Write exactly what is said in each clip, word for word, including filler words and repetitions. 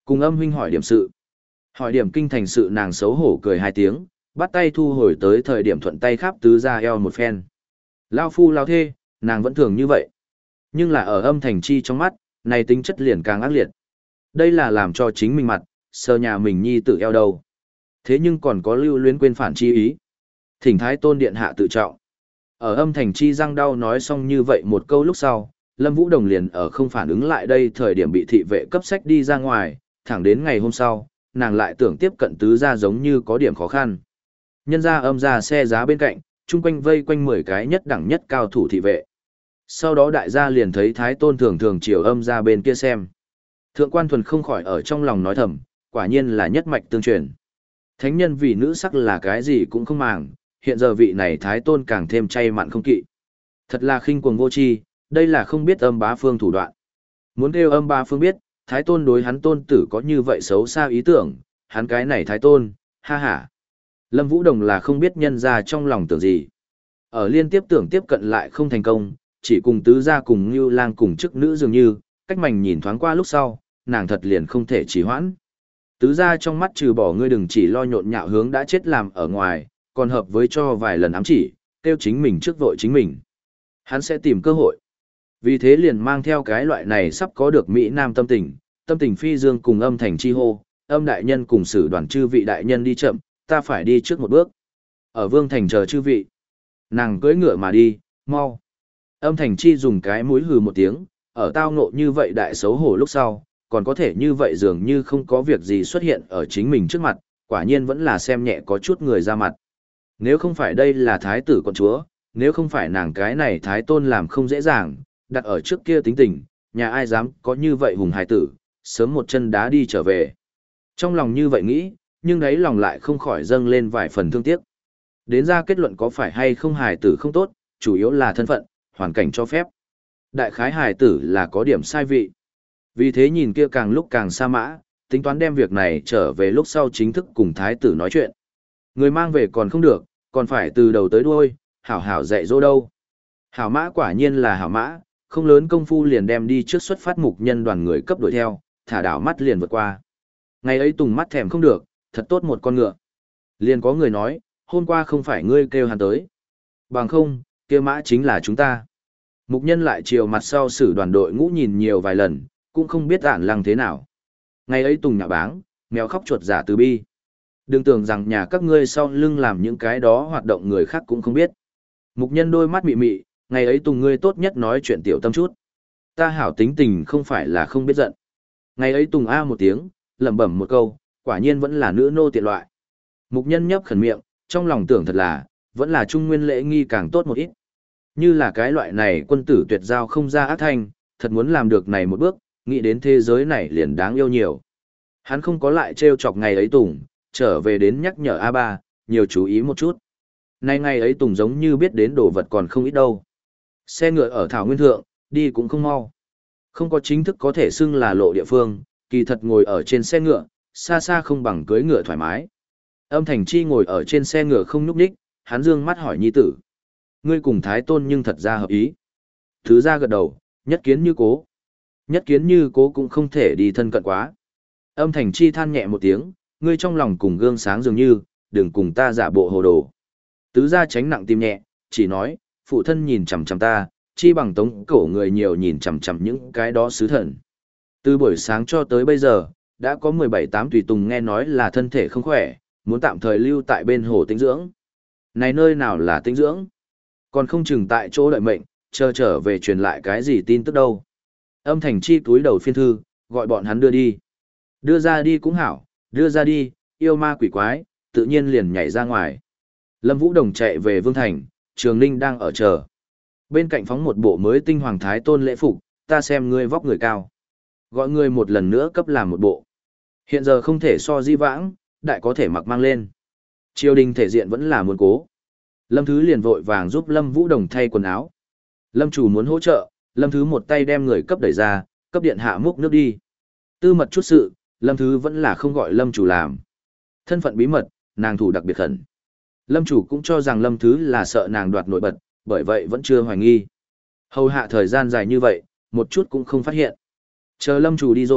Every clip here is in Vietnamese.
Cùng âm huynh hỏi điểm sự. Hỏi điểm kinh thành sự nàng xấu hổ cười hai tiếng, bắt tay thu hồi tới thời điểm thuận tay khắp tứ ra eo một phen. Lao phu lao thê, nàng vẫn thường như vậy. Nhưng là ở âm thành chi trong mắt, này tính chất liền càng ác liệt. Đây là làm cho chính mình mặt, sờ nhà mình nhi tự eo đầu. Thế nhưng còn có lưu luyến quên phản chi ý. Thỉnh thái tôn điện hạ tự trọng. Ở âm thành chi răng đau nói xong như vậy một câu lúc sau, Lâm Vũ Đồng liền ở không phản ứng lại đây thời điểm bị thị vệ cấp sách đi ra ngoài, thẳng đến ngày hôm sau, nàng lại tưởng tiếp cận tứ gia giống như có điểm khó khăn. Nhân ra âm ra xe giá bên cạnh, chung quanh vây quanh mười cái nhất đẳng nhất cao thủ thị vệ. Sau đó đại gia liền thấy thái tôn thường thường chiều âm ra bên kia xem. Thượng quan thuần không khỏi ở trong lòng nói thầm, quả nhiên là nhất mạch tương truyền. Thánh nhân vì nữ sắc là cái gì cũng không màng, hiện giờ vị này thái tôn càng thêm chay mặn không kỵ. Thật là khinh cuồng vô tri, đây là không biết âm bá phương thủ đoạn. Muốn kêu âm bá phương biết, thái tôn đối hắn tôn tử có như vậy xấu xa ý tưởng, hắn cái này thái tôn, ha ha. Lâm Vũ Đồng là không biết nhân ra trong lòng tưởng gì. Ở liên tiếp tưởng tiếp cận lại không thành công, chỉ cùng tứ gia cùng như lang cùng chức nữ dường như, cách mảnh nhìn thoáng qua lúc sau, nàng thật liền không thể trì hoãn. Tứ gia trong mắt trừ bỏ ngươi đừng chỉ lo nhộn nhạo hướng đã chết làm ở ngoài, còn hợp với cho vài lần ám chỉ, kêu chính mình trước vội chính mình. Hắn sẽ tìm cơ hội. Vì thế liền mang theo cái loại này sắp có được Mỹ Nam tâm tình, tâm tình phi dương cùng âm thành chi hô, âm đại nhân cùng sử đoàn chư vị đại nhân đi chậm, ta phải đi trước một bước. Ở vương thành chờ chư vị. Nàng cưỡi ngựa mà đi, mau. Âm thành chi dùng cái mũi hừ một tiếng, ở tao ngộ như vậy đại xấu hổ lúc sau, còn có thể như vậy dường như không có việc gì xuất hiện ở chính mình trước mặt, quả nhiên vẫn là xem nhẹ có chút người ra mặt. Nếu không phải đây là thái tử con chúa, nếu không phải nàng cái này thái tôn làm không dễ dàng, đặt ở trước kia tính tình, nhà ai dám có như vậy hùng hài tử, sớm một chân đá đi trở về. Trong lòng như vậy nghĩ, nhưng đấy lòng lại không khỏi dâng lên vài phần thương tiếc. Đến ra kết luận có phải hay không hài tử không tốt, chủ yếu là thân phận, hoàn cảnh cho phép. Đại khái hài tử là có điểm sai vị. Vì thế nhìn kia càng lúc càng xa mã, tính toán đem việc này trở về lúc sau chính thức cùng thái tử nói chuyện. Người mang về còn không được, còn phải từ đầu tới đuôi, hảo hảo dạy dỗ đâu. Hảo mã quả nhiên là hảo mã, không lớn công phu liền đem đi trước xuất phát mục nhân đoàn người cấp đuổi theo, thả đảo mắt liền vượt qua. Ngày ấy Tùng mắt thèm không được, thật tốt một con ngựa. Liền có người nói, hôm qua không phải ngươi kêu hắn tới. Bằng không, kêu mã chính là chúng ta. Mục nhân lại chiều mặt sau sử đoàn đội ngũ nhìn nhiều vài lần, cũng không biết ản lăng thế nào. Ngày ấy Tùng nhạ báng, mèo khóc chuột giả từ bi. Đừng tưởng rằng nhà các ngươi sau lưng làm những cái đó hoạt động người khác cũng không biết. Mục nhân đôi mắt mị mị, ngày ấy Tùng ngươi tốt nhất nói chuyện tiểu tâm chút. Ta hảo tính tình không phải là không biết giận. Ngày ấy Tùng a một tiếng, lẩm bẩm một câu, quả nhiên vẫn là nữ nô tiện loại. Mục nhân nhấp khẩn miệng, trong lòng tưởng thật là, vẫn là trung nguyên lễ nghi càng tốt một ít. Như là cái loại này quân tử tuyệt giao không ra ác thanh, thật muốn làm được này một bước, nghĩ đến thế giới này liền đáng yêu nhiều. Hắn không có lại trêu chọc ngày ấy Tùng, trở về đến nhắc nhở a ba, nhiều chú ý một chút. Nay ngày ấy Tùng giống như biết đến đồ vật còn không ít đâu. Xe ngựa ở Thảo Nguyên Thượng, đi cũng không mau. Không có chính thức có thể xưng là lộ địa phương, kỳ thật ngồi ở trên xe ngựa, xa xa không bằng cưới ngựa thoải mái. Âm Thành Chi ngồi ở trên xe ngựa không nhúc nhích, hắn dương mắt hỏi nhi tử. Ngươi cùng Thái Tôn nhưng thật ra hợp ý. Thứ ra gật đầu, nhất kiến như cố. Nhất kiến như cố cũng không thể đi thân cận quá. Âm Thành Chi than nhẹ một tiếng, ngươi trong lòng cùng gương sáng dường như, đừng cùng ta giả bộ hồ đồ. Tứ gia tránh nặng tim nhẹ, chỉ nói, phụ thân nhìn chằm chằm ta, chi bằng tống cổ người nhiều nhìn chằm chằm những cái đó sứ thần. Từ buổi sáng cho tới bây giờ, đã có mười bảy tám tùy tùng nghe nói là thân thể không khỏe, muốn tạm thời lưu tại bên hồ tĩnh dưỡng. Này nơi nào là tĩnh dưỡng? Còn không chừng tại chỗ đợi mệnh, chờ trở về truyền lại cái gì tin tức đâu. Âm Thành Chi túi đầu phiên thư, gọi bọn hắn đưa đi. Đưa ra đi cũng hảo, đưa ra đi, yêu ma quỷ quái, tự nhiên liền nhảy ra ngoài. Lâm Vũ Đồng chạy về Vương Thành, Trường Ninh đang ở chờ. Bên cạnh phóng một bộ mới tinh hoàng thái tôn lễ phục, ta xem ngươi vóc người cao. Gọi ngươi một lần nữa cấp làm một bộ. Hiện giờ không thể so di vãng, đại có thể mặc mang lên. Triều đình thể diện vẫn là muốn cố. Lâm Thứ liền vội vàng giúp Lâm Vũ Đồng thay quần áo. Lâm chủ muốn hỗ trợ, Lâm Thứ một tay đem người cấp đẩy ra, cấp điện hạ múc nước đi. Tư mật chút sự, Lâm Thứ vẫn là không gọi Lâm chủ làm. Thân phận bí mật, nàng thủ đặc biệt khẩn. Lâm chủ cũng cho rằng Lâm Thứ là sợ nàng đoạt nổi bật, bởi vậy vẫn chưa hoài nghi. Hầu hạ thời gian dài như vậy, một chút cũng không phát hiện. Chờ Lâm chủ đi rồi,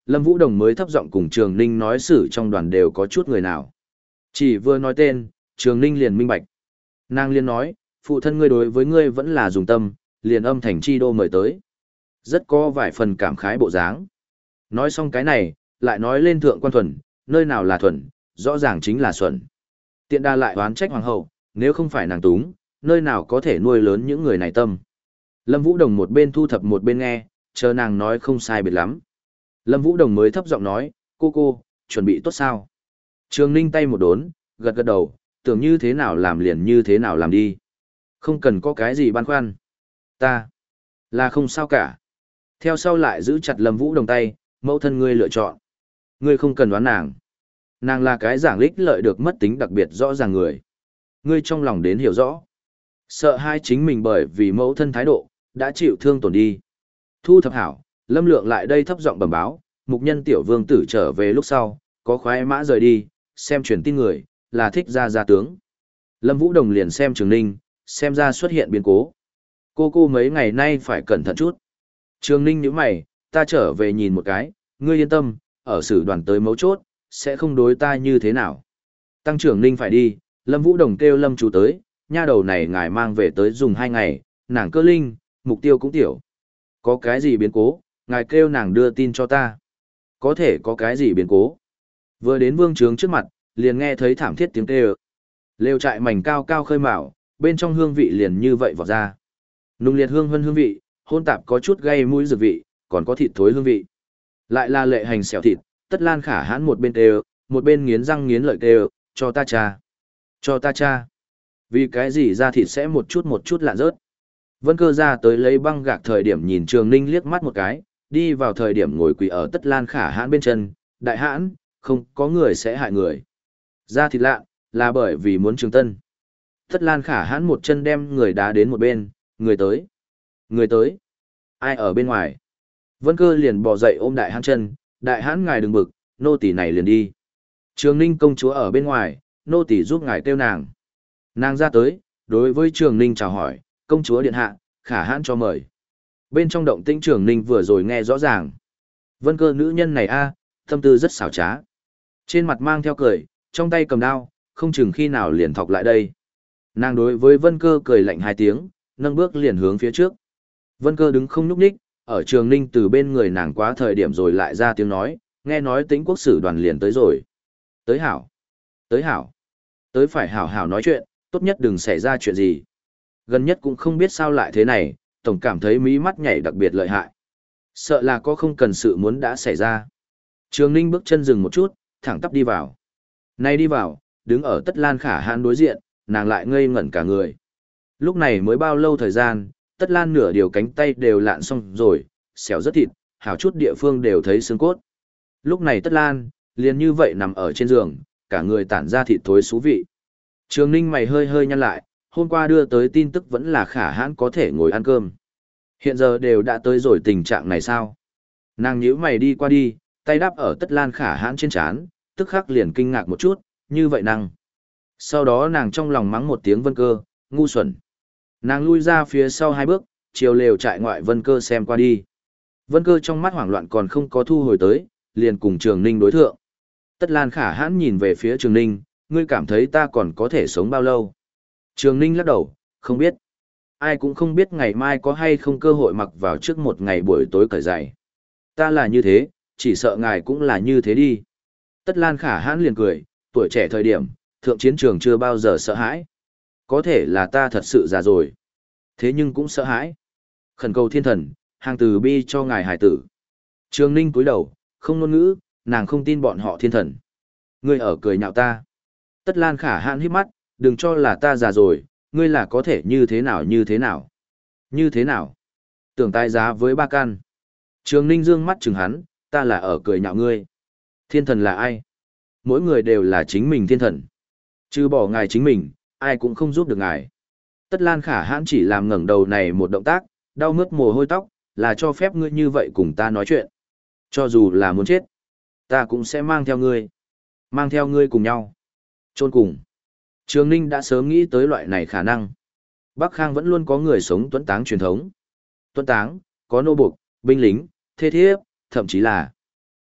Lâm Vũ Đồng mới thấp giọng cùng Trường Ninh nói xử trong đoàn đều có chút người nào. Chỉ vừa nói tên, Trường Ninh liền minh bạch. Nàng liền nói, phụ thân ngươi đối với ngươi vẫn là dùng tâm, liền âm thành chi đô mời tới. Rất có vài phần cảm khái bộ dáng. Nói xong cái này, lại nói lên thượng quan thuần, nơi nào là thuần, rõ ràng chính là xuẩn. Tiện đa lại oán trách hoàng hậu, nếu không phải nàng túng, nơi nào có thể nuôi lớn những người này tâm. Lâm Vũ Đồng một bên thu thập một bên nghe, chờ nàng nói không sai biệt lắm. Lâm Vũ Đồng mới thấp giọng nói, cô cô, chuẩn bị tốt sao? Trường Ninh tay một đốn, gật gật đầu, tưởng như thế nào làm liền như thế nào làm đi. Không cần có cái gì băn khoăn. Ta, là không sao cả. Theo sau lại giữ chặt Lâm Vũ Đồng tay, mẫu thân ngươi lựa chọn. Ngươi không cần đoán nàng. Nàng là cái giảng lích lợi được mất tính đặc biệt rõ ràng người. Ngươi trong lòng đến hiểu rõ. Sợ hai chính mình bởi vì mẫu thân thái độ, đã chịu thương tổn đi. Thu thập hảo, Lâm Lượng lại đây thấp giọng bẩm báo, mục nhân tiểu vương tử trở về lúc sau, có khoái mã rời đi, xem truyền tin người, là thích ra gia tướng. Lâm Vũ Đồng liền xem Trường Ninh, xem ra xuất hiện biến cố. Cô cô mấy ngày nay phải cẩn thận chút. Trường Ninh nhíu mày, ta trở về nhìn một cái, ngươi yên tâm, ở sử đoàn tới mấu chốt, sẽ không đối ta như thế nào. Tăng trưởng Ninh phải đi, Lâm Vũ Đồng kêu Lâm chú tới, nha đầu này ngài mang về tới dùng hai ngày, nàng cơ linh, mục tiêu cũng tiểu. Có cái gì biến cố, ngài kêu nàng đưa tin cho ta. Có thể có cái gì biến cố. Vừa đến vương trướng trước mặt, liền nghe thấy thảm thiết tiếng kêu. Lều trại mảnh cao cao khơi mào, bên trong hương vị liền như vậy vọt ra. Nung liệt hương hơn hương vị, hôn tạp có chút gây mũi dược vị, còn có thịt thối hương vị. Lại là lệ hành xẻo thịt, Tất Lan Khả Hãn một bên kêu, một bên nghiến răng nghiến lợi kêu, cho ta cha, cho ta cha. Vì cái gì ra thịt sẽ một chút một chút lạ rớt. Vân Cơ ra tới lấy băng gạc thời điểm nhìn Trường Ninh liếc mắt một cái, đi vào thời điểm ngồi quỳ ở Tất Lan Khả Hãn bên chân, đại hãn, không có người sẽ hại người. Ra thịt lạ, là bởi vì muốn Trường Tân. Tất Lan Khả Hãn một chân đem người đá đến một bên, người tới, người tới, ai ở bên ngoài. Vân Cơ liền bò dậy ôm đại hãn chân, đại hãn ngài đừng bực, nô tỳ này liền đi. Trường Ninh công chúa ở bên ngoài, nô tỳ giúp ngài kêu nàng. Nàng ra tới, đối với Trường Ninh chào hỏi, công chúa điện hạ, Khả Hãn cho mời. Bên trong động tĩnh Trường Ninh vừa rồi nghe rõ ràng. Vân Cơ nữ nhân này a, tâm tư rất xảo trá. Trên mặt mang theo cười, trong tay cầm đao, không chừng khi nào liền thọc lại đây. Nàng đối với Vân Cơ cười lạnh hai tiếng, nâng bước liền hướng phía trước. Vân Cơ đứng không nhúc nhích, ở Trường Ninh từ bên người nàng quá thời điểm rồi lại ra tiếng nói, nghe nói Tĩnh quốc sử đoàn liền tới rồi. Tới hảo, tới hảo, tới phải hảo hảo nói chuyện, tốt nhất đừng xảy ra chuyện gì. Gần nhất cũng không biết sao lại thế này, tổng cảm thấy mí mắt nhảy đặc biệt lợi hại. Sợ là có không cần sự muốn đã xảy ra. Trường Ninh bước chân dừng một chút, thẳng tắp đi vào. Nay đi vào, đứng ở Tất Lan Khả Hãn đối diện, nàng lại ngây ngẩn cả người. Lúc này mới bao lâu thời gian, Tất Lan nửa điều cánh tay đều lạn xong rồi, xẻo rất thịt, hảo chút địa phương đều thấy xương cốt. Lúc này Tất Lan, liền như vậy nằm ở trên giường, cả người tản ra thịt thối xú vị. Trường Ninh mày hơi hơi nhăn lại, hôm qua đưa tới tin tức vẫn là Khả Hãn có thể ngồi ăn cơm. Hiện giờ đều đã tới rồi tình trạng này sao? Nàng nhíu mày đi qua đi, tay đáp ở Tất Lan Khả Hãn trên trán, tức khắc liền kinh ngạc một chút, như vậy năng. Sau đó nàng trong lòng mắng một tiếng Vân Cơ, ngu xuẩn. Nàng lui ra phía sau hai bước, chiều lều trại ngoại Vân Cơ xem qua đi. Vân Cơ trong mắt hoảng loạn còn không có thu hồi tới, liền cùng Trường Ninh đối thượng. Tất Lan Khả Hãn nhìn về phía Trường Ninh, ngươi cảm thấy ta còn có thể sống bao lâu? Trường Ninh lắc đầu, không biết. Ai cũng không biết ngày mai có hay không cơ hội mặc vào trước một ngày buổi tối cởi giày. Ta là như thế, chỉ sợ ngài cũng là như thế đi. Tất Lan Khả Hãn liền cười, tuổi trẻ thời điểm, thượng chiến trường chưa bao giờ sợ hãi. Có thể là ta thật sự già rồi. Thế nhưng cũng sợ hãi. Khẩn cầu thiên thần, hàng từ bi cho ngài hải tử. Trường Ninh cúi đầu, không ngôn ngữ, nàng không tin bọn họ thiên thần. Ngươi ở cười nhạo ta. Tất Lan Khả Hãn hít mắt, đừng cho là ta già rồi, ngươi là có thể như thế nào như thế nào. Như thế nào? Tưởng tài giá với ba can. Trường Ninh dương mắt chừng hắn, ta là ở cười nhạo ngươi. Thiên thần là ai? Mỗi người đều là chính mình thiên thần. Chứ bỏ ngài chính mình, ai cũng không giúp được ngài. Tất Lan Khả Hãn chỉ làm ngẩng đầu này một động tác, đau mướt mồ hôi tóc, là cho phép ngươi như vậy cùng ta nói chuyện. Cho dù là muốn chết, ta cũng sẽ mang theo ngươi. Mang theo ngươi cùng nhau. Chôn cùng. Trường Ninh đã sớm nghĩ tới loại này khả năng. Bắc Khang vẫn luôn có người sống tuấn táng truyền thống. Tuấn táng, có nô buộc, binh lính, thê thiếp, thậm chí là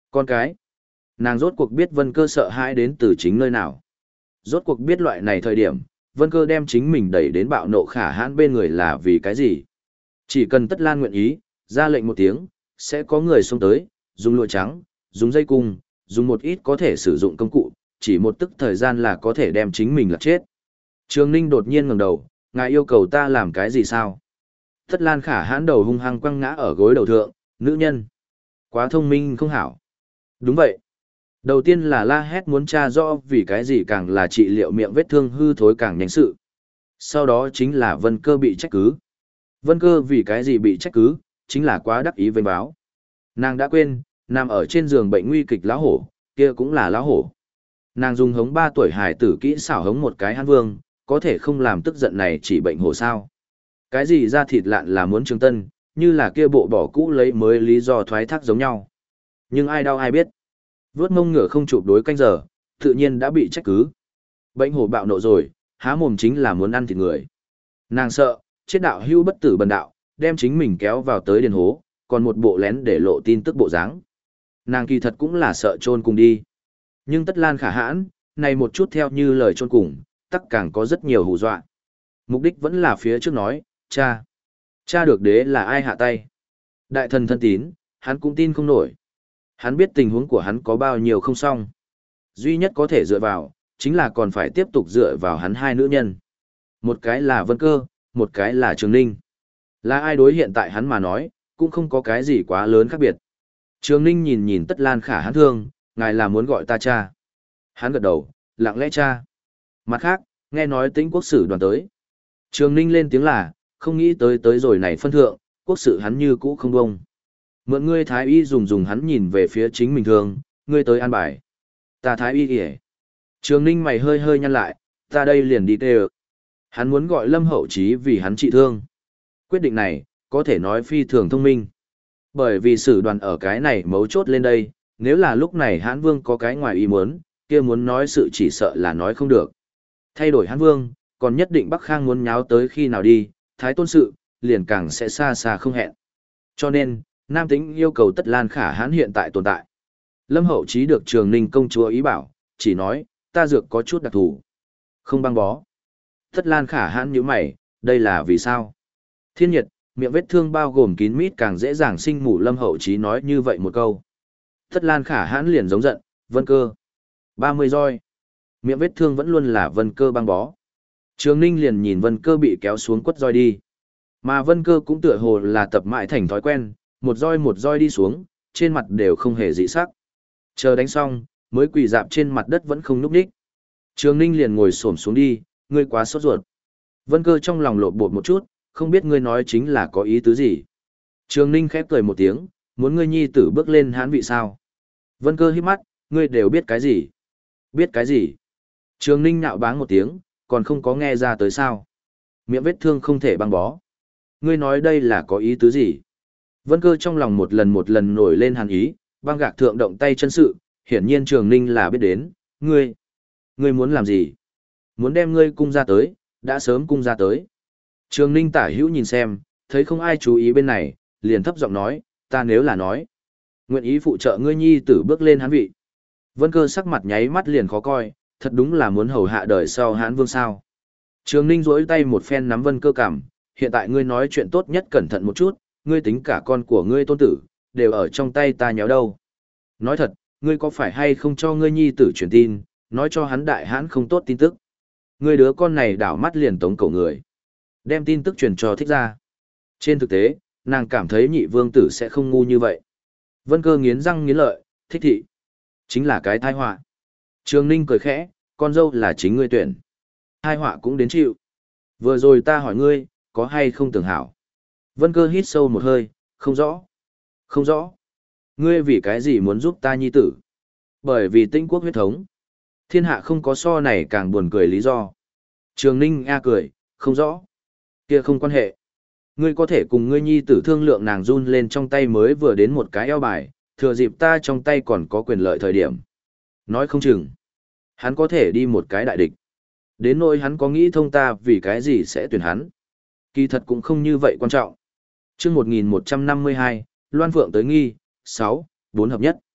Con cái. Nàng rốt cuộc biết Vân Cơ sợ hãi đến từ chính nơi nào. Rốt cuộc biết loại này thời điểm, Vân Cơ đem chính mình đẩy đến bạo nộ khả hãn bên người là vì cái gì. Chỉ cần Tất Lan nguyện ý, ra lệnh một tiếng, sẽ có người xông tới, dùng lụa trắng, dùng dây cung, dùng một ít có thể sử dụng công cụ, chỉ một tức thời gian là có thể đem chính mình lật chết. Trường Ninh đột nhiên ngẩng đầu, ngài yêu cầu ta làm cái gì sao? Tất Lan khả hãn đầu hung hăng quăng ngã ở gối đầu thượng, nữ nhân. Quá thông minh không hảo. Đúng vậy. Đầu tiên là la hét muốn tra rõ vì cái gì càng là trị liệu miệng vết thương hư thối càng nhanh sự. Sau đó chính là Vân Cơ bị trách cứ. Vân Cơ vì cái gì bị trách cứ, chính là quá đắc ý vênh báo. Nàng đã quên, nằm ở trên giường bệnh nguy kịch lão hổ, kia cũng là lão hổ. Nàng dùng hống ba tuổi hải tử kỹ xảo hống một cái hán vương, có thể không làm tức giận này chỉ bệnh hổ sao. Cái gì ra thịt lạn là muốn trường tân, như là kia bộ bỏ cũ lấy mới lý do thoái thác giống nhau. Nhưng ai đau ai biết. Vướt mông ngựa không chụp đối canh giờ, tự nhiên đã bị trách cứ. Bệnh hổ bạo nộ rồi, há mồm chính là muốn ăn thịt người. Nàng sợ, chết đạo hưu bất tử bần đạo, đem chính mình kéo vào tới điền hố, còn một bộ lén để lộ tin tức bộ dáng. Nàng kỳ thật cũng là sợ chôn cùng đi. Nhưng Tất Lan khả hãn, này một chút theo như lời chôn cùng, tắc càng có rất nhiều hù dọa. Mục đích vẫn là phía trước nói, cha. Cha được đế là ai hạ tay. Đại thần thân tín, hắn cũng tin không nổi. Hắn biết tình huống của hắn có bao nhiêu không xong. Duy nhất có thể dựa vào, chính là còn phải tiếp tục dựa vào hắn hai nữ nhân. Một cái là Vân Cơ, một cái là Trường Ninh. Là ai đối hiện tại hắn mà nói, cũng không có cái gì quá lớn khác biệt. Trường Ninh nhìn nhìn Tất Lan khả hãn thương, ngài là muốn gọi ta cha. Hắn gật đầu, lặng lẽ cha. Mặt khác, nghe nói Tĩnh quốc sử đoàn tới. Trường Ninh lên tiếng là, không nghĩ tới tới rồi này phân thượng, quốc sự hắn như cũ không bông. Mượn ngươi thái y dùng dùng hắn nhìn về phía chính mình thường, ngươi tới an bài. Ta thái y kìa. Trường Ninh mày hơi hơi nhăn lại, ta đây liền đi tê ợ. Hắn muốn gọi Lâm Hậu Chí vì hắn trị thương. Quyết định này, có thể nói phi thường thông minh. Bởi vì sử đoàn ở cái này mấu chốt lên đây, nếu là lúc này Hán Vương có cái ngoài ý muốn, kia muốn nói sự chỉ sợ là nói không được. Thay đổi Hán Vương, còn nhất định Bắc Khang muốn nháo tới khi nào đi, Thái Tôn sự, liền càng sẽ xa xa không hẹn. Cho nên, Nam Tĩnh yêu cầu Tất Lan khả hãn hiện tại tồn tại. Lâm Hậu Chí được Trường Ninh công chúa ý bảo, chỉ nói, ta dược có chút đặc thù. Không băng bó. Tất Lan khả hãn nhíu mày, đây là vì sao? Thiên nhiệt, miệng vết thương bao gồm kín mít càng dễ dàng sinh mủ. Lâm Hậu Chí nói như vậy một câu. Tất Lan khả hãn liền giống giận, Vân Cơ. ba mươi roi. Miệng vết thương vẫn luôn là Vân Cơ băng bó. Trường Ninh liền nhìn Vân Cơ bị kéo xuống quất roi đi. Mà Vân Cơ cũng tựa hồ là tập mãi thành thói quen, một roi một roi đi xuống, trên mặt đều không hề dị sắc. Chờ đánh xong, mới quỳ dạp trên mặt đất vẫn không núp đích. Trường Ninh liền ngồi xổm xuống đi, ngươi quá sốt ruột. Vân Cơ trong lòng lộn bột một chút, không biết ngươi nói chính là có ý tứ gì. Trường Ninh khép cười một tiếng, muốn ngươi nhi tử bước lên hán vị sao. Vân Cơ hít mắt, ngươi đều biết cái gì? Biết cái gì? Trường Ninh nạo báng một tiếng, còn không có nghe ra tới sao. Miệng vết thương không thể băng bó. Ngươi nói đây là có ý tứ gì? Vân Cơ trong lòng một lần một lần nổi lên hàn ý, băng gạc thượng động tay chân sự, hiển nhiên Trường Ninh là biết đến, ngươi, ngươi muốn làm gì? Muốn đem ngươi cung ra tới, đã sớm cung ra tới. Trường Ninh tả hữu nhìn xem, thấy không ai chú ý bên này, liền thấp giọng nói, ta nếu là nói, nguyện ý phụ trợ ngươi nhi tử bước lên hán vị. Vân Cơ sắc mặt nháy mắt liền khó coi, thật đúng là muốn hầu hạ đời sau hán vương sao. Trường Ninh duỗi tay một phen nắm Vân Cơ cằm, hiện tại ngươi nói chuyện tốt nhất cẩn thận một chút, ngươi tính cả con của ngươi tôn tử, đều ở trong tay ta nhéo đâu. Nói thật, ngươi có phải hay không cho ngươi nhi tử truyền tin, nói cho hắn đại hãn không tốt tin tức. Ngươi đứa con này đảo mắt liền tống cổ người. Đem tin tức truyền cho thích ra. Trên thực tế, nàng cảm thấy nhị vương tử sẽ không ngu như vậy. Vân Cơ nghiến răng nghiến lợi, thích thị. Chính là cái tai họa. Trường Ninh cười khẽ, con dâu là chính ngươi tuyển. Tai họa cũng đến chịu. Vừa rồi ta hỏi ngươi, có hay không tưởng hảo. Vân Cơ hít sâu một hơi, không rõ. Không rõ. Ngươi vì cái gì muốn giúp ta nhi tử? Bởi vì Tĩnh quốc huyết thống. Thiên hạ không có so này càng buồn cười lý do. Trường Ninh a cười, không rõ. Kia không quan hệ. Ngươi có thể cùng ngươi nhi tử thương lượng. Nàng run lên trong tay mới vừa đến một cái eo bài, thừa dịp ta trong tay còn có quyền lợi thời điểm. Nói không chừng. Hắn có thể đi một cái đại địch. Đến nỗi hắn có nghĩ thông ta vì cái gì sẽ tuyển hắn. Kỳ thật cũng không như vậy quan trọng. Chương một nghìn một trăm năm mươi hai, Loan Phượng tới nghi, sáu, bốn hợp nhất.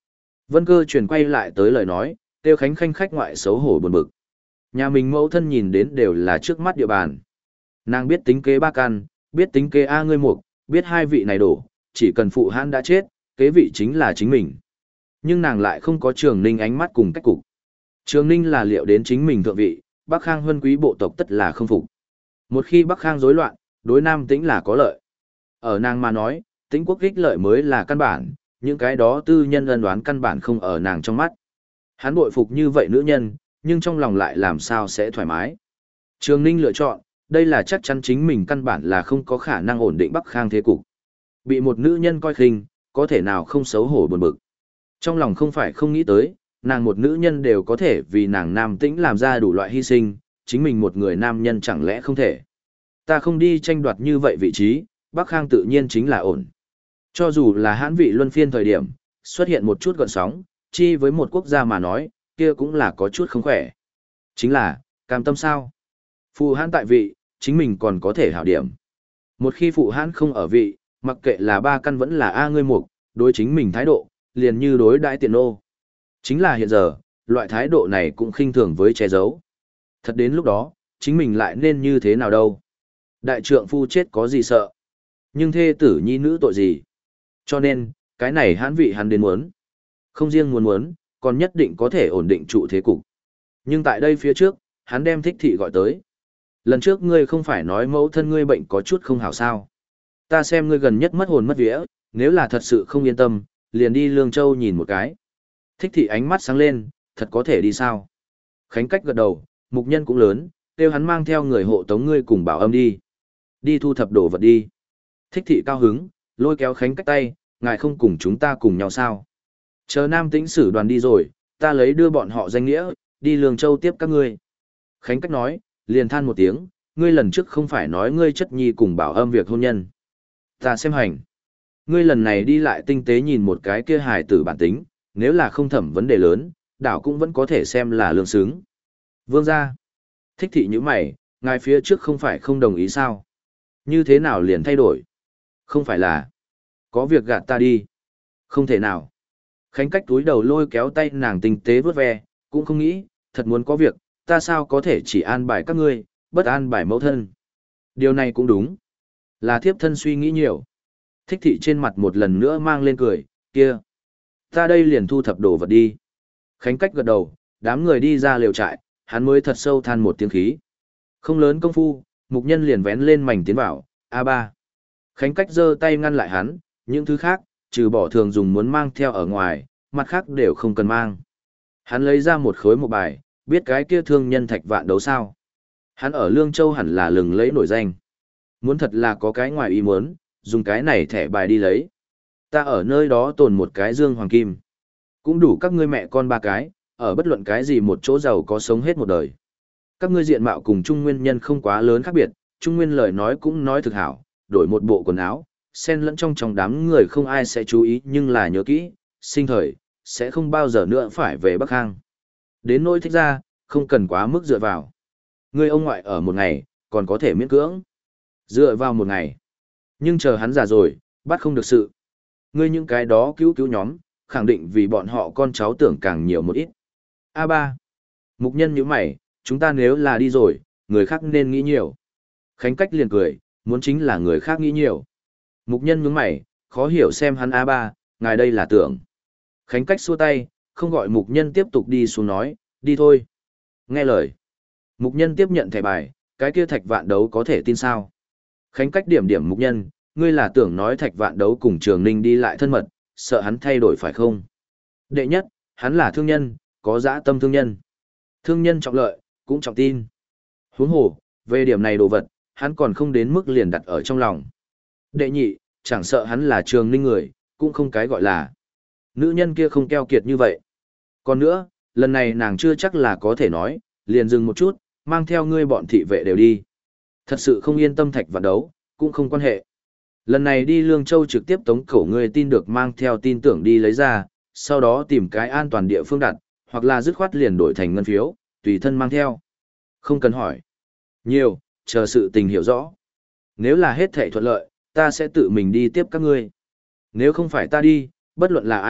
Vân Cơ chuyển quay lại tới lời nói, Tiêu Khánh Khanh khách ngoại xấu hổ buồn bực. Nhà mình mẫu thân nhìn đến đều là trước mắt địa bàn. Nàng biết tính kế ba căn, biết tính kế A ngươi mục, biết hai vị này đổ, chỉ cần phụ hãn đã chết, kế vị chính là chính mình. Nhưng nàng lại không có Trường Ninh ánh mắt cùng cách cục. Trường Ninh là liệu đến chính mình thượng vị, Bắc Khang huân quý bộ tộc tất là không phục. Một khi Bắc Khang rối loạn, đối Nam Tĩnh là có lợi. Ở nàng mà nói, Tĩnh quốc ích lợi mới là căn bản, những cái đó tư nhân ân đoán căn bản không ở nàng trong mắt. Hắn bội phục như vậy nữ nhân, nhưng trong lòng lại làm sao sẽ thoải mái. Trường Ninh lựa chọn, đây là chắc chắn chính mình căn bản là không có khả năng ổn định Bắc Khang thế cục. Bị một nữ nhân coi khinh, có thể nào không xấu hổ buồn bực. Trong lòng không phải không nghĩ tới, nàng một nữ nhân đều có thể vì nàng Nam Tĩnh làm ra đủ loại hy sinh, chính mình một người nam nhân chẳng lẽ không thể. Ta không đi tranh đoạt như vậy vị trí, Bắc Khang tự nhiên chính là ổn. Cho dù là hãn vị luân phiên thời điểm, xuất hiện một chút gợn sóng, chi với một quốc gia mà nói, kia cũng là có chút không khỏe. Chính là, cam tâm sao? Phụ hãn tại vị, chính mình còn có thể hảo điểm. Một khi phụ hãn không ở vị, mặc kệ là ba căn vẫn là A ngươi mục, đối chính mình thái độ, liền như đối đãi tiện nô. Chính là hiện giờ, loại thái độ này cũng khinh thường với che giấu. Thật đến lúc đó, chính mình lại nên như thế nào đâu? Đại trượng phu chết có gì sợ? Nhưng thê tử nhi nữ tội gì? Cho nên, cái này hãn vị hắn đến muốn. Không riêng muốn muốn, còn nhất định có thể ổn định trụ thế cục. Nhưng tại đây phía trước, hắn đem thích thị gọi tới. Lần trước ngươi không phải nói mẫu thân ngươi bệnh có chút không hảo sao. Ta xem ngươi gần nhất mất hồn mất vía, nếu là thật sự không yên tâm, liền đi Lương Châu nhìn một cái. Thích thị ánh mắt sáng lên, thật có thể đi sao? Khánh Cách gật đầu, mục nhân cũng lớn, kêu hắn mang theo người hộ tống ngươi cùng bảo âm đi. Đi thu thập đồ vật đi. Thích thị cao hứng, lôi kéo Khánh Cách tay, ngài không cùng chúng ta cùng nhau sao? Chờ Nam Tĩnh sử đoàn đi rồi, ta lấy đưa bọn họ danh nghĩa, đi Lương Châu tiếp các ngươi. Khánh Cách nói, liền than một tiếng, ngươi lần trước không phải nói ngươi chất nhi cùng bảo âm việc hôn nhân. Ta xem hành. Ngươi lần này đi lại tinh tế nhìn một cái kia hài tử bản tính, nếu là không thẩm vấn đề lớn, đảo cũng vẫn có thể xem là lương xứng. Vương gia. Thích thị như mày, ngài phía trước không phải không đồng ý sao? Như thế nào liền thay đổi? Không phải là có việc gạt ta đi. Không thể nào. Khánh Cách túi đầu lôi kéo tay nàng tinh tế vớt ve, cũng không nghĩ, thật muốn có việc, ta sao có thể chỉ an bài các ngươi, bất an bài mẫu thân. Điều này cũng đúng. Là thiếp thân suy nghĩ nhiều. Thích thị trên mặt một lần nữa mang lên cười, kia. Ta đây liền thu thập đồ vật đi. Khánh Cách gật đầu, đám người đi ra lều trại, hắn mới thật sâu than một tiếng khí. Không lớn công phu, mục nhân liền vén lên mảnh tiến vào, a ba. Khánh Cách giơ tay ngăn lại hắn, những thứ khác, trừ bỏ thường dùng muốn mang theo ở ngoài, mặt khác đều không cần mang. Hắn lấy ra một khối một bài, biết cái kia thương nhân thạch vạn đấu sao. Hắn ở Lương Châu hẳn là lừng lẫy nổi danh. Muốn thật là có cái ngoài ý muốn, dùng cái này thẻ bài đi lấy. Ta ở nơi đó tồn một cái dương hoàng kim. Cũng đủ các ngươi mẹ con ba cái, ở bất luận cái gì một chỗ giàu có sống hết một đời. Các ngươi diện mạo cùng Trung Nguyên nhân không quá lớn khác biệt, Trung Nguyên lời nói cũng nói thực hảo, đổi một bộ quần áo, xen lẫn trong trong đám người không ai sẽ chú ý nhưng là nhớ kỹ, sinh thời, sẽ không bao giờ nữa phải về Bắc Khang. Đến nỗi thích ra, không cần quá mức dựa vào. Ngươi ông ngoại ở một ngày, còn có thể miễn cưỡng. Dựa vào một ngày. Nhưng chờ hắn già rồi, bắt không được sự. Ngươi những cái đó cứu cứu nhóm, khẳng định vì bọn họ con cháu tưởng càng nhiều một ít. a ba. Mục nhân như mày, chúng ta nếu là đi rồi, người khác nên nghĩ nhiều. Khánh Cách liền cười, muốn chính là người khác nghĩ nhiều. Mục nhân nhướng mày, khó hiểu xem hắn a ba, ngài đây là tưởng. Khánh Cách xua tay, không gọi mục nhân tiếp tục đi xuống nói, đi thôi. Nghe lời. Mục nhân tiếp nhận thẻ bài, cái kia thạch vạn đấu có thể tin sao. Khánh Cách điểm điểm mục nhân, ngươi là tưởng nói thạch vạn đấu cùng Trường Ninh đi lại thân mật, sợ hắn thay đổi phải không? Đệ nhất, hắn là thương nhân, có dã tâm thương nhân. Thương nhân trọng lợi, cũng trọng tin. Huống hồ, về điểm này đồ vật, hắn còn không đến mức liền đặt ở trong lòng. Đệ nhị, chẳng sợ hắn là Trường Ninh người, cũng không cái gọi là. Nữ nhân kia không keo kiệt như vậy. Còn nữa, lần này nàng chưa chắc là có thể nói, liền dừng một chút, mang theo ngươi bọn thị vệ đều đi. Thật sự không yên tâm thạch vạn đấu, cũng không quan hệ. Lần này đi Lương Châu trực tiếp tống cổ ngươi tin được mang theo tin tưởng đi lấy ra, sau đó tìm cái an toàn địa phương đặt, hoặc là dứt khoát liền đổi thành ngân phiếu, tùy thân mang theo. Không cần hỏi. Nhiều, chờ sự tình hiểu rõ. Nếu là hết thảy thuận lợi, ta sẽ tự mình đi tiếp các ngươi. Nếu không phải ta đi, bất luận là ai,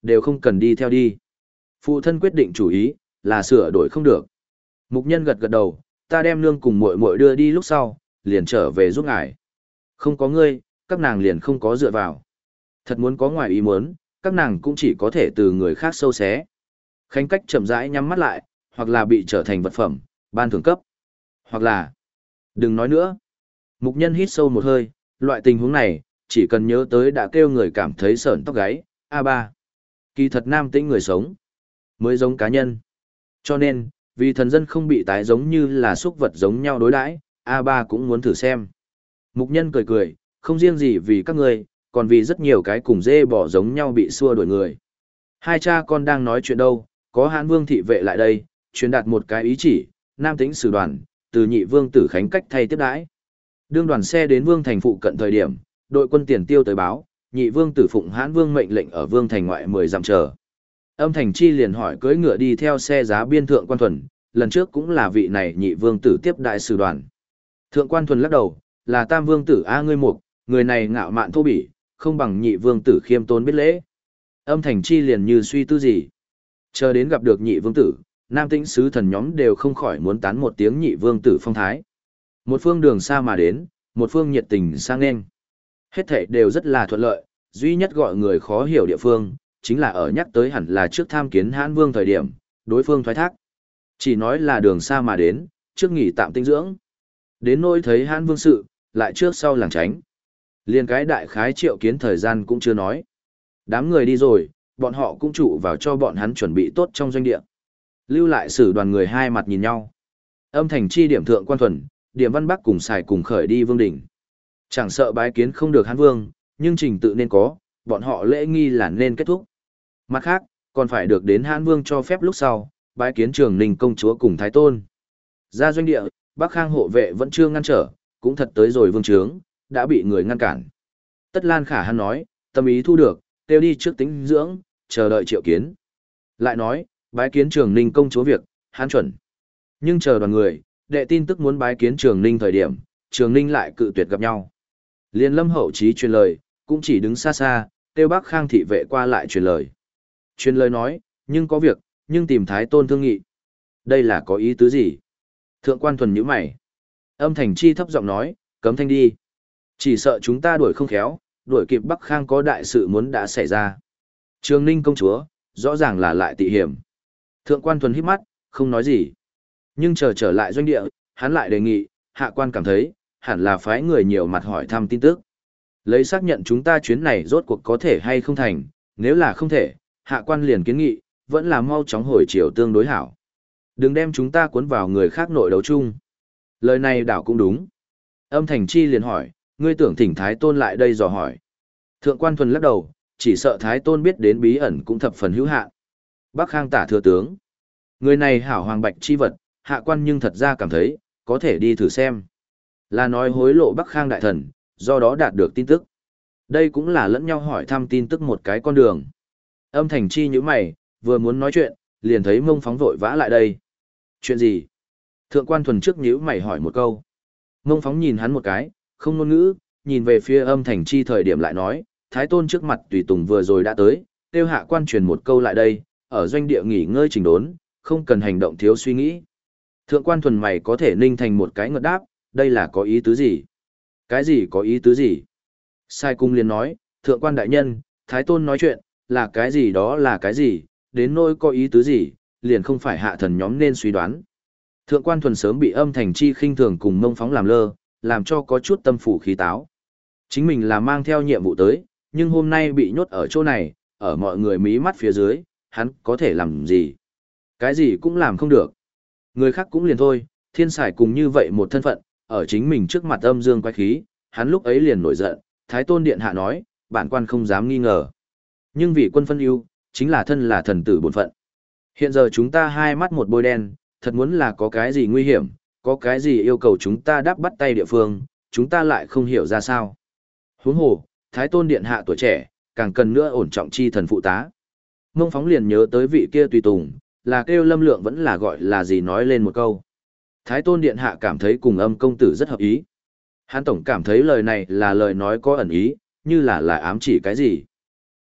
đều không cần đi theo đi. Phụ thân quyết định chủ ý, là sửa đổi không được. Mục nhân gật gật đầu, ta đem nương cùng muội muội đưa đi lúc sau, liền trở về giúp ngài. Không có ngươi, các nàng liền không có dựa vào. Thật muốn có ngoài ý muốn, các nàng cũng chỉ có thể từ người khác sâu xé. Khánh Cách chậm rãi nhắm mắt lại, hoặc là bị trở thành vật phẩm, ban thưởng cấp. Hoặc là, đừng nói nữa. Mục nhân hít sâu một hơi, loại tình huống này, chỉ cần nhớ tới đã kêu người cảm thấy sởn tóc gáy, a ba. Kỳ thật nam tĩnh người sống, mới giống cá nhân. Cho nên, vì thần dân không bị tái giống như là súc vật giống nhau đối đãi, a ba cũng muốn thử xem. Mục nhân cười cười, không riêng gì vì các ngươi, còn vì rất nhiều cái cùng dê bỏ giống nhau bị xua đuổi người. Hai cha con đang nói chuyện đâu, có Hán Vương thị vệ lại đây, truyền đạt một cái ý chỉ, nam tĩnh sử đoàn, từ nhị vương tử Khánh Cách thay tiếp đãi. Đương đoàn xe đến Vương thành phụ cận thời điểm, đội quân tiền tiêu tới báo, nhị vương tử phụng Hán Vương mệnh lệnh ở Vương thành ngoại mười dặm chờ. Âm Thành Chi liền hỏi cưỡi ngựa đi theo xe giá biên thượng quan thuần, lần trước cũng là vị này nhị vương tử tiếp đại sử đoàn. Thượng quan thuần lắc đầu, là tam vương tử A ngươi mục, người này ngạo mạn thô bỉ, không bằng nhị vương tử khiêm tốn biết lễ. Âm Thành Chi liền như suy tư gì. Chờ đến gặp được nhị vương tử, nam tĩnh sứ thần nhóm đều không khỏi muốn tán một tiếng nhị vương tử phong thái. Một phương đường xa mà đến, một phương nhiệt tình sang nên. Hết thảy đều rất là thuận lợi, duy nhất gọi người khó hiểu địa phương, chính là ở nhắc tới hẳn là trước tham kiến Hán Vương thời điểm, đối phương thoái thác. Chỉ nói là đường xa mà đến, trước nghỉ tạm tinh dưỡng. Đến nỗi thấy Hán Vương sự, lại trước sau làng tránh. Liên cái đại khái triệu kiến thời gian cũng chưa nói. Đám người đi rồi, bọn họ cũng trụ vào cho bọn hắn chuẩn bị tốt trong doanh địa. Lưu lại sử đoàn người hai mặt nhìn nhau. Âm Thành Chi điểm thượng quan thuần, điểm văn bắc cùng xài cùng khởi đi vương đỉnh. Chẳng sợ bái kiến không được Hán Vương, nhưng trình tự nên có, bọn họ lễ nghi là nên kết thúc. Mặt khác, còn phải được đến Hán Vương cho phép lúc sau, bái kiến Trường Ninh công chúa cùng Thái Tôn. Ra doanh địa, Bắc Khang hộ vệ vẫn chưa ngăn trở, cũng thật tới rồi vương trướng, đã bị người ngăn cản. Tất Lan Khả Hãn nói, tâm ý thu được, tiêu đi trước tính dưỡng, chờ đợi triệu kiến. Lại nói, bái kiến Trường Ninh công chúa việc, Hán chuẩn. Nhưng chờ đoàn người, đệ tin tức muốn bái kiến Trường Ninh thời điểm, Trường Ninh lại cự tuyệt gặp nhau. Liên Lâm hậu trí truyền lời, cũng chỉ đứng xa xa, tiêu Bắc Khang thị vệ qua lại truyền lời. Truyền lời nói, nhưng có việc, nhưng tìm Thái Tôn thương nghị. Đây là có ý tứ gì? Thượng quan thuần nhíu mày. Âm Thành Chi thấp giọng nói, cấm thanh đi. Chỉ sợ chúng ta đuổi không khéo, đuổi kịp Bắc Khang có đại sự muốn đã xảy ra. Trường Ninh công chúa, rõ ràng là lại tị hiểm. Thượng quan thuần hít mắt, không nói gì. Nhưng chờ trở lại doanh địa, hắn lại đề nghị, hạ quan cảm thấy, hẳn là phái người nhiều mặt hỏi thăm tin tức. Lấy xác nhận chúng ta chuyến này rốt cuộc có thể hay không thành, nếu là không thể, hạ quan liền kiến nghị, vẫn là mau chóng hồi chiều tương đối hảo. Đừng đem chúng ta cuốn vào người khác nội đấu chung. Lời này đảo cũng đúng. Âm Thành Chi liền hỏi, ngươi tưởng thỉnh Thái Tôn lại đây dò hỏi. Thượng quan thuần lắc đầu, chỉ sợ Thái Tôn biết đến bí ẩn cũng thập phần hữu hạn. Bắc Khang tả thừa tướng. Người này hảo hoàng bạch chi vật, hạ quan nhưng thật ra cảm thấy, có thể đi thử xem. Là nói hối lộ Bắc Khang đại thần, do đó đạt được tin tức. Đây cũng là lẫn nhau hỏi thăm tin tức một cái con đường. Âm Thành Chi như mày, vừa muốn nói chuyện, liền thấy Mông Phóng vội vã lại đây. Chuyện gì? Thượng quan thuần trước nhíu mày hỏi một câu. Mông Phóng nhìn hắn một cái, không ngôn ngữ, nhìn về phía Âm Thành Chi thời điểm lại nói, Thái Tôn trước mặt tùy tùng vừa rồi đã tới, tiêu hạ quan truyền một câu lại đây, ở doanh địa nghỉ ngơi chỉnh đốn, không cần hành động thiếu suy nghĩ. Thượng quan thuần mày có thể ninh thành một cái ngợt đáp, đây là có ý tứ gì? Cái gì có ý tứ gì? Sai cung liền nói, thượng quan đại nhân, Thái Tôn nói chuyện, là cái gì đó là cái gì, đến nỗi có ý tứ gì, liền không phải hạ thần nhóm nên suy đoán. Thượng quan thuần sớm bị Âm Thành Chi khinh thường cùng Mông Phóng làm lơ, làm cho có chút tâm phủ khí táo. Chính mình là mang theo nhiệm vụ tới, nhưng hôm nay bị nhốt ở chỗ này, ở mọi người mí mắt phía dưới, hắn có thể làm gì? Cái gì cũng làm không được. Người khác cũng liền thôi, thiên sải cùng như vậy một thân phận, ở chính mình trước mặt âm dương quái khí, hắn lúc ấy liền nổi giận, Thái Tôn Điện Hạ nói, bản quan không dám nghi ngờ. Nhưng vì quân phân ưu, chính là thân là thần tử bổn phận. Hiện giờ chúng ta hai mắt một bôi đen, thật muốn là có cái gì nguy hiểm, có cái gì yêu cầu chúng ta đáp bắt tay địa phương, chúng ta lại không hiểu ra sao. Huống hồ, Thái Tôn Điện Hạ tuổi trẻ, càng cần nữa ổn trọng chi thần phụ tá. Mông Phóng liền nhớ tới vị kia tùy tùng, là kêu Lâm Lượng vẫn là gọi là gì nói lên một câu. Thái Tôn Điện Hạ cảm thấy cùng Âm công tử rất hợp ý. Hắn tổng cảm thấy lời này là lời nói có ẩn ý, như là là ám chỉ cái gì.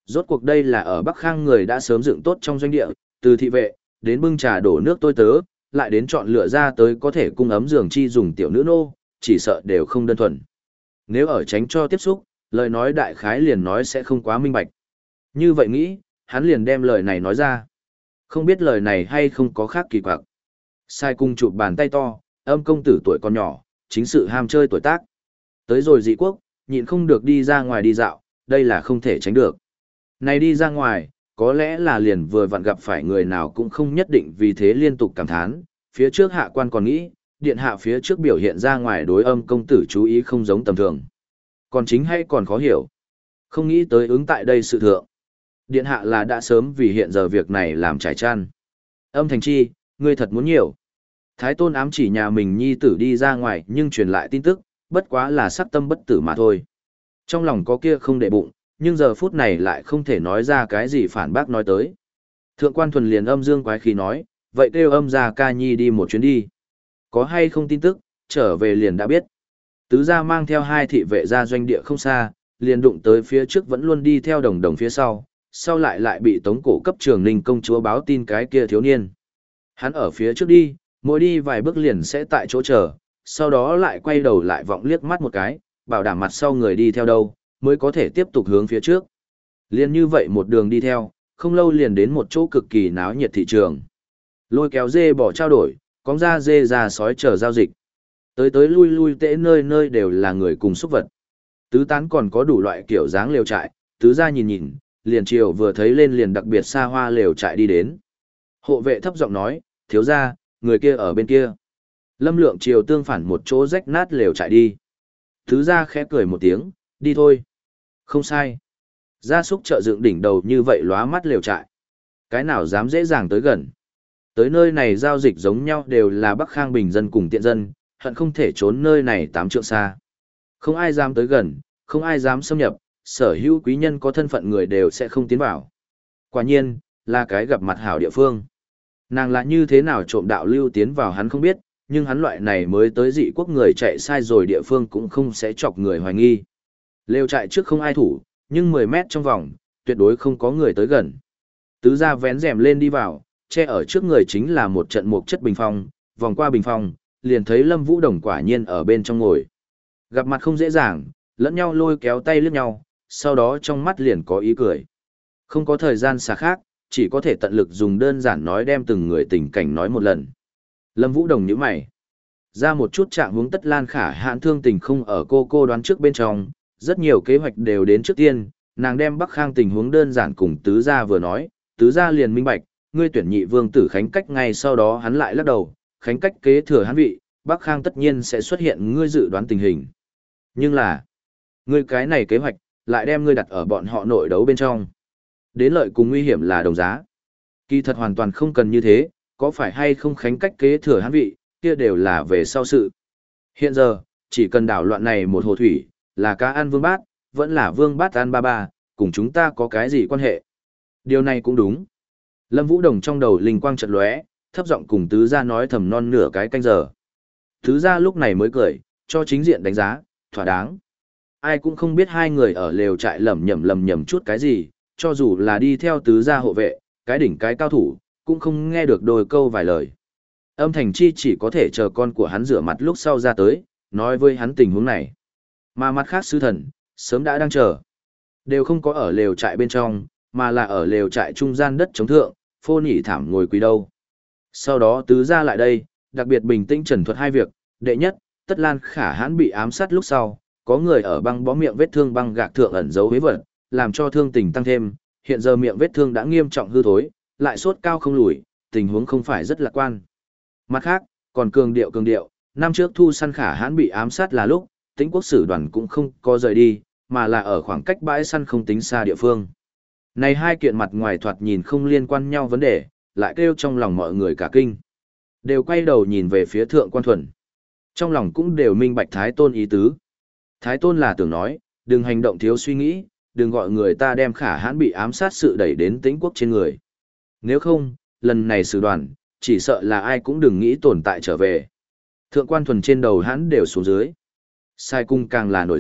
Rốt cuộc đây là ở Bắc Khang người đã sớm dựng tốt trong doanh địa, từ thị vệ, đến bưng trà đổ nước tôi tớ, lại đến chọn lựa ra tới có thể cung ấm giường chi dùng tiểu nữ nô, chỉ sợ đều không đơn thuần. Nếu ở tránh cho tiếp xúc, lời nói đại khái liền nói sẽ không quá minh bạch. Như vậy nghĩ, hắn liền đem lời này nói ra. Không biết lời này hay không có khác kỳ quặc. Sai cung chụp bàn tay to, âm công tử tuổi còn nhỏ, chính sự ham chơi tuổi tác. Tới rồi dị quốc, nhịn không được đi ra ngoài đi dạo, đây là không thể tránh được. Này đi ra ngoài, có lẽ là liền vừa vặn gặp phải người nào cũng không nhất định vì thế liên tục cảm thán, phía trước hạ quan còn nghĩ, điện hạ phía trước biểu hiện ra ngoài đối âm công tử chú ý không giống tầm thường. Còn chính hay còn khó hiểu. Không nghĩ tới ứng tại đây sự thượng. Điện hạ là đã sớm vì hiện giờ việc này làm trải chăn. Âm thành chi, ngươi thật muốn nhiều. Thái tôn ám chỉ nhà mình nhi tử đi ra ngoài nhưng truyền lại tin tức, bất quá là sắc tâm bất tử mà thôi. Trong lòng có kia không để bụng, nhưng giờ phút này lại không thể nói ra cái gì phản bác nói tới. Thượng quan thuần liền âm dương quái khí nói, vậy kêu âm ra ca nhi đi một chuyến đi. Có hay không tin tức, trở về liền đã biết. Tứ gia mang theo hai thị vệ ra doanh địa không xa, liền đụng tới phía trước vẫn luôn đi theo đồng đồng phía sau, sau lại lại bị tống cổ cấp trường ninh công chúa báo tin cái kia thiếu niên. Hắn ở phía trước đi, mỗi đi vài bước liền sẽ tại chỗ chờ, sau đó lại quay đầu lại vọng liếc mắt một cái, bảo đảm mặt sau người đi theo đâu, mới có thể tiếp tục hướng phía trước. Liên như vậy một đường đi theo, không lâu liền đến một chỗ cực kỳ náo nhiệt thị trường. Lôi kéo dê bỏ trao đổi, cóng ra dê ra sói chờ giao dịch. Tới tới lui lui tễ nơi nơi đều là người cùng xúc vật. Tứ tán còn có đủ loại kiểu dáng lều trại, tứ ra nhìn nhìn, liền chiều vừa thấy lên liền đặc biệt xa hoa lều trại đi đến. Hộ vệ thấp giọng nói, thiếu ra, người kia ở bên kia. Lâm lượng chiều tương phản một chỗ rách nát lều trại đi. Tứ ra khẽ cười một tiếng, đi thôi. Không sai. Gia súc chợ dựng đỉnh đầu như vậy lóa mắt lều trại. Cái nào dám dễ dàng tới gần. Tới nơi này giao dịch giống nhau đều là Bắc Khang bình dân cùng tiện dân, hận không thể trốn nơi này tám trượng xa. Không ai dám tới gần, không ai dám xâm nhập, sở hữu quý nhân có thân phận người đều sẽ không tiến vào. Quả nhiên, là cái gặp mặt hảo địa phương. Nàng là như thế nào trộm đạo lưu tiến vào hắn không biết, nhưng hắn loại này mới tới dị quốc người chạy sai rồi địa phương cũng không sẽ chọc người hoài nghi. Lều trại trước không ai thủ, nhưng mười mét trong vòng, tuyệt đối không có người tới gần. Tứ gia vén rèm lên đi vào, che ở trước người chính là một trận mục chất bình phong, vòng qua bình phong, liền thấy Lâm Vũ Đồng quả nhiên ở bên trong ngồi. Gặp mặt không dễ dàng, lẫn nhau lôi kéo tay liếc nhau, sau đó trong mắt liền có ý cười. Không có thời gian xa khác, chỉ có thể tận lực dùng đơn giản nói đem từng người tình cảnh nói một lần. Lâm Vũ Đồng nhíu mày. Ra một chút trạng hướng Tất Lan Khả Hãn thương tình không ở cô cô đoán trước bên trong, rất nhiều kế hoạch đều đến trước tiên, nàng đem Bắc Khang tình huống đơn giản cùng tứ gia vừa nói, tứ gia liền minh bạch, ngươi tuyển nhị vương tử Khánh Cách ngay sau đó hắn lại lắc đầu, Khánh Cách kế thừa hắn vị, Bắc Khang tất nhiên sẽ xuất hiện ngươi dự đoán tình hình. Nhưng là, ngươi cái này kế hoạch, lại đem ngươi đặt ở bọn họ nội đấu bên trong. Đến lợi cùng nguy hiểm là đồng giá. Kỳ thật hoàn toàn không cần như thế, có phải hay không Khánh Cách kế thừa hắn vị, kia đều là về sau sự. Hiện giờ, chỉ cần đảo loạn này một hồ thủy, là cá ăn vương bát, vẫn là vương bát ăn ba ba, cùng chúng ta có cái gì quan hệ. Điều này cũng đúng. Lâm Vũ Đồng trong đầu linh quang chợt lóe, thấp giọng cùng tứ gia nói thầm non nửa cái canh giờ. Tứ gia lúc này mới cười, cho chính diện đánh giá, thỏa đáng. Ai cũng không biết hai người ở lều trại lầm nhầm lầm nhầm chút cái gì, cho dù là đi theo tứ gia hộ vệ, cái đỉnh cái cao thủ, cũng không nghe được đôi câu vài lời. Âm Thành Chi chỉ có thể chờ con của hắn rửa mặt lúc sau ra tới, nói với hắn tình huống này. Mà mặt khác sứ thần, sớm đã đang chờ. Đều không có ở lều trại bên trong, mà là ở lều trại trung gian đất chống thượng, phô nhị thảm ngồi quỳ đâu. Sau đó tứ gia lại đây, đặc biệt bình tĩnh trần thuật hai việc. Đệ nhất, Tất Lan Khả Hãn bị ám sát lúc sau, có người ở băng bó miệng vết thương băng gạc thượng ẩn giấu huế vật, làm cho thương tình tăng thêm. Hiện giờ miệng vết thương đã nghiêm trọng hư thối, lại sốt cao không lùi, tình huống không phải rất lạc quan. Mặt khác, còn cường điệu cường điệu, năm trước thu săn Khả Hãn bị ám sát là lúc, Tĩnh quốc sử đoàn cũng không có rời đi, mà là ở khoảng cách bãi săn không tính xa địa phương. Này hai kiện mặt ngoài thoạt nhìn không liên quan nhau vấn đề, lại kêu trong lòng mọi người cả kinh. Đều quay đầu nhìn về phía thượng quan thuần. Trong lòng cũng đều minh bạch Thái Tôn ý tứ. Thái Tôn là tưởng nói, đừng hành động thiếu suy nghĩ, đừng gọi người ta đem Khả Hãn bị ám sát sự đẩy đến Tĩnh quốc trên người. Nếu không, lần này sử đoàn, chỉ sợ là ai cũng đừng nghĩ tồn tại trở về. Thượng quan thuần trên đầu hắn đều xuống dưới. Sai cung càng là nổi giận,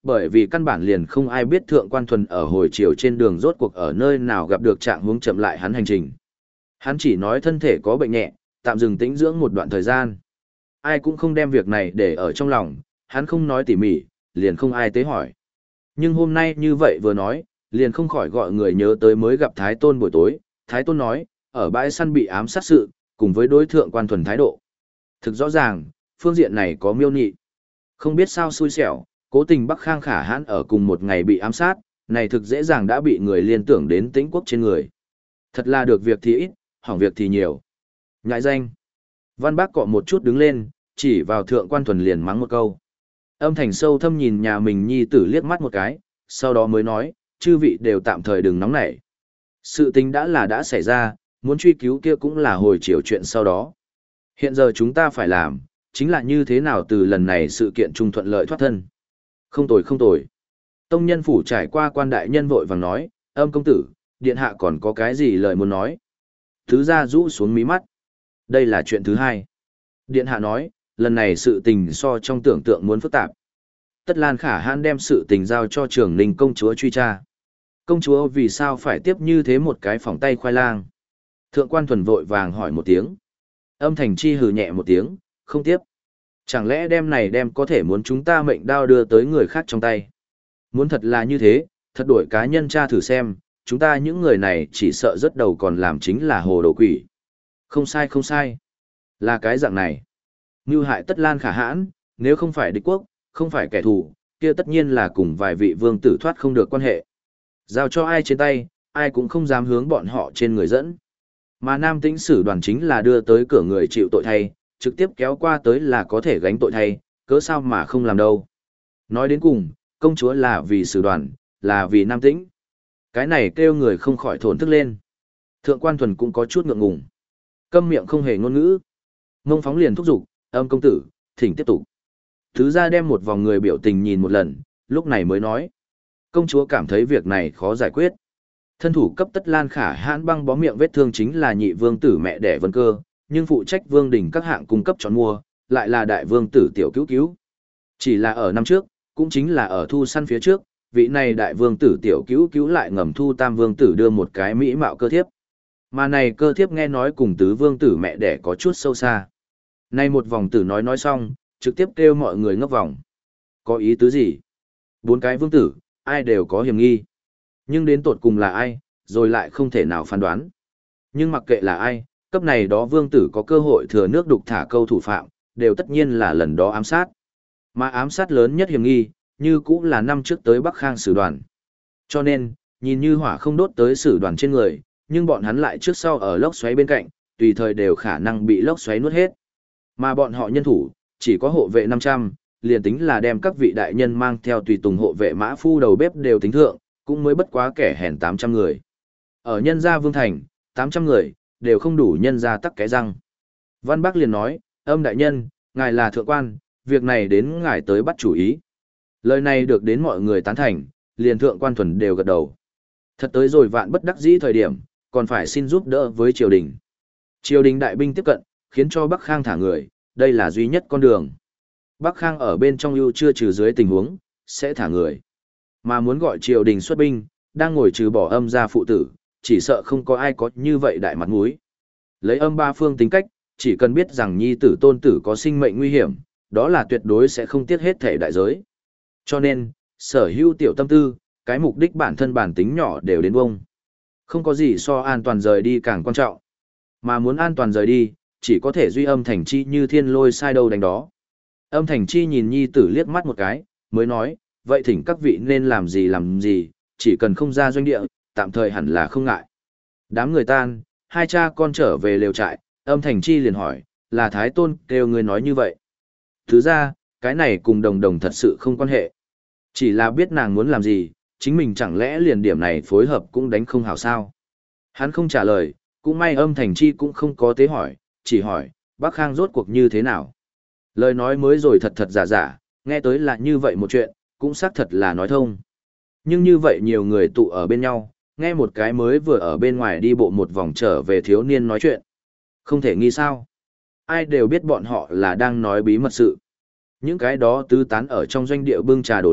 Bởi vì căn bản liền không ai biết Thượng Quan Thuần ở hồi chiều trên đường rốt cuộc ở nơi nào gặp được trạng huống chậm lại hắn hành trình. Hắn chỉ nói thân thể có bệnh nhẹ, tạm dừng tĩnh dưỡng một đoạn thời gian. Ai cũng không đem việc này để ở trong lòng, hắn không nói tỉ mỉ, liền không ai tế hỏi. Nhưng hôm nay như vậy vừa nói, liền không khỏi gọi người nhớ tới mới gặp Thái Tôn buổi tối. Thái Tôn nói, ở bãi săn bị ám sát sự, cùng với đối Thượng Quan Thuần thái độ. Thực rõ ràng, phương diện này có miêu nhị. Không biết sao xui xẻo, cố tình Bắc Khang Khả Hãn ở cùng một ngày bị ám sát, này thực dễ dàng đã bị người liên tưởng đến Tĩnh Quốc trên người. Thật là được việc thì ít, hỏng việc thì nhiều. Nhãi danh. Văn Bác cọ một chút đứng lên, chỉ vào Thượng Quan Thuần liền mắng một câu. Âm Thành sâu thâm nhìn nhà mình nhi tử liếc mắt một cái, sau đó mới nói, chư vị đều tạm thời đừng nóng nảy. Sự tình đã là đã xảy ra, muốn truy cứu kia cũng là hồi chiều chuyện sau đó. Hiện giờ chúng ta phải làm, chính là như thế nào từ lần này sự kiện trung thuận lợi thoát thân. Không tồi không tồi. Tông nhân phủ trải qua quan đại nhân vội vàng nói, âm công tử, điện hạ còn có cái gì lời muốn nói. Thứ ra rũ xuống mí mắt. Đây là chuyện thứ hai. Điện hạ nói, lần này sự tình so trong tưởng tượng muốn phức tạp. Tất Lan Khả Hãn đem sự tình giao cho Trường Ninh công chúa truy tra. Công chúa vì sao phải tiếp như thế một cái phỏng tay khoai lang? Thượng Quan Thuần vội vàng hỏi một tiếng. Âm Thành Chi hừ nhẹ một tiếng, không tiếp. Chẳng lẽ đem này đem có thể muốn chúng ta mệnh đao đưa tới người khác trong tay? Muốn thật là như thế, thật đổi cá nhân tra thử xem, chúng ta những người này chỉ sợ rất đầu còn làm chính là hồ đồ quỷ. Không sai không sai. Là cái dạng này. Mưu hại Tất Lan Khả Hãn, nếu không phải địch quốc, không phải kẻ thù, kia tất nhiên là cùng vài vị vương tử thoát không được quan hệ. Giao cho ai trên tay, ai cũng không dám hướng bọn họ trên người dẫn. Mà Nam Tĩnh Sử đoàn chính là đưa tới cửa người chịu tội thay, trực tiếp kéo qua tới là có thể gánh tội thay, cớ sao mà không làm đâu. Nói đến cùng, công chúa là vì sử đoàn, là vì Nam Tĩnh. Cái này kêu người không khỏi thổn thức lên. Thượng Quan Thuần cũng có chút ngượng ngùng. Câm miệng không hề ngôn ngữ. Ngông Phóng liền thúc giục, âm công tử, thỉnh tiếp tục. Thứ ra đem một vòng người biểu tình nhìn một lần, lúc này mới nói. Công chúa cảm thấy việc này khó giải quyết. Thân thủ cấp Tất Lan Khả Hãn băng bó miệng vết thương chính là nhị vương tử mẹ đẻ Vân Cơ, nhưng phụ trách vương đình các hạng cung cấp chọn mua, lại là đại vương tử tiểu cứu cứu. Chỉ là ở năm trước, cũng chính là ở thu săn phía trước, vị này đại vương tử tiểu cứu cứu lại ngầm thu tam vương tử đưa một cái mỹ mạo cơ thiếp. Mà này cơ thiếp nghe nói cùng tứ vương tử mẹ đẻ có chút sâu xa. Nay một vòng tử nói nói xong, trực tiếp kêu mọi người ngốc vòng. Có ý tứ gì? Bốn cái vương tử, ai đều có hiểm nghi. Nhưng đến tột cùng là ai, rồi lại không thể nào phán đoán. Nhưng mặc kệ là ai, cấp này đó vương tử có cơ hội thừa nước đục thả câu thủ phạm, đều tất nhiên là lần đó ám sát. Mà ám sát lớn nhất hiểm nghi, như cũng là năm trước tới Bắc Khang sử đoàn. Cho nên, nhìn như hỏa không đốt tới sử đoàn trên người, nhưng bọn hắn lại trước sau ở lốc xoáy bên cạnh, tùy thời đều khả năng bị lốc xoáy nuốt hết. Mà bọn họ nhân thủ, chỉ có hộ vệ năm trăm, liền tính là đem các vị đại nhân mang theo tùy tùng hộ vệ mã phu đầu bếp đều tính thượng, cũng mới bất quá kẻ hèn tám trăm người. Ở nhân gia Vương Thành, tám trăm người, đều không đủ nhân gia tắc cái răng. Văn Bắc liền nói, âm đại nhân, ngài là thượng quan, việc này đến ngài tới bắt chủ ý. Lời này được đến mọi người tán thành, liền Thượng Quan Thuần đều gật đầu. Thật tới rồi vạn bất đắc dĩ thời điểm, còn phải xin giúp đỡ với triều đình. Triều đình đại binh tiếp cận, khiến cho Bắc Khang thả người, đây là duy nhất con đường. Bắc Khang ở bên trong ưu chưa trừ dưới tình huống, sẽ thả người. Mà muốn gọi triều đình xuất binh, đang ngồi trừ bỏ âm ra phụ tử, chỉ sợ không có ai có như vậy đại mặt mũi. Lấy âm ba phương tính cách, chỉ cần biết rằng nhi tử tôn tử có sinh mệnh nguy hiểm, đó là tuyệt đối sẽ không tiếc hết thể đại giới. Cho nên, sở hữu tiểu tâm tư, cái mục đích bản thân bản tính nhỏ đều đến bông. Không có gì so an toàn rời đi càng quan trọng. Mà muốn an toàn rời đi, chỉ có thể duy âm thành chi như thiên lôi sai đâu đánh đó. Âm thành chi nhìn nhi tử liếc mắt một cái, mới nói, vậy thỉnh các vị nên làm gì làm gì, chỉ cần không ra doanh địa, tạm thời hẳn là không ngại. Đám người tan, hai cha con trở về lều trại, âm thành chi liền hỏi, là Thái Tôn kêu người nói như vậy. Thứ ra, cái này cùng đồng đồng thật sự không quan hệ. Chỉ là biết nàng muốn làm gì, chính mình chẳng lẽ liền điểm này phối hợp cũng đánh không hảo sao. Hắn không trả lời, cũng may âm thành chi cũng không có tế hỏi, chỉ hỏi, Bắc Khang rốt cuộc như thế nào. Lời nói mới rồi thật thật giả giả, nghe tới là như vậy một chuyện, cũng xác thật là nói thông. Nhưng như vậy nhiều người tụ ở bên nhau, nghe một cái mới vừa ở bên ngoài đi bộ một vòng trở về thiếu niên nói chuyện. Không thể nghi sao. Ai đều biết bọn họ là đang nói bí mật sự. Những cái đó tứ tán ở trong doanh địa bưng trà đổ nước,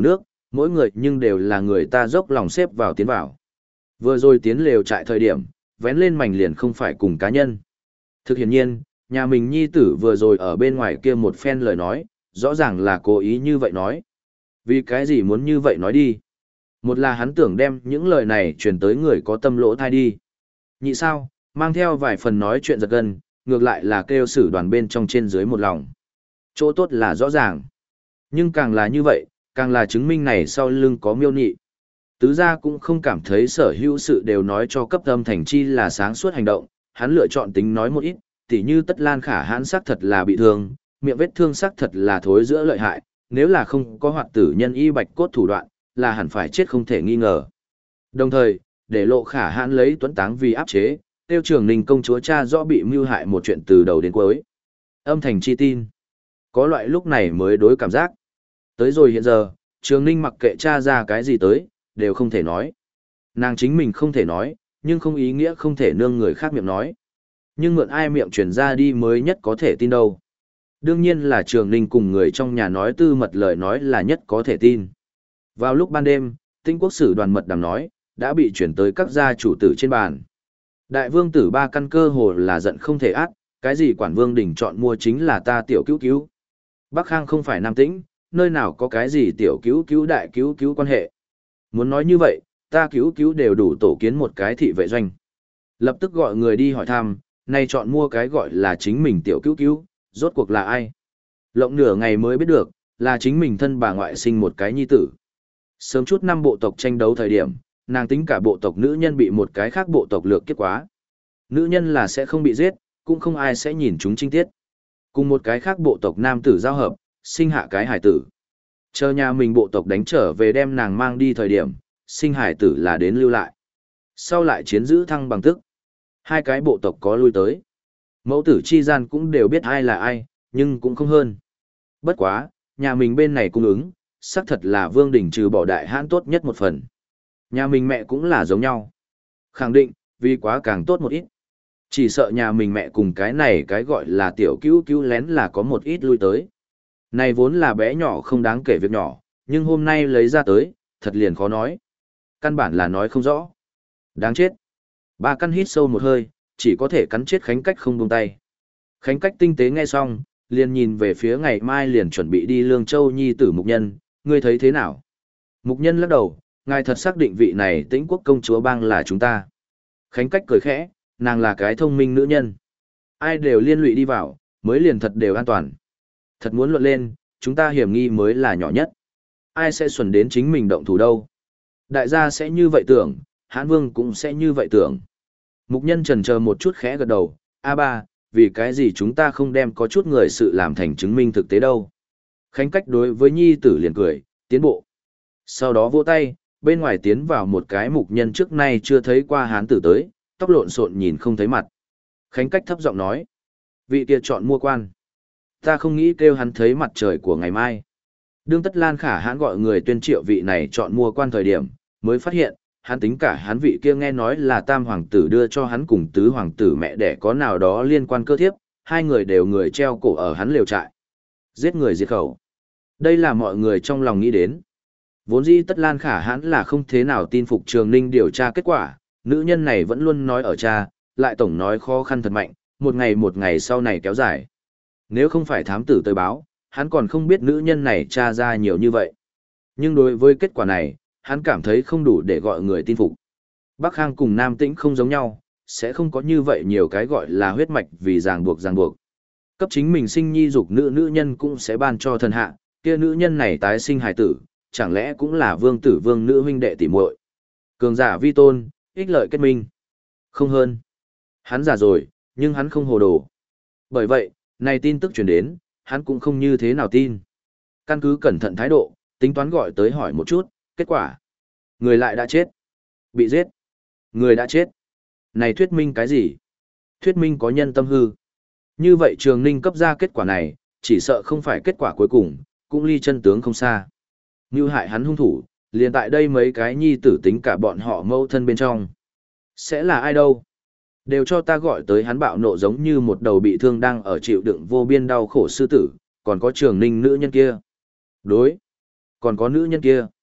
mỗi người nhưng đều là người ta dốc lòng xếp vào tiến vào. Vừa rồi tiến lều trại thời điểm, vén lên mảnh liền không phải cùng cá nhân. Thực hiện nhiên, nhà mình nhi tử vừa rồi ở bên ngoài kia một phen lời nói, rõ ràng là cố ý như vậy nói. Vì cái gì muốn như vậy nói đi? Một là hắn tưởng đem những lời này truyền tới người có tâm lỗ thai đi. Nhị sao, mang theo vài phần nói chuyện giật gân, ngược lại là kêu sử đoàn bên trong trên dưới một lòng. Chỗ tốt là rõ ràng. Nhưng càng là như vậy, càng là chứng minh này sau lưng có miêu nị. Tứ gia cũng không cảm thấy sở hữu sự đều nói cho cấp âm thành chi là sáng suốt hành động, hắn lựa chọn tính nói một ít, tỉ như tất lan khả hãn xác thật là bị thương, miệng vết thương xác thật là thối giữa lợi hại, nếu là không có hoạt tử nhân y bạch cốt thủ đoạn, là hẳn phải chết không thể nghi ngờ. Đồng thời, để lộ khả hãn lấy tuấn táng vì áp chế, tiêu trường ninh công chúa cha rõ bị mưu hại một chuyện từ đầu đến cuối. Âm thành chi tin. Có loại lúc này mới đối cảm giác. Tới rồi hiện giờ, trường ninh mặc kệ cha ra cái gì tới, đều không thể nói. Nàng chính mình không thể nói, nhưng không ý nghĩa không thể nương người khác miệng nói. Nhưng mượn ai miệng truyền ra đi mới nhất có thể tin đâu. Đương nhiên là trường ninh cùng người trong nhà nói tư mật lời nói là nhất có thể tin. Vào lúc ban đêm, Tinh Quốc sử đoàn mật đàm nói, đã bị chuyển tới các gia chủ tử trên bàn. Đại vương tử ba căn cơ hồ là giận không thể át, cái gì quản vương đỉnh chọn mua chính là ta tiểu cứu cứu. Bắc Khang không phải Nam Tĩnh, nơi nào có cái gì tiểu cứu cứu đại cứu cứu quan hệ. Muốn nói như vậy, ta cứu cứu đều đủ tổ kiến một cái thị vệ doanh. Lập tức gọi người đi hỏi thăm, nay chọn mua cái gọi là chính mình tiểu cứu cứu, rốt cuộc là ai. Lộng nửa ngày mới biết được, là chính mình thân bà ngoại sinh một cái nhi tử. Sớm chút năm bộ tộc tranh đấu thời điểm, nàng tính cả bộ tộc nữ nhân bị một cái khác bộ tộc lược kết quá. Nữ nhân là sẽ không bị giết, cũng không ai sẽ nhìn chúng trinh tiết. Cùng một cái khác bộ tộc nam tử giao hợp, sinh hạ cái hải tử. Chờ nhà mình bộ tộc đánh trở về đem nàng mang đi thời điểm, sinh hải tử là đến lưu lại. Sau lại chiến giữ thăng bằng tức. Hai cái bộ tộc có lui tới. Mẫu tử chi gian cũng đều biết ai là ai, nhưng cũng không hơn. Bất quá, nhà mình bên này cung ứng, xác thật là Vương Đình trừ bỏ đại hãn tốt nhất một phần. Nhà mình mẹ cũng là giống nhau. Khẳng định, vì quá càng tốt một ít. Chỉ sợ nhà mình mẹ cùng cái này cái gọi là tiểu cứu cứu lén là có một ít lui tới. Này vốn là bé nhỏ không đáng kể việc nhỏ, nhưng hôm nay lấy ra tới, thật liền khó nói. Căn bản là nói không rõ. Đáng chết. Ba căn hít sâu một hơi, chỉ có thể cắn chết Khánh Cách không buông tay. Khánh Cách tinh tế nghe xong, liền nhìn về phía ngày mai liền chuẩn bị đi Lương Châu nhi tử Mục Nhân, ngươi thấy thế nào? Mục Nhân lắc đầu, ngài thật xác định vị này Tĩnh Quốc công chúa bang là chúng ta. Khánh Cách cười khẽ, nàng là cái thông minh nữ nhân. Ai đều liên lụy đi vào, mới liền thật đều an toàn. Thật muốn luận lên, chúng ta hiểm nghi mới là nhỏ nhất. Ai sẽ xuẩn đến chính mình động thủ đâu? Đại gia sẽ như vậy tưởng, Hãn Vương cũng sẽ như vậy tưởng. Mục Nhân chần chờ một chút khẽ gật đầu, A ba, vì cái gì chúng ta không đem có chút người sự làm thành chứng minh thực tế đâu? Khánh Cách đối với nhi tử liền cười, tiến bộ. Sau đó vỗ tay, bên ngoài tiến vào một cái Mục Nhân trước nay chưa thấy qua hán tử tới, tóc lộn xộn nhìn không thấy mặt. Khánh Cách thấp giọng nói, vị kia chọn mua quan. Ta không nghĩ kêu hắn thấy mặt trời của ngày mai. Đương Tất Lan Khả hãn gọi người tuyên triệu vị này chọn mua quan thời điểm, mới phát hiện, hắn tính cả hắn vị kia nghe nói là tam hoàng tử đưa cho hắn cùng tứ hoàng tử mẹ đẻ có nào đó liên quan cơ thiếp, hai người đều người treo cổ ở hắn liều trại. Giết người diệt khẩu. Đây là mọi người trong lòng nghĩ đến. Vốn dĩ Tất Lan Khả hãn là không thế nào tin phục Trường Ninh điều tra kết quả, nữ nhân này vẫn luôn nói ở cha, lại tổng nói khó khăn thật mạnh, một ngày một ngày sau này kéo dài. Nếu không phải thám tử tới báo, hắn còn không biết nữ nhân này tra ra nhiều như vậy. Nhưng đối với kết quả này, hắn cảm thấy không đủ để gọi người tin phục. Bắc Khang cùng Nam Tĩnh không giống nhau, sẽ không có như vậy nhiều cái gọi là huyết mạch vì ràng buộc ràng buộc. Cấp chính mình sinh nhi dục nữ nữ nhân cũng sẽ ban cho thần hạ, kia nữ nhân này tái sinh hài tử, chẳng lẽ cũng là vương tử vương nữ huynh đệ tỉ muội. Cường giả vi tôn, ích lợi kết minh. Không hơn. Hắn già rồi, nhưng hắn không hồ đồ. Bởi vậy, này tin tức truyền đến, hắn cũng không như thế nào tin. Căn cứ cẩn thận thái độ, tính toán gọi tới hỏi một chút, kết quả. Người lại đã chết. Bị giết. Người đã chết. Này thuyết minh cái gì? Thuyết minh có nhân tâm hư. Như vậy Trường Ninh cấp ra kết quả này, chỉ sợ không phải kết quả cuối cùng, cũng ly chân tướng không xa. Như hại hắn hung thủ, liền tại đây mấy cái nhi tử tính cả bọn họ mâu thân bên trong. Sẽ là ai đâu? Đều cho ta gọi tới hắn bạo nộ giống như một đầu bị thương đang ở chịu đựng vô biên đau khổ sư tử, còn có Trường Ninh nữ nhân kia. Đối. Còn có nữ nhân kia.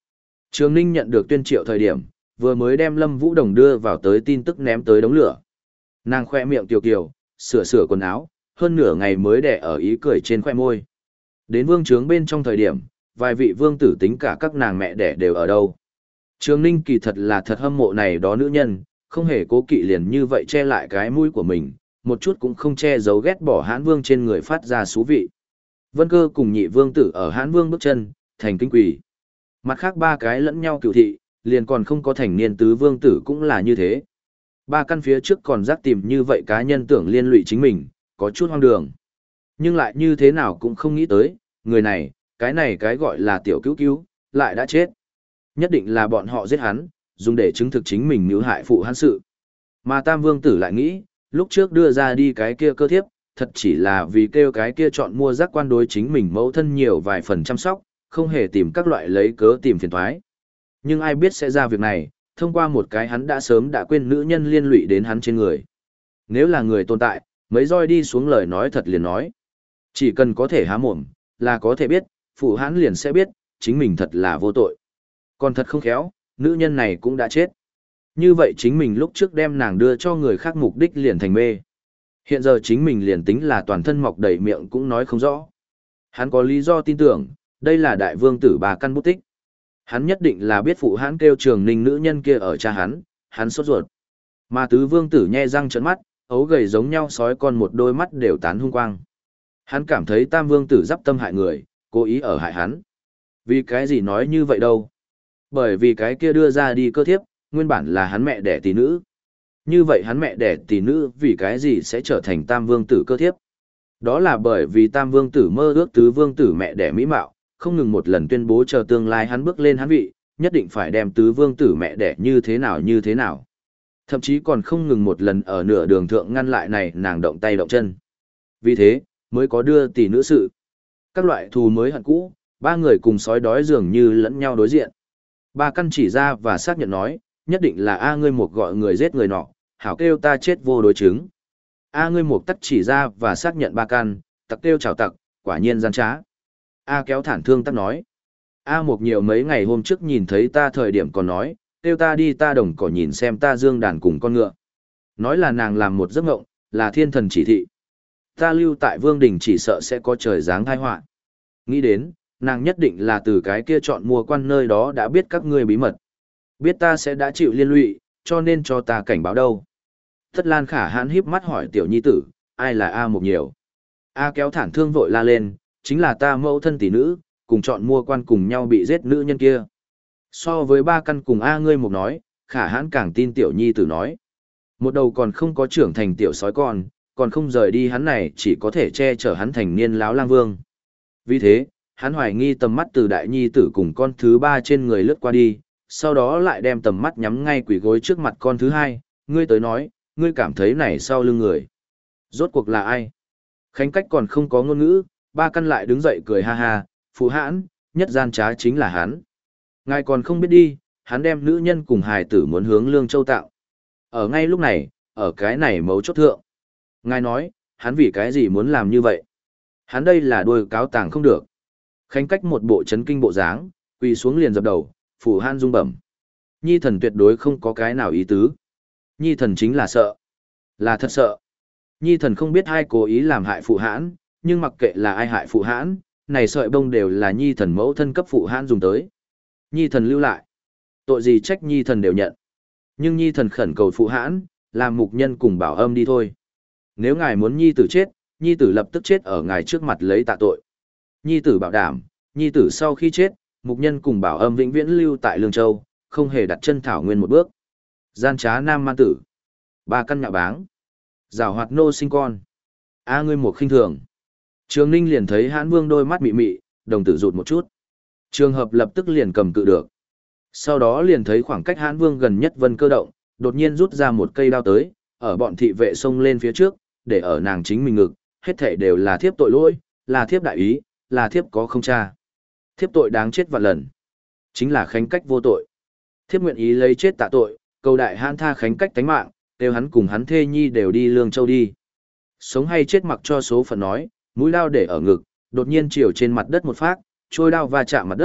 Trường Ninh nhận được tuyên triệu thời điểm, vừa mới đem Lâm Vũ Đồng đưa vào tới tin tức ném tới đống lửa. Nàng khoe miệng kiều kiều, sửa sửa quần áo, hơn nửa ngày mới đẻ ở ý cười trên khoe môi. Đến vương trướng bên trong thời điểm, vài vị vương tử tính cả các nàng mẹ đẻ đều ở đâu. Trường Ninh kỳ thật là thật hâm mộ này đó nữ nhân, không hề cố kỵ liền như vậy che lại cái mũi của mình, một chút cũng không che giấu ghét bỏ Hán Vương trên người phát ra xú vị. Vân Cơ cùng nhị vương tử ở Hán Vương bước chân, thành kinh quỷ. Mặt khác ba cái lẫn nhau cựu thị, liền còn không có thành niên tứ vương tử cũng là như thế. Ba căn phía trước còn giác tìm như vậy cá nhân tưởng liên lụy chính mình, có chút hoang đường. Nhưng lại như thế nào cũng không nghĩ tới, người này, cái này cái gọi là tiểu cứu cứu, lại đã chết. Nhất định là bọn họ giết hắn, dùng để chứng thực chính mình mưu hại phụ hắn sự. Mà Tam Vương Tử lại nghĩ, lúc trước đưa ra đi cái kia cơ thiếp, thật chỉ là vì kêu cái kia chọn mua giác quan đối chính mình mẫu thân nhiều vài phần chăm sóc, không hề tìm các loại lấy cớ tìm phiền toái. Nhưng ai biết sẽ ra việc này, thông qua một cái hắn đã sớm đã quên nữ nhân liên lụy đến hắn trên người. Nếu là người tồn tại, mấy roi đi xuống lời nói thật liền nói. Chỉ cần có thể há mồm, là có thể biết, phụ hắn liền sẽ biết, chính mình thật là vô tội. Còn thật không khéo, nữ nhân này cũng đã chết. Như vậy chính mình lúc trước đem nàng đưa cho người khác mục đích liền thành mê. Hiện giờ chính mình liền tính là toàn thân mọc đầy miệng cũng nói không rõ. Hắn có lý do tin tưởng, đây là đại vương tử bà căn bút tích. Hắn nhất định là biết phụ hắn kêu Trường Ninh nữ nhân kia ở cha hắn, hắn sốt ruột. Mà tứ vương tử nhe răng trợn mắt, ấu gầy giống nhau sói con một đôi mắt đều tán hung quang. Hắn cảm thấy tam vương tử giáp tâm hại người, cố ý ở hại hắn. Vì cái gì nói như vậy đâu? Bởi vì cái kia đưa ra đi cơ thiếp, nguyên bản là hắn mẹ đẻ tỷ nữ. Như vậy hắn mẹ đẻ tỷ nữ vì cái gì sẽ trở thành tam vương tử cơ thiếp? Đó là bởi vì tam vương tử mơ ước tứ vương tử mẹ đẻ mỹ mạo, không ngừng một lần tuyên bố chờ tương lai hắn bước lên hắn vị, nhất định phải đem tứ vương tử mẹ đẻ như thế nào như thế nào. Thậm chí còn không ngừng một lần ở nửa đường thượng ngăn lại này nàng động tay động chân. Vì thế, mới có đưa tỷ nữ sự. Các loại thù mới hận cũ, ba người cùng sói đói dường như lẫn nhau đối diện. Ba căn chỉ ra và xác nhận nói, nhất định là A ngươi một gọi người giết người nọ, hảo kêu ta chết vô đối chứng. A ngươi một tắc chỉ ra và xác nhận ba căn, tặc kêu chào tặc, quả nhiên gian trá. A kéo thản thương tắc nói. A một nhiều mấy ngày hôm trước nhìn thấy ta thời điểm còn nói, kêu ta đi ta đồng cỏ nhìn xem ta dương đàn cùng con ngựa. Nói là nàng làm một giấc ngộng, là thiên thần chỉ thị. Ta lưu tại vương đình chỉ sợ sẽ có trời giáng tai họa. Nghĩ đến, nàng nhất định là từ cái kia chọn mua quan nơi đó đã biết các ngươi bí mật. Biết ta sẽ đã chịu liên lụy, cho nên cho ta cảnh báo đâu. Thất Lan Khả hãn híp mắt hỏi tiểu nhi tử, ai là A một nhiều. A kéo thản thương vội la lên, chính là ta mẫu thân tỷ nữ, cùng chọn mua quan cùng nhau bị giết nữ nhân kia. So với ba căn cùng A ngươi một nói, Khả hãn càng tin tiểu nhi tử nói. Một đầu còn không có trưởng thành tiểu sói con, còn không rời đi hắn này chỉ có thể che chở hắn thành niên láo lang vương. Vì thế, hắn hoài nghi tầm mắt từ đại nhi tử cùng con thứ ba trên người lướt qua đi, sau đó lại đem tầm mắt nhắm ngay quỷ gối trước mặt con thứ hai, ngươi tới nói, ngươi cảm thấy này sau lưng người. Rốt cuộc là ai? Khánh Cách còn không có ngôn ngữ, ba căn lại đứng dậy cười ha ha, phụ hãn, nhất gian trá chính là hắn. Ngài còn không biết đi, hắn đem nữ nhân cùng hài tử muốn hướng Lương Châu tạo. Ở ngay lúc này, ở cái này mấu chốt thượng. Ngài nói, hắn vì cái gì muốn làm như vậy? Hắn đây là đuôi cáo tàng không được. Khánh Cách một bộ chấn kinh bộ dáng, quỳ xuống liền dập đầu, phủ han rung bẩm. Nhi thần tuyệt đối không có cái nào ý tứ. Nhi thần chính là sợ. Là thật sợ. Nhi thần không biết ai cố ý làm hại phụ hãn, nhưng mặc kệ là ai hại phụ hãn, này sợi bông đều là nhi thần mẫu thân cấp phụ hãn dùng tới. Nhi thần lưu lại. Tội gì trách nhi thần đều nhận. Nhưng nhi thần khẩn cầu phụ hãn, làm mục nhân cùng bảo âm đi thôi. Nếu ngài muốn nhi tử chết, nhi tử lập tức chết ở ngài trước mặt lấy tạ tội. Nhi tử bảo đảm, nhi tử sau khi chết, mục nhân cùng bảo âm vĩnh viễn lưu tại Lương Châu, không hề đặt chân thảo nguyên một bước. Gian trá nam man tử. Ba căn nhạo báng. Giảo hoạt nô sinh con. A ngươi một khinh thường. Trường Ninh liền thấy Hãn Vương đôi mắt mị mị, đồng tử rụt một chút. Trường hợp lập tức liền cầm cự được. Sau đó liền thấy khoảng cách Hãn Vương gần nhất Vân Cơ động, đột nhiên rút ra một cây đao tới, ở bọn thị vệ xông lên phía trước, để ở nàng chính mình ngực, hết thảy đều là thiếp tội lỗi, là thiếp đại ý, là thiếp có không cha. Thiếp tội đáng chết vạn lần. Chính là Khánh Cách vô tội. Thiếp nguyện ý lấy chết tạ tội, cầu đại hãn tha Khánh Cách tánh mạng, đều hắn cùng hắn thê nhi đều đi Lương Châu đi. Sống hay chết mặc cho số phận nói, mũi đao để ở ngực, đột nhiên chiều trên mặt đất một phát, trôi đao va chạm mặt đất,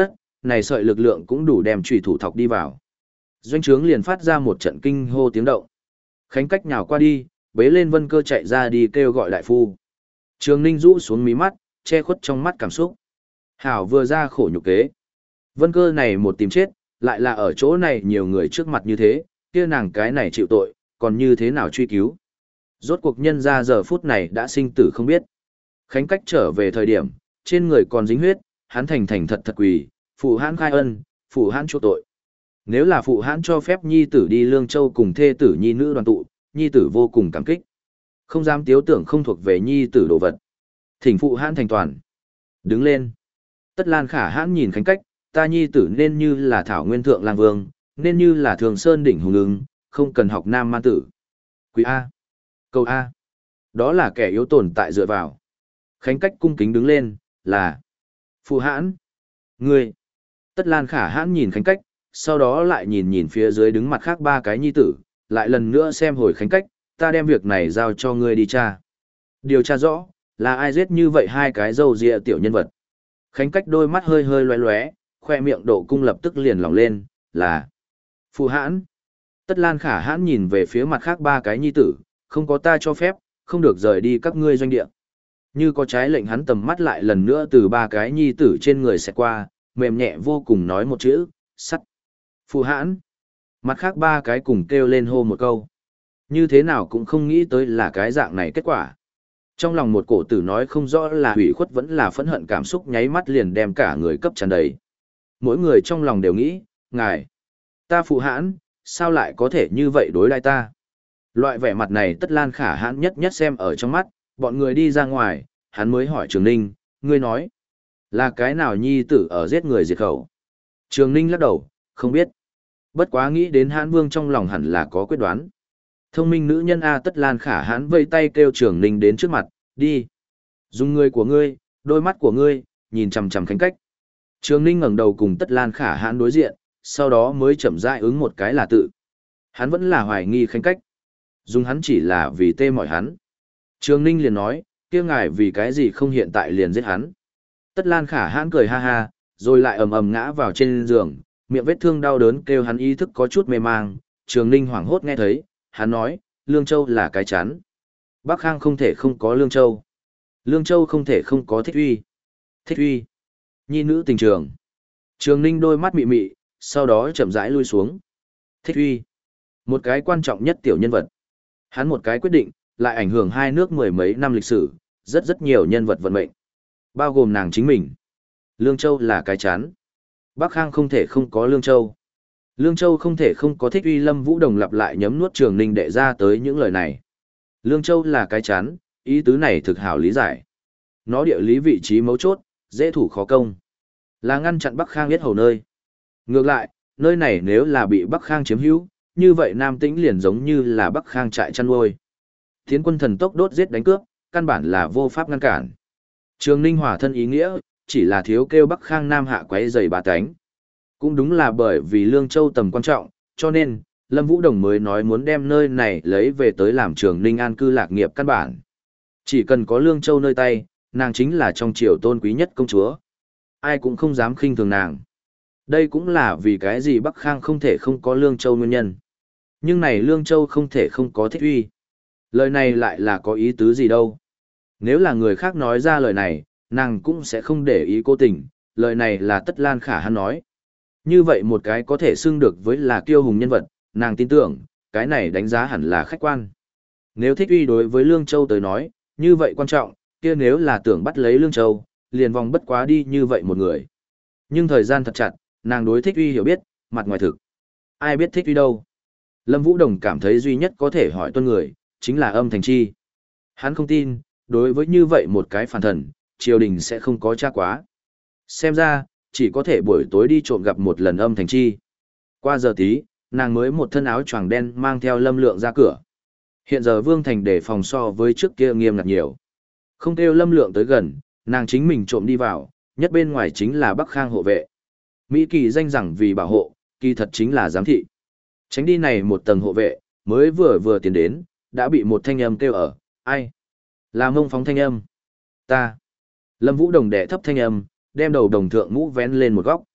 này sợi lực lượng cũng đủ đem chủy thủ thọc đi vào. Doanh trướng liền phát ra một trận kinh hô tiếng động. Khánh Cách nhào qua đi, bế lên Vân Cơ chạy ra đi kêu gọi đại phu. Trường Ninh rũ xuống mí mắt, che khuất trong mắt cảm xúc. Hảo vừa ra khổ nhục kế. Vân Cơ này một tìm chết, lại là ở chỗ này nhiều người trước mặt như thế, kia nàng cái này chịu tội, còn như thế nào truy cứu. Rốt cuộc nhân ra giờ phút này đã sinh tử không biết. Khánh Cách trở về thời điểm, trên người còn dính huyết, hắn thành thành thật thật quỳ, phụ hãn khai ân, phụ hãn chuộc tội. Nếu là phụ hãn cho phép nhi tử đi Lương Châu cùng thê tử nhi nữ đoàn tụ, nhi tử vô cùng cảm kích. Không dám tiếu tưởng không thuộc về nhi tử đồ vật. Thỉnh phụ hãn thành toàn. Đứng lên. Tất Lan Khả hãn nhìn Khánh Cách, ta nhi tử nên như là Thảo Nguyên Thượng Lang Vương, nên như là Thường Sơn Đỉnh Hùng ứng, không cần học Nam Man Tử. Quý A. Câu A. Đó là kẻ yếu tồn tại dựa vào. Khánh Cách cung kính đứng lên, là phụ hãn. Ngươi. Tất Lan Khả hãn nhìn Khánh Cách, sau đó lại nhìn nhìn phía dưới đứng mặt khác ba cái nhi tử, lại lần nữa xem hồi Khánh Cách, ta đem việc này giao cho ngươi đi tra. Điều tra rõ, là ai giết như vậy hai cái râu ria tiểu nhân vật. Khánh Cách đôi mắt hơi hơi loé loé, khoe miệng độ cung lập tức liền lỏng lên, là phụ hãn. Tất Lan Khả hãn nhìn về phía mặt khác ba cái nhi tử, không có ta cho phép, không được rời đi các ngươi doanh địa. Như có trái lệnh hắn tầm mắt lại lần nữa từ ba cái nhi tử trên người xẹt qua, mềm nhẹ vô cùng nói một chữ, sắt. Phụ hãn. Mặt khác ba cái cùng kêu lên hô một câu. Như thế nào cũng không nghĩ tới là cái dạng này kết quả. Trong lòng một cổ tử nói không rõ là hủy khuất vẫn là phẫn hận cảm xúc nháy mắt liền đem cả người cấp tràn đầy. Mỗi người trong lòng đều nghĩ, ngài, ta phụ hãn, sao lại có thể như vậy đối đãi ta? Loại vẻ mặt này Tất Lan Khả hãn nhất nhất xem ở trong mắt, bọn người đi ra ngoài, hắn mới hỏi Trường Ninh, ngươi nói, là cái nào nhi tử ở giết người diệt khẩu? Trường Ninh lắc đầu, không biết. Bất quá nghĩ đến hãn vương trong lòng hẳn là có quyết đoán. Thông minh nữ nhân A Tất Lan Khả hãn vây tay kêu Trường Ninh đến trước mặt, đi. Dùng người của ngươi, đôi mắt của ngươi, nhìn chằm chằm Khánh Cách. Trường Ninh ngẩng đầu cùng Tất Lan Khả hãn đối diện, sau đó mới chậm rãi ứng một cái là tự. Hắn vẫn là hoài nghi Khánh Cách. Dùng hắn chỉ là vì tê mỏi hắn. Trường Ninh liền nói, kia ngài vì cái gì không hiện tại liền giết hắn. Tất Lan Khả hãn cười ha ha, rồi lại ầm ầm ngã vào trên giường, miệng vết thương đau đớn kêu hắn ý thức có chút mê mang. Trường Ninh hoảng hốt nghe thấy, hắn nói, Lương Châu là cái chán. Bắc Khang không thể không có Lương Châu. Lương Châu không thể không có Thích Uy. Thích Uy. Nhi nữ tình trường. Trường Ninh đôi mắt mị mị, sau đó chậm rãi lui xuống. Thích Uy. Một cái quan trọng nhất tiểu nhân vật. Hắn một cái quyết định, lại ảnh hưởng hai nước mười mấy năm lịch sử, rất rất nhiều nhân vật vận mệnh. Bao gồm nàng chính mình. Lương Châu là cái chán. Bắc Khang không thể không có Lương Châu. Lương Châu không thể không có Thích Uy. Lâm Vũ Đồng lặp lại nhấm nuốt Trường Ninh đệ ra tới những lời này. Lương Châu là cái chán, ý tứ này thực hảo lý giải. Nó địa lý vị trí mấu chốt, dễ thủ khó công. Là ngăn chặn Bắc Khang biết hầu nơi. Ngược lại, nơi này nếu là bị Bắc Khang chiếm hữu, như vậy Nam Tĩnh liền giống như là Bắc Khang trại chăn nuôi. Tiến quân thần tốc đốt giết đánh cướp, căn bản là vô pháp ngăn cản. Trường Ninh hòa thân ý nghĩa, chỉ là thiếu kêu Bắc Khang Nam hạ quấy rầy bà cánh. Cũng đúng là bởi vì Lương Châu tầm quan trọng, cho nên, Lâm Vũ Đồng mới nói muốn đem nơi này lấy về tới làm Trường Ninh an cư lạc nghiệp căn bản. Chỉ cần có Lương Châu nơi tay, nàng chính là trong triều tôn quý nhất công chúa. Ai cũng không dám khinh thường nàng. Đây cũng là vì cái gì Bắc Khang không thể không có Lương Châu nguyên nhân. Nhưng này Lương Châu không thể không có Thích Uy. Lời này lại là có ý tứ gì đâu. Nếu là người khác nói ra lời này, nàng cũng sẽ không để ý cố tình, lời này là Tất Lan Khả hãn nói. Như vậy một cái có thể xưng được với là kiêu hùng nhân vật, nàng tin tưởng, cái này đánh giá hẳn là khách quan. Nếu Thích Uy đối với Lương Châu tới nói, như vậy quan trọng, kia nếu là tưởng bắt lấy Lương Châu, liền vòng bất quá đi như vậy một người. Nhưng thời gian thật chặt, nàng đối Thích Uy hiểu biết, mặt ngoài thực. Ai biết Thích Uy đâu? Lâm Vũ Đồng cảm thấy duy nhất có thể hỏi tuân người, chính là Âm Thành Chi. Hắn không tin, đối với như vậy một cái phản thần, triều đình sẽ không có tra quá. Xem ra, chỉ có thể buổi tối đi trộm gặp một lần Âm Thành Chi. Qua giờ tí, nàng mới một thân áo choàng đen mang theo Lâm Lượng ra cửa. Hiện giờ Vương Thành đề phòng so với trước kia nghiêm ngặt nhiều. Không kêu Lâm Lượng tới gần, nàng chính mình trộm đi vào, nhất bên ngoài chính là Bắc Khang hộ vệ. Mỹ kỳ danh rằng vì bảo hộ, kỳ thật chính là giám thị. Tránh đi này một tầng hộ vệ, mới vừa vừa tiến đến, đã bị một thanh âm kêu ở, ai? Là Mông Phóng thanh âm. Ta. Lâm Vũ Đồng đẻ thấp thanh âm, đem đầu đồng thượng mũ vén lên một góc.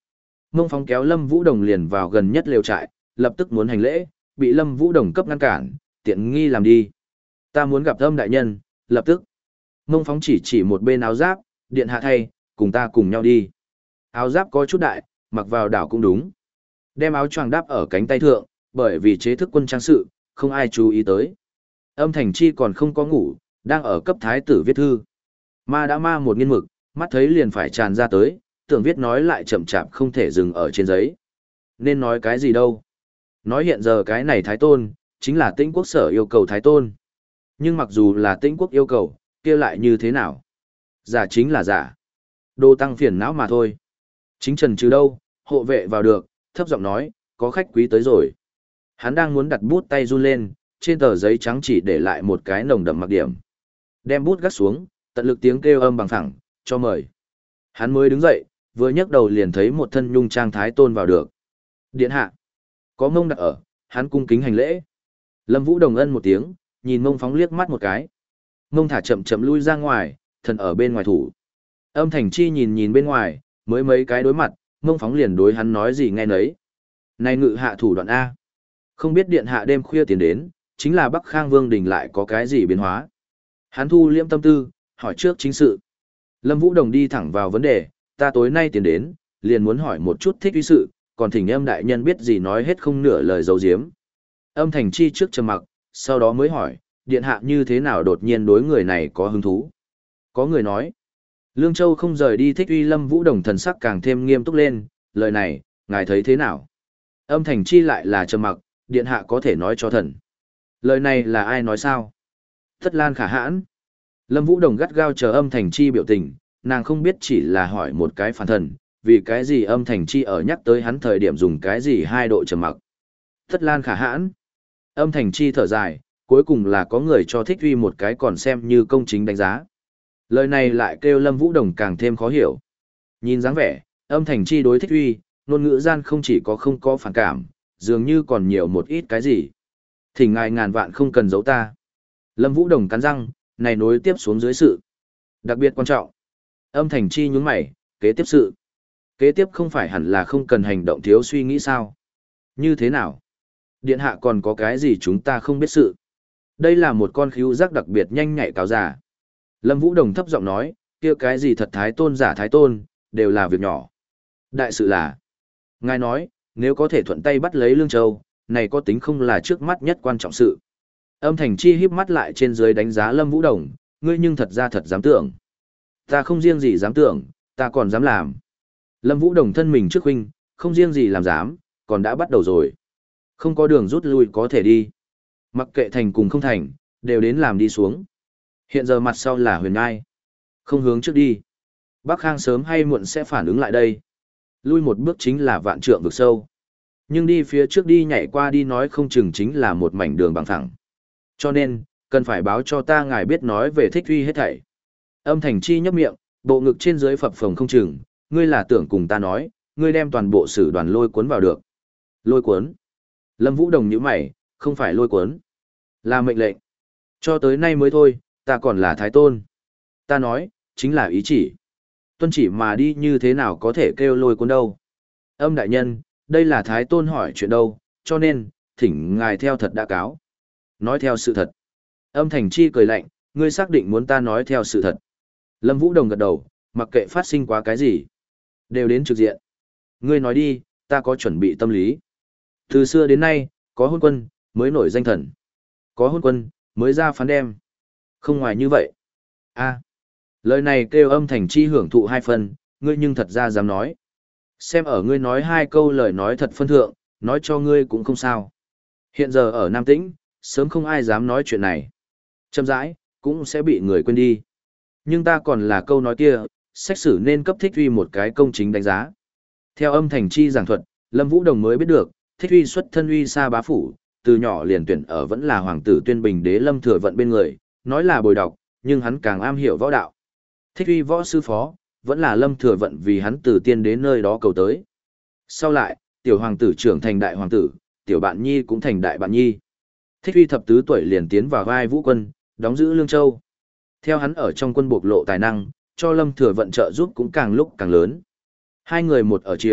Mông Phóng kéo Lâm Vũ Đồng liền vào gần nhất lều trại, lập tức muốn hành lễ, bị Lâm Vũ Đồng cấp ngăn cản, tiện nghi làm đi. Ta muốn gặp Âm đại nhân, lập tức. Mông Phóng chỉ chỉ một bên áo giáp, điện hạ thay, cùng ta cùng nhau đi. Áo giáp có chút đại, mặc vào đảo cũng đúng. Đem áo choàng đáp ở cánh tay thượng, bởi vì chế thức quân trang sự, không ai chú ý tới. Âm Thành Chi còn không có ngủ, đang ở cấp thái tử viết thư. Ma đã ma một nghiên mực, mắt thấy liền phải tràn ra tới, tưởng viết nói lại chậm chạp không thể dừng ở trên giấy. Nên nói cái gì đâu. Nói hiện giờ cái này thái tôn, chính là Tĩnh quốc sở yêu cầu thái tôn. Nhưng mặc dù là Tĩnh quốc yêu cầu, kia lại như thế nào? Giả chính là giả. Đồ tăng phiền não mà thôi. Chính trần trừ đâu, hộ vệ vào được, thấp giọng nói, có khách quý tới rồi. Hắn đang muốn đặt bút tay run lên, trên tờ giấy trắng chỉ để lại một cái nồng đậm mặc điểm. Đem bút gắt xuống, tận lực tiếng kêu âm bằng phẳng, cho mời. Hắn mới đứng dậy, vừa nhấc đầu liền thấy một thân nhung trang thái tôn vào được. Điện hạ. Có Mông đặt ở, hắn cung kính hành lễ. Lâm Vũ Đồng ân một tiếng, nhìn Mông Phóng liếc mắt một cái. Mông thả chậm chậm lui ra ngoài, thần ở bên ngoài thủ. Âm Thành Chi nhìn nhìn bên ngoài, mới mấy cái đối mặt, Mông Phóng liền đối hắn nói gì nghe nấy. Này ngự hạ thủ đoạn A. Không biết điện hạ đêm khuya tiến đến, chính là Bắc Khang Vương Đình lại có cái gì biến hóa. Hắn thu liễm tâm tư, hỏi trước chính sự. Lâm Vũ Đồng đi thẳng vào vấn đề, ta tối nay tiến đến, liền muốn hỏi một chút Thích Uy sự, còn thỉnh Âm đại nhân biết gì nói hết không nửa lời giấu giếm. Âm Thành Chi trước trầm mặc, sau đó mới hỏi, điện hạ như thế nào đột nhiên đối người này có hứng thú. Có người nói, Lương Châu không rời đi Thích Uy. Lâm Vũ Đồng thần sắc càng thêm nghiêm túc lên, lời này, ngài thấy thế nào? Âm Thành Chi lại là trầm mặc, điện hạ có thể nói cho thần. Lời này là ai nói sao? Thất Lan Khả Hãn. Lâm Vũ Đồng gắt gao chờ Âm Thành Chi biểu tình, nàng không biết chỉ là hỏi một cái phản thần, vì cái gì Âm Thành Chi ở nhắc tới hắn thời điểm dùng cái gì hai độ trầm mặc. Thất Lan Khả Hãn. Âm Thành Chi thở dài, cuối cùng là có người cho Thích Uy một cái còn xem như công chính đánh giá. Lời này lại kêu Lâm Vũ Đồng càng thêm khó hiểu. Nhìn dáng vẻ, Âm Thành Chi đối Thích Uy, ngôn ngữ gian không chỉ có không có phản cảm, dường như còn nhiều một ít cái gì. Thỉnh ngài ngàn vạn không cần giấu ta. Lâm Vũ Đồng cắn răng, này nối tiếp xuống dưới sự. Đặc biệt quan trọng. Âm Thành Chi nhún mày, kế tiếp sự. Kế tiếp không phải hẳn là không cần hành động thiếu suy nghĩ sao? Như thế nào? Điện hạ còn có cái gì chúng ta không biết sự? Đây là một con khíu giác đặc biệt nhanh nhạy cáo giả. Lâm Vũ Đồng thấp giọng nói, kia cái gì thật thái tôn giả thái tôn, đều là việc nhỏ. Đại sự là, ngài nói, nếu có thể thuận tay bắt lấy Lương Châu, này có tính không là trước mắt nhất quan trọng sự. Âm Thành Chi híp mắt lại trên dưới đánh giá Lâm Vũ Đồng, ngươi nhưng thật ra thật dám tưởng. Ta không riêng gì dám tưởng, ta còn dám làm. Lâm Vũ Đồng thân mình trước huynh, không riêng gì làm dám, còn đã bắt đầu rồi. Không có đường rút lui có thể đi. Mặc kệ thành cùng không thành, đều đến làm đi xuống. Hiện giờ mặt sau là Huyền Ngai. Không hướng trước đi. Bắc Khang sớm hay muộn sẽ phản ứng lại đây. Lui một bước chính là vạn trượng vực sâu. Nhưng đi phía trước đi nhảy qua đi nói không chừng chính là một mảnh đường bằng thẳng. Cho nên, cần phải báo cho ta ngài biết nói về Thích Uy hết thảy. Âm Thành Chi nhấp miệng, bộ ngực trên dưới phập phồng không chừng, ngươi là tưởng cùng ta nói, ngươi đem toàn bộ sử đoàn lôi cuốn vào được. Lôi cuốn. Lâm Vũ Đồng nhíu mày, không phải lôi cuốn, là mệnh lệnh. Cho tới nay mới thôi, ta còn là thái tôn. Ta nói, chính là ý chỉ. Tuân chỉ mà đi như thế nào có thể kêu lôi cuốn đâu. Âm đại nhân, đây là thái tôn hỏi chuyện đâu, cho nên, thỉnh ngài theo thật đã cáo. Nói theo sự thật. Âm Thành Chi cười lạnh, ngươi xác định muốn ta nói theo sự thật. Lâm Vũ Đồng gật đầu, mặc kệ phát sinh quá cái gì. Đều đến trực diện. Ngươi nói đi, ta có chuẩn bị tâm lý. Từ xưa đến nay, có hôn quân, mới nổi danh thần. Có hôn quân, mới ra phán đem. Không ngoài như vậy. a lời này kêu Âm Thành Chi hưởng thụ hai phần, ngươi nhưng thật ra dám nói. Xem ở ngươi nói hai câu lời nói thật phân thượng, nói cho ngươi cũng không sao. Hiện giờ ở Nam Tĩnh, sớm không ai dám nói chuyện này. Châm rãi, cũng sẽ bị người quên đi. Nhưng ta còn là câu nói kia, xét xử nên cấp Thích Uy một cái công chính đánh giá. Theo Âm Thành Chi giảng thuật, Lâm Vũ Đồng mới biết được, Thích Uy xuất thân Uy Sa bá phủ, từ nhỏ liền tuyển ở vẫn là hoàng tử Tuyên Bình đế Lâm Thừa Vận bên người, nói là bồi đọc, nhưng hắn càng am hiểu võ đạo. Thích Uy võ sư phó, vẫn là Lâm Thừa Vận vì hắn từ tiên đến nơi đó cầu tới. Sau lại, tiểu hoàng tử trưởng thành đại hoàng tử, tiểu bạn nhi cũng thành đại bạn nhi. Thích Uy thập tứ tuổi liền tiến vào vai vũ quân, đóng giữ Lương Châu. Theo hắn ở trong quân bộc lộ tài năng, cho Lâm Thừa Vận trợ giúp cũng càng lúc càng lớn. Hai người một ở triều,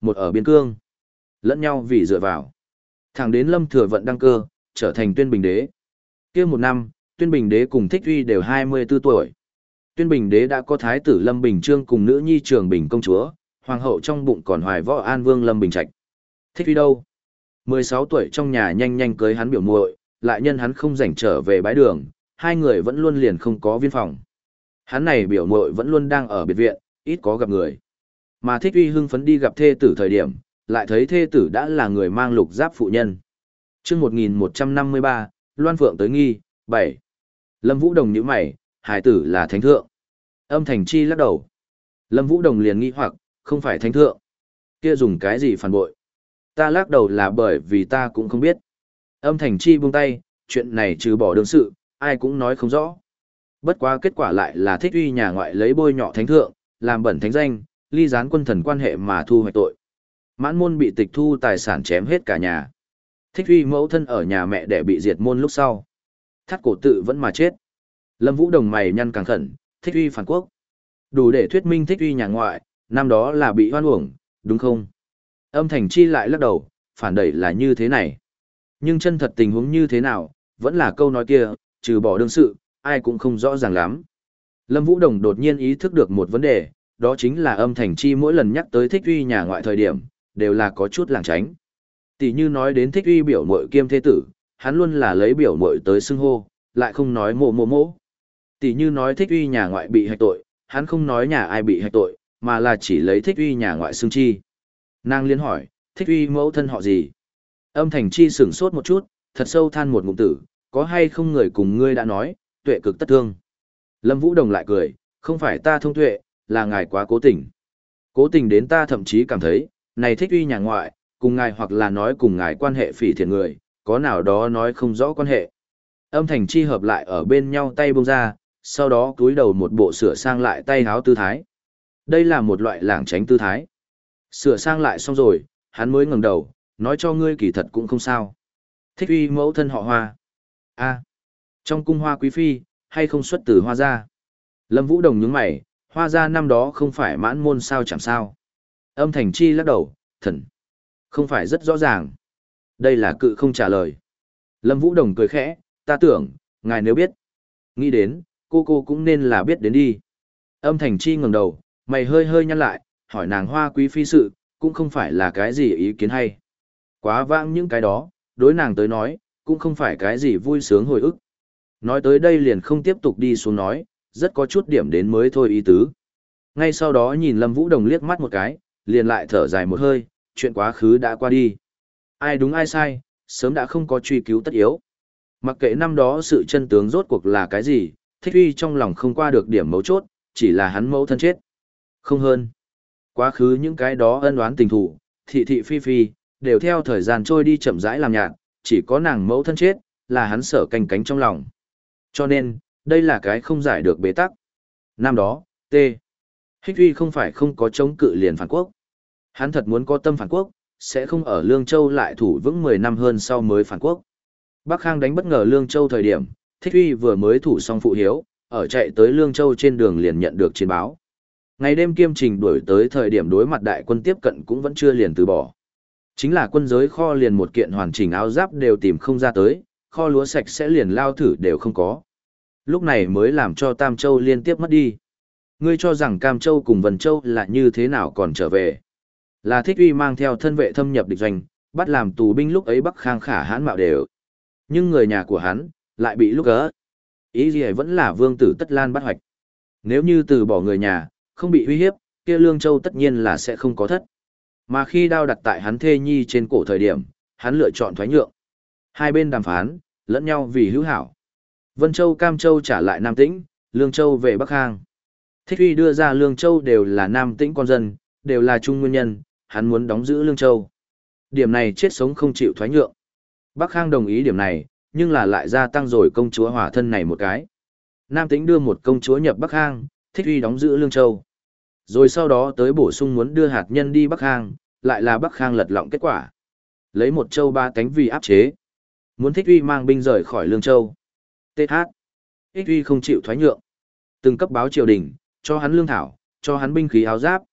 một ở biên cương, lẫn nhau vì dựa vào. Thẳng đến Lâm Thừa Vận đăng cơ, trở thành Tuyên Bình Đế. Kia một năm, Tuyên Bình Đế cùng Thích Uy đều hai mươi tư tuổi. Tuyên Bình Đế đã có thái tử Lâm Bình Chương cùng nữ nhi Trường Bình công chúa, hoàng hậu trong bụng còn hoài võ An Vương Lâm Bình Trạch. Thích Uy đâu? mười sáu tuổi trong nhà nhanh nhanh cưới hắn biểu muội, lại nhân hắn không rảnh trở về bái đường, hai người vẫn luôn liền không có viên phòng. Hắn này biểu muội vẫn luôn đang ở biệt viện, ít có gặp người. Mà Thích Uy hưng phấn đi gặp thê tử thời điểm, lại thấy thê tử đã là người mang lục giáp phụ nhân. Chương một nghìn một trăm năm mươi ba, Loan Phượng tới nghi, bảy. Lâm Vũ Đồng nhíu mày, hải tử là thánh thượng. Âm Thành Chi lắc đầu. Lâm Vũ Đồng liền nghi hoặc, không phải thánh thượng. Kia dùng cái gì phản bội? Ta lắc đầu là bởi vì ta cũng không biết. Âm Thành Chi buông tay, chuyện này trừ bỏ đương sự, ai cũng nói không rõ. Bất quá kết quả lại là Thích Uy nhà ngoại lấy bôi nhọ thánh thượng, làm bẩn thánh danh, ly gián quân thần quan hệ mà thu hoạch tội. Mãn môn bị tịch thu tài sản chém hết cả nhà. Thích Uy mẫu thân ở nhà mẹ để bị diệt môn lúc sau. Thắt cổ tự vẫn mà chết. Lâm Vũ Đồng mày nhăn càng khẩn, Thích Uy phản quốc. Đủ để thuyết minh Thích Uy nhà ngoại, năm đó là bị hoan uổng, đúng không? Âm Thành Chi lại lắc đầu, phản đẩy là như thế này. Nhưng chân thật tình huống như thế nào, vẫn là câu nói kia, trừ bỏ đương sự, ai cũng không rõ ràng lắm. Lâm Vũ Đồng đột nhiên ý thức được một vấn đề, đó chính là Âm Thành Chi mỗi lần nhắc tới Thích Uy nhà ngoại thời điểm, đều là có chút lảng tránh. Tỷ như nói đến Thích Uy biểu muội kiêm thế tử, hắn luôn là lấy biểu muội tới xưng hô, lại không nói mộ mộ mộ. Tỷ như nói Thích Uy nhà ngoại bị hạch tội, hắn không nói nhà ai bị hạch tội, mà là chỉ lấy Thích Uy nhà ngoại xưng chi. Nàng liên hỏi, Thích Uy mẫu thân họ gì? Âm Thành Chi sửng sốt một chút, thật sâu than một ngụm tử, có hay không người cùng ngươi đã nói, tuệ cực tất thương. Lâm Vũ Đồng lại cười, không phải ta thông tuệ, là ngài quá cố tình. Cố tình đến ta thậm chí cảm thấy, này Thích Uy nhà ngoại, cùng ngài hoặc là nói cùng ngài quan hệ phỉ thiện người, có nào đó nói không rõ quan hệ. Âm Thành Chi hợp lại ở bên nhau tay buông ra, sau đó cúi đầu một bộ sửa sang lại tay háo tư thái. Đây là một loại lảng tránh tư thái. Sửa sang lại xong rồi, hắn mới ngẩng đầu, nói cho ngươi kỳ thật cũng không sao. Thích Uy mẫu thân họ Hoa. A, trong cung Hoa quý phi, hay không xuất từ Hoa gia? Lâm Vũ Đồng nhướng mày, Hoa gia năm đó không phải mãn môn sao chẳng sao. Âm Thành Chi lắc đầu, thần. Không phải rất rõ ràng. Đây là cự không trả lời. Lâm Vũ Đồng cười khẽ, ta tưởng, ngài nếu biết. Nghĩ đến, cô cô cũng nên là biết đến đi. Âm Thành Chi ngẩng đầu, mày hơi hơi nhăn lại, hỏi nàng Hoa quý phi sự, cũng không phải là cái gì ý kiến hay. Quá vãng những cái đó, đối nàng tới nói, cũng không phải cái gì vui sướng hồi ức. Nói tới đây liền không tiếp tục đi xuống nói, rất có chút điểm đến mới thôi ý tứ. Ngay sau đó nhìn Lâm Vũ Đồng liếc mắt một cái, liền lại thở dài một hơi, chuyện quá khứ đã qua đi. Ai đúng ai sai, sớm đã không có truy cứu tất yếu. Mặc kệ năm đó sự chân tướng rốt cuộc là cái gì, Thích Uy trong lòng không qua được điểm mấu chốt, chỉ là hắn mẫu thân chết. Không hơn. Quá khứ những cái đó ân oán tình thủ, thị thị phi phi, đều theo thời gian trôi đi chậm rãi làm nhạt, chỉ có nàng mẫu thân chết, là hắn sở canh cánh trong lòng. Cho nên, đây là cái không giải được bế tắc. Năm đó, T. Hích Uy không phải không có chống cự liền phản quốc. Hắn thật muốn có tâm phản quốc, sẽ không ở Lương Châu lại thủ vững mười năm hơn sau mới phản quốc. Bắc Khang đánh bất ngờ Lương Châu thời điểm, Thích Uy vừa mới thủ xong phụ hiếu, ở chạy tới Lương Châu trên đường liền nhận được chiến báo. Ngày đêm kiêm trình đuổi tới thời điểm đối mặt đại quân tiếp cận cũng vẫn chưa liền từ bỏ. Chính là quân giới kho liền một kiện hoàn chỉnh áo giáp đều tìm không ra tới, kho lúa sạch sẽ liền lao thử đều không có. Lúc này mới làm cho Tam Châu liên tiếp mất đi. Ngươi cho rằng Cam Châu cùng Vân Châu là như thế nào còn trở về. Là Thích Uy mang theo thân vệ thâm nhập địch doanh, bắt làm tù binh lúc ấy Bắc Khang khả hãn mạo đều. Nhưng người nhà của hắn, lại bị lúc gỡ. Ý gì vẫn là vương tử Tất Lan bắt hoạch. Nếu như từ bỏ người nhà, không bị uy hiếp, kia Lương Châu tất nhiên là sẽ không có thất. Mà khi đao đặt tại hắn thê nhi trên cổ thời điểm, hắn lựa chọn thoái nhượng. Hai bên đàm phán, lẫn nhau vì hữu hảo. Vân Châu Cam Châu trả lại Nam Tĩnh, Lương Châu về Bắc Khang. Thích Uy đưa ra Lương Châu đều là Nam Tĩnh con dân, đều là trung nguyên nhân, hắn muốn đóng giữ Lương Châu. Điểm này chết sống không chịu thoái nhượng. Bắc Khang đồng ý điểm này, nhưng là lại gia tăng rồi công chúa hỏa thân này một cái. Nam Tĩnh đưa một công chúa nhập Bắc Khang, Thích Uy đóng giữ Lương Châu. Rồi sau đó tới bổ sung muốn đưa hạt nhân đi Bắc Khang, lại là Bắc Khang lật lọng kết quả. Lấy một châu ba cánh vì áp chế. Muốn Thích Uy mang binh rời khỏi Lương Châu. tê hát. Thích Uy không chịu thoái nhượng. Từng cấp báo triều đình, cho hắn lương thảo, cho hắn binh khí áo giáp.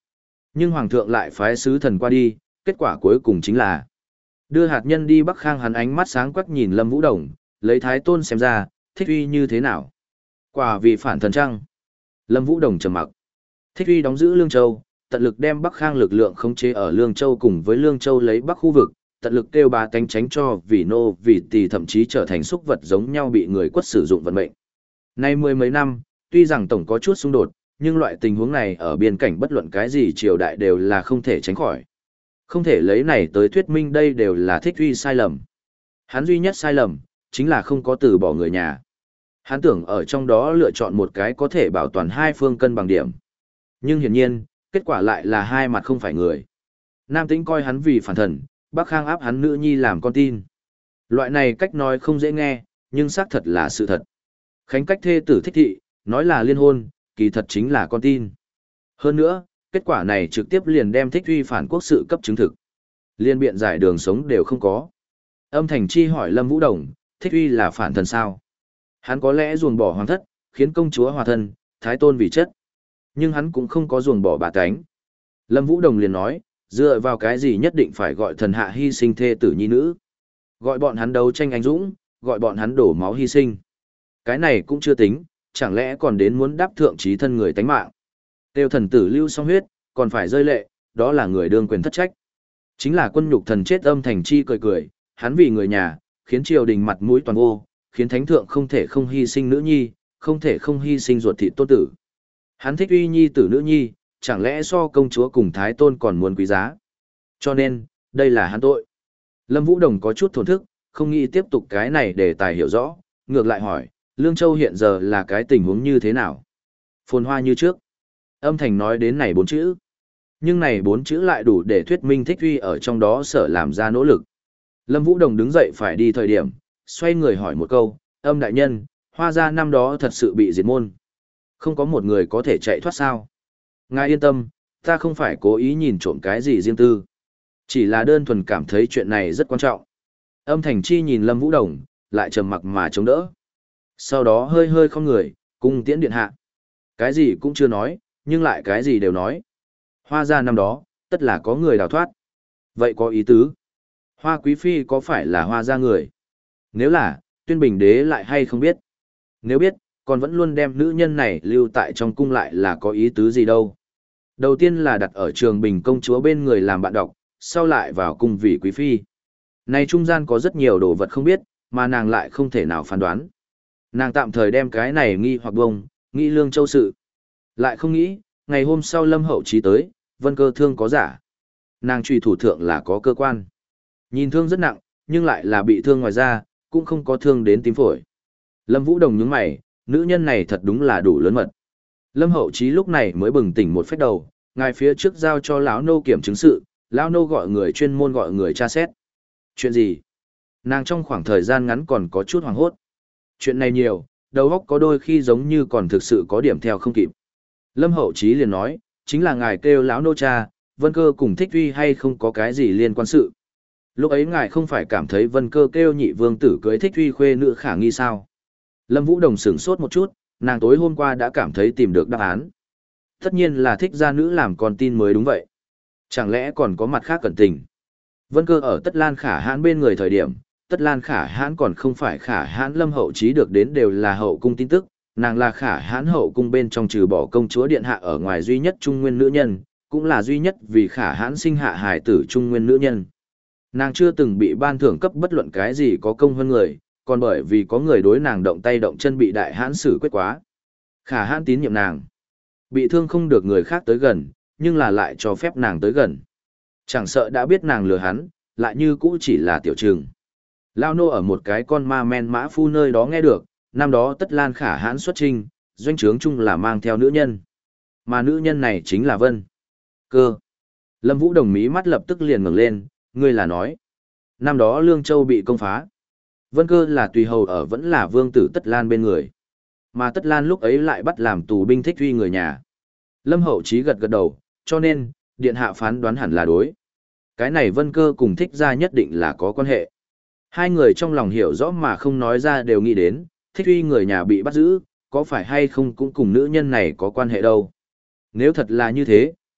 Nhưng Hoàng thượng lại phái sứ thần qua đi, kết quả cuối cùng chính là đưa hạt nhân đi Bắc Khang. Hắn ánh mắt sáng quắc nhìn Lâm Vũ Đồng, lấy Thái Tôn xem ra, Thích Uy như thế nào? Quả vì phản thần trăng. Lâm Vũ Đồng trầm mặc. Thích Uy đóng giữ Lương Châu, tận lực đem Bắc Khang lực lượng khống chế ở Lương Châu cùng với Lương Châu lấy Bắc khu vực, tận lực kêu bá tánh tránh cho vì nô vì tỳ thậm chí trở thành súc vật giống nhau bị người quất sử dụng vận mệnh. Nay mười mấy năm, tuy rằng tổng có chút xung đột, nhưng loại tình huống này ở biên cảnh bất luận cái gì triều đại đều là không thể tránh khỏi. Không thể lấy này tới thuyết minh đây đều là Thích Uy sai lầm. Hắn duy nhất sai lầm, chính là không có từ bỏ người nhà. Hắn tưởng ở trong đó lựa chọn một cái có thể bảo toàn hai phương cân bằng điểm. Nhưng hiển nhiên, kết quả lại là hai mặt không phải người. Nam Tĩnh coi hắn vì phản thần, Bắc Khang áp hắn nữ nhi làm con tin. Loại này cách nói không dễ nghe, nhưng xác thật là sự thật. Khánh cách thê tử Thích Thị, nói là liên hôn, kỳ thật chính là con tin. Hơn nữa, kết quả này trực tiếp liền đem Thích Uy phản quốc sự cấp chứng thực. Liên biện giải đường sống đều không có. Âm Thành Chi hỏi Lâm Vũ Đồng, Thích Uy là phản thần sao? Hắn có lẽ ruồng bỏ hoàng thất, khiến công chúa hòa thân, thái tôn vì chất. Nhưng hắn cũng không có ruồng bỏ bà cánh. Lâm Vũ Đồng liền nói, dựa vào cái gì nhất định phải gọi thần hạ hy sinh thê tử nhi nữ. Gọi bọn hắn đấu tranh anh dũng, gọi bọn hắn đổ máu hy sinh. Cái này cũng chưa tính, chẳng lẽ còn đến muốn đáp thượng trí thân người tánh mạng. Tiêu thần tử lưu xong huyết, còn phải rơi lệ, đó là người đương quyền thất trách. Chính là quân nhục thần chết. Âm Thành Chi cười cười, hắn vì người nhà, khiến triều đình mặt mũi toàn vô, khiến thánh thượng không thể không hy sinh nữ nhi, không thể không hy sinh ruột thịt tôn tử. Hắn Thích Uy nhi tử nữ nhi, chẳng lẽ so công chúa cùng thái tôn còn muốn quý giá. Cho nên, đây là hắn tội. Lâm Vũ Đồng có chút thổn thức, không nghĩ tiếp tục cái này để tài hiểu rõ, ngược lại hỏi, Lương Châu hiện giờ là cái tình huống như thế nào? Phồn hoa như trước. Âm Thành nói đến này bốn chữ. Nhưng này bốn chữ lại đủ để thuyết minh Thích Uy ở trong đó sở làm ra nỗ lực. Lâm Vũ Đồng đứng dậy phải đi thời điểm, xoay người hỏi một câu, Âm đại nhân, Hoa gia năm đó thật sự bị diệt môn. Không có một người có thể chạy thoát sao? Ngài yên tâm, ta không phải cố ý nhìn trộm cái gì riêng tư. Chỉ là đơn thuần cảm thấy chuyện này rất quan trọng. Âm Thành Chi nhìn Lâm Vũ Đồng, lại trầm mặc mà chống đỡ. Sau đó hơi hơi không người, cung tiễn điện hạ. Cái gì cũng chưa nói, nhưng lại cái gì đều nói. Hoa gia năm đó, tất là có người đào thoát. Vậy có ý tứ. Hoa Quý Phi có phải là Hoa gia người? Nếu là, Tuyên Bình Đế lại hay không biết? Nếu biết, còn vẫn luôn đem nữ nhân này lưu tại trong cung lại là có ý tứ gì đâu. Đầu tiên là đặt ở Trường Bình công chúa bên người làm bạn đọc, sau lại vào cung vì Quý Phi. Này trung gian có rất nhiều đồ vật không biết, mà nàng lại không thể nào phán đoán. Nàng tạm thời đem cái này nghi hoặc bông, nghĩ Lương Châu sự. Lại không nghĩ, ngày hôm sau Lâm Hậu Chí tới, Vân Cơ thương có giả. Nàng truy thủ thượng là có cơ quan. Nhìn thương rất nặng, nhưng lại là bị thương ngoài da, cũng không có thương đến tim phổi. Lâm Vũ Đồng nhướng mày, nữ nhân này thật đúng là đủ lớn mật. Lâm Hậu Chí lúc này mới bừng tỉnh một phách đầu, ngài phía trước giao cho lão nô kiểm chứng sự, lão nô gọi người chuyên môn gọi người tra xét. Chuyện gì? Nàng trong khoảng thời gian ngắn còn có chút hoảng hốt. Chuyện này nhiều, đầu óc có đôi khi giống như còn thực sự có điểm theo không kịp. Lâm Hậu Chí liền nói, chính là ngài kêu lão nô cha, Vân Cơ cùng Thích Uy hay không có cái gì liên quan sự. Lúc ấy ngài không phải cảm thấy Vân Cơ kêu nhị vương tử cưới Thích Uy khuê nữ khả nghi sao? Lâm Vũ Đồng sửng sốt một chút, nàng tối hôm qua đã cảm thấy tìm được đáp án. Tất nhiên là thích gia nữ làm con tin mới đúng vậy. Chẳng lẽ còn có mặt khác cẩn tình? Vân Cơ ở Tất Lan Khả Hãn bên người thời điểm, Tất Lan Khả Hãn còn không phải Khả Hãn. Lâm Hậu Chí được đến đều là hậu cung tin tức, nàng là Khả Hãn hậu cung bên trong trừ bỏ công chúa điện hạ ở ngoài duy nhất trung nguyên nữ nhân, cũng là duy nhất vì Khả Hãn sinh hạ hài tử trung nguyên nữ nhân. Nàng chưa từng bị ban thưởng cấp bất luận cái gì có công hơn người, còn bởi vì có người đối nàng động tay động chân bị đại hãn xử quyết quá. Khả Hãn tín nhiệm nàng. Bị thương không được người khác tới gần, nhưng là lại cho phép nàng tới gần. Chẳng sợ đã biết nàng lừa hắn, lại như cũ chỉ là tiểu trừng. Lao nô ở một cái con ma men mã phu nơi đó nghe được, năm đó Tất Lan Khả Hãn xuất trinh, doanh trướng chung là mang theo nữ nhân. Mà nữ nhân này chính là Vân Cơ. Lâm Vũ Đồng mí mắt lập tức liền ngẩng lên, ngươi là nói. Năm đó Lương Châu bị công phá. Vân Cơ là tùy hầu ở vẫn là vương tử Tất Lan bên người. Mà Tất Lan lúc ấy lại bắt làm tù binh Thích Uy người nhà. Lâm Hậu Chí gật gật đầu, cho nên, điện hạ phán đoán hẳn là đối. Cái này Vân Cơ cùng Thích gia nhất định là có quan hệ. Hai người trong lòng hiểu rõ mà không nói ra đều nghĩ đến, Thích Uy người nhà bị bắt giữ, có phải hay không cũng cùng nữ nhân này có quan hệ đâu. Nếu thật là như thế,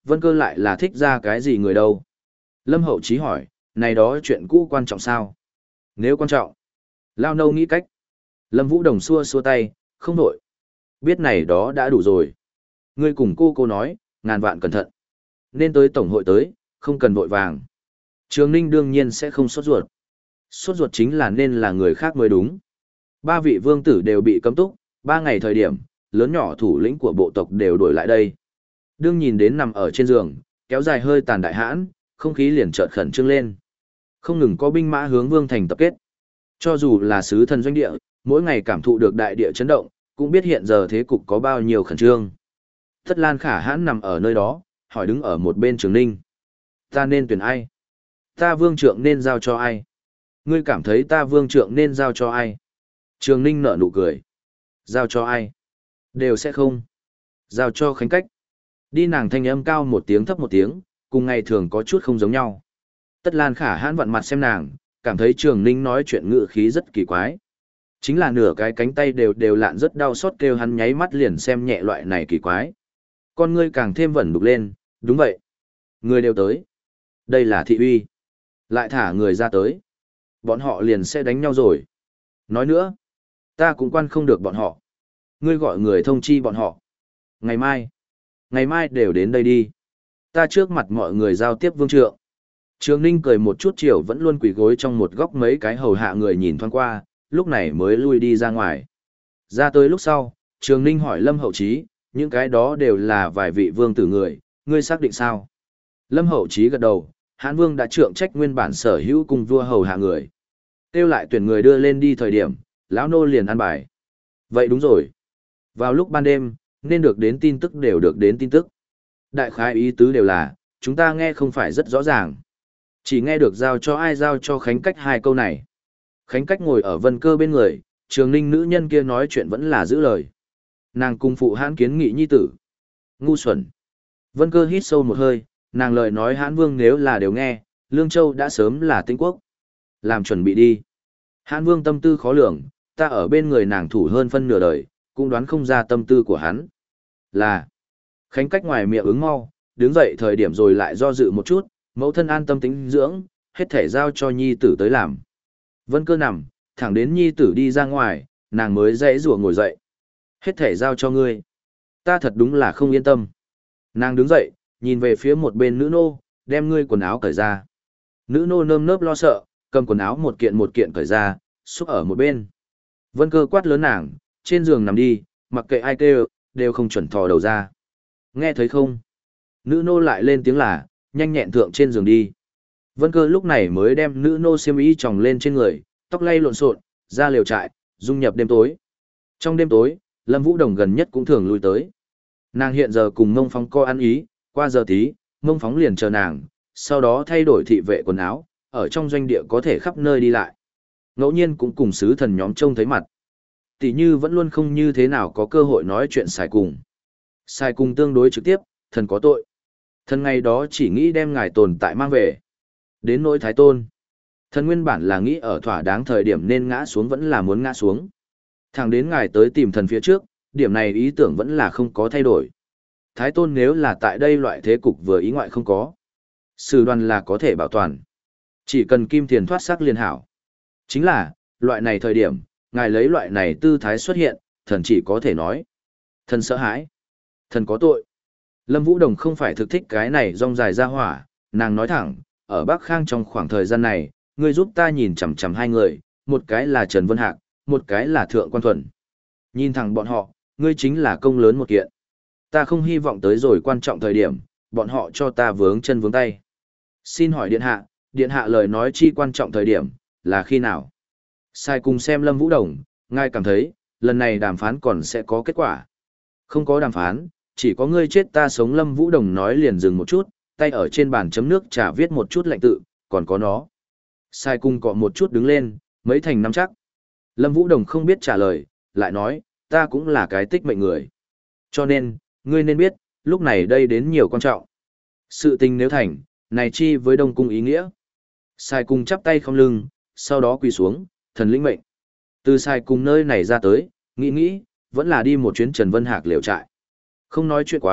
Vân Cơ lại là thích ra cái gì người đâu. Lâm Hậu Chí hỏi, này đó chuyện cũ quan trọng sao? Nếu quan trọng, Lao Nâu nghĩ cách. Lâm Vũ Đồng xua xua tay, không đổi. Biết này đó đã đủ rồi. Ngươi cùng cô cô nói, ngàn vạn cẩn thận. Nên tới tổng hội tới, không cần vội vàng. Trường Ninh đương nhiên sẽ không sốt ruột. Sốt ruột chính là nên là người khác mới đúng. Ba vị vương tử đều bị cấm túc, ba ngày thời điểm, lớn nhỏ thủ lĩnh của bộ tộc đều đổi lại đây. Đương nhìn đến nằm ở trên giường, kéo dài hơi tàn đại hãn, không khí liền chợt khẩn trương lên. Không ngừng có binh mã hướng vương thành tập kết. Cho dù là sứ thần doanh địa, mỗi ngày cảm thụ được đại địa chấn động, cũng biết hiện giờ thế cục có bao nhiêu khẩn trương. Thất Lan Khả Hãn nằm ở nơi đó, hỏi đứng ở một bên Trường Ninh. Ta nên tuyển ai? Ta vương trượng nên giao cho ai? Ngươi cảm thấy ta vương trượng nên giao cho ai? Trường Ninh nở nụ cười. Giao cho ai? Đều sẽ không. Giao cho Khánh Cách. Đi nàng thanh âm cao một tiếng thấp một tiếng, cùng ngày thường có chút không giống nhau. Tất Lan Khả Hãn vặn mặt xem nàng, cảm thấy Trường Ninh nói chuyện ngự khí rất kỳ quái. Chính là nửa cái cánh tay đều đều lạn rất đau xót kêu hắn nháy mắt liền xem nhẹ loại này kỳ quái. Con ngươi càng thêm vẩn đục lên, đúng vậy. Người đều tới. Đây là thị uy. Lại thả người ra tới. Bọn họ liền sẽ đánh nhau rồi. Nói nữa, ta cũng quan không được bọn họ. Ngươi gọi người thông chi bọn họ. Ngày mai. Ngày mai đều đến đây đi. Ta trước mặt mọi người giao tiếp vương trượng. Trường Ninh cười một chút chiều vẫn luôn quỳ gối trong một góc mấy cái hầu hạ người nhìn thoáng qua, lúc này mới lui đi ra ngoài. Ra tới lúc sau, Trường Ninh hỏi Lâm Hậu Chí, những cái đó đều là vài vị vương tử người, ngươi xác định sao? Lâm Hậu Chí gật đầu, Hán Vương đã trượng trách nguyên bản sở hữu cùng vua hầu hạ người. Kêu lại tuyển người đưa lên đi thời điểm, lão nô liền ăn bài. Vậy đúng rồi. Vào lúc ban đêm, nên được đến tin tức đều được đến tin tức. Đại khái ý tứ đều là, chúng ta nghe không phải rất rõ ràng. Chỉ nghe được giao cho ai giao cho Khánh Cách hai câu này. Khánh Cách ngồi ở Vân Cơ bên người, Trường Ninh nữ nhân kia nói chuyện vẫn là giữ lời. Nàng cung phụ Hãn kiến nghị nhi tử. Ngu xuẩn. Vân Cơ hít sâu một hơi, nàng lời nói Hãn Vương nếu là đều nghe, Lương Châu đã sớm là Tĩnh quốc. Làm chuẩn bị đi. Hãn Vương tâm tư khó lường, ta ở bên người nàng thủ hơn phân nửa đời, cũng đoán không ra tâm tư của hắn. Là. Khánh Cách ngoài miệng ứng mau, đứng dậy thời điểm rồi lại do dự một chút, mẫu thân an tâm tính dưỡng, hết thể giao cho nhi tử tới làm. Vân Cơ nằm, thẳng đến nhi tử đi ra ngoài, nàng mới dãy rủa ngồi dậy. Hết thể giao cho ngươi. Ta thật đúng là không yên tâm. Nàng đứng dậy, nhìn về phía một bên nữ nô, đem ngươi quần áo cởi ra. Nữ nô nơm nớp lo sợ, cầm quần áo một kiện một kiện cởi ra, xúc ở một bên. Vân Cơ quát lớn nàng, trên giường nằm đi, mặc kệ ai kêu, đều không chuẩn thò đầu ra. Nghe thấy không? Nữ nô lại lên tiếng là, nhanh nhẹn thượng trên giường đi. Vân Cơ lúc này mới đem nữ nô xiêm y tròng lên trên người, tóc lay lộn xộn, ra liều trại, dung nhập đêm tối. Trong đêm tối, Lâm Vũ Đồng gần nhất cũng thường lui tới. Nàng hiện giờ cùng Mông Phóng co ăn ý, qua giờ tí, Mông Phóng liền chờ nàng, sau đó thay đổi thị vệ quần áo, ở trong doanh địa có thể khắp nơi đi lại. Ngẫu nhiên cũng cùng sứ thần nhóm trông thấy mặt. Tỷ như vẫn luôn không như thế nào có cơ hội nói chuyện xài cùng. Xài cùng tương đối trực tiếp, thần có tội. Thần ngày đó chỉ nghĩ đem ngài tồn tại mang về. Đến nỗi Thái Tôn. Thần nguyên bản là nghĩ ở thỏa đáng thời điểm nên ngã xuống vẫn là muốn ngã xuống. Thẳng đến ngài tới tìm thần phía trước, điểm này ý tưởng vẫn là không có thay đổi. Thái Tôn nếu là tại đây loại thế cục vừa ý ngoại không có. Sử đoàn là có thể bảo toàn. Chỉ cần kim tiền thoát sắc liên hảo. Chính là, loại này thời điểm, ngài lấy loại này tư thái xuất hiện, thần chỉ có thể nói. Thần sợ hãi. Thần có tội. Lâm Vũ Đồng không phải thực thích cái này rong dài ra hỏa, nàng nói thẳng, ở Bắc Khang trong khoảng thời gian này, ngươi giúp ta nhìn chằm chằm hai người, một cái là Trần Vân Hạc, một cái là Thượng Quan Thuần. Nhìn thẳng bọn họ, ngươi chính là công lớn một kiện. Ta không hy vọng tới rồi quan trọng thời điểm, bọn họ cho ta vướng chân vướng tay. Xin hỏi điện hạ, điện hạ lời nói chi quan trọng thời điểm, là khi nào? Sai cùng xem Lâm Vũ Đồng, ngài cảm thấy, lần này đàm phán còn sẽ có kết quả. Không có đàm phán, chỉ có ngươi chết ta sống. Lâm Vũ Đồng nói liền dừng một chút, tay ở trên bàn chấm nước trà viết một chút lệnh tự, còn có nó. Sai cung cọ một chút đứng lên, mấy thành nắm chắc. Lâm Vũ Đồng không biết trả lời, lại nói, ta cũng là cái tích mệnh người. Cho nên, ngươi nên biết, lúc này đây đến nhiều quan trọng. Sự tình nếu thành, này chi với Đông Cung ý nghĩa. Sai cung chắp tay không lưng, sau đó quỳ xuống, thần lĩnh mệnh. Từ sai cung nơi này ra tới, nghĩ nghĩ, vẫn là đi một chuyến Trần Vân Hạc liều trại. Không nói chuyện quá,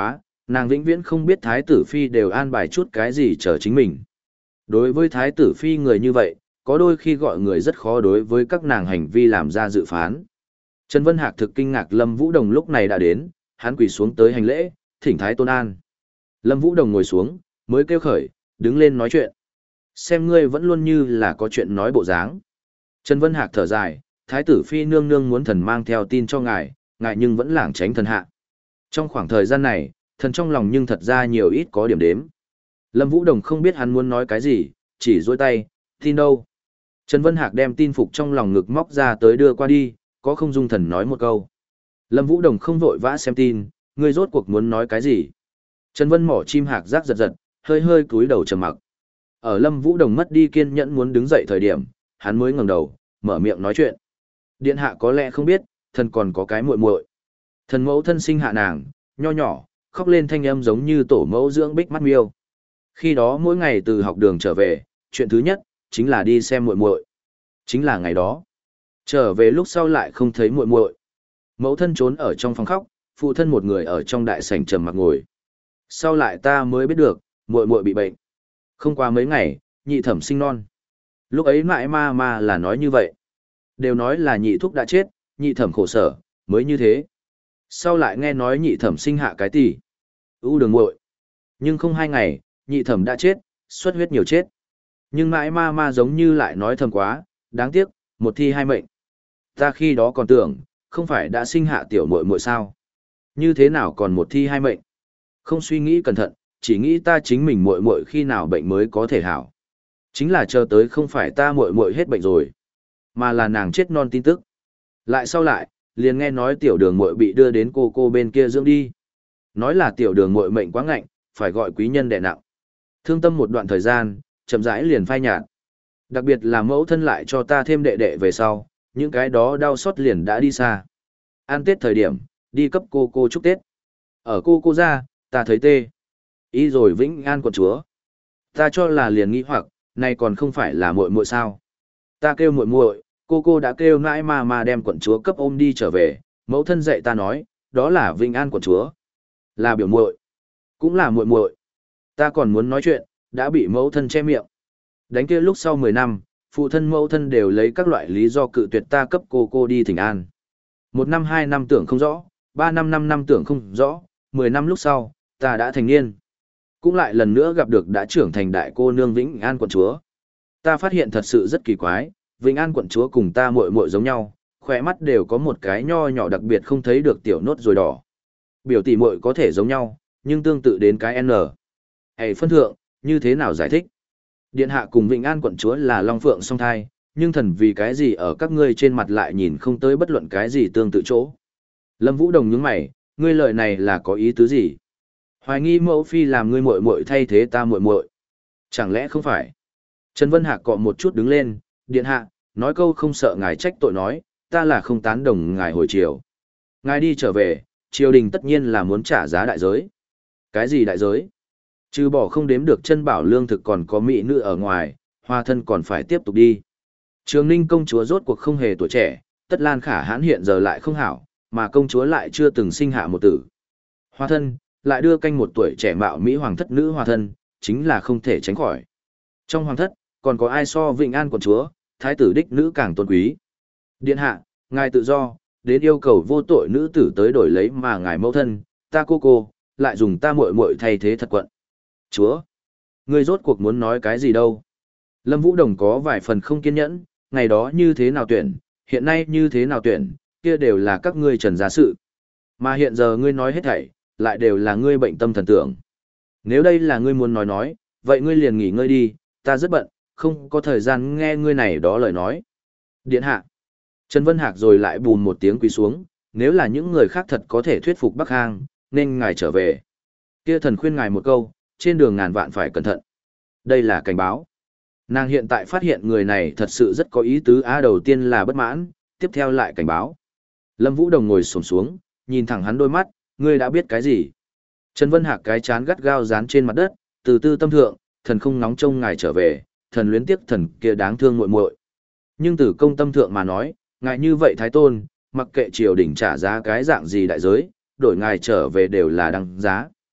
Nàng vĩnh viễn không biết Thái tử Phi đều an bài chút cái gì chờ chính mình. Đối với Thái tử Phi người như vậy, có đôi khi gọi người rất khó đối với các nàng hành vi làm ra dự phán. Trần Vân Hạc thực kinh ngạc Lâm Vũ Đồng lúc này đã đến, hắn quỳ xuống tới hành lễ, thỉnh Thái Tôn an. Lâm Vũ Đồng ngồi xuống, mới kêu khởi, đứng lên nói chuyện. Xem ngươi vẫn luôn như là có chuyện nói bộ dáng. Trần Vân Hạc thở dài, Thái tử Phi nương nương muốn thần mang theo tin cho ngài, ngài nhưng vẫn lảng tránh thần hạ. Trong khoảng thời gian này, thần trong lòng nhưng thật ra nhiều ít có điểm đếm. Lâm Vũ Đồng không biết hắn muốn nói cái gì, chỉ dôi tay, tin đâu. Trần Vân Hạc đem tin phục trong lòng ngực móc ra tới đưa qua đi, có không dung thần nói một câu. Lâm Vũ Đồng không vội vã xem tin, ngươi rốt cuộc muốn nói cái gì. Trần Vân mỏ chim hạc rác giật giật, hơi hơi cúi đầu trầm mặc. Ở Lâm Vũ Đồng mất đi kiên nhẫn muốn đứng dậy thời điểm, hắn mới ngẩng đầu, mở miệng nói chuyện. Điện hạ có lẽ không biết, thần còn có cái muội muội. Thần mẫu thân sinh hạ nàng, nho nhỏ, khóc lên thanh âm giống như tổ mẫu dưỡng bích mắt miêu. Khi đó mỗi ngày từ học đường trở về, chuyện thứ nhất chính là đi xem muội muội. Chính là ngày đó. Trở về lúc sau lại không thấy muội muội. Mẫu thân trốn ở trong phòng khóc, phụ thân một người ở trong đại sảnh trầm mặc ngồi. Sau lại ta mới biết được, muội muội bị bệnh. Không qua mấy ngày, nhị thẩm sinh non. Lúc ấy mãi ma ma là nói như vậy. Đều nói là nhị thúc đã chết, nhị thẩm khổ sở, mới như thế. Sau lại nghe nói nhị thẩm sinh hạ cái tỷ. U đường muội. Nhưng không hai ngày, nhị thẩm đã chết, xuất huyết nhiều chết. Nhưng mãi ma ma giống như lại nói thầm quá, đáng tiếc, một thi hai mệnh. Ta khi đó còn tưởng, không phải đã sinh hạ tiểu muội muội sao? Như thế nào còn một thi hai mệnh? Không suy nghĩ cẩn thận, chỉ nghĩ ta chính mình muội muội khi nào bệnh mới có thể hảo. Chính là chờ tới không phải ta muội muội hết bệnh rồi, mà là nàng chết non tin tức. Lại sau lại, liền nghe nói tiểu đường muội bị đưa đến cô cô bên kia dưỡng đi. Nói là tiểu đường muội mệnh quá ngạnh, phải gọi quý nhân đè nặng. Thương tâm một đoạn thời gian, chậm rãi liền phai nhạt. Đặc biệt là mẫu thân lại cho ta thêm đệ đệ về sau, những cái đó đau xót liền đã đi xa. Ăn Tết thời điểm, đi cấp cô cô chúc Tết. Ở cô cô ra, ta thấy tê. Ý rồi Vĩnh An quận chúa. Ta cho là liền nghĩ hoặc, này còn không phải là muội muội sao? Ta kêu muội muội, cô cô đã kêu nãi mà mà đem quận chúa cấp ôm đi trở về, mẫu thân dạy ta nói, đó là Vĩnh An quận chúa. Là biểu muội, cũng là muội muội. Ta còn muốn nói chuyện, đã bị mẫu thân che miệng. Đánh kia lúc sau mười năm, phụ thân mẫu thân đều lấy các loại lý do cự tuyệt ta cấp cô cô đi thỉnh an. Một năm hai năm tưởng không rõ, ba năm năm năm tưởng không rõ, mười năm lúc sau, ta đã thành niên. Cũng lại lần nữa gặp được đã trưởng thành đại cô nương Vĩnh An quận chúa. Ta phát hiện thật sự rất kỳ quái, Vĩnh An quận chúa cùng ta muội muội giống nhau, khỏe mắt đều có một cái nho nhỏ đặc biệt không thấy được tiểu nốt rồi đỏ. Biểu tỷ muội có thể giống nhau, nhưng tương tự đến cái N. Hãy phân thượng, như thế nào giải thích? Điện hạ cùng Vĩnh An quận chúa là Long Phượng song thai, nhưng thần vì cái gì ở các ngươi trên mặt lại nhìn không tới bất luận cái gì tương tự chỗ. Lâm Vũ Đồng nhướng mày, ngươi lời này là có ý tứ gì? Hoài nghi mẫu phi làm ngươi muội muội thay thế ta muội muội. Chẳng lẽ không phải? Trần Vân Hạc cọ một chút đứng lên, điện hạ, nói câu không sợ ngài trách tội nói, ta là không tán đồng ngài hồi chiều. Ngài đi trở về, triều đình tất nhiên là muốn trả giá đại giới. Cái gì đại giới? Trừ bỏ không đếm được chân bảo lương thực còn có mỹ nữ ở ngoài, hoa thân còn phải tiếp tục đi. Trường Ninh công chúa rốt cuộc không hề tuổi trẻ, tất lan khả hãn hiện giờ lại không hảo, mà công chúa lại chưa từng sinh hạ một tử. Hoa thân, lại đưa canh một tuổi trẻ mạo mỹ hoàng thất nữ hoa thân, chính là không thể tránh khỏi. Trong hoàng thất, còn có ai so Vĩnh An quận chúa, thái tử đích nữ càng tôn quý. Điện hạ, ngài tự do, đến yêu cầu vô tội nữ tử tới đổi lấy mà ngài mẫu thân, ta cô cô, lại dùng ta muội muội thay thế thật quận. Chúa, ngươi rốt cuộc muốn nói cái gì đâu? Lâm Vũ Đồng có vài phần không kiên nhẫn, ngày đó như thế nào tuyển, hiện nay như thế nào tuyển, kia đều là các ngươi trần gia sự. Mà hiện giờ ngươi nói hết thảy, lại đều là ngươi bệnh tâm thần tưởng. Nếu đây là ngươi muốn nói nói, vậy ngươi liền nghỉ ngơi đi, ta rất bận, không có thời gian nghe ngươi này đó lời nói. Điện hạ. Trần Vân Hạc rồi lại bùn một tiếng quỳ xuống, nếu là những người khác thật có thể thuyết phục Bắc Hang, nên ngài trở về. Kia thần khuyên ngài một câu, trên đường ngàn vạn phải cẩn thận. Đây là cảnh báo. Nàng hiện tại phát hiện người này thật sự rất có ý tứ á, đầu tiên là bất mãn, tiếp theo lại cảnh báo. Lâm Vũ Đồng ngồi xổm xuống, nhìn thẳng hắn đôi mắt, ngươi đã biết cái gì? Trần Vân Hạc cái chán gắt gao dán trên mặt đất, từ tư tâm thượng, thần không nóng trông ngài trở về, thần luyến tiếc thần kia đáng thương muội muội. Nhưng từ công tâm thượng mà nói, ngài như vậy thái tôn, mặc kệ triều đình trả giá cái dạng gì đại giới, đổi ngài trở về đều là đăng giá.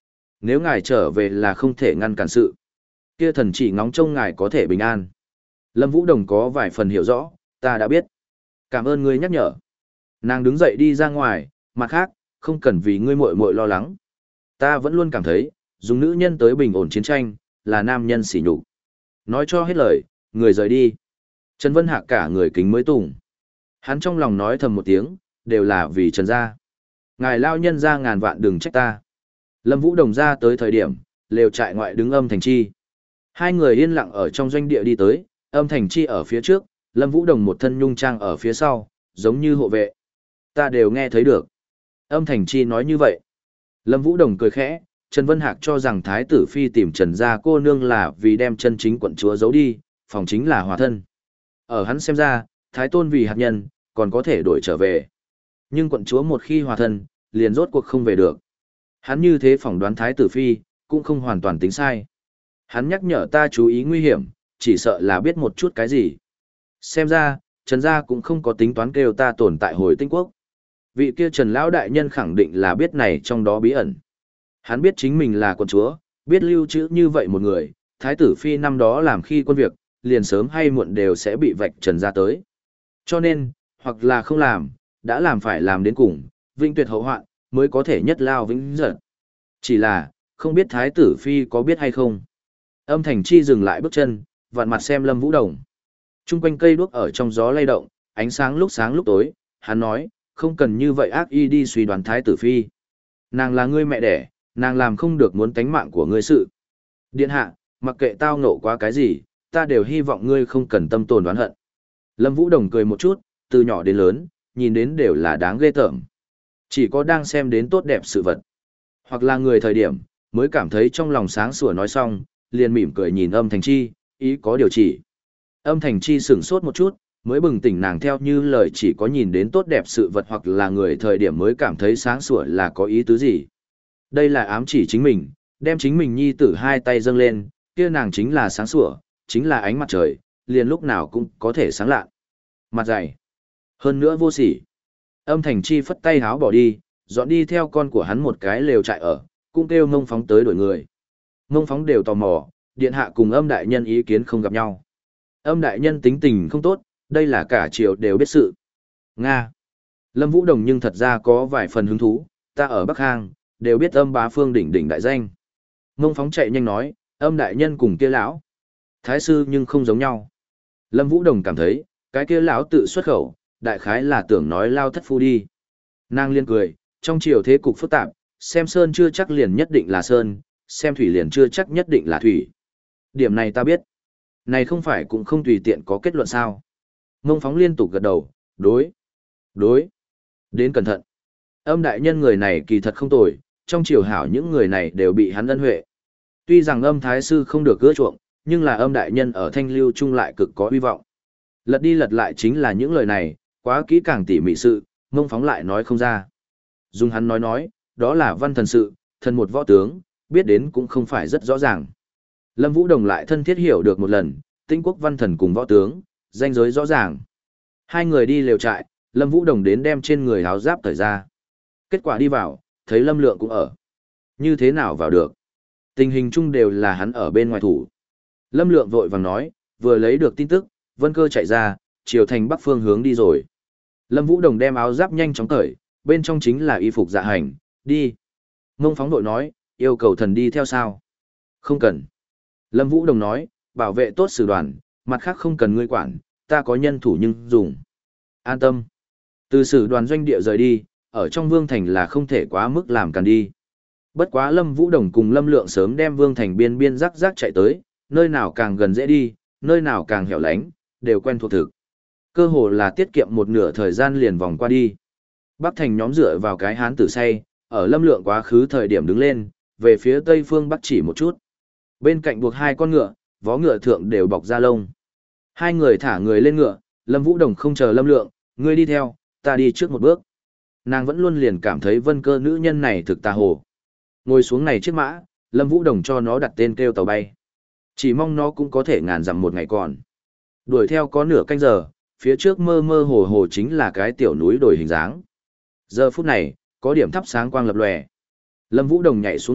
nếu ngài trở về là không thể ngăn cản sự. Kia thần chỉ ngóng trông ngài có thể bình an. Lâm Vũ Đồng có vài phần hiểu rõ, ta đã biết. Cảm ơn ngươi nhắc nhở. Nàng đứng dậy đi ra ngoài, mặt khác, không cần vì ngươi muội muội lo lắng. Ta vẫn luôn cảm thấy, dùng nữ nhân tới bình ổn chiến tranh, là nam nhân sỉ nhục. Nói cho hết lời, người rời đi. Trần Vân Hạc cả người kính mới tùng. Hắn trong lòng nói thầm một tiếng, đều là vì Trần gia. Ngài lao nhân ra ngàn vạn đừng trách ta. Lâm Vũ Đồng ra tới thời điểm, lều trại ngoại đứng Âm Thành Chi. Hai người yên lặng ở trong doanh địa đi tới, Âm Thành Chi ở phía trước, Lâm Vũ Đồng một thân nhung trang ở phía sau, giống như hộ vệ. Ta đều nghe thấy được. Âm Thành Chi nói như vậy. Lâm Vũ Đồng cười khẽ, Trần Vân Hạc cho rằng Thái tử Phi tìm Trần gia cô nương là vì đem chân chính quận chúa giấu đi, phòng chính là hòa thân. Ở hắn xem ra, Thái Tôn vì hạt nhân, còn có thể đổi trở về. Nhưng quận chúa một khi hòa thân, liền rốt cuộc không về được. Hắn như thế phỏng đoán Thái tử Phi, cũng không hoàn toàn tính sai. Hắn nhắc nhở ta chú ý nguy hiểm, chỉ sợ là biết một chút cái gì. Xem ra, Trần gia cũng không có tính toán kêu ta tồn tại hồi Tinh Quốc. Vị kia Trần lão đại nhân khẳng định là biết này trong đó bí ẩn. Hắn biết chính mình là quận chúa, biết lưu trữ như vậy một người, Thái tử Phi năm đó làm khi quân việc, liền sớm hay muộn đều sẽ bị vạch trần ra tới. Cho nên, hoặc là không làm, đã làm phải làm đến cùng, vĩnh tuyệt hậu hoạn, mới có thể nhất lao vĩnh giật. Chỉ là, không biết Thái tử Phi có biết hay không. Âm Thành Chi dừng lại bước chân, vặn mặt xem Lâm Vũ Đồng. Trung quanh cây đuốc ở trong gió lay động, ánh sáng lúc sáng lúc tối, hắn nói, không cần như vậy ác y đi suy đoán Thái tử Phi. Nàng là ngươi mẹ đẻ, nàng làm không được muốn tánh mạng của ngươi sự. Điện hạ, mặc kệ tao nộ quá cái gì, ta đều hy vọng ngươi không cần tâm tồn đoán hận. Lâm Vũ Đồng cười một chút, từ nhỏ đến lớn, nhìn đến đều là đáng ghê tởm. Chỉ có đang xem đến tốt đẹp sự vật, hoặc là người thời điểm, mới cảm thấy trong lòng sáng sủa nói xong, liền mỉm cười nhìn Âm Thành Chi, ý có điều chỉ. Âm Thành Chi sửng sốt một chút, mới bừng tỉnh nàng theo như lời chỉ có nhìn đến tốt đẹp sự vật hoặc là người thời điểm mới cảm thấy sáng sủa là có ý tứ gì. Đây là ám chỉ chính mình, đem chính mình nhi tử hai tay dâng lên, kia nàng chính là sáng sủa, chính là ánh mặt trời, liền lúc nào cũng có thể sáng lạ. Mặt dày. Hơn nữa vô sỉ. Âm Thành Chi phất tay háo bỏ đi, dọn đi theo con của hắn một cái lều trại ở, cũng kêu Ngông Phóng tới đổi người. Ngông Phóng đều tò mò, điện hạ cùng Âm đại nhân ý kiến không gặp nhau. Âm đại nhân tính tình không tốt, đây là cả triều đều biết sự. Nga. Lâm Vũ Đồng nhưng thật ra có vài phần hứng thú, ta ở Bắc Hang, đều biết Âm bá phương đỉnh đỉnh đại danh. Ngông Phóng chạy nhanh nói, Âm đại nhân cùng kia lão thái sư nhưng không giống nhau. Lâm Vũ Đồng cảm thấy, cái kia lão tự xuất khẩu, đại khái là tưởng nói Lao thất phu đi. Nàng liên cười, trong triều thế cục phức tạp, xem sơn chưa chắc liền nhất định là sơn, xem thủy liền chưa chắc nhất định là thủy. Điểm này ta biết. Này không phải cũng không tùy tiện có kết luận sao. Ngông Phóng liên tục gật đầu, đối, đối, đến cẩn thận. Âm đại nhân người này kỳ thật không tồi, trong triều hảo những người này đều bị hắn ân huệ. Tuy rằng Âm thái sư không được gỡ chuộng, nhưng là Âm đại nhân ở thanh lưu trung lại cực có hy vọng. Lật đi lật lại chính là những lời này, quá kỹ càng tỉ mỉ sự, Ngông Phóng lại nói không ra. Dùng hắn nói nói, đó là văn thần sự, thần một võ tướng, biết đến cũng không phải rất rõ ràng. Lâm Vũ Đồng lại thân thiết hiểu được một lần, Tinh Quốc văn thần cùng võ tướng, danh giới rõ ràng. Hai người đi lều trại, Lâm Vũ Đồng đến đem trên người áo giáp cởi ra. Kết quả đi vào, thấy Lâm Lượng cũng ở. Như thế nào vào được? Tình hình chung đều là hắn ở bên ngoài thủ. Lâm Lượng vội vàng nói, vừa lấy được tin tức, Vân Cơ chạy ra, chiều thành bắc phương hướng đi rồi. Lâm Vũ Đồng đem áo giáp nhanh chóng cởi, bên trong chính là y phục dạ hành, đi. Ngông Phóng đội nói, yêu cầu thần đi theo sao? Không cần. Lâm Vũ Đồng nói, bảo vệ tốt sử đoàn, mặt khác không cần ngươi quản, ta có nhân thủ nhưng dùng. An tâm. Từ sử đoàn doanh địa rời đi, ở trong Vương Thành là không thể quá mức làm càn đi. Bất quá Lâm Vũ Đồng cùng Lâm Lượng sớm đem Vương Thành biên biên rắc rắc chạy tới, nơi nào càng gần dễ đi, nơi nào càng hẻo lánh, đều quen thuộc thực. Cơ hồ là tiết kiệm một nửa thời gian liền vòng qua đi. Bắc Thành nhóm dựa vào cái hán tử say, ở Lâm Lượng quá khứ thời điểm đứng lên, về phía tây phương bắc chỉ một chút. Bên cạnh buộc hai con ngựa, vó ngựa thượng đều bọc da lông. Hai người thả người lên ngựa, Lâm Vũ Đồng không chờ Lâm Lượng, ngươi đi theo, ta đi trước một bước. Nàng vẫn luôn liền cảm thấy Vân Cơ nữ nhân này thực tà hồ. Ngồi xuống này chiếc mã, Lâm Vũ Đồng cho nó đặt tên kêu tàu bay. Chỉ mong nó cũng có thể ngàn dặm một ngày còn. Đuổi theo có nửa canh giờ, phía trước mơ mơ hồ hồ chính là cái tiểu núi đồi hình dáng. Giờ phút này, có điểm thắp sáng quang lập lòe. Lâm Vũ Đồng nhảy xuống ngựa,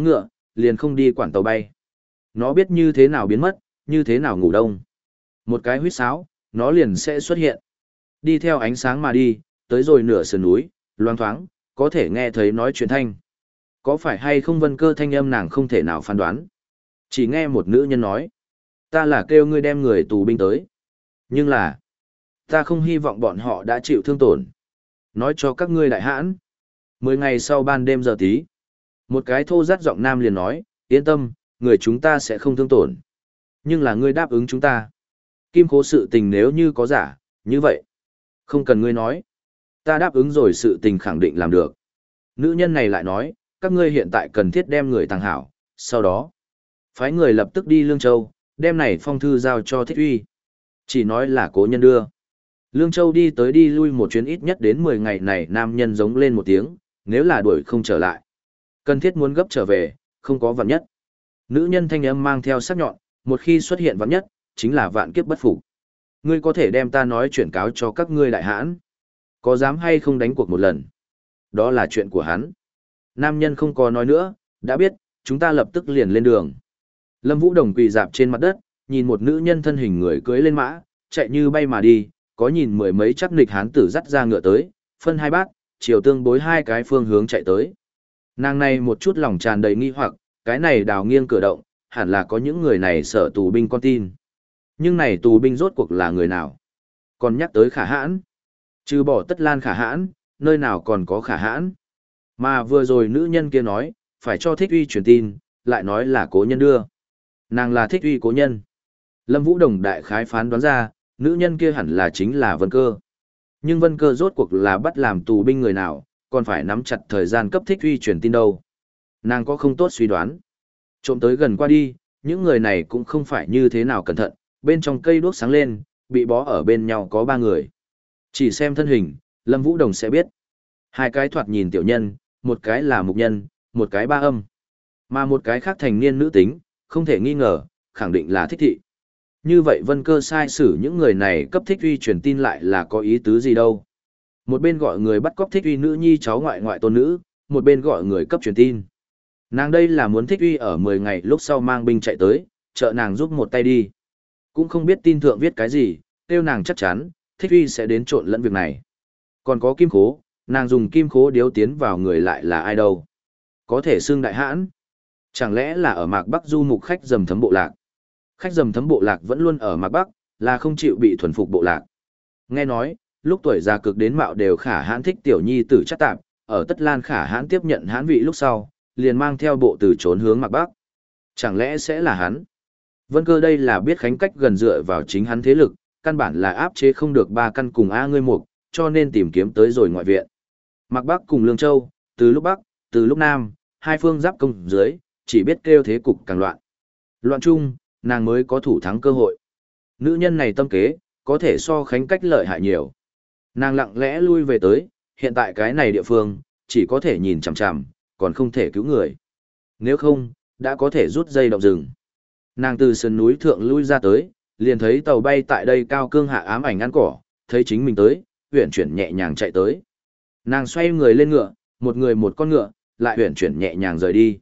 liền không đi quản tàu bay. Nó biết như thế nào biến mất, như thế nào ngủ đông. Một cái huýt sáo, nó liền sẽ xuất hiện. Đi theo ánh sáng mà đi, tới rồi nửa sườn núi, loang thoáng, có thể nghe thấy nói chuyện thanh. Có phải hay không Vân Cơ thanh âm nàng không thể nào phán đoán. Chỉ nghe một nữ nhân nói. Ta là kêu ngươi đem người tù binh tới. Nhưng là, ta không hy vọng bọn họ đã chịu thương tổn. Nói cho các ngươi đại hãn. Mười ngày sau ban đêm giờ tí. Một cái thô rát giọng nam liền nói, yên tâm, người chúng ta sẽ không thương tổn. Nhưng là ngươi đáp ứng chúng ta. Kim Khố sự tình nếu như có giả, như vậy. Không cần ngươi nói. Ta đáp ứng rồi sự tình khẳng định làm được. Nữ nhân này lại nói, các ngươi hiện tại cần thiết đem người tàng hảo. Sau đó, phái người lập tức đi Lương Châu, đem này phong thư giao cho Thích Uy. Chỉ nói là cố nhân đưa. Lương Châu đi tới đi lui một chuyến ít nhất đến mười ngày này nam nhân giống lên một tiếng, nếu là đuổi không trở lại. Cần thiết muốn gấp trở về, không có vạn nhất. Nữ nhân thanh âm mang theo sắc nhọn, một khi xuất hiện vạn nhất, chính là vạn kiếp bất phục. Ngươi có thể đem ta nói chuyển cáo cho các ngươi đại hãn. Có dám hay không đánh cuộc một lần? Đó là chuyện của hắn. Nam nhân không có nói nữa, đã biết, chúng ta lập tức liền lên đường. Lâm Vũ Đồng quỳ dạp trên mặt đất, nhìn một nữ nhân thân hình người cưới lên mã, chạy như bay mà đi, có nhìn mười mấy chắc nịch hán tử dắt ra ngựa tới, phân hai bát, chiều tương bối hai cái phương hướng chạy tới. Nàng này một chút lòng tràn đầy nghi hoặc, cái này đào nghiêng cửa động, hẳn là có những người này sợ tù binh con tin. Nhưng này tù binh rốt cuộc là người nào? Còn nhắc tới Khả Hãn. Trừ bỏ Tất Lan Khả Hãn, nơi nào còn có Khả Hãn? Mà vừa rồi nữ nhân kia nói, phải cho Thích Uy truyền tin, lại nói là cố nhân đưa. Nàng là Thích Uy cố nhân. Lâm Vũ Đồng đại khái phán đoán ra, nữ nhân kia hẳn là chính là Vân Cơ. Nhưng Vân Cơ rốt cuộc là bắt làm tù binh người nào, còn phải nắm chặt thời gian cấp Thích Uy truyền tin đâu. Nàng có không tốt suy đoán. Trộm tới gần qua đi, những người này cũng không phải như thế nào cẩn thận, bên trong cây đuốc sáng lên, bị bó ở bên nhau có ba người. Chỉ xem thân hình, Lâm Vũ Đồng sẽ biết. Hai cái thoạt nhìn tiểu nhân, một cái là mục nhân, một cái ba âm. Mà một cái khác thành niên nữ tính, không thể nghi ngờ, khẳng định là Thích Thị. Như vậy Vân Cơ sai xử những người này cấp Thích Uy truyền tin lại là có ý tứ gì đâu. Một bên gọi người bắt cóc Thích Uy nữ nhi cháu ngoại ngoại tôn nữ, một bên gọi người cấp truyền tin. Nàng đây là muốn Thích Uy ở mười ngày lúc sau mang binh chạy tới, trợ nàng giúp một tay đi. Cũng không biết tin thượng viết cái gì, kêu nàng chắc chắn, Thích Uy sẽ đến trộn lẫn việc này. Còn có kim khố, nàng dùng kim khố điếu tiến vào người lại là ai đâu. Có thể xưng đại hãn. Chẳng lẽ là ở Mạc Bắc du mục khách dầm thấm bộ lạc. Khách dầm thấm bộ lạc vẫn luôn ở Mạc Bắc, là không chịu bị thuần phục bộ lạc. Nghe nói, lúc tuổi già cực đến mạo đều Khả Hãn thích tiểu nhi tử chắc tạp, ở Tất Lan Khả Hãn tiếp nhận hãn vị lúc sau, liền mang theo bộ tử trốn hướng Mạc Bắc. Chẳng lẽ sẽ là hắn? Vân Cơ đây là biết Khánh cách gần dựa vào chính hắn thế lực, căn bản là áp chế không được ba căn cùng A ngươi mục, cho nên tìm kiếm tới rồi ngoại viện. Mạc Bắc cùng Lương Châu, từ lúc Bắc, từ lúc Nam, hai phương giáp công dưới, chỉ biết kêu thế cục càng loạn. Loạn chung, nàng mới có thủ thắng cơ hội. Nữ nhân này tâm kế, có thể so Khánh cách lợi hại nhiều. Nàng lặng lẽ lui về tới, hiện tại cái này địa phương, chỉ có thể nhìn chằm chằm, còn không thể cứu người. Nếu không, đã có thể rút dây động rừng. Nàng từ sườn núi thượng lui ra tới, liền thấy tàu bay tại đây cao cương hạ ám ảnh ăn cỏ, thấy chính mình tới, huyển chuyển nhẹ nhàng chạy tới. Nàng xoay người lên ngựa, một người một con ngựa, lại huyển chuyển nhẹ nhàng rời đi.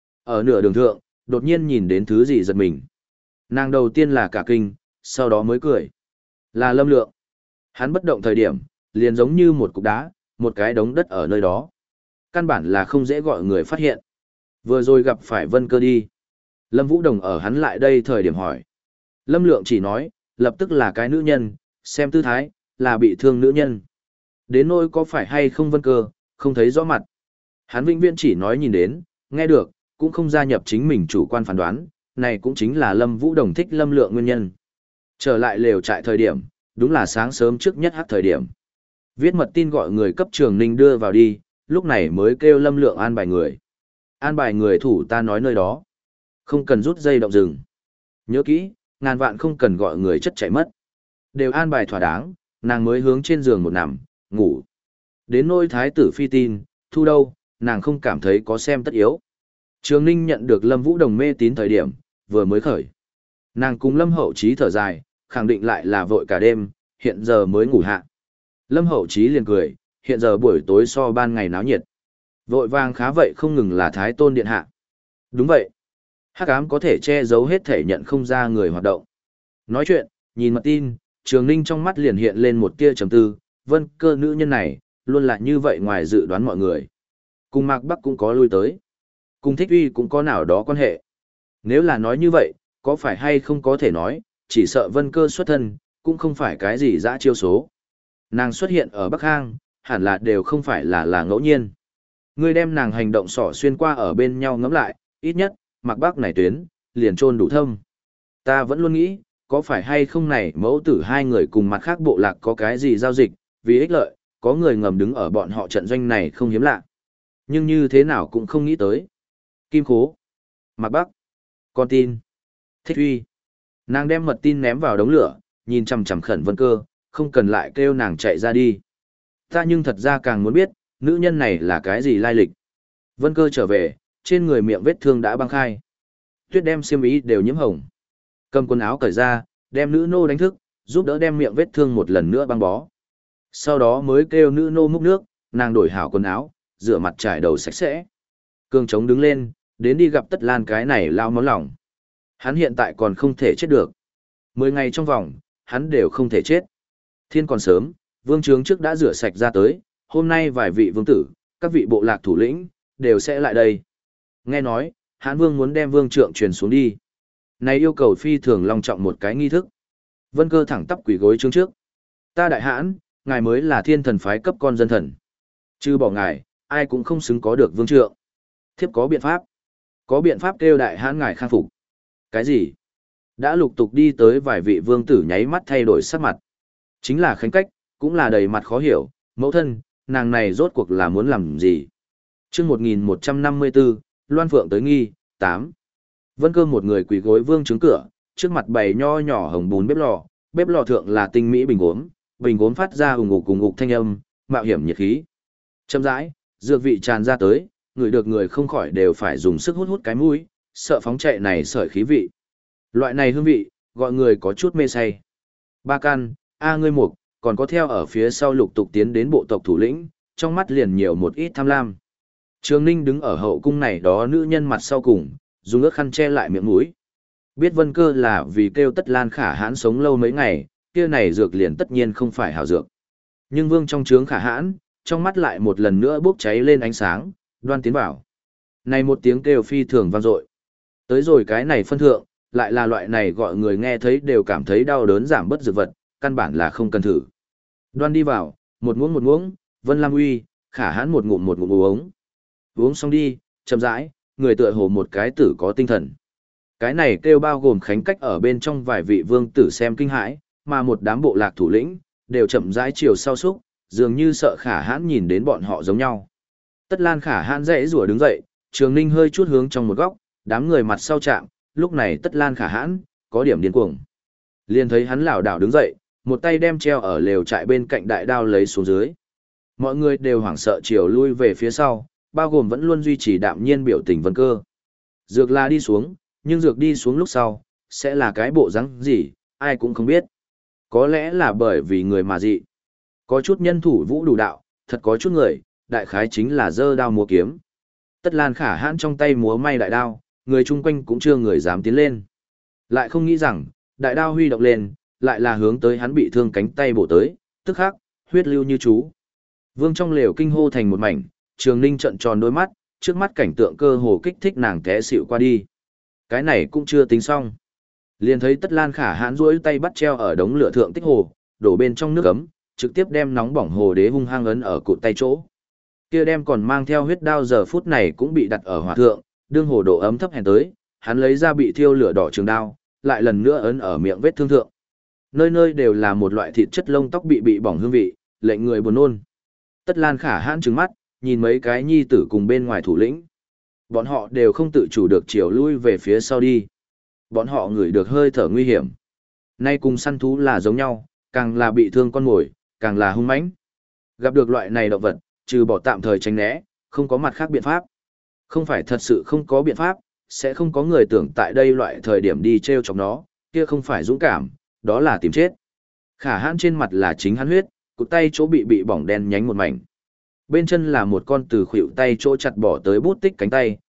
Ở nửa đường thượng, đột nhiên nhìn đến thứ gì giật mình. Nàng đầu tiên là cả kinh, sau đó mới cười. Là Lâm Lượng. Hắn bất động thời điểm, liền giống như một cục đá, một cái đống đất ở nơi đó. Căn bản là không dễ gọi người phát hiện. Vừa rồi gặp phải Vân Cơ đi. Lâm Vũ Đồng ở hắn lại đây thời điểm hỏi. Lâm Lượng chỉ nói, lập tức là cái nữ nhân, xem tư thái, là bị thương nữ nhân. Đến nỗi có phải hay không Vân Cơ, không thấy rõ mặt. Hắn vĩnh viễn chỉ nói nhìn đến, nghe được, cũng không gia nhập chính mình chủ quan phán đoán, này cũng chính là Lâm Vũ Đồng thích Lâm Lượng nguyên nhân. Trở lại lều trại thời điểm, đúng là sáng sớm trước nhất hát thời điểm. Viết mật tin gọi người cấp Trường Ninh đưa vào đi, lúc này mới kêu Lâm Lượng an bài người. An bài người thủ ta nói nơi đó. Không cần rút dây động rừng. Nhớ kỹ, ngàn vạn không cần gọi người chất chạy mất. Đều an bài thỏa đáng, nàng mới hướng trên giường một nằm, ngủ. Đến nôi thái tử phi tin, thu đâu, nàng không cảm thấy có xem tất yếu. Trường Ninh nhận được Lâm Vũ Đồng mê tín thời điểm, vừa mới khởi. Nàng cùng Lâm Hậu Chí thở dài, khẳng định lại là vội cả đêm, hiện giờ mới ngủ hạ. Lâm Hậu Chí liền cười, hiện giờ buổi tối so ban ngày náo nhiệt. Vội vàng khá vậy không ngừng là Thái Tôn Điện Hạ. Đúng vậy. Hắc ám có thể che giấu hết thể nhận không ra người hoạt động. Nói chuyện, nhìn mặt tin, Trường Ninh trong mắt liền hiện lên một tia trầm tư, Vân Cơ nữ nhân này, luôn là như vậy ngoài dự đoán mọi người. Cùng Mạc Bắc cũng có lui tới. Cùng Thích Uy cũng có nào đó quan hệ. Nếu là nói như vậy, có phải hay không có thể nói, chỉ sợ Vân Cơ xuất thân, cũng không phải cái gì dã chiêu số. Nàng xuất hiện ở Bắc Hang, hẳn là đều không phải là là ngẫu nhiên. Ngươi đem nàng hành động sỏ xuyên qua ở bên nhau ngẫm lại, ít nhất, Mạc Bắc này tuyến, liền trôn đủ thâm. Ta vẫn luôn nghĩ, có phải hay không này mẫu tử hai người cùng mặt khác bộ lạc có cái gì giao dịch, vì ích lợi, có người ngầm đứng ở bọn họ trận doanh này không hiếm lạ. Nhưng như thế nào cũng không nghĩ tới. Kim Khố, Mạc Bắc, con tin, Thích Huy. Nàng đem mật tin ném vào đống lửa, nhìn chằm chằm khẩn Vân Cơ, không cần lại kêu nàng chạy ra đi. Ta nhưng thật ra càng muốn biết, nữ nhân này là cái gì lai lịch. Vân Cơ trở về, trên người miệng vết thương đã băng khai. Tuyết đem xiêm y đều nhiễm hồng. Cầm quần áo cởi ra, đem nữ nô đánh thức, giúp đỡ đem miệng vết thương một lần nữa băng bó. Sau đó mới kêu nữ nô múc nước, nàng đổi hảo quần áo, rửa mặt trải đầu sạch sẽ. Cương trống đứng lên, đến đi gặp Tất Lan cái này lao món lòng. Hắn hiện tại còn không thể chết được. Mười ngày trong vòng, hắn đều không thể chết. Thiên còn sớm, vương trướng trước đã rửa sạch ra tới, hôm nay vài vị vương tử, các vị bộ lạc thủ lĩnh, đều sẽ lại đây. Nghe nói, Hán vương muốn đem vương trượng truyền xuống đi. Này yêu cầu phi thường long trọng một cái nghi thức. Vân Cơ thẳng tắp quỳ gối trướng trước. Ta đại hãn, ngài mới là thiên thần phái cấp con dân thần. Chứ bỏ ngài, ai cũng không xứng có được vương trượng. Thiếp có biện pháp. Có biện pháp kêu đại hãn ngài khang phục. Cái gì? Đã lục tục đi tới vài vị vương tử nháy mắt thay đổi sắc mặt. Chính là Khánh Cách, cũng là đầy mặt khó hiểu, mẫu thân, nàng này rốt cuộc là muốn làm gì? Chương một nghìn một trăm năm mươi bốn, Loan Phượng tới nghi, tám. Vân Cơ một người quỳ gối vương trướng cửa, trước mặt bày nho nhỏ hồng bún bếp lò, bếp lò thượng là tinh mỹ bình gốm, bình gốm phát ra ùng ục ùng ục thanh âm, mạo hiểm nhiệt khí. Chậm rãi, dược vị tràn ra tới, người được người không khỏi đều phải dùng sức hút hút cái mũi, sợ phóng chạy này sợi khí vị. Loại này hương vị, gọi người có chút mê say. Ba căn, a ngươi mục, còn có theo ở phía sau lục tục tiến đến bộ tộc thủ lĩnh, trong mắt liền nhiều một ít tham lam. Trường Ninh đứng ở hậu cung này đó nữ nhân mặt sau cùng, dùng ước khăn che lại miệng mũi. Biết Vân Cơ là vì kêu Tất Lan Khả Hãn sống lâu mấy ngày, kia này dược liền tất nhiên không phải hảo dược. Nhưng vương trong trướng Khả Hãn, trong mắt lại một lần nữa bốc cháy lên ánh sáng, đoan tiến bảo. Này một tiếng kêu phi thường vang dội. Tới rồi cái này phân thượng, lại là loại này gọi người nghe thấy đều cảm thấy đau đớn giảm bớt dược vật, căn bản là không cần thử. Đoan đi vào, một muỗng một muỗng, Vân Lam uy, Khả Hãn một ngụm một ngụm uống. Uống xong đi, chậm rãi, người tựa hồ một cái tử có tinh thần. Cái này kêu bao gồm Khánh Cách ở bên trong vài vị vương tử xem kinh hãi, mà một đám bộ lạc thủ lĩnh, đều chậm rãi chiều sau xúc, dường như sợ Khả Hãn nhìn đến bọn họ giống nhau. Tất Lan Khả Hãn dãy rủa đứng dậy, Trường Ninh hơi chút hướng trong một góc, đám người mặt sau chạm, lúc này Tất Lan Khả Hãn, có điểm điên cuồng. Liền thấy hắn lảo đảo đứng dậy, một tay đem treo ở lều trại bên cạnh đại đao lấy xuống dưới. Mọi người đều hoảng sợ chiều lui về phía sau, bao gồm vẫn luôn duy trì đạm nhiên biểu tình Vân Cơ. Dược là đi xuống, nhưng dược đi xuống lúc sau, sẽ là cái bộ rắn gì, ai cũng không biết. Có lẽ là bởi vì người mà dị. Có chút nhân thủ vũ đủ đạo, thật có chút người, đại khái chính là giơ đao múa kiếm. Tất Lan Khả Hãn trong tay múa may đại đao, người chung quanh cũng chưa người dám tiến lên. Lại không nghĩ rằng, đại đao huy động lên, lại là hướng tới hắn bị thương cánh tay bổ tới, tức khắc, huyết lưu như chú. Vương trong lều kinh hô thành một mảnh, Trường Ninh trợn tròn đôi mắt, trước mắt cảnh tượng cơ hồ kích thích nàng té xỉu qua đi. Cái này cũng chưa tính xong. Liền thấy Tất Lan Khả Hãn duỗi tay bắt treo ở đống lửa thượng tích hồ, đổ bên trong nước ấm, trực tiếp đem nóng bỏng hồ đế hung hăng ấn ở cụt tay chỗ. Kia đem còn mang theo huyết đao giờ phút này cũng bị đặt ở hỏa thượng, đương hồ độ ấm thấp hèn tới, hắn lấy ra bị thiêu lửa đỏ trường đao, lại lần nữa ấn ở miệng vết thương thượng. Nơi nơi đều là một loại thịt chất lông tóc bị bị bỏng hương vị, lệnh người buồn nôn. Tất Lan Khả Hãn trừng mắt, nhìn mấy cái nhi tử cùng bên ngoài thủ lĩnh. Bọn họ đều không tự chủ được chiều lui về phía sau đi. Bọn họ ngửi được hơi thở nguy hiểm. Nay cùng săn thú là giống nhau, càng là bị thương con mồi, càng là hung mãnh. Gặp được loại này động vật, trừ bỏ tạm thời tránh né, không có mặt khác biện pháp. Không phải thật sự không có biện pháp, sẽ không có người tưởng tại đây loại thời điểm đi treo chọc nó, kia không phải dũng cảm, đó là tìm chết. Khả Hãn trên mặt là chính hắn huyết, cụt tay chỗ bị bị bỏng đen nhánh một mảnh. Bên chân là một con từ khuỷu tay chỗ chặt bỏ tới bút tích cánh tay,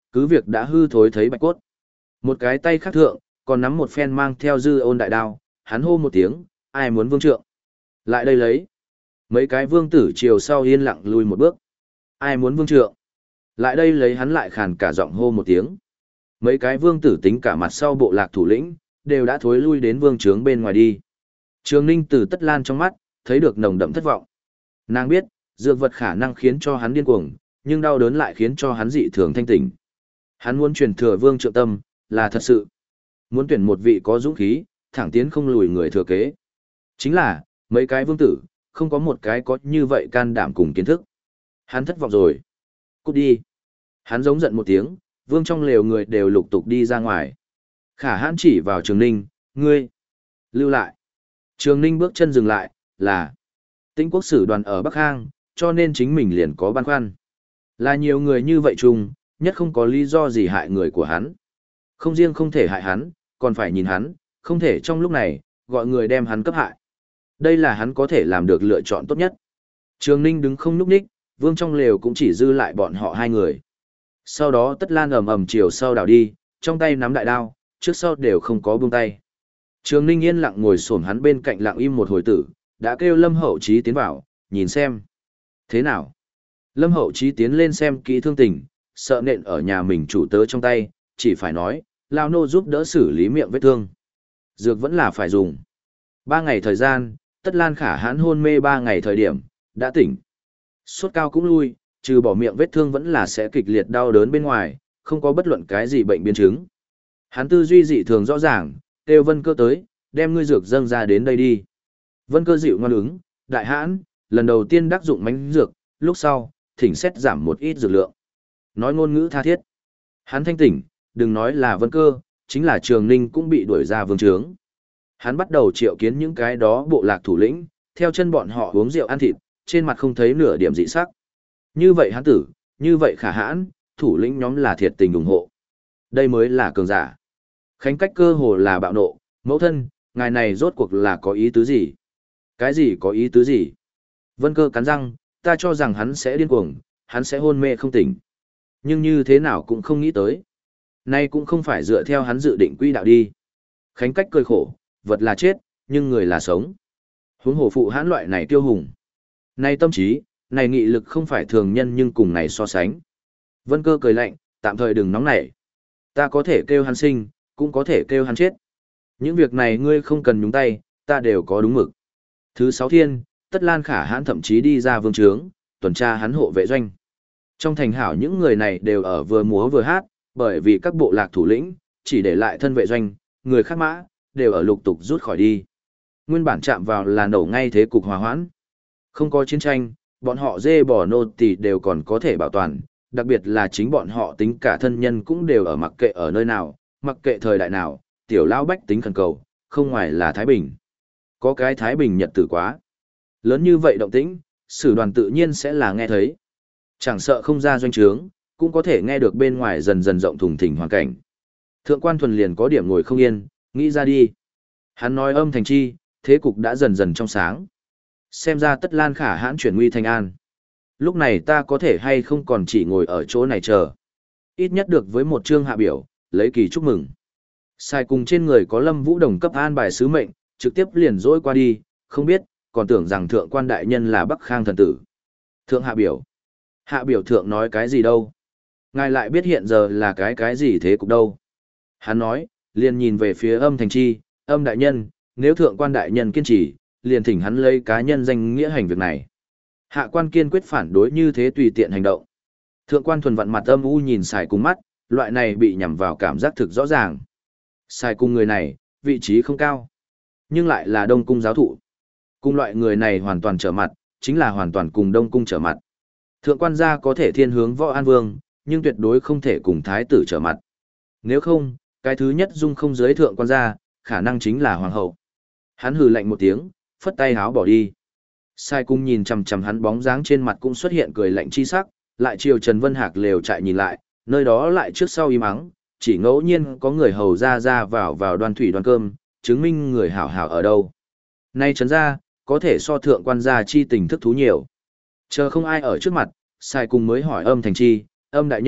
cứ việc đã hư thối thấy bạch cốt. Một cái tay khác thượng, còn nắm một phen mang theo dư ôn đại đao, hắn hô một tiếng, ai muốn vương trượng? Lại đây lấy. Mấy cái vương tử chiều sau yên lặng lùi một bước. Ai muốn vương trượng? Lại đây lấy, hắn lại khàn cả giọng hô một tiếng. Mấy cái vương tử tính cả mặt sau bộ lạc thủ lĩnh, đều đã thối lui đến vương trướng bên ngoài đi. Trường Ninh từ Tất Lan trong mắt, thấy được nồng đậm thất vọng. Nàng biết, dược vật khả năng khiến cho hắn điên cuồng, nhưng đau đớn lại khiến cho hắn dị thường thanh tỉnh. Hắn muốn truyền thừa vương trượng tâm, là thật sự. Muốn tuyển một vị có dũng khí, thẳng tiến không lùi người thừa kế. Chính là, mấy cái vương tử, không có một cái có như vậy can đảm cùng kiến thức. Hắn thất vọng rồi. Cút đi. Hắn giống giận một tiếng, vương trong lều người đều lục tục đi ra ngoài. Khả hãn chỉ vào Trường Ninh, ngươi, lưu lại. Trường Ninh bước chân dừng lại, là Tĩnh quốc sử đoàn ở Bắc Hang, cho nên chính mình liền có băn khoăn. Là nhiều người như vậy chung, nhất không có lý do gì hại người của hắn. Không riêng không thể hại hắn, còn phải nhìn hắn, không thể trong lúc này, gọi người đem hắn cấp hại. Đây là hắn có thể làm được lựa chọn tốt nhất. Trường Ninh đứng không nhúc nhích, vương trong lều cũng chỉ dư lại bọn họ hai người. Sau đó Tất Lan ầm ầm chiều sau đảo đi, trong tay nắm đại đao, trước sau đều không có buông tay. Trường Ninh yên lặng ngồi xổm hắn bên cạnh lặng im một hồi tử, đã kêu Lâm Hậu Chí tiến vào, nhìn xem. Thế nào? Lâm Hậu Chí tiến lên xem kỹ thương tình, sợ nện ở nhà mình chủ tớ trong tay, chỉ phải nói, lao nô giúp đỡ xử lý miệng vết thương. Dược vẫn là phải dùng. Ba ngày thời gian, Tất Lan khả hãn hôn mê ba ngày thời điểm, đã tỉnh. Sốt cao cũng lui, trừ bỏ miệng vết thương vẫn là sẽ kịch liệt đau đớn bên ngoài, không có bất luận cái gì bệnh biến chứng. Hắn tư duy dị thường rõ ràng, kêu Vân Cơ tới, đem ngươi dược dâng ra đến đây đi. Vân Cơ dịu ngoan ứng, đại hãn, lần đầu tiên đắc dụng mánh dược, lúc sau, thỉnh xét giảm một ít dược lượng. Nói ngôn ngữ tha thiết. Hắn thanh tỉnh, đừng nói là Vân Cơ, chính là Trường Ninh cũng bị đuổi ra vương trướng. Hắn bắt đầu triệu kiến những cái đó bộ lạc thủ lĩnh, theo chân bọn họ uống rượu ăn thịt, trên mặt không thấy nửa điểm dị sắc. Như vậy hắn tử, như vậy khả hãn, thủ lĩnh nhóm là thiệt tình ủng hộ. Đây mới là cường giả. Khánh Cách cơ hồ là bạo nộ, mẫu thân, ngài này rốt cuộc là có ý tứ gì? Cái gì có ý tứ gì? Vân Cơ cắn răng, ta cho rằng hắn sẽ điên cuồng, hắn sẽ hôn mê không tỉnh. Nhưng như thế nào cũng không nghĩ tới. Nay cũng không phải dựa theo hắn dự định quy đạo đi. Khánh Cách cười khổ, vật là chết, nhưng người là sống. Huống hồ phụ hãn loại này tiêu hùng. Này tâm trí, này nghị lực không phải thường nhân nhưng cùng này so sánh. Vân Cơ cười lạnh, tạm thời đừng nóng nảy. Ta có thể kêu hắn sinh, cũng có thể kêu hắn chết. Những việc này ngươi không cần nhúng tay, ta đều có đúng mực. Thứ sáu thiên, Tất Lan khả hãn thậm chí đi ra vương trướng, tuần tra hắn hộ vệ doanh. Trong thành hảo những người này đều ở vừa múa vừa hát, bởi vì các bộ lạc thủ lĩnh, chỉ để lại thân vệ doanh, người khác mã, đều ở lục tục rút khỏi đi. Nguyên bản chạm vào là nổ ngay thế cục hòa hoãn. Không có chiến tranh, bọn họ dê bò nô tỳ đều còn có thể bảo toàn, đặc biệt là chính bọn họ tính cả thân nhân cũng đều ở mặc kệ ở nơi nào, mặc kệ thời đại nào, tiểu lão bách tính khẩn cầu, không ngoài là Thái Bình. Có cái Thái Bình nhật tử quá. Lớn như vậy động tĩnh, sử đoàn tự nhiên sẽ là nghe thấy. Chẳng sợ không ra doanh trướng, cũng có thể nghe được bên ngoài dần dần rộng thùng thình hoàn cảnh. Thượng quan thuần liền có điểm ngồi không yên, nghĩ ra đi. Hắn nói âm thành chi, thế cục đã dần dần trong sáng. Xem ra Tất Lan khả hãn chuyển nguy thành an. Lúc này ta có thể hay không còn chỉ ngồi ở chỗ này chờ. Ít nhất được với một chương hạ biểu, lấy kỳ chúc mừng. Sai cùng trên người có Lâm Vũ Đồng cấp an bài sứ mệnh, trực tiếp liền dỗi qua đi, không biết, còn tưởng rằng thượng quan đại nhân là Bắc Khang thần tử. Thượng hạ biểu. Hạ biểu thượng nói cái gì đâu? Ngài lại biết hiện giờ là cái cái gì thế cục đâu? Hắn nói, liền nhìn về phía âm thành chi, âm đại nhân, nếu thượng quan đại nhân kiên trì, liền thỉnh hắn lấy cá nhân danh nghĩa hành việc này. Hạ quan kiên quyết phản đối như thế tùy tiện hành động. Thượng quan thuần vặn mặt âm u nhìn xài cùng mắt, loại này bị nhằm vào cảm giác thực rõ ràng. Xài cùng người này, vị trí không cao, nhưng lại là Đông cung giáo thụ. Cùng loại người này hoàn toàn trở mặt, chính là hoàn toàn cùng Đông cung trở mặt. Thượng quan gia có thể thiên hướng Võ An Vương, nhưng tuyệt đối không thể cùng thái tử trở mặt. Nếu không, cái thứ nhất dung không giới thượng quan gia, khả năng chính là hoàng hậu. Hắn hừ lạnh một tiếng, phất tay háo bỏ đi. Sai cung nhìn chằm chằm hắn bóng dáng trên mặt cũng xuất hiện cười lạnh chi sắc, lại chiều Trần Vân Hạc lều chạy nhìn lại, nơi đó lại trước sau im ắng, chỉ ngẫu nhiên có người hầu ra ra vào vào đoan thủy đoan cơm, chứng minh người hảo hảo ở đâu. Nay Trần gia, có thể so thượng quan gia chi tình thức thú nhiều. Chờ không ai ở trước mặt, Sai cung mới hỏi âm thành chi, âm đại nhân,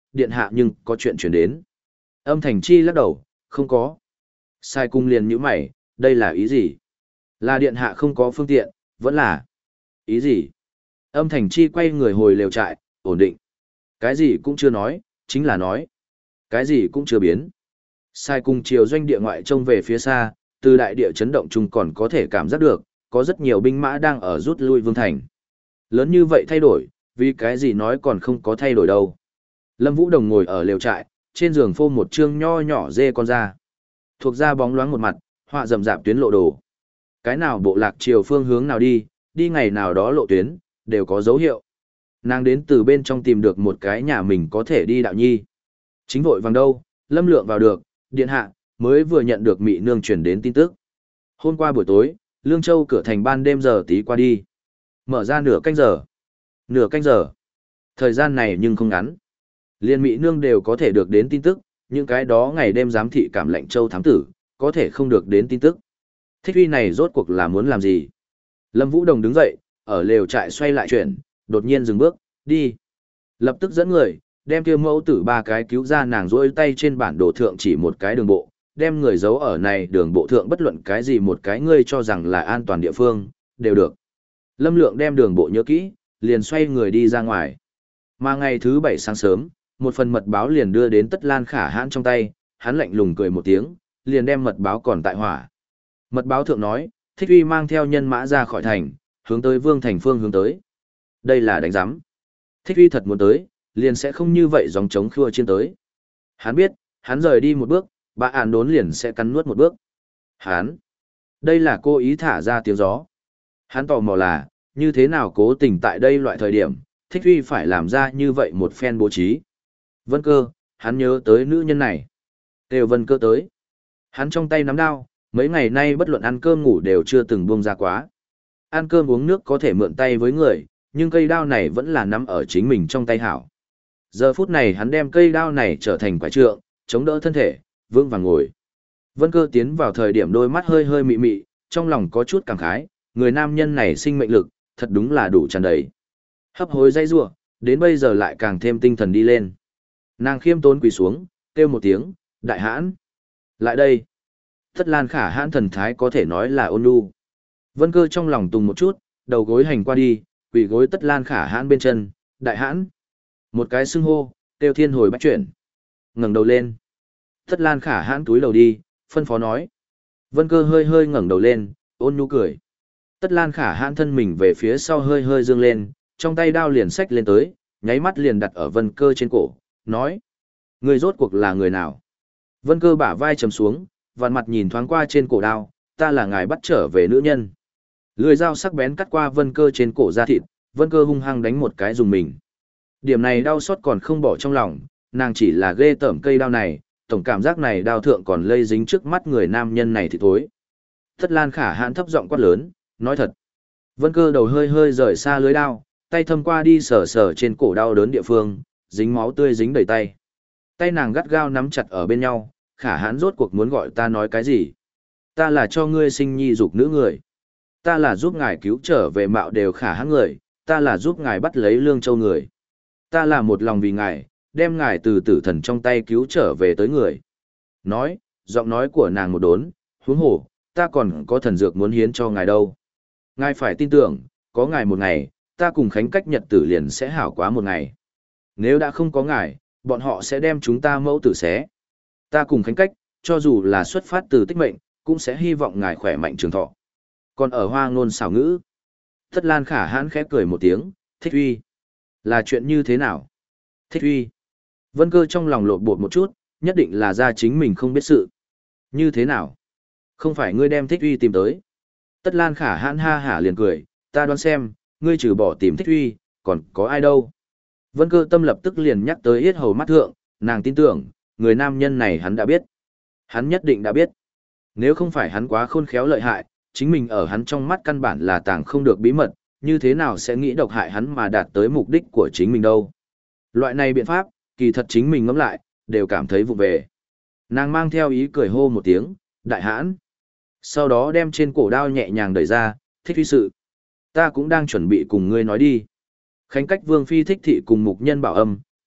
điện hạ nhưng có chuyện chuyển đến. Âm Thành Chi lắc đầu, không có. Sai cung liền nhíu mày, đây là ý gì? Là điện hạ không có phương tiện, vẫn là... Ý gì? Âm Thành Chi quay người hồi lều trại, ổn định. Cái gì cũng chưa nói, chính là nói. Cái gì cũng chưa biến. Sai cung chiều doanh địa ngoại trông về phía xa, từ đại địa chấn động chung còn có thể cảm giác được, có rất nhiều binh mã đang ở rút lui vương thành. Lớn như vậy thay đổi, vì cái gì nói còn không có thay đổi đâu. Lâm Vũ Đồng ngồi ở lều trại, trên giường phô một chương nho nhỏ dê con da. Thuộc da bóng loáng một mặt, họa rậm rạp tuyến lộ đồ. Cái nào bộ lạc chiều phương hướng nào đi, đi ngày nào đó lộ tuyến, đều có dấu hiệu. Nàng đến từ bên trong tìm được một cái nhà mình có thể đi đạo nhi. Chính vội vàng đâu, Lâm Lượng vào được, điện hạ, mới vừa nhận được Mị Nương truyền đến tin tức. Hôm qua buổi tối, Lương Châu cửa thành ban đêm giờ tí qua đi. Mở ra nửa canh giờ. Nửa canh giờ. Thời gian này nhưng không ngắn. Liên Mị Nương đều có thể được đến tin tức, những cái đó ngày đêm giám thị cảm lệnh Châu thám tử, có thể không được đến tin tức. Thích uy này rốt cuộc là muốn làm gì? Lâm Vũ Đồng đứng dậy, ở lều trại xoay lại chuyển, đột nhiên dừng bước, đi. Lập tức dẫn người, đem kia mẫu tử ba cái cứu ra, nàng rỗi tay trên bản đồ thượng chỉ một cái đường bộ, đem người giấu ở này đường bộ thượng bất luận cái gì một cái ngươi cho rằng là an toàn địa phương, đều được. Lâm Lượng đem đường bộ nhớ kỹ, liền xoay người đi ra ngoài. Mà ngày thứ bảy sáng sớm, một phần mật báo liền đưa đến Tất Lan Khả Hãn trong tay, hắn lạnh lùng cười một tiếng, liền đem mật báo còn tại hỏa. Mật báo thượng nói, Thích Uy mang theo nhân mã ra khỏi thành, hướng tới Vương thành phương hướng tới. Đây là đánh giám. Thích Uy thật muốn tới, liền sẽ không như vậy dòng trống khua trên tới. Hắn biết, hắn rời đi một bước, bà ản đốn liền sẽ cắn nuốt một bước. Hắn, đây là cô ý thả ra tiếng gió. Hắn tò mò là, như thế nào cố tình tại đây loại thời điểm, Thích Uy phải làm ra như vậy một phen bố trí. Vân Cơ, hắn nhớ tới nữ nhân này. Tều Vân Cơ tới. Hắn trong tay nắm đao, mấy ngày nay bất luận ăn cơm ngủ đều chưa từng buông ra quá. Ăn cơm uống nước có thể mượn tay với người, nhưng cây đao này vẫn là nắm ở chính mình trong tay hảo. Giờ phút này hắn đem cây đao này trở thành quái trượng, chống đỡ thân thể, vững vàng ngồi. Vân Cơ tiến vào thời điểm đôi mắt hơi hơi mị mị, trong lòng có chút cảm khái, người nam nhân này sinh mệnh lực, thật đúng là đủ tràn đầy. Hấp hối dây rủa, đến bây giờ lại càng thêm tinh thần đi lên. Nàng khiêm tốn quỳ xuống, kêu một tiếng, đại hãn. Lại đây. Tất Lan Khả Hãn thần thái có thể nói là ôn nhu. Vân Cơ trong lòng tùng một chút, đầu gối hành qua đi, quỳ gối Tất Lan Khả Hãn bên chân, đại hãn. Một cái xưng hô, kêu thiên hồi bách chuyển. Ngẩng đầu lên. Tất Lan Khả Hãn túi đầu đi, phân phó nói. Vân Cơ hơi hơi ngẩng đầu lên, ôn nhu cười. Tất Lan Khả Hãn thân mình về phía sau hơi hơi dương lên, trong tay đao liền xách lên tới, nháy mắt liền đặt ở Vân Cơ trên cổ, nói. Người rốt cuộc là người nào? Vân Cơ bả vai trầm xuống, vằn mặt nhìn thoáng qua trên cổ đao, ta là ngài bắt trở về nữ nhân. Lưỡi dao sắc bén cắt qua Vân Cơ trên cổ da thịt, Vân Cơ hung hăng đánh một cái dùng mình. Điểm này đau xót còn không bỏ trong lòng, nàng chỉ là ghê tởm cây đao này, tổng cảm giác này đao thượng còn lây dính trước mắt người nam nhân này thì thối. Tất Lan Khả Hãn thấp giọng quát lớn, nói thật. Vân Cơ đầu hơi hơi rời xa lưới đao, tay thâm qua đi sờ sờ trên cổ đau đớn địa phương, dính máu tươi dính đầy tay. Tay nàng gắt gao nắm chặt ở bên nhau, Khả Hãn rốt cuộc muốn gọi ta nói cái gì? Ta là cho ngươi sinh nhi dục nữ người. Ta là giúp ngài cứu trở về mạo đều Khả Hãn người, ta là giúp ngài bắt lấy Lương Châu người. Ta là một lòng vì ngài, đem ngài từ tử thần trong tay cứu trở về tới người. Nói, giọng nói của nàng một đốn, huống hồ, ta còn có thần dược muốn hiến cho ngài đâu. Ngài phải tin tưởng, có ngài một ngày, ta cùng Khánh Cách nhật tử liền sẽ hảo quá một ngày. Nếu đã không có ngài, bọn họ sẽ đem chúng ta mẫu tử xé. Ta cùng Khánh Cách, cho dù là xuất phát từ tích mệnh, cũng sẽ hy vọng ngài khỏe mạnh trường thọ. Còn ở hoa ngôn xảo ngữ, Tất Lan Khả Hãn khẽ cười một tiếng, Thích Uy. Là chuyện như thế nào? Thích Uy. Vân Cơ trong lòng lột bột một chút, nhất định là ra chính mình không biết sự. Như thế nào? Không phải ngươi đem Thích Uy tìm tới. Tất Lan Khả Hãn ha hả liền cười, ta đoán xem, ngươi trừ bỏ tìm Thích Uy, còn có ai đâu. Vân Cơ tâm lập tức liền nhắc tới yết hầu mắt thượng, nàng tin tưởng, người nam nhân này hắn đã biết. Hắn nhất định đã biết. Nếu không phải hắn quá khôn khéo lợi hại, chính mình ở hắn trong mắt căn bản là tàng không được bí mật, như thế nào sẽ nghĩ độc hại hắn mà đạt tới mục đích của chính mình đâu. Loại này biện pháp, kỳ thật chính mình ngẫm lại, đều cảm thấy vụ về. Nàng mang theo ý cười hô một tiếng, đại hãn. Sau đó đem trên cổ đao nhẹ nhàng đẩy ra, Thích Uy sự. Ta cũng đang chuẩn bị cùng ngươi nói đi. Khánh Cách Vương Phi Thích Thị cùng mục nhân Bảo Âm,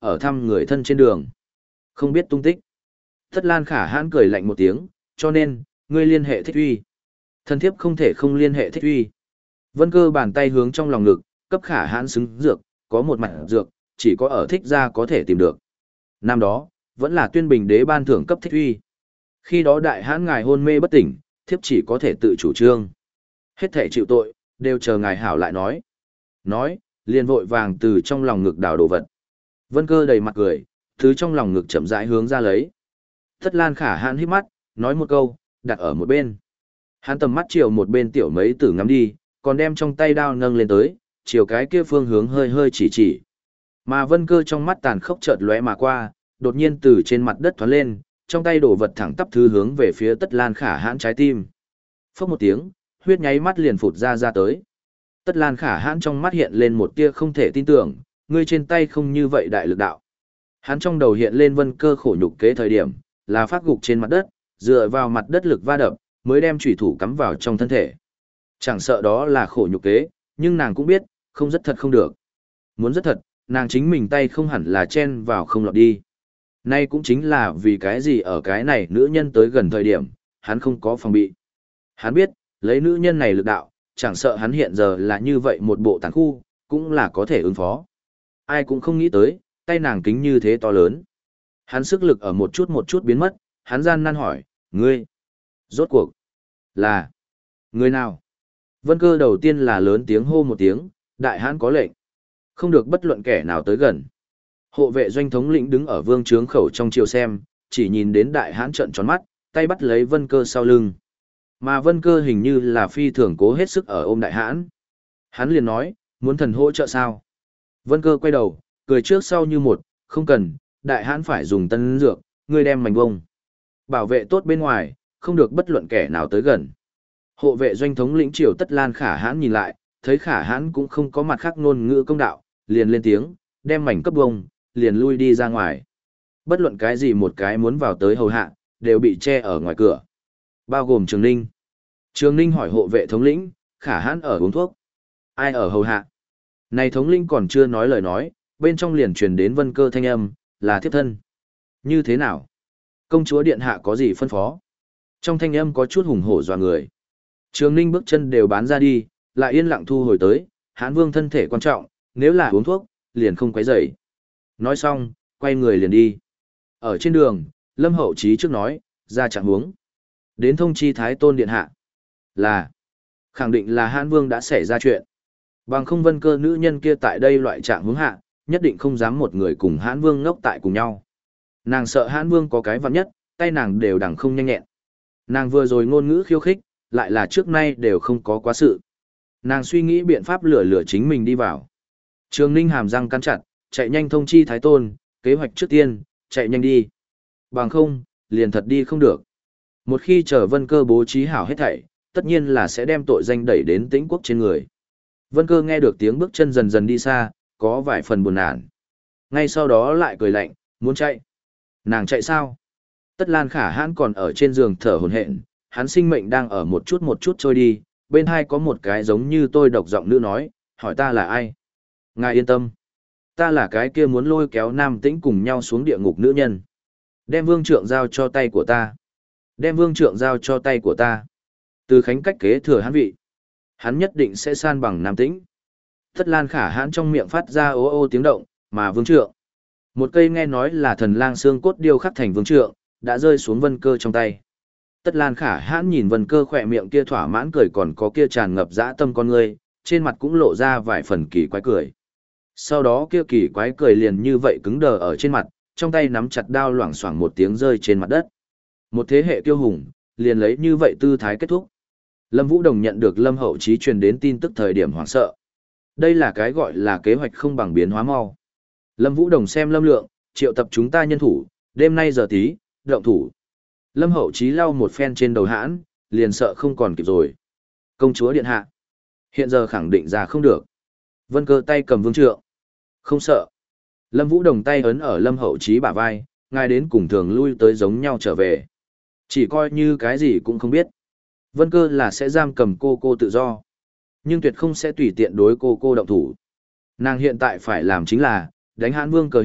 ở thăm người thân trên đường. Không biết tung tích. Tất Lan Khả Hãn cười lạnh một tiếng, cho nên, ngươi liên hệ Thích Uy. Thần thiếp không thể không liên hệ Thích Uy. Vân Cơ bàn tay hướng trong lòng ngực, cấp Khả Hãn xứng dược, có một mặt dược, chỉ có ở Thích gia có thể tìm được. Năm đó, vẫn là Tuyên Bình đế ban thưởng cấp Thích Uy. Khi đó đại hãn ngài hôn mê bất tỉnh, thiếp chỉ có thể tự chủ trương. Hết thể chịu tội, đều chờ ngài hảo lại nói. Nói, liền vội vàng từ trong lòng ngực đào đồ vật. Vân Cơ đầy mặt cười, thứ trong lòng ngực chậm rãi hướng ra lấy. Tất Lan Khả Hãn hít mắt, nói một câu, đặt ở một bên. Hắn tầm mắt chiều một bên tiểu mấy tử ngắm đi, còn đem trong tay đao nâng lên tới, chiều cái kia phương hướng hơi hơi chỉ chỉ. Mà Vân Cơ trong mắt tàn khốc chợt lóe mà qua, đột nhiên từ trên mặt đất thoát lên, trong tay đổ vật thẳng tắp thứ hướng về phía Tất Lan Khả Hãn trái tim. Phốc một tiếng, huyết nháy mắt liền phụt ra ra tới. Tất Lan Khả Hãn trong mắt hiện lên một tia không thể tin tưởng, ngươi trên tay không như vậy đại lực đạo. Hắn trong đầu hiện lên Vân Cơ khổ nhục kế thời điểm, là phát gục trên mặt đất, dựa vào mặt đất lực va đập, mới đem chủy thủ cắm vào trong thân thể. Chẳng sợ đó là khổ nhục kế, nhưng nàng cũng biết, không rất thật không được. Muốn rất thật, nàng chính mình tay không hẳn là chen vào không lọt đi. Nay cũng chính là vì cái gì ở cái này nữ nhân tới gần thời điểm, hắn không có phòng bị. Hắn biết, lấy nữ nhân này lực đạo, chẳng sợ hắn hiện giờ là như vậy một bộ tàn khu, cũng là có thể ứng phó. Ai cũng không nghĩ tới, tay nàng kính như thế to lớn. Hắn sức lực ở một chút một chút biến mất, hắn gian nan hỏi, ngươi, rốt cuộc, là, người nào? Vân Cơ đầu tiên là lớn tiếng hô một tiếng, đại hãn có lệnh. Không được bất luận kẻ nào tới gần. Hộ vệ doanh thống lĩnh đứng ở vương trướng khẩu trong chiều xem, chỉ nhìn đến đại hãn trợn tròn mắt, tay bắt lấy Vân Cơ sau lưng. Mà Vân Cơ hình như là phi thường cố hết sức ở ôm đại hãn. Hắn liền nói, muốn thần hỗ trợ sao? Vân Cơ quay đầu, cười trước sau như một, không cần, đại hãn phải dùng tân dược, ngươi đem mảnh bông. Bảo vệ tốt bên ngoài, không được bất luận kẻ nào tới gần. Hộ vệ doanh thống lĩnh triều Tất Lan Khả Hãn nhìn lại, thấy Khả Hãn cũng không có mặt khác ngôn ngữ công đạo, liền lên tiếng, đem mảnh cấp bông, liền lui đi ra ngoài. Bất luận cái gì một cái muốn vào tới hầu hạ, đều bị che ở ngoài cửa. Bao gồm Trường Ninh. Trường Ninh hỏi hộ vệ thống lĩnh, Khả Hãn ở uống thuốc. Ai ở hầu hạ? Này thống lĩnh còn chưa nói lời nói, bên trong liền truyền đến Vân Cơ thanh âm, là thiếp thân. Như thế nào? Công chúa điện hạ có gì phân phó? Trong thanh âm có chút hùng hổ dọa người. Trường Ninh bước chân đều bán ra đi, lại yên lặng thu hồi tới, Hãn Vương thân thể quan trọng, nếu là uống thuốc, liền không quấy rầy. Nói xong, quay người liền đi. Ở trên đường, Lâm Hậu Chí trước nói, ra trạng huống. Đến thông chi Thái Tôn điện hạ. Là, khẳng định là Hãn Vương đã xảy ra chuyện. Bằng không Vân Cơ nữ nhân kia tại đây loại trạng huống hạ, nhất định không dám một người cùng Hãn Vương ngốc tại cùng nhau. Nàng sợ Hãn Vương có cái vặn nhất, tay nàng đều đằng không nhanh nhẹn. Nàng vừa rồi ngôn ngữ khiêu khích, lại là trước nay đều không có quá sự. Nàng suy nghĩ biện pháp lừa lừa chính mình đi vào. Trường Ninh hàm răng cắn chặt, chạy nhanh thông chi Thái Tôn, kế hoạch trước tiên, chạy nhanh đi. Bằng không, liền thật đi không được. Một khi chờ Vân Cơ bố trí hảo hết thảy, tất nhiên là sẽ đem tội danh đẩy đến Tĩnh quốc trên người. Vân Cơ nghe được tiếng bước chân dần dần đi xa, có vài phần buồn nản. Ngay sau đó lại cười lạnh, muốn chạy. Nàng chạy sao? Tất Lan Khả Hãn còn ở trên giường thở hổn hển, hắn sinh mệnh đang ở một chút một chút trôi đi, bên hai có một cái giống như tôi độc giọng nữ nói, hỏi ta là ai? Ngài yên tâm. Ta là cái kia muốn lôi kéo Nam Tĩnh cùng nhau xuống địa ngục nữ nhân. Đem vương trượng giao cho tay của ta. Đem vương trượng giao cho tay của ta. Từ Khánh cách kế thừa hắn vị. Hắn nhất định sẽ san bằng Nam Tĩnh. Tất Lan Khả Hãn trong miệng phát ra ô ô tiếng động, mà vương trượng. Một cây nghe nói là thần lang xương cốt điêu khắc thành vương trượng, đã rơi xuống Vân Cơ trong tay. Tất Lan Khả Hãn nhìn Vân Cơ khỏe miệng kia thỏa mãn cười còn có kia tràn ngập dã tâm con người, trên mặt cũng lộ ra vài phần kỳ quái cười. Sau đó kia kỳ quái cười liền như vậy cứng đờ ở trên mặt, trong tay nắm chặt đao loảng xoảng một tiếng rơi trên mặt đất. Một thế hệ kiêu hùng, liền lấy như vậy tư thái kết thúc. Lâm Vũ Đồng nhận được Lâm Hậu Chí truyền đến tin tức thời điểm hoảng sợ. Đây là cái gọi là kế hoạch không bằng biến hóa mau. Lâm Vũ Đồng xem Lâm Lượng, triệu tập chúng ta nhân thủ, đêm nay giờ tí, động thủ. Lâm Hậu Chí lau một phen trên đầu hãn, liền sợ không còn kịp rồi. Công chúa điện hạ. Hiện giờ khẳng định ra không được. Vân Cơ tay cầm vương trượng. Không sợ. Lâm Vũ Đồng tay ấn ở Lâm Hậu Chí bả vai, ngài đến cùng thường lui tới giống nhau trở về. Chỉ coi như cái gì cũng không biết. Vân Cơ là sẽ giam cầm cô cô tự do. Nhưng tuyệt không sẽ tùy tiện đối cô cô động thủ. Nàng hiện tại phải làm chính là, đánh Hãn Vương cờ hiệu,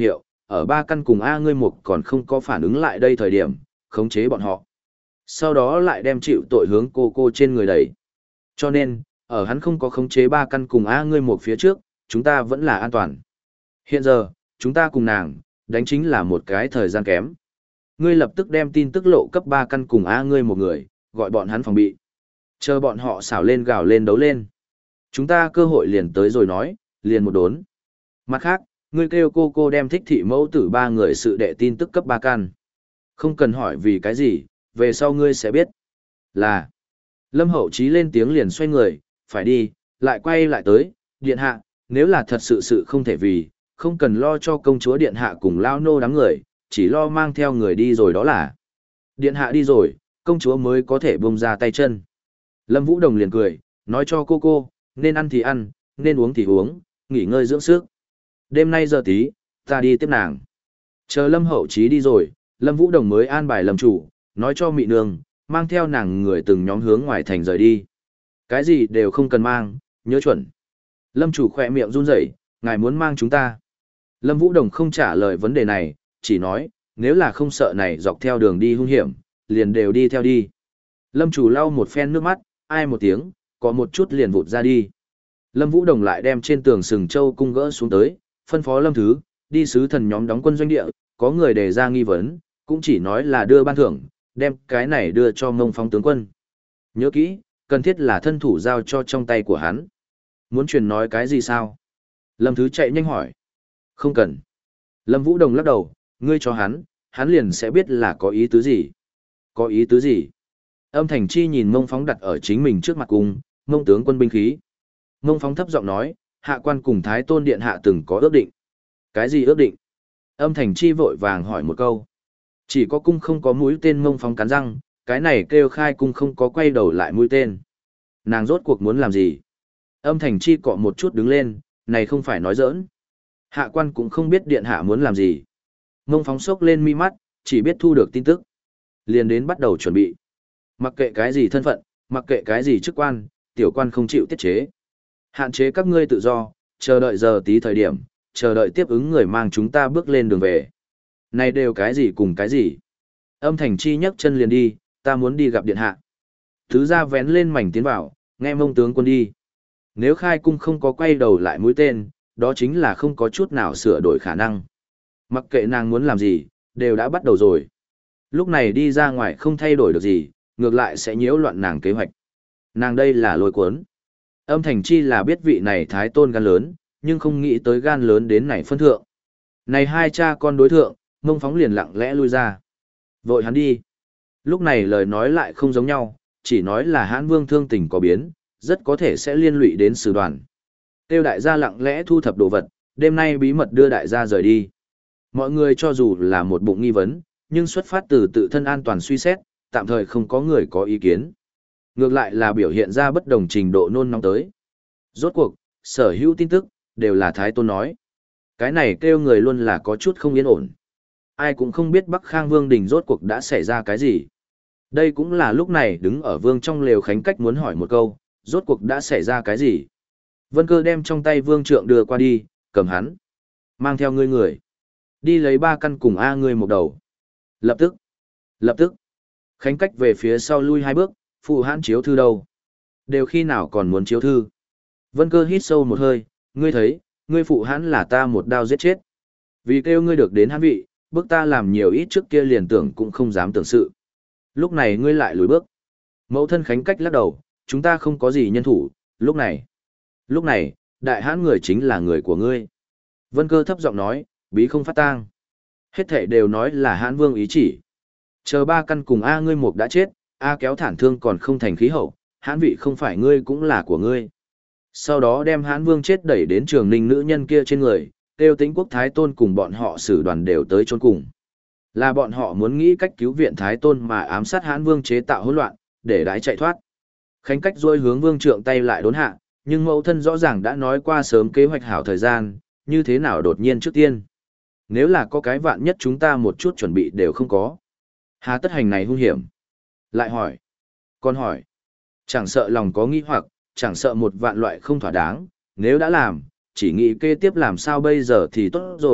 ở ba căn cùng A ngươi mục còn không có phản ứng lại đây thời điểm, khống chế bọn họ. Sau đó lại đem chịu tội hướng cô cô trên người đẩy. Cho nên, ở hắn không có khống chế ba căn cùng A ngươi mục phía trước, chúng ta vẫn là an toàn. Hiện giờ, chúng ta cùng nàng, đánh chính là một cái thời gian kém. Ngươi lập tức đem tin tức lộ cấp ba căn cùng A ngươi một người, gọi bọn hắn phòng bị. Chờ bọn họ xảo lên gào lên đấu lên. Chúng ta cơ hội liền tới rồi nói, liền một đốn. Mặt khác, ngươi kêu cô cô đem thích thị mẫu tử ba người sự đệ tin tức cấp ba căn. Không cần hỏi vì cái gì, về sau ngươi sẽ biết. Là. Lâm Hậu Chí lên tiếng liền xoay người, phải đi, lại quay lại tới, điện hạ, nếu là thật sự sự không thể vì, không cần lo cho công chúa điện hạ cùng lao nô đám người, chỉ lo mang theo người đi rồi đó là. Điện hạ đi rồi, công chúa mới có thể buông ra tay chân. Lâm Vũ Đồng liền cười, nói cho cô cô, nên ăn thì ăn, nên uống thì uống, nghỉ ngơi dưỡng sức. Đêm nay giờ tí, ta đi tiếp nàng. Chờ Lâm Hậu Chí đi rồi, Lâm Vũ Đồng mới an bài Lâm chủ, nói cho Mị Nương, mang theo nàng người từng nhóm hướng ngoài thành rời đi. Cái gì đều không cần mang, nhớ chuẩn. Lâm chủ khỏe miệng run rẩy, ngài muốn mang chúng ta. Lâm Vũ Đồng không trả lời vấn đề này, chỉ nói, nếu là không sợ này dọc theo đường đi hung hiểm, liền đều đi theo đi. Lâm chủ lau một phen nước mắt, ai một tiếng, có một chút liền vụt ra đi. Lâm Vũ Đồng lại đem trên tường sừng châu cung gỡ xuống tới, phân phó Lâm Thứ, đi sứ thần nhóm đóng quân doanh địa, có người đề ra nghi vấn, cũng chỉ nói là đưa ban thưởng, đem cái này đưa cho Ngông Phong tướng quân. Nhớ kỹ, cần thiết là thân thủ giao cho trong tay của hắn. Muốn truyền nói cái gì sao? Lâm Thứ chạy nhanh hỏi. Không cần. Lâm Vũ Đồng lắc đầu, ngươi cho hắn, hắn liền sẽ biết là có ý tứ gì. Có ý tứ gì? Âm Thành Chi nhìn Mông Phóng đặt ở chính mình trước mặt cùng, Mông tướng quân binh khí. Mông Phóng thấp giọng nói, hạ quan cùng Thái Tôn Điện hạ từng có ước định. Cái gì ước định? Âm Thành Chi vội vàng hỏi một câu. Chỉ có cung không có mũi tên. Mông Phóng cắn răng, cái này kêu khai cung không có quay đầu lại mũi tên. Nàng rốt cuộc muốn làm gì? Âm Thành Chi cọ một chút đứng lên, này không phải nói giỡn. Hạ quan cũng không biết điện hạ muốn làm gì. Mông Phóng sốc lên mi mắt, chỉ biết thu được tin tức. Liền đến bắt đầu chuẩn bị. Mặc kệ cái gì thân phận, mặc kệ cái gì chức quan, tiểu quan không chịu tiết chế. Hạn chế các ngươi tự do, chờ đợi giờ tí thời điểm, chờ đợi tiếp ứng người mang chúng ta bước lên đường về. Này đều cái gì cùng cái gì. Âm Thành Chi nhấc chân liền đi, ta muốn đi gặp điện hạ. Thứ ra vén lên mảnh tiến vào, nghe Mông tướng quân đi. Nếu khai cung không có quay đầu lại mũi tên, đó chính là không có chút nào sửa đổi khả năng. Mặc kệ nàng muốn làm gì, đều đã bắt đầu rồi. Lúc này đi ra ngoài không thay đổi được gì, ngược lại sẽ nhiễu loạn nàng kế hoạch. Nàng đây là lôi cuốn. Âm Thành Chi là biết vị này thái tôn gan lớn, nhưng không nghĩ tới gan lớn đến này phân thượng. Này hai cha con đối thượng, Mông Phóng liền lặng lẽ lui ra. Vội hắn đi. Lúc này lời nói lại không giống nhau, chỉ nói là Hãn Vương thương tình có biến, rất có thể sẽ liên lụy đến sử đoàn. Tiêu đại gia lặng lẽ thu thập đồ vật, đêm nay bí mật đưa đại gia rời đi. Mọi người cho dù là một bụng nghi vấn, nhưng xuất phát từ tự thân an toàn suy xét, tạm thời không có người có ý kiến. Ngược lại là biểu hiện ra bất đồng trình độ nôn nóng tới. Rốt cuộc, sở hữu tin tức, đều là Thái Tôn nói. Cái này kêu người luôn là có chút không yên ổn. Ai cũng không biết Bắc Khang Vương Đình rốt cuộc đã xảy ra cái gì. Đây cũng là lúc này đứng ở vương trong lều Khánh Cách muốn hỏi một câu, rốt cuộc đã xảy ra cái gì. Vân Cơ đem trong tay vương trượng đưa qua đi, cầm hắn. Mang theo ngươi người. Đi lấy ba căn cùng A ngươi một đầu. Lập tức. Lập tức. Khánh Cách về phía sau lui hai bước, phụ hãn chiếu thư đâu. Đều khi nào còn muốn chiếu thư. Vân Cơ hít sâu một hơi, ngươi thấy, ngươi phụ hãn là ta một đao giết chết. Vì kêu ngươi được đến hãn vị, bước ta làm nhiều ít trước kia liền tưởng cũng không dám tưởng sự. Lúc này ngươi lại lùi bước. Mẫu thân Khánh Cách lắc đầu, chúng ta không có gì nhân thủ, lúc này. Lúc này, đại hãn người chính là người của ngươi. Vân Cơ thấp giọng nói, bí không phát tang. Hết thảy đều nói là hãn vương ý chỉ. Chờ ba căn cùng A ngươi một đã chết, A kéo thản thương còn không thành khí hậu, hãn vị không phải ngươi cũng là của ngươi. Sau đó đem hãn vương chết đẩy đến trường ninh nữ nhân kia trên người, Têu Tĩnh Quốc Thái Tôn cùng bọn họ sử đoàn đều tới chôn cùng. Là bọn họ muốn nghĩ cách cứu viện Thái Tôn mà ám sát hãn vương chế tạo hỗn loạn, để đái chạy thoát. Khánh Cách rôi hướng vương trượng tay lại đốn hạ, nhưng mẫu thân rõ ràng đã nói qua sớm kế hoạch hảo thời gian, như thế nào đột nhiên trước tiên. Nếu là có cái vạn nhất chúng ta một chút chuẩn bị đều không có. Hà tất hành này hung hiểm. Lại hỏi. Con hỏi. Chẳng sợ lòng có nghi hoặc, chẳng sợ một vạn loại không thỏa đáng, nếu đã làm, chỉ nghĩ kế tiếp làm sao bây giờ thì tốt rồi,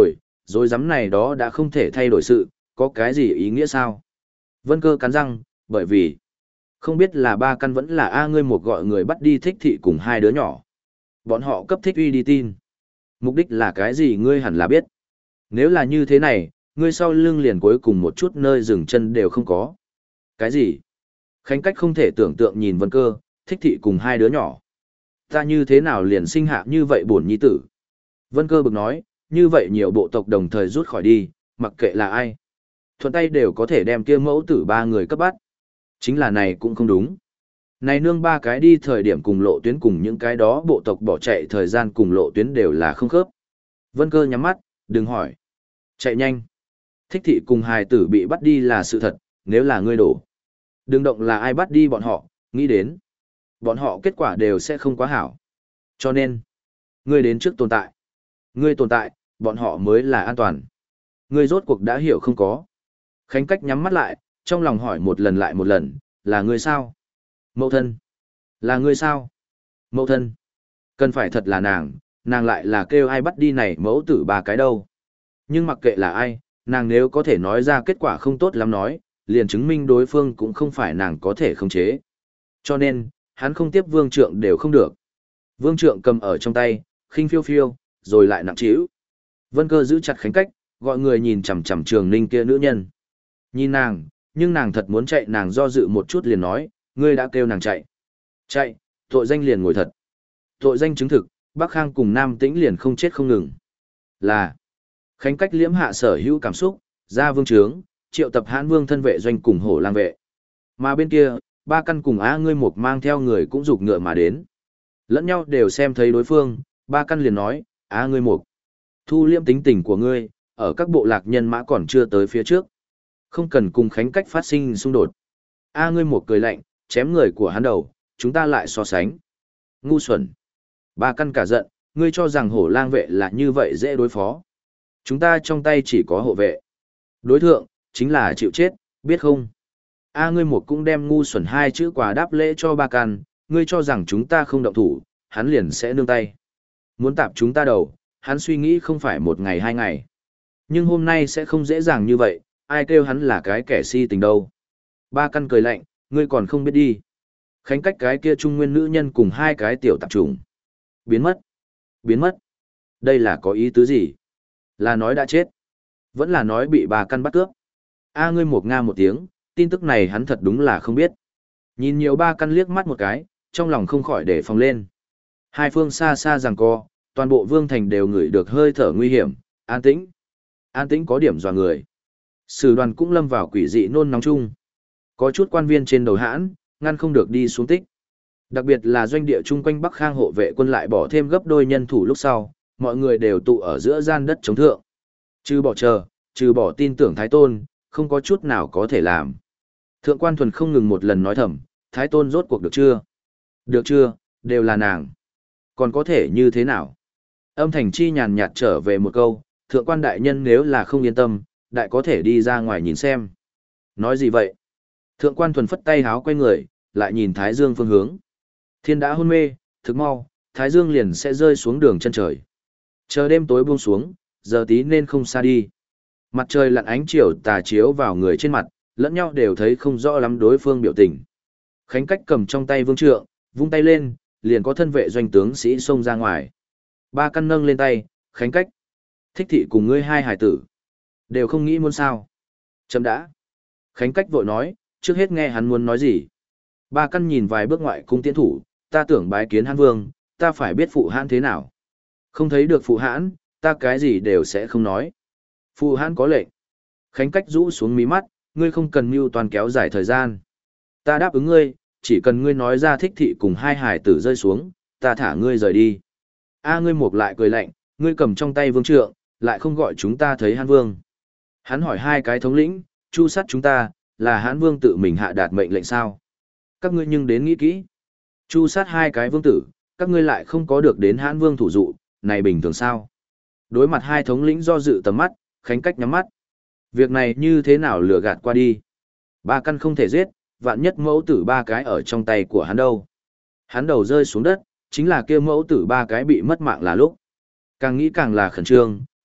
rồi dám này đó đã không thể thay đổi sự, có cái gì ý nghĩa sao? Vân Cơ cắn răng, bởi vì không biết là ba căn vẫn là A ngươi một gọi người bắt đi thích thị cùng hai đứa nhỏ. Bọn họ cấp thích uy đi tin. Mục đích là cái gì ngươi hẳn là biết. Nếu là như thế này, ngươi sau lưng liền cuối cùng một chút nơi dừng chân đều không có. Cái gì? Khánh Cách không thể tưởng tượng nhìn Vân Cơ, thích thị cùng hai đứa nhỏ. Ta như thế nào liền sinh hạ như vậy bổn nhi tử? Vân Cơ bực nói, như vậy nhiều bộ tộc đồng thời rút khỏi đi, mặc kệ là ai. Thuận tay đều có thể đem kia mẫu tử ba người cấp bắt. Chính là này cũng không đúng. Này nương ba cái đi thời điểm cùng lộ tuyến cùng những cái đó bộ tộc bỏ chạy thời gian cùng lộ tuyến đều là không khớp. Vân Cơ nhắm mắt, đừng hỏi. Chạy nhanh. Thích thị cùng hài tử bị bắt đi là sự thật, nếu là ngươi đổ. Đừng động là ai bắt đi bọn họ, nghĩ đến. Bọn họ kết quả đều sẽ không quá hảo. Cho nên, ngươi đến trước tồn tại. Ngươi tồn tại, bọn họ mới là an toàn. Ngươi rốt cuộc đã hiểu không có. Khánh Cách nhắm mắt lại, trong lòng hỏi một lần lại một lần, là ngươi sao? Mẫu thân. Là ngươi sao? Mẫu thân. Cần phải thật là nàng, nàng lại là kêu ai bắt đi này mẫu tử ba cái đâu. Nhưng mặc kệ là ai, nàng nếu có thể nói ra kết quả không tốt lắm nói, liền chứng minh đối phương cũng không phải nàng có thể khống chế. Cho nên, hắn không tiếp vương trượng đều không được. Vương trượng cầm ở trong tay, khinh phiêu phiêu, rồi lại nặng trĩu. Vân Cơ giữ chặt Khánh Cách, gọi người nhìn chằm chằm Trường Ninh kia nữ nhân. Nhìn nàng, nhưng nàng thật muốn chạy, nàng do dự một chút liền nói, ngươi đã kêu nàng chạy. Chạy, tội danh liền ngồi thật. Tội danh chứng thực, Bắc Khang cùng Nam Tĩnh liền không chết không ngừng. Là, Khánh Cách liễm hạ sở hữu cảm xúc, ra vương trướng, triệu tập hãn vương thân vệ doanh cùng hổ lang vệ. Mà bên kia, ba căn cùng á ngươi một mang theo người cũng rục ngựa mà đến. Lẫn nhau đều xem thấy đối phương, ba căn liền nói, á ngươi một. Thu liễm tính tình của ngươi, ở các bộ lạc nhân mã còn chưa tới phía trước. Không cần cùng Khánh Cách phát sinh xung đột. A ngươi một cười lạnh, chém người của hắn đầu, chúng ta lại so sánh. Ngu xuẩn. Ba căn cả giận, ngươi cho rằng hổ lang vệ là như vậy dễ đối phó. Chúng ta trong tay chỉ có hộ vệ. Đối thượng, chính là chịu chết, biết không? A ngươi một cũng đem ngu xuẩn hai chữ quà đáp lễ cho ba căn, ngươi cho rằng chúng ta không động thủ, hắn liền sẽ nương tay. Muốn tạp chúng ta đầu, hắn suy nghĩ không phải một ngày hai ngày. Nhưng hôm nay sẽ không dễ dàng như vậy, ai kêu hắn là cái kẻ si tình đâu. Ba căn cười lạnh, ngươi còn không biết đi. Khánh Cách cái kia trung nguyên nữ nhân cùng hai cái tiểu tạp trùng. Biến mất. Biến mất. Đây là có ý tứ gì? Là nói đã chết. Vẫn là nói bị ba căn bắt cướp. A ngươi một nga một tiếng, tin tức này hắn thật đúng là không biết. Nhìn nhiều ba căn liếc mắt một cái, trong lòng không khỏi để phòng lên. Hai phương xa xa giằng co, toàn bộ vương thành đều ngửi được hơi thở nguy hiểm, an tĩnh. An tĩnh có điểm dọa người. Sử đoàn cũng lâm vào quỷ dị nôn nóng chung. Có chút quan viên trên đầu hãn, ngăn không được đi xuống tích. Đặc biệt là doanh địa chung quanh Bắc Khang hộ vệ quân lại bỏ thêm gấp đôi nhân thủ lúc sau, mọi người đều tụ ở giữa gian đất chống thượng. Trừ bỏ chờ, trừ bỏ tin tưởng Thái Tôn, không có chút nào có thể làm. Thượng quan thuần không ngừng một lần nói thầm, Thái Tôn rốt cuộc được chưa? Được chưa, đều là nàng. Còn có thể như thế nào? Âm Thành Chi nhàn nhạt trở về một câu, thượng quan đại nhân nếu là không yên tâm, đại có thể đi ra ngoài nhìn xem. Nói gì vậy? Thượng quan thuần phất tay háo quay người, lại nhìn Thái Dương phương hướng. Thiên đã hôn mê, thực mau, Thái Dương liền sẽ rơi xuống đường chân trời. Chờ đêm tối buông xuống, giờ tí nên không xa đi. Mặt trời lặn ánh chiều tà chiếu vào người trên mặt, lẫn nhau đều thấy không rõ lắm đối phương biểu tình. Khánh Cách cầm trong tay vương trượng, vung tay lên, liền có thân vệ doanh tướng sĩ xông ra ngoài. Ba căn nâng lên tay, Khánh Cách. Thích thị cùng ngươi hai hải tử. Đều không nghĩ muốn sao. Chấm đã. Khánh Cách vội nói, trước hết nghe hắn muốn nói gì. Ba căn nhìn vài bước ngoại cung tiến thủ, ta tưởng bái kiến hãn vương, ta phải biết phụ hãn thế nào. Không thấy được phụ hãn, ta cái gì đều sẽ không nói. Phụ hãn có lệnh. Khánh Cách rũ xuống mí mắt, ngươi không cần mưu toàn kéo dài thời gian. Ta đáp ứng ngươi, chỉ cần ngươi nói ra thích thị cùng hai hải tử rơi xuống, ta thả ngươi rời đi. A ngươi mục lại cười lạnh, ngươi cầm trong tay vương trượng, lại không gọi chúng ta thấy hãn vương. Hắn hỏi hai cái thống lĩnh, chu sát chúng ta, là hãn vương tự mình hạ đạt mệnh lệnh sao? Các ngươi nhưng đến nghĩ kỹ. Chu sát hai cái vương tử, các ngươi lại không có được đến hãn vương thủ dụ, này bình thường sao? Đối mặt hai thống lĩnh do dự tầm mắt, Khánh Cách nhắm mắt. Việc này như thế nào lừa gạt qua đi? Ba căn không thể giết, vạn nhất mẫu tử ba cái ở trong tay của hắn đâu. Hắn đầu rơi xuống đất, chính là kia mẫu tử ba cái bị mất mạng là lúc. Càng nghĩ càng là khẩn trương,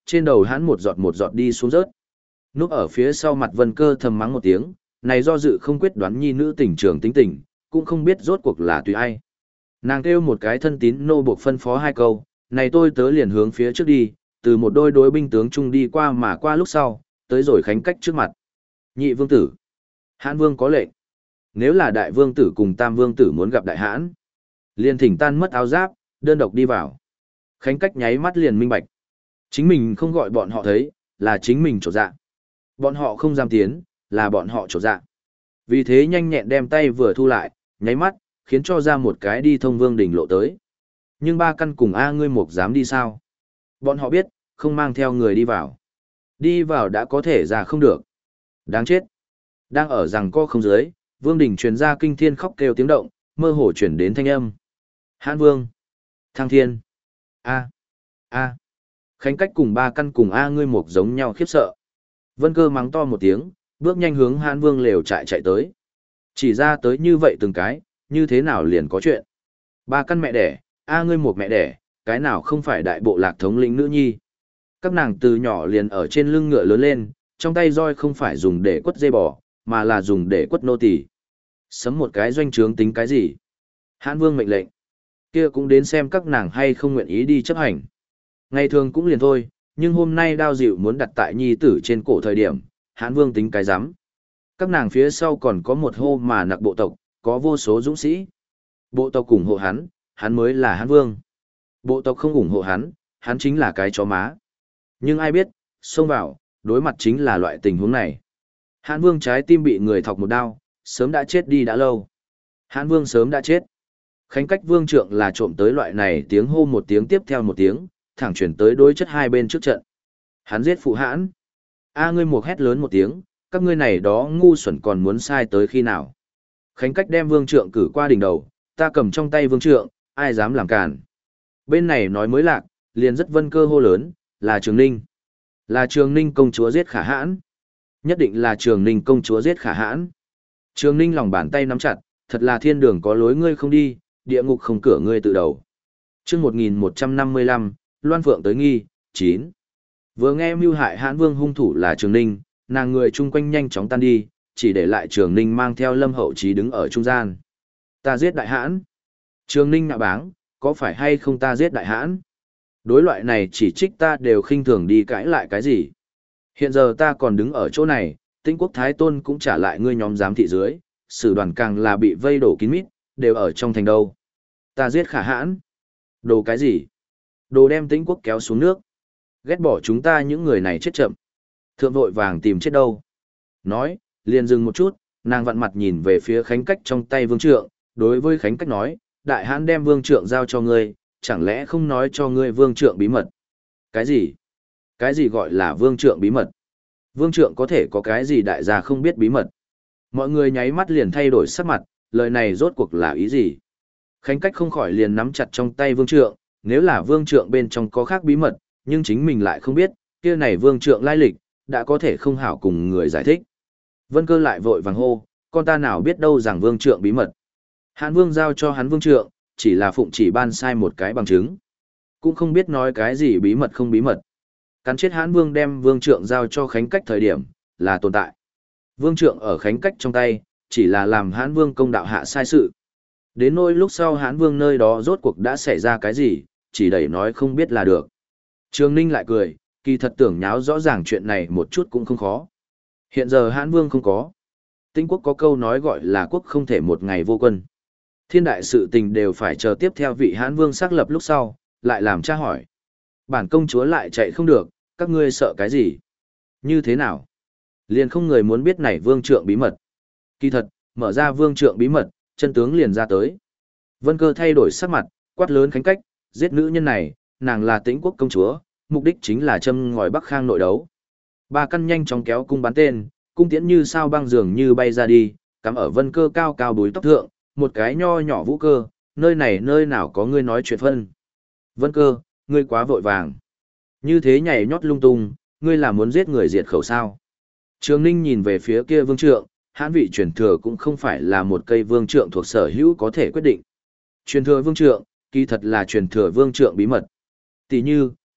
trên đầu hắn một giọt một giọt đi xuống rớt. Núp ở phía sau mặt Vân Cơ thầm mắng một tiếng, này do dự không quyết đoán nhi nữ tình trường tính tình, cũng không biết rốt cuộc là tùy ai. Nàng kêu một cái thân tín nô buộc phân phó hai câu, này tôi tớ liền hướng phía trước đi, từ một đôi đối binh tướng chung đi qua mà qua lúc sau, tới rồi khánh cách trước mặt. Nhị vương tử. Hãn vương có lệnh. Nếu là đại vương tử cùng tam vương tử muốn gặp đại hãn, liền thỉnh tan mất áo giáp, đơn độc đi vào. Khánh cách nháy mắt liền minh bạch. Chính mình không gọi bọn họ thấy, là chính mình trột dạ. Bọn họ không dám tiến, là bọn họ trột dạ. Vì thế nhanh nhẹn đem tay vừa thu lại, nháy mắt, khiến cho ra một cái đi thông vương đỉnh lộ tới. Nhưng ba căn cùng A ngươi mục dám đi sao? Bọn họ biết, không mang theo người đi vào. Đi vào đã có thể ra không được. Đáng chết. Đang ở rằng co không dưới, vương đỉnh truyền ra kinh thiên khóc kêu tiếng động, mơ hồ chuyển đến thanh âm. Hãn vương. Thăng thiên. A. A. Khánh cách cùng ba căn cùng A ngươi mục giống nhau khiếp sợ. Vân Cơ mắng to một tiếng, bước nhanh hướng Hãn vương lều chạy chạy tới. Chỉ ra tới như vậy từng cái, như thế nào liền có chuyện. Ba căn mẹ đẻ, A ngươi một mẹ đẻ, cái nào không phải đại bộ lạc thống lĩnh nữ nhi. Các nàng từ nhỏ liền ở trên lưng ngựa lớn lên, trong tay roi không phải dùng để quất dây bò, mà là dùng để quất nô tỳ. Sấm một cái doanh trướng tính cái gì? Hãn vương mệnh lệnh. Kia cũng đến xem các nàng hay không nguyện ý đi chấp hành. Ngày thường cũng liền thôi, nhưng hôm nay đao dịu muốn đặt tại nhi tử trên cổ thời điểm, Hãn vương tính cái rắm. Các nàng phía sau còn có một hô mà nặc bộ tộc, có vô số dũng sĩ. Bộ tộc ủng hộ hắn, hắn mới là Hãn vương. Bộ tộc không ủng hộ hắn, hắn chính là cái chó má. Nhưng ai biết, xông vào, đối mặt chính là loại tình huống này. Hãn vương trái tim bị người thọc một đao, sớm đã chết đi đã lâu. Hãn vương sớm đã chết. Khánh cách vương trượng là trộm tới loại này tiếng hô một tiếng tiếp theo một tiếng, thẳng chuyển tới đối chất hai bên trước trận. Hắn giết phụ Hãn. A ngươi một hét lớn một tiếng, các ngươi này đó ngu xuẩn còn muốn sai tới khi nào. Khánh cách đem vương trượng cử qua đỉnh đầu, ta cầm trong tay vương trượng, ai dám làm cản. Bên này nói mới lạc, liền rất Vân Cơ hô lớn, là Trường Ninh. Là Trường Ninh công chúa giết Khả Hãn. Nhất định là Trường Ninh công chúa giết Khả Hãn. Trường Ninh lòng bàn tay nắm chặt, thật là thiên đường có lối ngươi không đi, địa ngục không cửa ngươi tự đầu. Chương một nghìn một trăm năm mươi lăm, Loan Phượng tới nghi, chín. Vừa nghe mưu hại Hãn vương hung thủ là Trường Ninh, nàng người chung quanh nhanh chóng tan đi, chỉ để lại Trường Ninh mang theo Lâm Hậu Trí đứng ở trung gian. Ta giết đại hãn. Trường Ninh nạ báng, có phải hay không ta giết đại hãn? Đối loại này chỉ trích ta đều khinh thường đi cãi lại cái gì. Hiện giờ ta còn đứng ở chỗ này, Tĩnh quốc Thái Tôn cũng trả lại ngươi nhóm giám thị dưới, sử đoàn càng là bị vây đổ kín mít, đều ở trong thành đâu. Ta giết Khả Hãn. Đồ cái gì? Đồ đem Tĩnh quốc kéo xuống nước. Ghét bỏ chúng ta những người này chết chậm. Thượng vội vàng tìm chết đâu. Nói, liền dừng một chút, nàng vặn mặt nhìn về phía Khánh cách trong tay vương trượng, đối với Khánh cách nói, đại hãn đem vương trượng giao cho ngươi, chẳng lẽ không nói cho ngươi vương trượng bí mật? Cái gì? Cái gì gọi là vương trượng bí mật? Vương trượng có thể có cái gì đại gia không biết bí mật? Mọi người nháy mắt liền thay đổi sắc mặt, lời này rốt cuộc là ý gì? Khánh cách không khỏi liền nắm chặt trong tay vương trượng, nếu là vương trượng bên trong có khác bí mật, nhưng chính mình lại không biết, kia này vương trượng lai lịch, đã có thể không hảo cùng người giải thích. Vân Cơ lại vội vàng hô, con ta nào biết đâu rằng vương trượng bí mật. Hãn vương giao cho hắn vương trượng, chỉ là phụng chỉ ban sai một cái bằng chứng. Cũng không biết nói cái gì bí mật không bí mật. Cắn chết Hãn vương đem vương trượng giao cho Khánh cách thời điểm, là tồn tại. Vương trượng ở Khánh cách trong tay, chỉ là làm Hãn vương công đạo hạ sai sự. Đến nỗi lúc sau Hãn vương nơi đó rốt cuộc đã xảy ra cái gì, chỉ đẩy nói không biết là được. Trường Ninh lại cười, kỳ thật tưởng nháo rõ ràng chuyện này một chút cũng không khó. Hiện giờ Hãn vương không có. Tĩnh quốc có câu nói gọi là quốc không thể một ngày vô quân. Thiên đại sự tình đều phải chờ tiếp theo vị Hãn vương xác lập lúc sau, lại làm tra hỏi. Bản công chúa lại chạy không được, các ngươi sợ cái gì? Như thế nào? Liền không người muốn biết này vương trượng bí mật. Kỳ thật, mở ra vương trượng bí mật, chân tướng liền ra tới. Vân Cơ thay đổi sắc mặt, quát lớn Khánh cách, giết nữ nhân này, nàng là Tĩnh quốc công chúa, mục đích chính là châm ngòi Bắc Khang nội đấu. Ba căn nhanh chóng kéo cung bắn tên, cung tiễn như sao băng dường như bay ra đi, cắm ở Vân Cơ cao cao búi tóc thượng, một cái nho nhỏ Vũ Cơ, nơi này nơi nào có ngươi nói chuyện phân. Vân Cơ, ngươi quá vội vàng. Như thế nhảy nhót lung tung, ngươi là muốn giết người diệt khẩu sao. Trường Ninh nhìn về phía kia vương trượng, Hãn vị truyền thừa cũng không phải là một cây vương trượng thuộc sở hữu có thể quyết định. Truyền thừa vương trượng, kỳ thật là truyền thừa vương trượng bí mật. Tỷ như,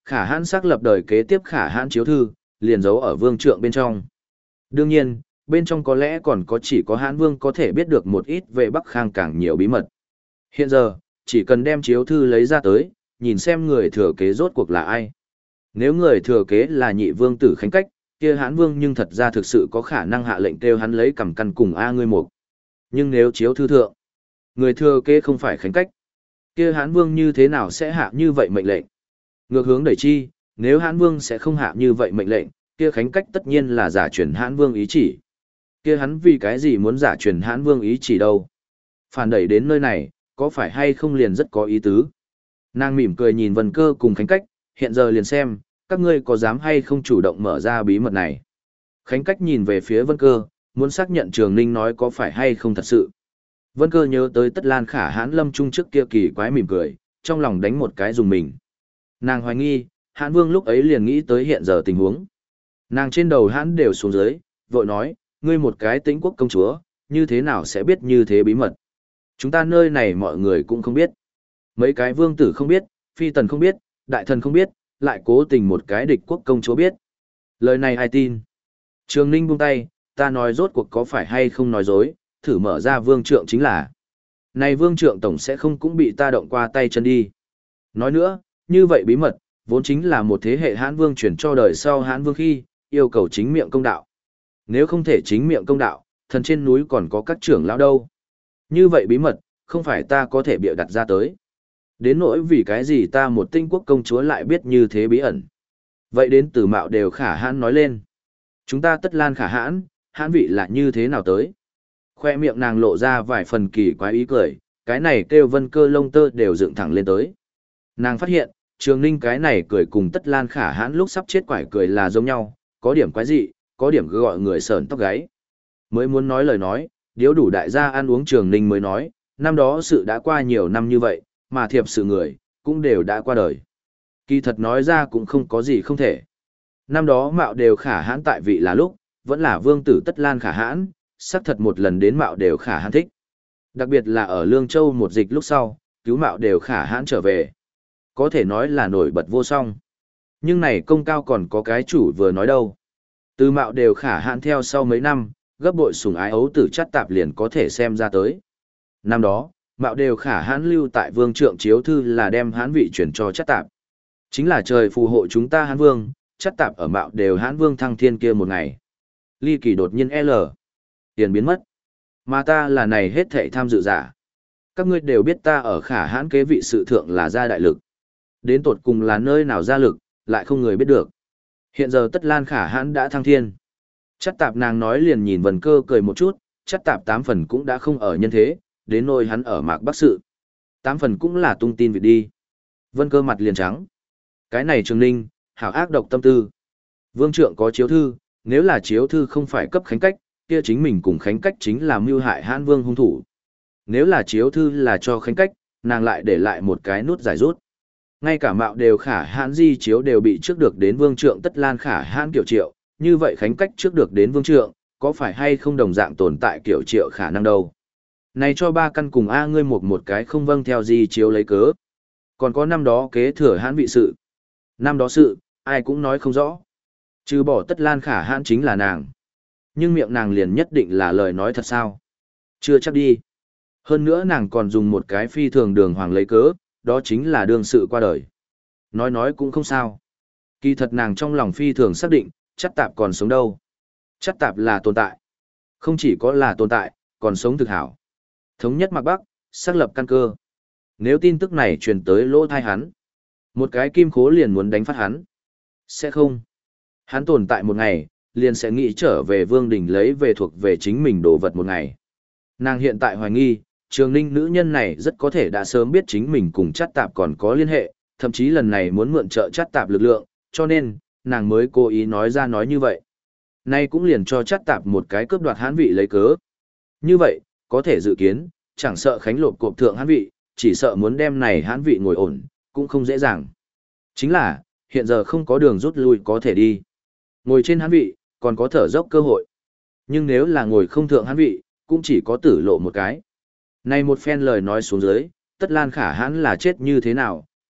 Khả hãn xác lập đời kế tiếp khả hãn chiếu thư, liền giấu ở vương trượng bên trong. Đương nhiên, bên trong có lẽ còn có chỉ có hãn vương có thể biết được một ít về Bắc Khang càng nhiều bí mật. Hiện giờ, chỉ cần đem chiếu thư lấy ra tới, nhìn xem người thừa kế rốt cuộc là ai. Nếu người thừa kế là nhị vương tử Khánh Cách, kia hãn vương nhưng thật ra thực sự có khả năng hạ lệnh kêu hắn lấy cầm căn cùng A ngươi một. Nhưng nếu chiếu thư thượng, người thừa kế không phải Khánh Cách, kia hãn vương như thế nào sẽ hạ như vậy mệnh lệnh? Ngược hướng đẩy chi, nếu hãn vương sẽ không hạ như vậy mệnh lệnh, kia Khánh Cách tất nhiên là giả truyền hãn vương ý chỉ. Kia hắn vì cái gì muốn giả truyền hãn vương ý chỉ đâu? Phản đẩy đến nơi này, có phải hay không liền rất có ý tứ? Nàng mỉm cười nhìn Vân Cơ cùng Khánh Cách, hiện giờ liền xem, các ngươi có dám hay không chủ động mở ra bí mật này. Khánh Cách nhìn về phía Vân Cơ, muốn xác nhận Trường Ninh nói có phải hay không thật sự. Vân Cơ nhớ tới Tất Lan Khả Hãn lâm trung trước kia kỳ quái mỉm cười, trong lòng đánh một cái dùng mình. Nàng hoài nghi, Hãn Vương lúc ấy liền nghĩ tới hiện giờ tình huống. Nàng trên đầu Hãn đều xuống dưới, vội nói, ngươi một cái Tĩnh quốc công chúa, như thế nào sẽ biết như thế bí mật. Chúng ta nơi này mọi người cũng không biết. Mấy cái vương tử không biết, phi tần không biết, đại thần không biết, lại cố tình một cái địch quốc công chúa biết. Lời này ai tin? Trường Ninh buông tay, ta nói rốt cuộc có phải hay không nói dối, thử mở ra vương trượng chính là. Này vương trượng tổng sẽ không cũng bị ta động qua tay chân đi. Nói nữa, như vậy bí mật, vốn chính là một thế hệ hãn vương chuyển cho đời sau hãn vương khi, yêu cầu chính miệng công đạo. Nếu không thể chính miệng công đạo, thần trên núi còn có các trưởng lão đâu. Như vậy bí mật, không phải ta có thể bịa đặt ra tới. Đến nỗi vì cái gì ta một tinh quốc công chúa lại biết như thế bí ẩn. Vậy đến từ mạo đều khả hãn nói lên. Chúng ta Tất Lan Khả Hãn, hãn vị là như thế nào tới? Khoe miệng nàng lộ ra vài phần kỳ quái ý cười, cái này kêu Vân Cơ lông tơ đều dựng thẳng lên tới. Nàng phát hiện, Trường Ninh cái này cười cùng Tất Lan Khả Hãn lúc sắp chết quải cười là giống nhau, có điểm quái dị, có điểm cứ gọi người sởn tóc gáy. Mới muốn nói lời nói, điếu đủ đại gia ăn uống Trường Ninh mới nói, năm đó sự đã qua nhiều năm như vậy, mà thiệp sự người, cũng đều đã qua đời. Kỳ thật nói ra cũng không có gì không thể. Năm đó mạo đều khả hãn tại vị là lúc, vẫn là vương tử Tất Lan Khả Hãn, xác thật một lần đến mạo đều khả hãn thích. Đặc biệt là ở Lương Châu một dịch lúc sau, cứu mạo đều khả hãn trở về. Có thể nói là nổi bật vô song. Nhưng này công cao còn có cái chủ vừa nói đâu. Từ mạo đều khả hãn theo sau mấy năm, gấp bội sủng ái ấu tử chắt tạp liền có thể xem ra tới. Năm đó, mạo đều khả hãn lưu tại vương trượng chiếu thư là đem hãn vị chuyển cho chắt tạp. Chính là trời phù hộ chúng ta hãn vương, chắt tạp ở mạo đều hãn vương thăng thiên kia một ngày. Ly kỳ đột nhiên L. Tiền biến mất. Mà ta là này hết thảy tham dự giả. Các ngươi đều biết ta ở khả hãn kế vị sự thượng là gia đại lực. Đến tột cùng là nơi nào gia lực, lại không người biết được. Hiện giờ Tất Lan Khả Hãn đã thăng thiên. Chắt tạp nàng nói liền nhìn Vân Cơ cười một chút, chắt tạp tám phần cũng đã không ở nhân thế, đến nôi hắn ở mạc bắc sự. Tám phần cũng là tung tin việc đi. Vân Cơ mặt liền trắng. Cái này Trường Ninh, hảo ác độc tâm tư. Vương trượng có chiếu thư, nếu là chiếu thư không phải cấp Khánh Cách, kia chính mình cùng Khánh Cách chính là mưu hại hãn vương hung thủ. Nếu là chiếu thư là cho Khánh Cách, nàng lại để lại một cái nút giải rút. Ngay cả mạo đều khả hãn di chiếu đều bị trước được đến vương trượng Tất Lan Khả Hãn kiểu triệu, như vậy Khánh Cách trước được đến vương trượng, có phải hay không đồng dạng tồn tại kiểu triệu khả năng đâu. Này cho ba căn cùng A ngươi một một cái không vâng theo di chiếu lấy cớ. Còn có năm đó kế thừa hãn vị sự. Năm đó sự, ai cũng nói không rõ. Trừ bỏ Tất Lan Khả Hãn chính là nàng. Nhưng miệng nàng liền nhất định là lời nói thật sao? Chưa chắc đi. Hơn nữa nàng còn dùng một cái phi thường đường hoàng lấy cớ, đó chính là đương sự qua đời. Nói nói cũng không sao. Kỳ thật nàng trong lòng phi thường xác định, Chắt tạp còn sống đâu. Chắt tạp là tồn tại. Không chỉ có là tồn tại, còn sống thực hảo. Thống nhất Mạc Bắc, xác lập căn cơ. Nếu tin tức này truyền tới lỗ thai hắn, một cái kim khố liền muốn đánh phát hắn. Sẽ không. Hắn tồn tại một ngày, liền sẽ nghĩ trở về Vương Đình lấy về thuộc về chính mình đồ vật một ngày. Nàng hiện tại hoài nghi, Trường Ninh nữ nhân này rất có thể đã sớm biết chính mình cùng Chắt tạp còn có liên hệ, thậm chí lần này muốn mượn trợ Chắt tạp lực lượng, cho nên, nàng mới cố ý nói ra nói như vậy. Nay cũng liền cho Chắt tạp một cái cướp đoạt hãn vị lấy cớ. Như vậy, có thể dự kiến, chẳng sợ Khánh lột cộp thượng hãn vị, chỉ sợ muốn đem này hãn vị ngồi ổn, cũng không dễ dàng. Chính là, hiện giờ không có đường rút lui có thể đi. Ngồi trên hãn vị, còn có thở dốc cơ hội. Nhưng nếu là ngồi không thượng hãn vị, cũng chỉ có tử lộ một cái. Này một phen lời nói xuống dưới, Tất Lan Khả Hãn là chết như thế nào,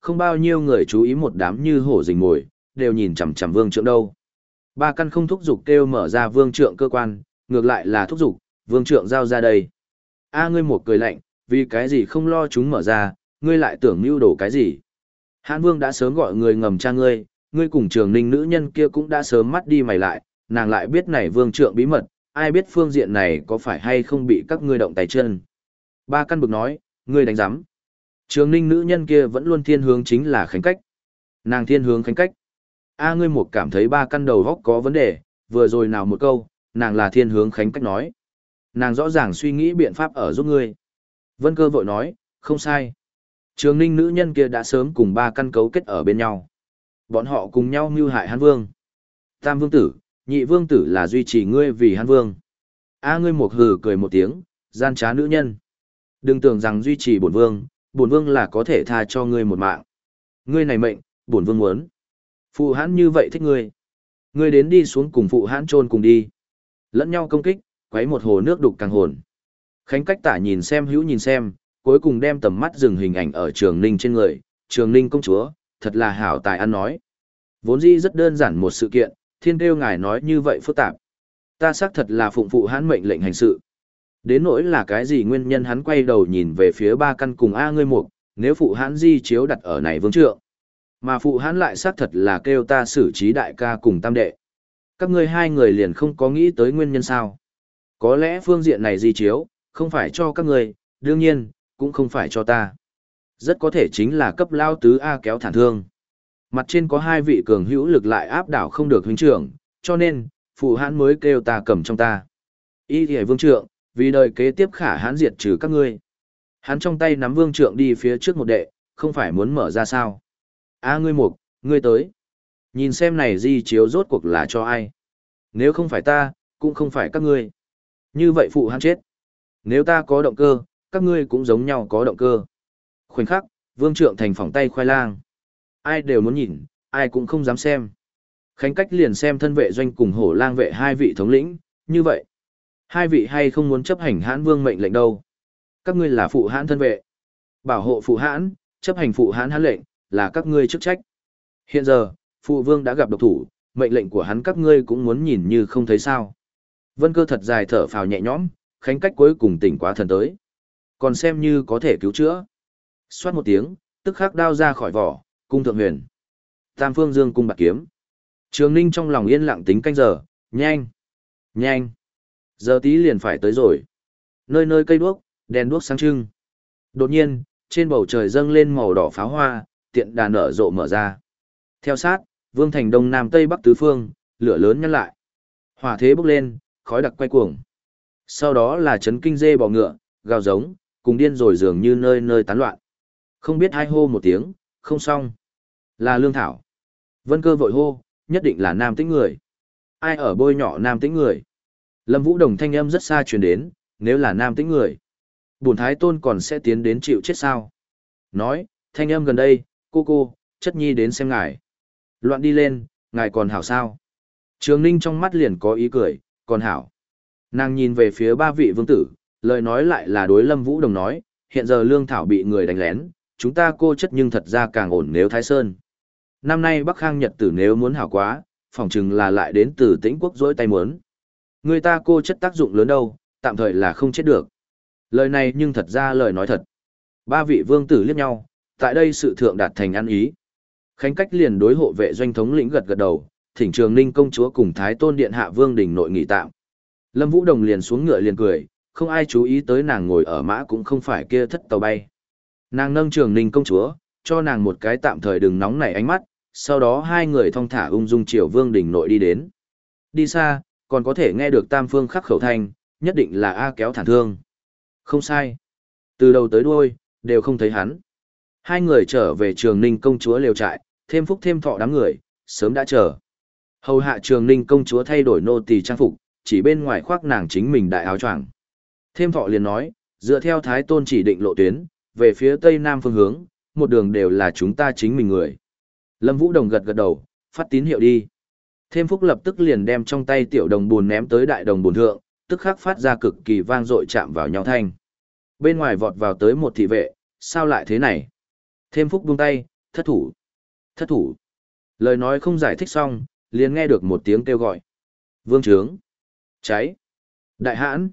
không bao nhiêu người chú ý một đám như hổ rình mồi, đều nhìn chằm chằm vương trượng đâu. Ba căn không thúc giục kêu mở ra vương trượng cơ quan, ngược lại là thúc giục, vương trượng giao ra đây. A ngươi một cười lạnh, vì cái gì không lo chúng mở ra, ngươi lại tưởng mưu đồ cái gì. Hãn vương đã sớm gọi người ngầm cha ngươi, ngươi cùng trường ninh nữ nhân kia cũng đã sớm mắt đi mày lại, nàng lại biết này vương trượng bí mật, ai biết phương diện này có phải hay không bị các ngươi động tay chân. Ba căn bực nói, ngươi đánh giám. Trường ninh nữ nhân kia vẫn luôn thiên hướng chính là Khánh Cách. Nàng thiên hướng Khánh Cách. A ngươi một cảm thấy ba căn đầu góc có vấn đề, vừa rồi nào một câu, nàng là thiên hướng Khánh Cách nói. Nàng rõ ràng suy nghĩ biện pháp ở giúp ngươi. Vân Cơ vội nói, không sai. Trường ninh nữ nhân kia đã sớm cùng ba căn cấu kết ở bên nhau. Bọn họ cùng nhau mưu hại Hán Vương. Tam Vương Tử, nhị Vương Tử là duy trì ngươi vì Hán Vương. A ngươi một hừ cười một tiếng, gian trá nữ nhân. Đừng tưởng rằng duy trì bổn Vương, bổn Vương là có thể tha cho ngươi một mạng. Ngươi này mệnh, bổn Vương muốn. Phụ Hán như vậy thích ngươi. Ngươi đến đi xuống cùng phụ Hán chôn cùng đi. Lẫn nhau công kích, quấy một hồ nước đục càng hồn. Khánh Cách tả nhìn xem hữu nhìn xem, cuối cùng đem tầm mắt dừng hình ảnh ở Trường Ninh trên người, Trường Ninh công chúa, thật là hảo tài ăn nói. Vốn dĩ rất đơn giản một sự kiện, thiên kêu ngài nói như vậy phức tạp. Ta xác thật là phụng phụ Hán mệnh lệnh hành sự. Đến nỗi là cái gì nguyên nhân hắn quay đầu nhìn về phía ba căn cùng A ngươi mục, nếu phụ Hán di chiếu đặt ở này vương trượng. Mà phụ Hán lại xác thật là kêu ta xử trí đại ca cùng tam đệ. Các ngươi hai người liền không có nghĩ tới nguyên nhân sao. Có lẽ phương diện này di chiếu, không phải cho các ngươi, đương nhiên, cũng không phải cho ta. Rất có thể chính là cấp lao tứ A kéo thản thương. Mặt trên có hai vị cường hữu lực lại áp đảo không được huynh trưởng, cho nên, phụ Hán mới kêu ta cầm trong ta. Y thì vương trượng, vì đời kế tiếp khả Hán diệt trừ các ngươi. Hắn trong tay nắm vương trượng đi phía trước một đệ, không phải muốn mở ra sao. A ngươi mục, ngươi tới. Nhìn xem này di chiếu rốt cuộc là cho ai. Nếu không phải ta, cũng không phải các ngươi. Như vậy phụ Hán chết. Nếu ta có động cơ, các ngươi cũng giống nhau có động cơ. Khoảnh khắc, vương trượng thành phỏng tay khoai lang. Ai đều muốn nhìn, ai cũng không dám xem. Khánh Cách liền xem thân vệ doanh cùng hổ lang vệ hai vị thống lĩnh, như vậy. Hai vị hay không muốn chấp hành Hãn Vương mệnh lệnh đâu. Các ngươi là phụ Hãn thân vệ. Bảo hộ phụ Hãn, chấp hành phụ Hãn Hãn lệnh, là các ngươi chức trách. Hiện giờ, phụ vương đã gặp độc thủ, mệnh lệnh của hắn các ngươi cũng muốn nhìn như không thấy sao. Vân Cơ thật dài thở phào nhẹ nhõm, Khánh Cách cuối cùng tỉnh quá thần tới. Còn xem như có thể cứu chữa. Xoát một tiếng, tức khắc đao ra khỏi vỏ, cung thượng huyền. Tam phương dương cung bạc kiếm. Trường Ninh trong lòng yên lặng tính canh giờ, nhanh, nhanh. Giờ tí liền phải tới rồi. Nơi nơi cây đuốc, đèn đuốc sáng trưng. Đột nhiên, trên bầu trời dâng lên màu đỏ pháo hoa, tiện đàn nở rộ mở ra. Theo sát, vương thành đông nam tây bắc tứ phương, lửa lớn nhăn lại. Hỏa thế bốc lên, khói đặc quay cuồng. Sau đó là chấn kinh dê bò ngựa, gào giống, cùng điên rồi dường như nơi nơi tán loạn. Không biết ai hô một tiếng, không xong. Là Lương Thảo. Vân Cơ vội hô, nhất định là nam tĩnh người. Ai ở bôi nhọ nam tĩnh người? Lâm Vũ Đồng thanh âm rất xa truyền đến, nếu là nam tĩnh người. Bổn Thái Tôn còn sẽ tiến đến chịu chết sao? Nói, thanh âm gần đây, cô cô, chất nhi đến xem ngài. Loạn đi lên, ngài còn hảo sao? Trường Ninh trong mắt liền có ý cười, còn hảo. Nàng nhìn về phía ba vị vương tử, lời nói lại là đối Lâm Vũ Đồng nói, hiện giờ Lương Thảo bị người đánh lén, chúng ta cô chất nhưng thật ra càng ổn nếu Thái Sơn. Năm nay Bắc Khang Nhật tử nếu muốn hảo quá, phỏng chừng là lại đến từ Tĩnh Quốc dỗi tay muốn. Người ta cô chất tác dụng lớn đâu, tạm thời là không chết được. Lời này nhưng thật ra lời nói thật. Ba vị vương tử liếc nhau, tại đây sự thượng đạt thành ăn ý. Khánh Cách liền đối hộ vệ doanh thống lĩnh gật gật đầu, thỉnh Trường Ninh công chúa cùng Thái Tôn điện hạ vương đình nội nghị tạm. Lâm Vũ Đồng liền xuống ngựa liền cười, không ai chú ý tới nàng ngồi ở mã cũng không phải kia thất tàu bay. Nàng nâng Trường Ninh công chúa, cho nàng một cái tạm thời đừng nóng nảy ánh mắt, sau đó hai người thong thả ung dung chiều vương đình nội đi đến. Đi xa, còn có thể nghe được tam phương khắc khẩu thanh, nhất định là A kéo thản thương. Không sai. Từ đầu tới đuôi, đều không thấy hắn. Hai người trở về Trường Ninh công chúa lều trại, thêm phúc thêm thọ đám người, sớm đã chờ. Hầu hạ Trường Ninh công chúa thay đổi nô tỳ trang phục, chỉ bên ngoài khoác nàng chính mình đại áo choàng. Thêm thọ liền nói, dựa theo Thái Tôn chỉ định lộ tuyến, về phía tây nam phương hướng, một đường đều là chúng ta chính mình người. Lâm Vũ Đồng gật gật đầu, phát tín hiệu đi. Thêm phúc lập tức liền đem trong tay tiểu đồng buồn ném tới đại đồng buồn thượng, tức khắc phát ra cực kỳ vang dội chạm vào nhau thanh. Bên ngoài vọt vào tới một thị vệ, sao lại thế này? Thêm phúc buông tay, thất thủ, thất thủ. Lời nói không giải thích xong, liền nghe được một tiếng kêu gọi. Vương trướng, cháy, đại hãn,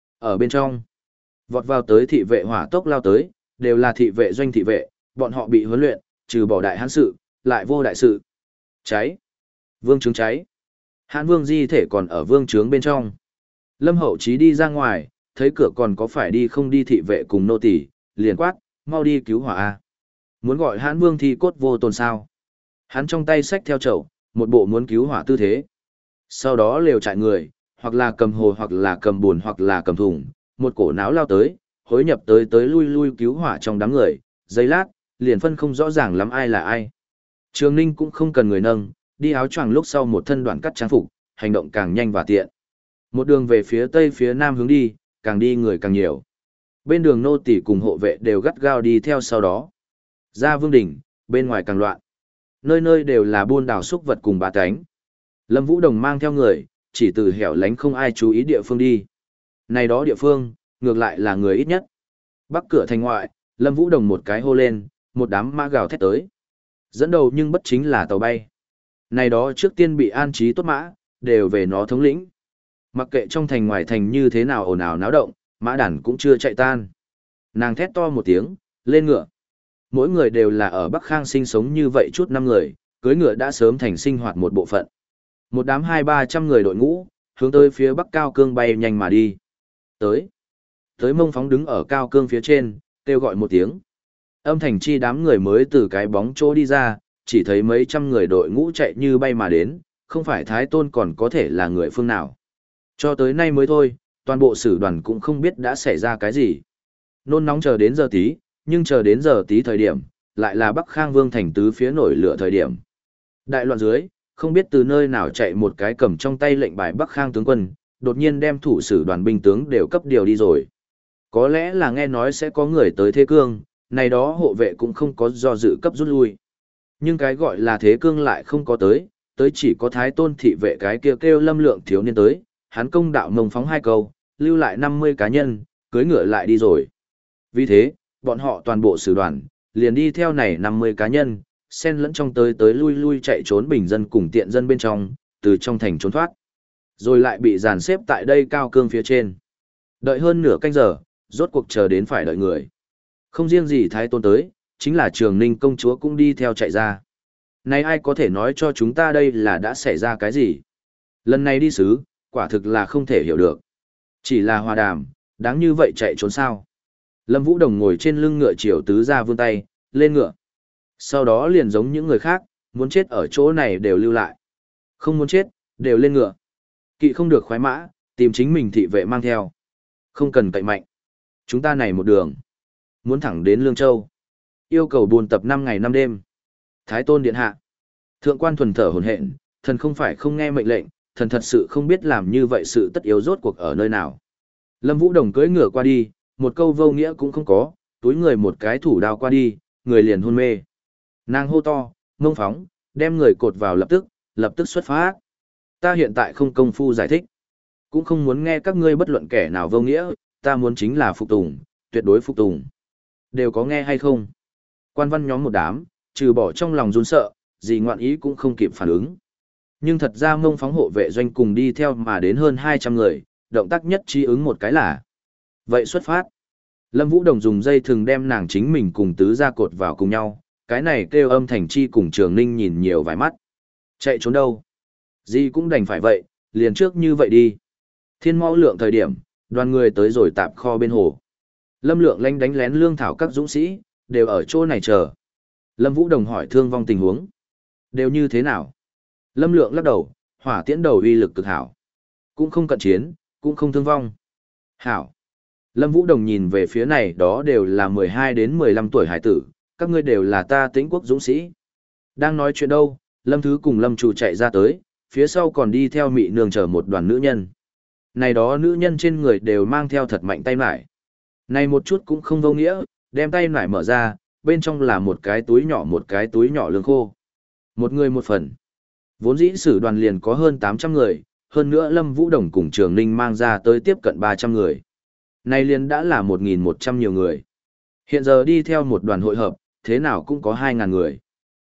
ở bên trong. Vọt vào tới thị vệ hỏa tốc lao tới, đều là thị vệ doanh thị vệ, bọn họ bị huấn luyện, trừ bỏ đại hãn sự, lại vô đại sự. Cháy, vương trướng cháy. Hãn vương di thể còn ở vương trướng bên trong. Lâm Hậu Chí đi ra ngoài, thấy cửa còn có phải đi không đi thị vệ cùng nô tỳ, liền quát, mau đi cứu hỏa a. Muốn gọi Hãn vương thì cốt vô tồn sao? Hắn trong tay xách theo chậu, một bộ muốn cứu hỏa tư thế. Sau đó lều trại người, hoặc là cầm hồ hoặc là cầm buồn hoặc là cầm thùng, một cổ náo lao tới, hối nhập tới tới lui lui cứu hỏa trong đám người, giây lát, liền phân không rõ ràng lắm ai là ai. Trường Ninh cũng không cần người nâng, đi áo choàng lúc sau một thân đoạn cắt trang phục, hành động càng nhanh và tiện. Một đường về phía tây phía nam hướng đi, càng đi người càng nhiều. Bên đường nô tỳ cùng hộ vệ đều gắt gao đi theo sau đó. Ra vương đỉnh, bên ngoài càng loạn. Nơi nơi đều là buôn đảo xúc vật cùng bà cánh. Lâm Vũ Đồng mang theo người, chỉ từ hẻo lánh không ai chú ý địa phương đi. Này đó địa phương, ngược lại là người ít nhất. Bắc cửa thành ngoại, Lâm Vũ Đồng một cái hô lên, một đám mã gào thét tới. Dẫn đầu nhưng bất chính là tàu bay. Này đó trước tiên bị an trí tốt mã, đều về nó thống lĩnh. Mặc kệ trong thành ngoài thành như thế nào ồn ào náo động, mã đàn cũng chưa chạy tan. Nàng thét to một tiếng, lên ngựa. Mỗi người đều là ở Bắc Khang sinh sống như vậy chút năm người, cưới ngựa đã sớm thành sinh hoạt một bộ phận. Một đám hai ba trăm người đội ngũ, hướng tới phía Bắc Cao Cương bay nhanh mà đi. Tới. Tới Mông Phóng đứng ở Cao Cương phía trên, kêu gọi một tiếng. Âm thành chi đám người mới từ cái bóng chỗ đi ra, chỉ thấy mấy trăm người đội ngũ chạy như bay mà đến, không phải Thái Tôn còn có thể là người phương nào. Cho tới nay mới thôi, toàn bộ sử đoàn cũng không biết đã xảy ra cái gì. Nôn nóng chờ đến giờ tí, nhưng chờ đến giờ tí thời điểm, lại là Bắc Khang Vương thành tứ phía nổi lửa thời điểm. Đại loạn dưới, không biết từ nơi nào chạy một cái cầm trong tay lệnh bài Bắc Khang tướng quân, đột nhiên đem thủ sử đoàn binh tướng đều cấp điều đi rồi. Có lẽ là nghe nói sẽ có người tới Thế Cương, này đó hộ vệ cũng không có do dự cấp rút lui. Nhưng cái gọi là Thế Cương lại không có tới, tới chỉ có Thái Tôn thị vệ cái kia kêu, kêu Lâm Lượng thiếu niên tới, hắn công đạo Mông Phóng hai câu, lưu lại năm mươi cá nhân, cưới ngựa lại đi rồi. Vì thế, bọn họ toàn bộ sử đoàn, liền đi theo này năm mươi cá nhân, xen lẫn trong tới tới lui lui chạy trốn bình dân cùng tiện dân bên trong, từ trong thành trốn thoát. Rồi lại bị dàn xếp tại đây Cao Cương phía trên. Đợi hơn nửa canh giờ, rốt cuộc chờ đến phải đợi người. Không riêng gì Thái Tôn tới, chính là Trường Ninh công chúa cũng đi theo chạy ra. Này ai có thể nói cho chúng ta đây là đã xảy ra cái gì? Lần này đi sứ, quả thực là không thể hiểu được. Chỉ là hòa đàm, đáng như vậy chạy trốn sao? Lâm Vũ Đồng ngồi trên lưng ngựa chiều tứ ra vươn tay, lên ngựa. Sau đó liền giống những người khác, muốn chết ở chỗ này đều lưu lại. Không muốn chết, đều lên ngựa. Kỵ không được khoái mã, tìm chính mình thị vệ mang theo. Không cần cậy mạnh. Chúng ta này một đường. Muốn thẳng đến Lương Châu. Yêu cầu buôn tập năm ngày năm đêm. Thái Tôn điện hạ. Thượng quan thuần thở hổn hển, thần không phải không nghe mệnh lệnh, thần thật sự không biết làm như vậy sự tất yếu rốt cuộc ở nơi nào. Lâm Vũ Đồng cưỡi ngựa qua đi, một câu vô nghĩa cũng không có, túi người một cái thủ đao qua đi, người liền hôn mê. Nàng hô to, Mông Phóng, đem người cột vào lập tức, lập tức xuất phát. Ta hiện tại không công phu giải thích, cũng không muốn nghe các ngươi bất luận kẻ nào vô nghĩa, ta muốn chính là phục tùng, tuyệt đối phục tùng. Đều có nghe hay không? Quan văn nhóm một đám, trừ bỏ trong lòng run sợ, gì ngoạn ý cũng không kịp phản ứng. Nhưng thật ra Mông Phóng hộ vệ doanh cùng đi theo mà đến hơn hai trăm người, động tác nhất trí ứng một cái là. Vậy xuất phát. Lâm Vũ Đồng dùng dây thừng đem nàng chính mình cùng tứ ra cột vào cùng nhau, cái này kêu Âm Thành Chi cùng Trường Ninh nhìn nhiều vài mắt. Chạy trốn đâu? Gì cũng đành phải vậy, liền trước như vậy đi. Thiên Mẫu Lượng thời điểm, đoàn người tới rồi tạp kho bên hồ. Lâm Lượng lánh đánh lén lương thảo các dũng sĩ, đều ở chỗ này chờ. Lâm Vũ Đồng hỏi thương vong tình huống. Đều như thế nào? Lâm Lượng lắc đầu, hỏa tiễn đầu uy lực cực hảo. Cũng không cận chiến, cũng không thương vong. Hảo. Lâm Vũ Đồng nhìn về phía này đó đều là mười hai đến mười lăm tuổi hải tử, các ngươi đều là ta Tĩnh quốc dũng sĩ. Đang nói chuyện đâu, Lâm Thứ cùng Lâm Chủ chạy ra tới, phía sau còn đi theo mị nương chờ một đoàn nữ nhân. Này đó nữ nhân trên người đều mang theo thật mạnh tay nải. Này một chút cũng không vô nghĩa, đem tay nải mở ra, bên trong là một cái túi nhỏ một cái túi nhỏ lương khô. Một người một phần. Vốn dĩ sử đoàn liền có hơn tám trăm người, hơn nữa Lâm Vũ Đồng cùng Trường Ninh mang ra tới tiếp cận ba trăm người. Nay liền đã là một nghìn một trăm nhiều người. Hiện giờ đi theo một đoàn hội hợp, thế nào cũng có hai nghìn người.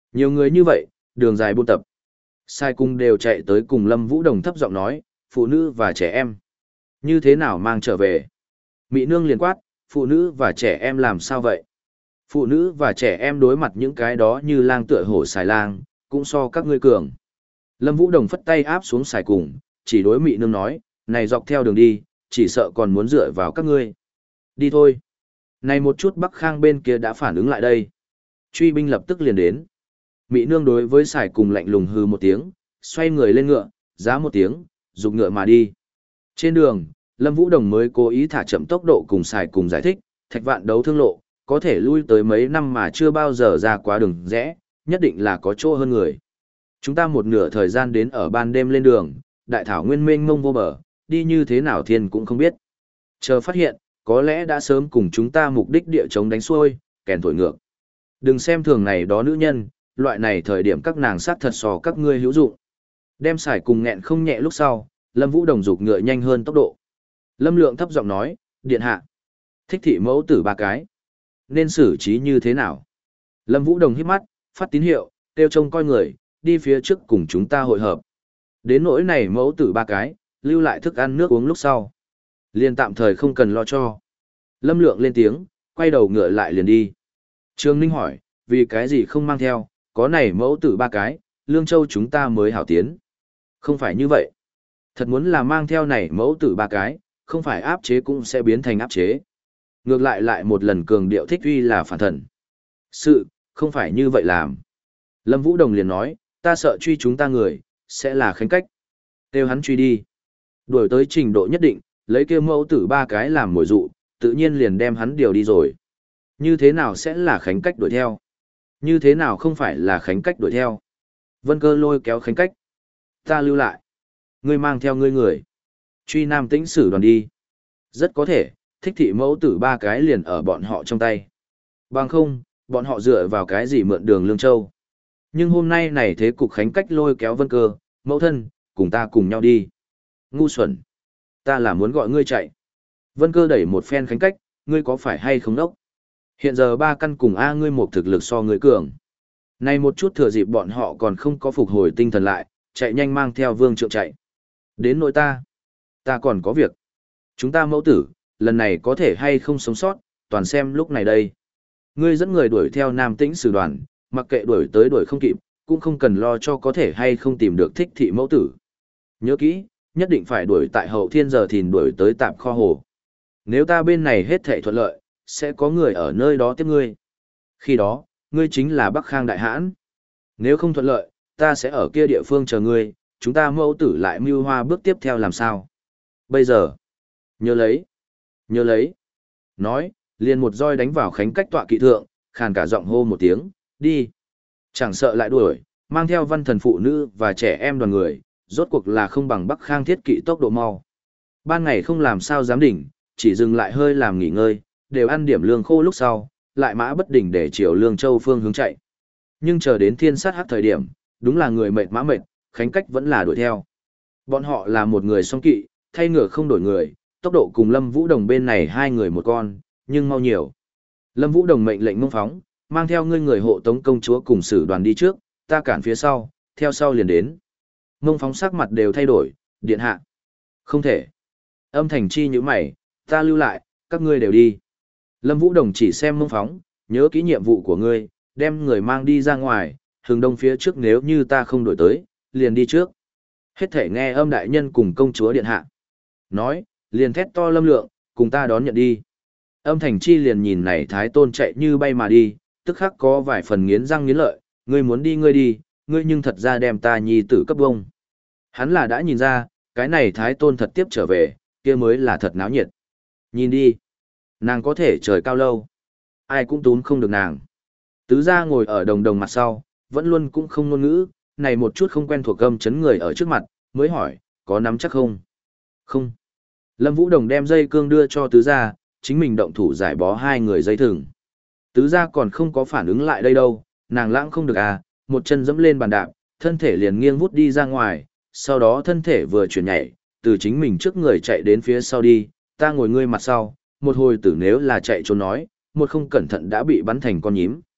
Nhiều người như vậy, đường dài buôn tập. Sai cung đều chạy tới cùng Lâm Vũ Đồng thấp giọng nói, phụ nữ và trẻ em. Như thế nào mang trở về? Mị nương liền quát, phụ nữ và trẻ em làm sao vậy? Phụ nữ và trẻ em đối mặt những cái đó như lang tựa hổ xài lang, cũng so các ngươi cường. Lâm Vũ Đồng phất tay áp xuống xài cùng, chỉ đối mị nương nói, này dọc theo đường đi, chỉ sợ còn muốn dựa vào các ngươi. Đi thôi. Này một chút Bắc Khang bên kia đã phản ứng lại đây. Truy binh lập tức liền đến. Mị nương đối với xài cùng lạnh lùng hư một tiếng, xoay người lên ngựa, giá một tiếng, dục ngựa mà đi. Trên đường, Lâm Vũ Đồng mới cố ý thả chậm tốc độ cùng xài cùng giải thích, thạch vạn đấu thương lộ, có thể lui tới mấy năm mà chưa bao giờ ra quá đường rẽ, nhất định là có chỗ hơn người. Chúng ta một nửa thời gian đến ở ban đêm lên đường, đại thảo nguyên mênh mông vô bờ, đi như thế nào thiên cũng không biết. Chờ phát hiện, có lẽ đã sớm cùng chúng ta mục đích địa chống đánh xuôi, kèn thổi ngược. Đừng xem thường này đó nữ nhân, loại này thời điểm các nàng sát thật sò các ngươi hữu dụng. Đem xài cùng nghẹn không nhẹ lúc sau, Lâm Vũ Đồng dục ngựa nhanh hơn tốc độ. Lâm Lượng thấp giọng nói, điện hạ. Thích thị mẫu tử ba cái. Nên xử trí như thế nào? Lâm Vũ Đồng hít mắt, phát tín hiệu, kêu trông coi người, đi phía trước cùng chúng ta hội hợp. Đến nỗi này mẫu tử ba cái, lưu lại thức ăn nước uống lúc sau. Liền tạm thời không cần lo cho. Lâm Lượng lên tiếng, quay đầu ngựa lại liền đi. Trương Ninh hỏi, vì cái gì không mang theo, có này mẫu tử ba cái, Lương Châu chúng ta mới hảo tiến. Không phải như vậy. Thật muốn là mang theo này mẫu tử ba cái, không phải áp chế cũng sẽ biến thành áp chế. Ngược lại lại một lần cường điệu thích uy là phản thần. Sự, không phải như vậy làm. Lâm Vũ Đồng liền nói, ta sợ truy chúng ta người, sẽ là khánh cách. Kêu hắn truy đi. Đuổi tới trình độ nhất định, lấy kêu mẫu tử ba cái làm mồi dụ, tự nhiên liền đem hắn điều đi rồi. Như thế nào sẽ là khánh cách đuổi theo? Như thế nào không phải là khánh cách đuổi theo? Vân Cơ lôi kéo khánh cách. Ta lưu lại. Ngươi mang theo ngươi người. Truy Nam Tĩnh Sử đoàn đi. Rất có thể, thích thị mẫu tử ba cái liền ở bọn họ trong tay. Bằng không, bọn họ dựa vào cái gì mượn đường Lương Châu. Nhưng hôm nay này thế cục khánh cách lôi kéo Vân Cơ, mẫu thân, cùng ta cùng nhau đi. Ngu xuẩn. Ta là muốn gọi ngươi chạy. Vân Cơ đẩy một phen khánh cách, ngươi có phải hay không đốc? Hiện giờ ba căn cùng A ngươi một thực lực so ngươi cường. Này một chút thừa dịp bọn họ còn không có phục hồi tinh thần lại, chạy nhanh mang theo vương trượng chạy. Đến nỗi ta. Ta còn có việc. Chúng ta mẫu tử, lần này có thể hay không sống sót, toàn xem lúc này đây. Ngươi dẫn người đuổi theo Nam Tĩnh Sử đoàn, mặc kệ đuổi tới đuổi không kịp, cũng không cần lo cho có thể hay không tìm được thích thị mẫu tử. Nhớ kỹ, nhất định phải đuổi tại hậu thiên giờ thìn đuổi tới tạm kho hồ. Nếu ta bên này hết thảy thuận lợi, sẽ có người ở nơi đó tiếp ngươi. Khi đó, ngươi chính là Bắc Khang đại hãn. Nếu không thuận lợi, ta sẽ ở kia địa phương chờ ngươi, chúng ta mẫu tử lại mưu hoa bước tiếp theo làm sao. Bây giờ, nhớ lấy, nhớ lấy. Nói, liền một roi đánh vào khánh cách tọa kỵ thượng, khàn cả giọng hô một tiếng, đi. Chẳng sợ lại đuổi, mang theo văn thần phụ nữ và trẻ em đoàn người, rốt cuộc là không bằng Bắc Khang thiết kỵ tốc độ mau. Ban ngày không làm sao dám đỉnh, chỉ dừng lại hơi làm nghỉ ngơi, đều ăn điểm lương khô lúc sau, lại mã bất đỉnh để chiều Lương Châu phương hướng chạy. Nhưng chờ đến thiên sát hắc thời điểm, đúng là người mệt mã mệt, khánh cách vẫn là đuổi theo. Bọn họ là một người song kỵ, thay ngựa không đổi người, tốc độ cùng Lâm Vũ Đồng bên này hai người một con, nhưng mau nhiều. Lâm Vũ Đồng mệnh lệnh mông phóng, mang theo ngươi người hộ tống công chúa cùng sử đoàn đi trước, ta cản phía sau, theo sau liền đến. Mông phóng sắc mặt đều thay đổi, điện hạ. Không thể. Âm thành chi như mày, ta lưu lại, các ngươi đều đi. Lâm Vũ Đồng chỉ xem mông phóng, nhớ kỹ nhiệm vụ của ngươi, đem người mang đi ra ngoài, hướng đông phía trước nếu như ta không đổi tới, liền đi trước. Hết thể nghe âm đại nhân cùng công chúa điện hạ. Nói, liền thét to Lâm Lượng, cùng ta đón nhận đi. Âm thành chi liền nhìn này thái tôn chạy như bay mà đi, tức khắc có vài phần nghiến răng nghiến lợi, ngươi muốn đi ngươi đi, ngươi nhưng thật ra đem ta nhi tử cấp bông. Hắn là đã nhìn ra, cái này thái tôn thật tiếp trở về, kia mới là thật náo nhiệt. Nhìn đi, nàng có thể trời cao lâu, ai cũng túm không được nàng. Tứ gia ngồi ở đồng đồng mặt sau, vẫn luôn cũng không ngôn ngữ, này một chút không quen thuộc gầm chấn người ở trước mặt, mới hỏi, có nắm chắc không? Không. Lâm Vũ Đồng đem dây cương đưa cho tứ gia, chính mình động thủ giải bó hai người dây thừng. Tứ gia còn không có phản ứng lại đây đâu, nàng lãng không được à, một chân dẫm lên bàn đạp, thân thể liền nghiêng vút đi ra ngoài, sau đó thân thể vừa chuyển nhảy, từ chính mình trước người chạy đến phía sau đi, ta ngồi ngươi mặt sau, một hồi tử nếu là chạy trốn nói, một không cẩn thận đã bị bắn thành con nhím.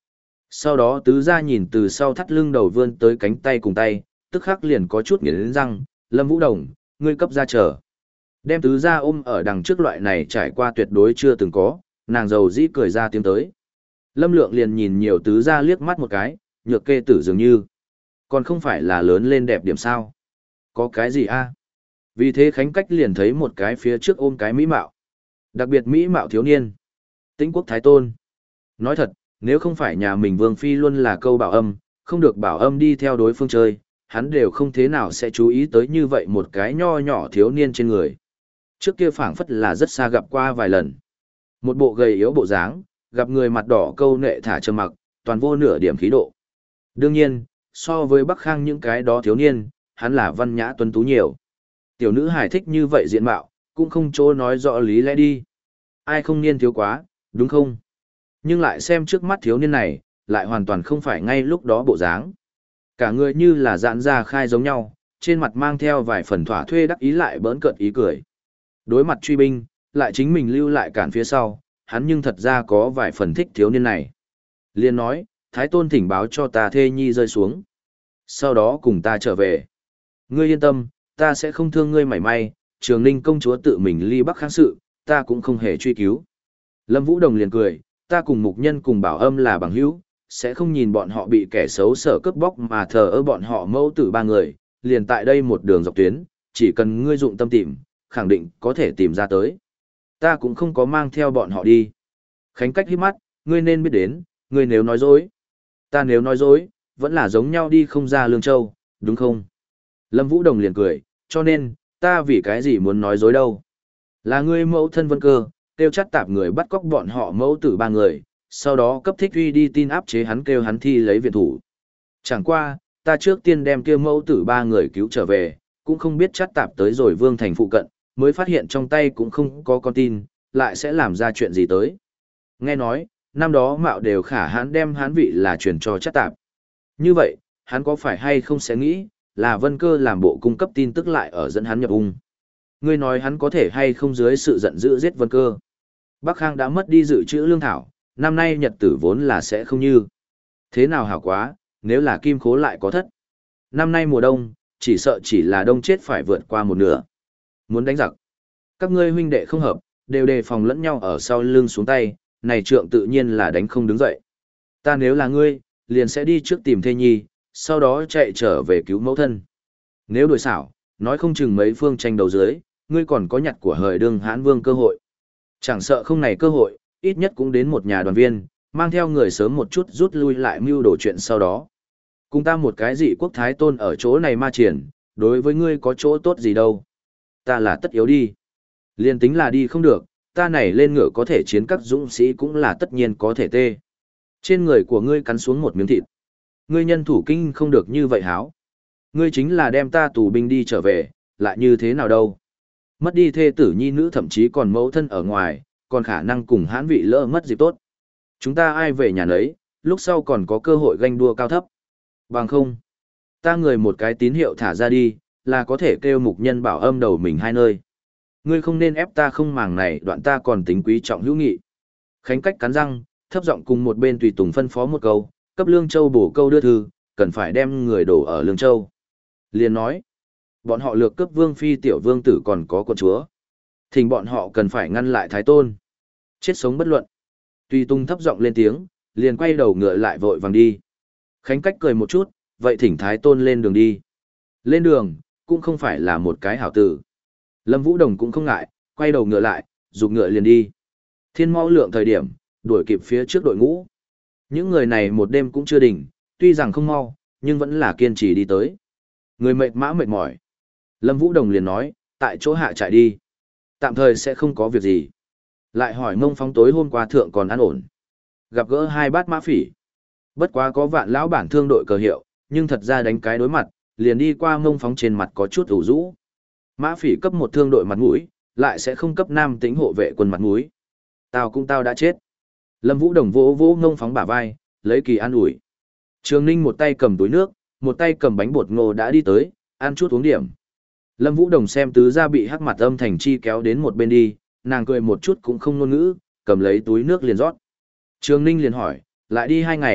Sau đó tứ gia nhìn từ sau thắt lưng đầu vươn tới cánh tay cùng tay, tức khắc liền có chút nghiến răng, Lâm Vũ Đồng, ngươi cấp ra chờ. Đem tứ gia ôm ở đằng trước loại này trải qua tuyệt đối chưa từng có, nàng dầu dĩ cười ra tiếng tới. Lâm Lượng liền nhìn nhiều tứ gia liếc mắt một cái, nhược kê tử dường như. Còn không phải là lớn lên đẹp điểm sao. Có cái gì a? Vì thế Khánh Cách liền thấy một cái phía trước ôm cái mỹ mạo. Đặc biệt mỹ mạo thiếu niên. Tĩnh quốc thái tôn. Nói thật, nếu không phải nhà mình Vương Phi luôn là câu bảo âm, không được bảo âm đi theo đối phương chơi, hắn đều không thế nào sẽ chú ý tới như vậy một cái nho nhỏ thiếu niên trên người. Trước kia phảng phất là rất xa gặp qua vài lần. Một bộ gầy yếu bộ dáng, gặp người mặt đỏ câu nệ thả trầm mặc, toàn vô nửa điểm khí độ. Đương nhiên, so với Bắc Khang những cái đó thiếu niên, hắn là văn nhã tuấn tú nhiều. Tiểu nữ hài thích như vậy diện mạo, cũng không chỗ nói rõ lý lẽ đi. Ai không niên thiếu quá, đúng không? Nhưng lại xem trước mắt thiếu niên này, lại hoàn toàn không phải ngay lúc đó bộ dáng. Cả người như là giãn ra khai giống nhau, trên mặt mang theo vài phần thỏa thuê đắc ý lại bỡn cợt ý cười. Đối mặt truy binh, lại chính mình lưu lại cản phía sau, hắn nhưng thật ra có vài phần thích thiếu niên này. Liên nói, Thái Tôn thỉnh báo cho ta thê nhi rơi xuống. Sau đó cùng ta trở về. Ngươi yên tâm, ta sẽ không thương ngươi mảy may, Trường Ninh công chúa tự mình ly Bắc kháng sự, ta cũng không hề truy cứu. Lâm Vũ Đồng liền cười, ta cùng mục nhân cùng bảo âm là bằng hữu, sẽ không nhìn bọn họ bị kẻ xấu sở cướp bóc mà thờ ơ bọn họ mẫu tử ba người, liền tại đây một đường dọc tuyến, chỉ cần ngươi dụng tâm tìm, khẳng định có thể tìm ra tới. Ta cũng không có mang theo bọn họ đi. Khánh Cách hít mắt, ngươi nên biết đến, ngươi nếu nói dối. Ta nếu nói dối, vẫn là giống nhau đi không ra Lương Châu, đúng không? Lâm Vũ Đồng liền cười, cho nên, ta vì cái gì muốn nói dối đâu. Là ngươi mẫu thân Vân Cơ, kêu chắt tạp người bắt cóc bọn họ mẫu tử ba người, sau đó cấp thích uy đi tin áp chế hắn kêu hắn thi lấy viện thủ. Chẳng qua, ta trước tiên đem kêu mẫu tử ba người cứu trở về, cũng không biết chắt tạp tới rồi Vương Thành phụ cận, mới phát hiện trong tay cũng không có con tin, lại sẽ làm ra chuyện gì tới. Nghe nói, năm đó mạo đều khả hắn đem hắn vị là truyền cho chắt tạp. Như vậy, hắn có phải hay không sẽ nghĩ, là Vân Cơ làm bộ cung cấp tin tức lại ở dẫn hắn nhập ung. Ngươi nói hắn có thể hay không dưới sự giận dữ giết Vân Cơ. Bắc Khang đã mất đi dự trữ lương thảo, năm nay nhật tử vốn là sẽ không như. Thế nào hảo quá, nếu là kim khố lại có thất. Năm nay mùa đông, chỉ sợ chỉ là đông chết phải vượt qua một nửa. Muốn đánh giặc. Các ngươi huynh đệ không hợp, đều đề phòng lẫn nhau ở sau lưng xuống tay, này trượng tự nhiên là đánh không đứng dậy. Ta nếu là ngươi, liền sẽ đi trước tìm thê nhi, sau đó chạy trở về cứu mẫu thân. Nếu đổi xảo, nói không chừng mấy phương tranh đấu dưới, ngươi còn có nhặt của hời đương hãn vương cơ hội. Chẳng sợ không này cơ hội, ít nhất cũng đến một nhà đoàn viên, mang theo người sớm một chút rút lui lại mưu đồ chuyện sau đó. Cùng ta một cái dị quốc thái tôn ở chỗ này ma triển, đối với ngươi có chỗ tốt gì đâu. Ta là tất yếu đi. Liên tính là đi không được, ta này lên ngựa có thể chiến các dũng sĩ cũng là tất nhiên có thể tê. Trên người của ngươi cắn xuống một miếng thịt. Ngươi nhân thủ kinh không được như vậy háo. Ngươi chính là đem ta tù binh đi trở về, lại như thế nào đâu. Mất đi thê tử nhi nữ thậm chí còn mẫu thân ở ngoài, còn khả năng cùng hãn vị lỡ mất dịp tốt. Chúng ta ai về nhà nấy, lúc sau còn có cơ hội ganh đua cao thấp. Bằng không, ta người một cái tín hiệu thả ra đi, là có thể kêu mục nhân bảo âm đầu mình hai nơi. Ngươi không nên ép ta không màng này, đoạn ta còn tính quý trọng hữu nghị. Khánh Cách cắn răng, thấp giọng cùng một bên tùy tùng phân phó một câu, cấp Lương Châu bổ câu đưa thư, cần phải đem người đổ ở Lương Châu. Liền nói, bọn họ lược cướp vương phi tiểu vương tử còn có con chúa. Thỉnh bọn họ cần phải ngăn lại Thái Tôn. Chết sống bất luận. Tùy Tùng thấp giọng lên tiếng, liền quay đầu ngựa lại vội vàng đi. Khánh Cách cười một chút, vậy thỉnh Thái Tôn lên đường đi. Lên đường, cũng không phải là một cái hảo tử. Lâm Vũ Đồng cũng không ngại, quay đầu ngựa lại, dục ngựa liền đi. Thiên mau lượng thời điểm, đuổi kịp phía trước đội ngũ. Những người này một đêm cũng chưa đỉnh, tuy rằng không mau, nhưng vẫn là kiên trì đi tới. Người mệt mã mệt mỏi. Lâm Vũ Đồng liền nói, tại chỗ hạ trại đi. Tạm thời sẽ không có việc gì. Lại hỏi Mông Phóng tối hôm qua thượng còn an ổn. Gặp gỡ hai bát mã phỉ. Bất quá có vạn lão bản thương đội cờ hiệu, nhưng thật ra đánh cái đối mặt, liền đi qua Mông Phóng trên mặt có chút ủ rũ. Mã phỉ cấp một thương đội mặt mũi, lại sẽ không cấp nam tính hộ vệ quân mặt mũi. Tao cũng tao đã chết. Lâm Vũ Đồng vỗ vỗ Mông Phóng bả vai, lấy kỳ an ủi. Trường Ninh một tay cầm túi nước, một tay cầm bánh bột ngô đã đi tới, ăn chút uống điểm. Lâm Vũ Đồng xem tứ gia bị hắc mặt âm thành chi kéo đến một bên đi, nàng cười một chút cũng không ngôn ngữ, cầm lấy túi nước liền rót. Trường Ninh liền hỏi, lại đi hai ngày,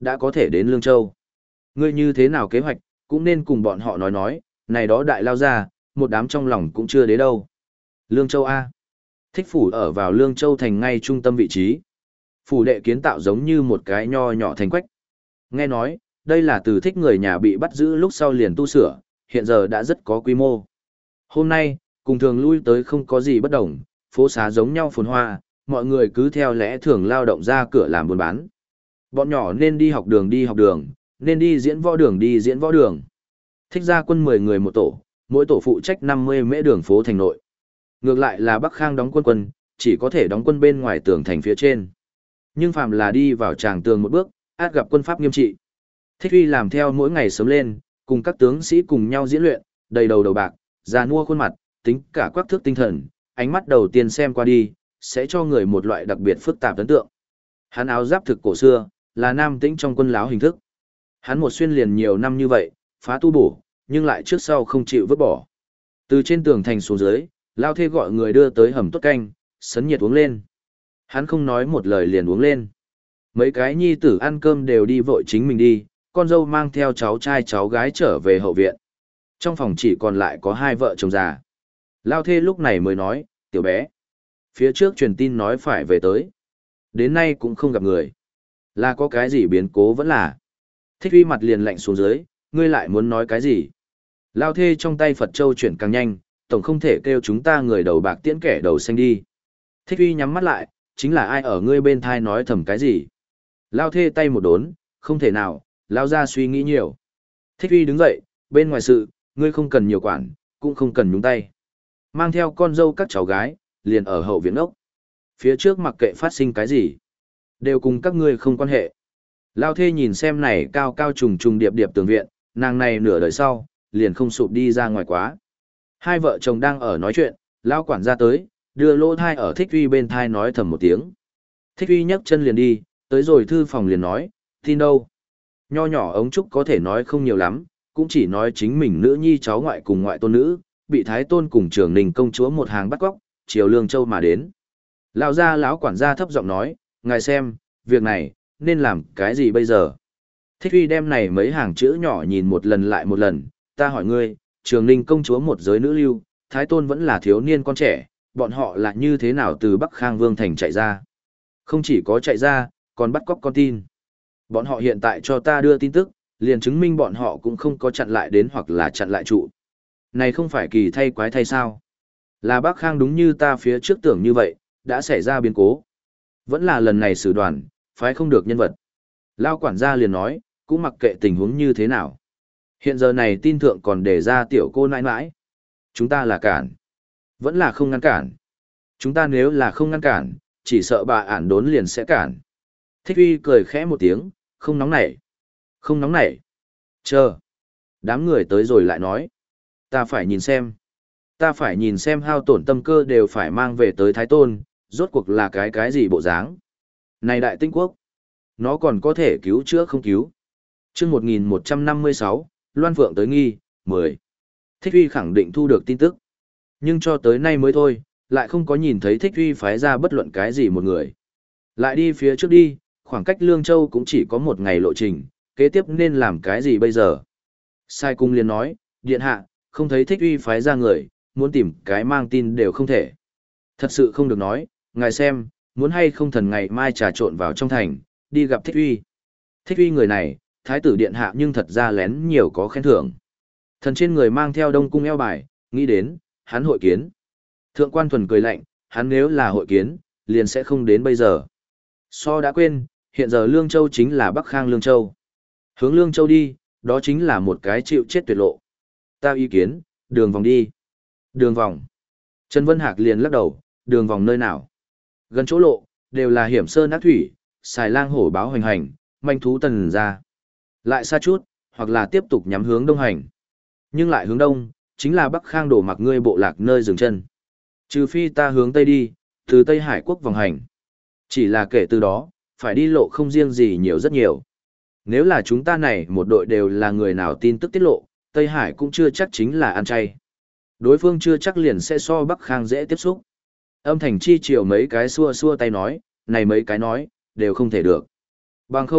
đã có thể đến Lương Châu. Ngươi như thế nào kế hoạch, cũng nên cùng bọn họ nói nói, này đó đại lao ra, một đám trong lòng cũng chưa đến đâu. Lương Châu A. Thích phủ ở vào Lương Châu thành ngay trung tâm vị trí. Phủ đệ kiến tạo giống như một cái nho nhỏ thành quách. Nghe nói, đây là từ thích người nhà bị bắt giữ lúc sau liền tu sửa, hiện giờ đã rất có quy mô. Hôm nay, cùng thường lui tới không có gì bất đồng, phố xá giống nhau phồn hoa, mọi người cứ theo lẽ thường lao động ra cửa làm buôn bán. Bọn nhỏ nên đi học đường đi học đường, nên đi diễn võ đường đi diễn võ đường. Thích ra quân mười người một tổ, mỗi tổ phụ trách năm mươi mễ đường phố thành nội. Ngược lại là Bắc Khang đóng quân quân, chỉ có thể đóng quân bên ngoài tường thành phía trên. Nhưng phàm là đi vào tràng tường một bước, át gặp quân pháp nghiêm trị. Thích Uy làm theo mỗi ngày sớm lên, cùng các tướng sĩ cùng nhau diễn luyện, đầy đầu đầu bạc, già nua khuôn mặt, tính cả quắc thước tinh thần, ánh mắt đầu tiên xem qua đi, sẽ cho người một loại đặc biệt phức tạp ấn tượng. Hắn áo giáp thực cổ xưa, là nam tĩnh trong quân láo hình thức. Hắn một xuyên liền nhiều năm như vậy, phá tu bổ, nhưng lại trước sau không chịu vứt bỏ. Từ trên tường thành xuống dưới, Lao Thê gọi người đưa tới hầm tốt canh, sấn nhiệt uống lên. Hắn không nói một lời liền uống lên. Mấy cái nhi tử ăn cơm đều đi vội chính mình đi, con dâu mang theo cháu trai cháu gái trở về hậu viện. Trong phòng chỉ còn lại có hai vợ chồng già. Lao Thê lúc này mới nói, tiểu bé. Phía trước truyền tin nói phải về tới. Đến nay cũng không gặp người. Là có cái gì biến cố vẫn là. Thích Uy mặt liền lạnh xuống dưới, ngươi lại muốn nói cái gì? Lao Thê trong tay Phật Châu chuyển càng nhanh, tổng không thể kêu chúng ta người đầu bạc tiễn kẻ đầu xanh đi. Thích Uy nhắm mắt lại, chính là ai ở ngươi bên thai nói thầm cái gì? Lao Thê tay một đốn, không thể nào, Lao ra suy nghĩ nhiều. Thích Uy đứng dậy, bên ngoài sự, ngươi không cần nhiều quản, cũng không cần nhúng tay. Mang theo con dâu các cháu gái, liền ở hậu viện ốc. Phía trước mặc kệ phát sinh cái gì, đều cùng các ngươi không quan hệ. Lao Thê nhìn xem này cao cao trùng trùng điệp điệp tường viện, nàng này nửa đời sau, liền không sụp đi ra ngoài quá. Hai vợ chồng đang ở nói chuyện, Lao quản gia tới, đưa lỗ thai ở Thích Uy bên thai nói thầm một tiếng. Thích Uy nhấc chân liền đi, tới rồi thư phòng liền nói, tin đâu. Nho nhỏ ống trúc có thể nói không nhiều lắm, cũng chỉ nói chính mình nữ nhi cháu ngoại cùng ngoại tôn nữ, bị thái tôn cùng trưởng ninh công chúa một hàng bắt cóc, chiều Lương Châu mà đến. Lão gia lão quản gia thấp giọng nói, ngài xem, việc này, nên làm cái gì bây giờ? Thích Uy đem này mấy hàng chữ nhỏ nhìn một lần lại một lần, ta hỏi ngươi, Trường Ninh công chúa một giới nữ lưu, Thái Tôn vẫn là thiếu niên con trẻ, bọn họ là như thế nào từ Bắc Khang Vương Thành chạy ra? Không chỉ có chạy ra, còn bắt cóc con tin. Bọn họ hiện tại cho ta đưa tin tức, liền chứng minh bọn họ cũng không có chặn lại đến hoặc là chặn lại trụ. Này không phải kỳ thay quái thay sao? Là Bắc Khang đúng như ta phía trước tưởng như vậy, đã xảy ra biến cố. Vẫn là lần này xử đoàn, phái không được nhân vật. Lao quản gia liền nói, cũng mặc kệ tình huống như thế nào. Hiện giờ này tin thượng còn để ra tiểu cô nãi nãi. Chúng ta là cản. Vẫn là không ngăn cản. Chúng ta nếu là không ngăn cản, chỉ sợ bà ản đốn liền sẽ cản. Thích Uy cười khẽ một tiếng, không nóng nảy. Không nóng nảy. Chờ. Đám người tới rồi lại nói. Ta phải nhìn xem. Ta phải nhìn xem hao tổn tâm cơ đều phải mang về tới Thái Tôn, rốt cuộc là cái cái gì bộ dáng. Này đại tinh quốc, nó còn có thể cứu chữa không cứu. Chương một nghìn một trăm năm mươi sáu, Loan Phượng tới nghi, mười. Thích Uy khẳng định thu được tin tức. Nhưng cho tới nay mới thôi, lại không có nhìn thấy Thích Uy phái ra bất luận cái gì một người. Lại đi phía trước đi, khoảng cách Lương Châu cũng chỉ có một ngày lộ trình, kế tiếp nên làm cái gì bây giờ? Sai cung liền nói, điện hạ, không thấy Thích Uy phái ra người, muốn tìm cái mang tin đều không thể. Thật sự không được nói, ngài xem, muốn hay không thần ngày mai trà trộn vào trong thành, đi gặp Thích Uy. Thích Uy người này, thái tử điện hạ nhưng thật ra lén nhiều có khen thưởng. Thần trên người mang theo đông cung eo bài, nghĩ đến, hắn hội kiến. Thượng quan thuần cười lạnh, hắn nếu là hội kiến, liền sẽ không đến bây giờ. So đã quên, hiện giờ Lương Châu chính là Bắc Khang Lương Châu. Hướng Lương Châu đi, đó chính là một cái chịu chết tuyệt lộ. Ta ý kiến, đường vòng đi. Đường vòng. Trần Vân Hạc liền lắc đầu, đường vòng nơi nào? Gần chỗ lộ, đều là hiểm sơn ác thủy, xài lang hổ báo hoành hành, manh thú tần ra. Lại xa chút, hoặc là tiếp tục nhắm hướng đông hành. Nhưng lại hướng đông, chính là Bắc Khang đổ mặc ngươi bộ lạc nơi dừng chân. Trừ phi ta hướng tây đi, từ Tây Hải quốc vòng hành. Chỉ là kể từ đó, phải đi lộ không riêng gì nhiều rất nhiều. Nếu là chúng ta này một đội đều là người nào tin tức tiết lộ, Tây Hải cũng chưa chắc chính là ăn chay. Đối phương chưa chắc liền sẽ so Bắc Khang dễ tiếp xúc. Âm Thành chi chiều mấy cái xua xua tay nói, này mấy cái nói, đều không thể được. Bằng không,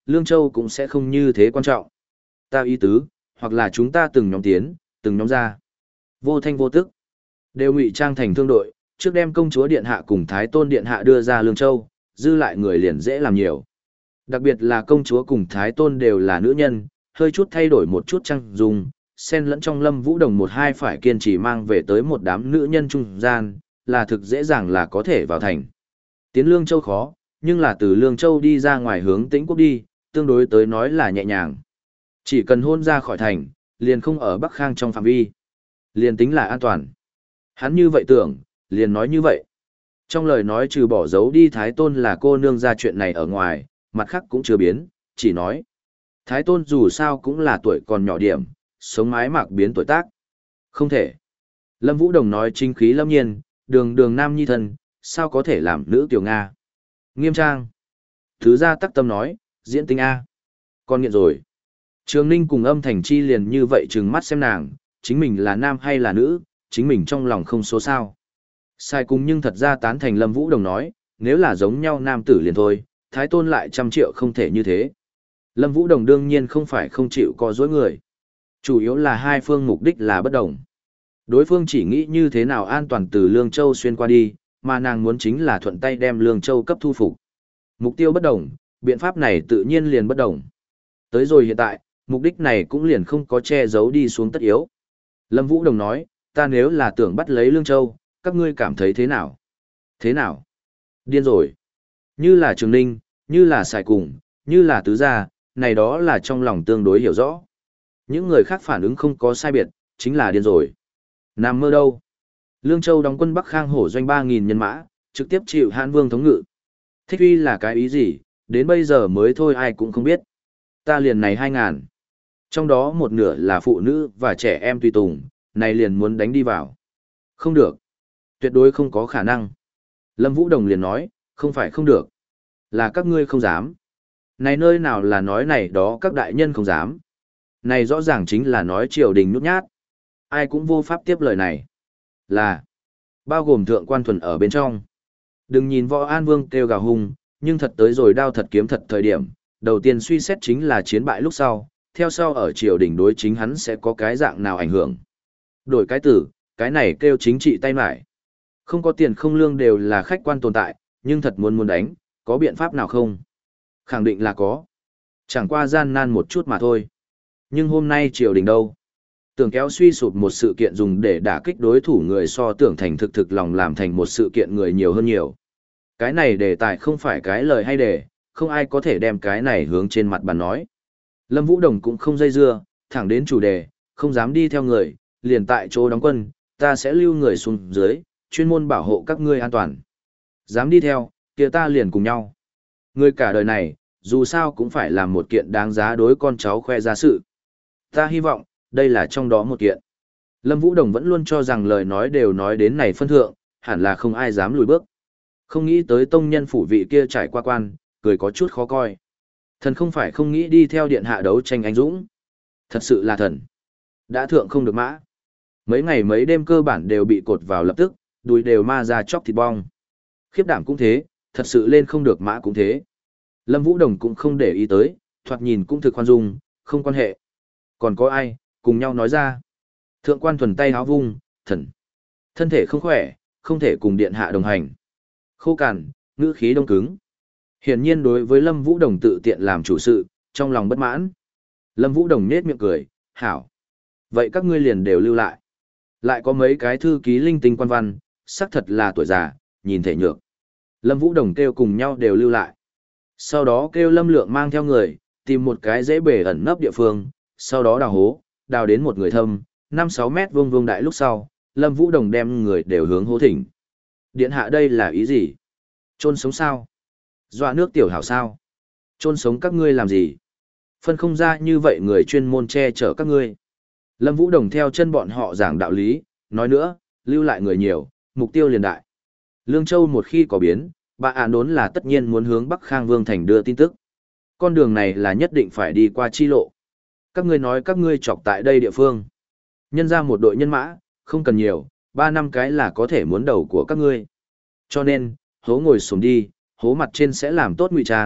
Lương Châu cũng sẽ không như thế quan trọng. Ta ý tứ, hoặc là chúng ta từng nhóm tiến, từng nhóm ra. Vô thanh vô tức. Đều ngụy trang thành thương đội, trước đem công chúa điện hạ cùng Thái Tôn điện hạ đưa ra Lương Châu, dư lại người liền dễ làm nhiều. Đặc biệt là công chúa cùng Thái Tôn đều là nữ nhân, hơi chút thay đổi một chút trang dung, xen lẫn trong Lâm Vũ Đồng một hai phải kiên trì mang về tới một đám nữ nhân trung gian, là thực dễ dàng là có thể vào thành. Tiến Lương Châu khó, nhưng là từ Lương Châu đi ra ngoài hướng Tĩnh Quốc đi, tương đối tới nói là nhẹ nhàng. Chỉ cần hôn ra khỏi thành, liền không ở Bắc Khang trong phạm vi. Liền tính là an toàn. Hắn như vậy tưởng, liền nói như vậy. Trong lời nói trừ bỏ dấu đi Thái Tôn là cô nương ra chuyện này ở ngoài, mặt khác cũng chưa biến, chỉ nói. Thái Tôn dù sao cũng là tuổi còn nhỏ điểm, sống mái mạc biến tuổi tác. Không thể. Lâm Vũ Đồng nói chính khí lâm nhiên, đường đường nam nhi thân, sao có thể làm nữ tiểu Nga. Nghiêm trang. Thứ ra tắc tâm nói, diễn tinh A. Con nghiện rồi. Trường Ninh cùng Âm Thành Chi liền như vậy trừng mắt xem nàng, chính mình là nam hay là nữ, chính mình trong lòng không số sao. Sai cùng nhưng thật ra tán thành Lâm Vũ Đồng nói, nếu là giống nhau nam tử liền thôi, Thái Tôn lại trăm triệu không thể như thế. Lâm Vũ Đồng đương nhiên không phải không chịu có dối người. Chủ yếu là hai phương mục đích là bất đồng. Đối phương chỉ nghĩ như thế nào an toàn từ Lương Châu xuyên qua đi, mà nàng muốn chính là thuận tay đem Lương Châu cấp thu phục. Mục tiêu bất đồng, biện pháp này tự nhiên liền bất đồng. Tới rồi hiện tại, mục đích này cũng liền không có che giấu đi xuống tất yếu. Lâm Vũ Đồng nói, ta nếu là tưởng bắt lấy Lương Châu, các ngươi cảm thấy thế nào? Thế nào? Điên rồi. Như là Trường Ninh, như là Sài Cùng, như là Tứ Gia, này đó là trong lòng tương đối hiểu rõ. Những người khác phản ứng không có sai biệt, chính là điên rồi. Nằm mơ đâu? Lương Châu đóng quân Bắc Khang hổ doanh ba nghìn nhân mã, trực tiếp chịu Hán Vương thống ngự. Thích uy là cái ý gì, đến bây giờ mới thôi ai cũng không biết. Ta liền này hai ngàn. Trong đó một nửa là phụ nữ và trẻ em tùy tùng, này liền muốn đánh đi vào. Không được. Tuyệt đối không có khả năng. Lâm Vũ Đồng liền nói, không phải không được. Là các ngươi không dám. Này nơi nào là nói này đó các đại nhân không dám. Này rõ ràng chính là nói triều đình nhút nhát. Ai cũng vô pháp tiếp lời này. Là, bao gồm thượng quan thuần ở bên trong. Đừng nhìn Võ An Vương kêu gào hung, nhưng thật tới rồi đao thật kiếm thật thời điểm, đầu tiên suy xét chính là chiến bại lúc sau, theo sau ở triều đình đối chính hắn sẽ có cái dạng nào ảnh hưởng. Đổi cái tử, cái này kêu chính trị tay mải. Không có tiền không lương đều là khách quan tồn tại, nhưng thật muốn muốn đánh, có biện pháp nào không? Khẳng định là có. Chẳng qua gian nan một chút mà thôi. Nhưng hôm nay triều đình đâu? Tưởng kéo suy sụp một sự kiện dùng để đả kích đối thủ người so tưởng thành thực thực lòng làm thành một sự kiện người nhiều hơn nhiều. Cái này đề tài không phải cái lời hay đề, không ai có thể đem cái này hướng trên mặt bàn nói. Lâm Vũ Đồng cũng không dây dưa, thẳng đến chủ đề, không dám đi theo người, liền tại chỗ đóng quân, ta sẽ lưu người xuống dưới, chuyên môn bảo hộ các ngươi an toàn. Dám đi theo, kia ta liền cùng nhau. Người cả đời này, dù sao cũng phải làm một kiện đáng giá đối con cháu khoe ra sự. Ta hy vọng, đây là trong đó một kiện. Lâm Vũ Đồng vẫn luôn cho rằng lời nói đều nói đến này phân thượng, hẳn là không ai dám lùi bước. Không nghĩ tới tông nhân phủ vị kia trải qua quan, cười có chút khó coi. Thần không phải không nghĩ đi theo điện hạ đấu tranh anh dũng. Thật sự là thần. Đã thượng không được mã. Mấy ngày mấy đêm cơ bản đều bị cột vào lập tức, đùi đều ma ra chóc thịt bong. Khiếp đảm cũng thế, thật sự lên không được mã cũng thế. Lâm Vũ Đồng cũng không để ý tới, thoạt nhìn cũng thực khoan dung, không quan hệ. Còn có ai, cùng nhau nói ra. Thượng quan thuần tay háo vung, thần. Thân thể không khỏe, không thể cùng điện hạ đồng hành. Khô cằn, ngữ khí đông cứng. Hiển nhiên đối với Lâm Vũ Đồng tự tiện làm chủ sự, trong lòng bất mãn. Lâm Vũ Đồng nết miệng cười, hảo. Vậy các ngươi liền đều lưu lại. Lại có mấy cái thư ký linh tinh quan văn, xác thật là tuổi già, nhìn thể nhược. Lâm Vũ Đồng kêu cùng nhau đều lưu lại. Sau đó kêu Lâm Lượng mang theo người, tìm một cái dễ bể ẩn nấp địa phương, sau đó đào hố, đào đến một người thâm, năm sáu mét vuông vuông đại lúc sau, Lâm Vũ Đồng đem người đều hướng hố thỉnh. Điện hạ đây là ý gì? Chôn sống sao? Dọa nước tiểu hảo sao? Chôn sống các ngươi làm gì? Phân không ra như vậy người chuyên môn che chở các ngươi. Lâm Vũ Đồng theo chân bọn họ giảng đạo lý, nói nữa, lưu lại người nhiều, mục tiêu liền đại. Lương Châu một khi có biến, bà ả đốn là tất nhiên muốn hướng Bắc Khang Vương Thành đưa tin tức. Con đường này là nhất định phải đi qua chi lộ. Các ngươi nói các ngươi chọc tại đây địa phương. Nhân ra một đội nhân mã, không cần nhiều, ba năm cái là có thể muốn đầu của các ngươi. Cho nên, hố ngồi xuống đi, hố mặt trên sẽ làm tốt ngụy trang,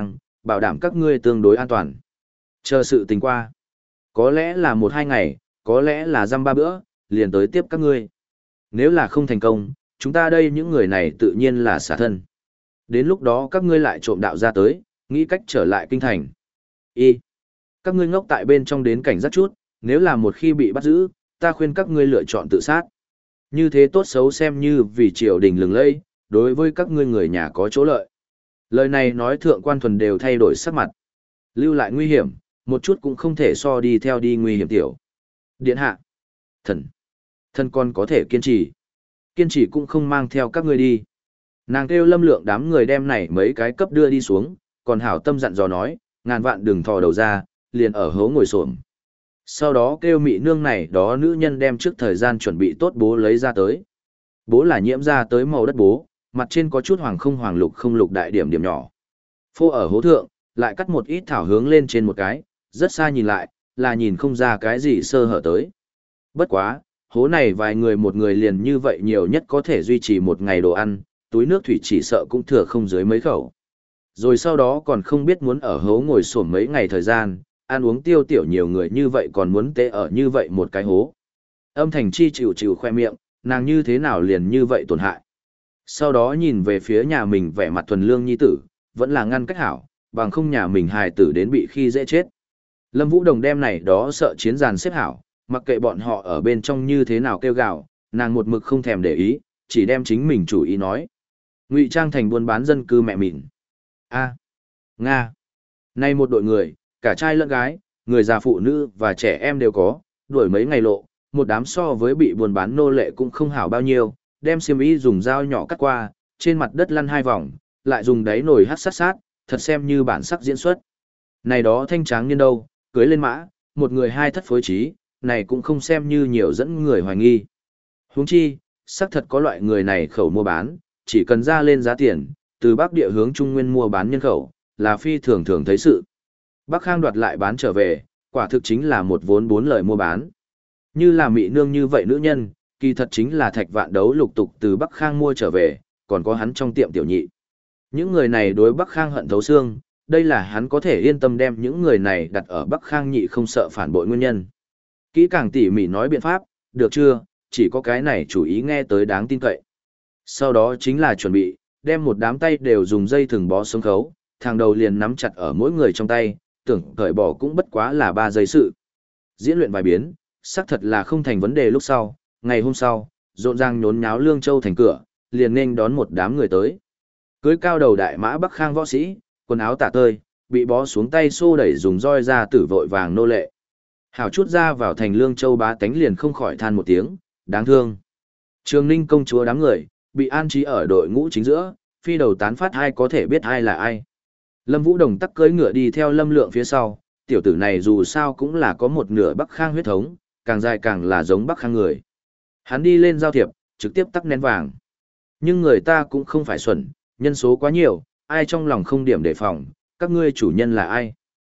bảo đảm các ngươi tương đối an toàn. Chờ sự tình qua. Có lẽ là một hai ngày, có lẽ là dăm ba bữa, liền tới tiếp các ngươi. Nếu là không thành công, chúng ta đây những người này tự nhiên là xả thân. Đến lúc đó các ngươi lại trộm đạo ra tới, nghĩ cách trở lại kinh thành. Y. Các ngươi ngốc tại bên trong đến cảnh giác chút, nếu là một khi bị bắt giữ, ta khuyên các ngươi lựa chọn tự sát. Như thế tốt xấu xem như vì triều đình lừng lẫy, đối với các ngươi người nhà có chỗ lợi. Lời này nói thượng quan thuần đều thay đổi sắc mặt. Lưu lại nguy hiểm, một chút cũng không thể so đi theo đi nguy hiểm tiểu. Điện hạ. Thần. Thần còn có thể kiên trì. Kiên trì cũng không mang theo các ngươi đi. Nàng kêu Lâm Lượng đám người đem này mấy cái cấp đưa đi xuống, còn hảo tâm dặn dò nói, ngàn vạn đừng thò đầu ra, liền ở hố ngồi xổm. Sau đó kêu mị nương này đó nữ nhân đem trước thời gian chuẩn bị tốt bố lấy ra tới. Bố là nhiễm ra tới màu đất bố, mặt trên có chút hoàng không hoàng lục không lục đại điểm điểm nhỏ. Phô ở hố thượng, lại cắt một ít thảo hướng lên trên một cái, rất xa nhìn lại, là nhìn không ra cái gì sơ hở tới. Bất quá, hố này vài người một người liền như vậy nhiều nhất có thể duy trì một ngày đồ ăn, túi nước thủy chỉ sợ cũng thừa không dưới mấy khẩu. Rồi sau đó còn không biết muốn ở hố ngồi xổm mấy ngày thời gian, ăn uống tiêu tiểu nhiều người như vậy còn muốn tê ở như vậy một cái hố. Âm Thành Chi chịu chịu khoe miệng, nàng như thế nào liền như vậy tổn hại. Sau đó nhìn về phía nhà mình vẻ mặt thuần lương nhi tử, vẫn là ngăn cách hảo, bằng không nhà mình hài tử đến bị khi dễ chết. Lâm Vũ Đồng đem này đó sợ chiến giàn xếp hảo, mặc kệ bọn họ ở bên trong như thế nào kêu gào, nàng một mực không thèm để ý, chỉ đem chính mình chủ ý nói. Ngụy trang thành buôn bán dân cư mẹ mịn. A. Nga. Nay một đội người, cả trai lẫn gái, người già phụ nữ và trẻ em đều có, đuổi mấy ngày lộ, một đám so với bị buôn bán nô lệ cũng không hảo bao nhiêu, đem xiêm y dùng dao nhỏ cắt qua, trên mặt đất lăn hai vòng, lại dùng đáy nồi hắt sát sát, thật xem như bản sắc diễn xuất. Này đó thanh tráng niên đâu, cưới lên mã, một người hai thất phối trí, này cũng không xem như nhiều dẫn người hoài nghi. Huống chi, xác thật có loại người này khẩu mua bán, chỉ cần ra lên giá tiền, từ Bắc địa hướng Trung Nguyên mua bán nhân khẩu, là phi thường thường thấy sự. Bắc Khang đoạt lại bán trở về, quả thực chính là một vốn bốn lời mua bán. Như là mị nương như vậy nữ nhân, kỳ thật chính là thạch vạn đấu lục tục từ Bắc Khang mua trở về, còn có hắn trong tiệm tiểu nhị. Những người này đối Bắc Khang hận thấu xương, đây là hắn có thể yên tâm đem những người này đặt ở Bắc Khang nhị không sợ phản bội nguyên nhân. Kỹ càng tỉ mỉ nói biện pháp, được chưa, chỉ có cái này chủ ý nghe tới đáng tin cậy. Sau đó chính là chuẩn bị, đem một đám tay đều dùng dây thừng bó sống khấu, thằng đầu liền nắm chặt ở mỗi người trong tay, tưởng cởi bỏ cũng bất quá là ba giây sự. Diễn luyện vài biến, xác thật là không thành vấn đề lúc sau, ngày hôm sau, rộn ràng nhốn nháo Lương Châu thành cửa, liền nên đón một đám người tới. Cưới cao đầu đại mã Bắc Khang võ sĩ, quần áo tả tơi, bị bó xuống tay xô đẩy dùng roi ra tử vội vàng nô lệ. Hảo chút ra vào thành Lương Châu bá tánh liền không khỏi than một tiếng, đáng thương. Trường Ninh công chúa đám người, bị an trí ở đội ngũ chính giữa, phi đầu tán phát ai có thể biết ai là ai. Lâm Vũ Đồng tắc cưỡi ngựa đi theo Lâm Lượng phía sau, tiểu tử này dù sao cũng là có một nửa Bắc Khang huyết thống, càng dài càng là giống Bắc Khang người. Hắn đi lên giao thiệp, trực tiếp tắc nén vàng. Nhưng người ta cũng không phải xuẩn, nhân số quá nhiều, ai trong lòng không điểm đề phòng, các ngươi chủ nhân là ai?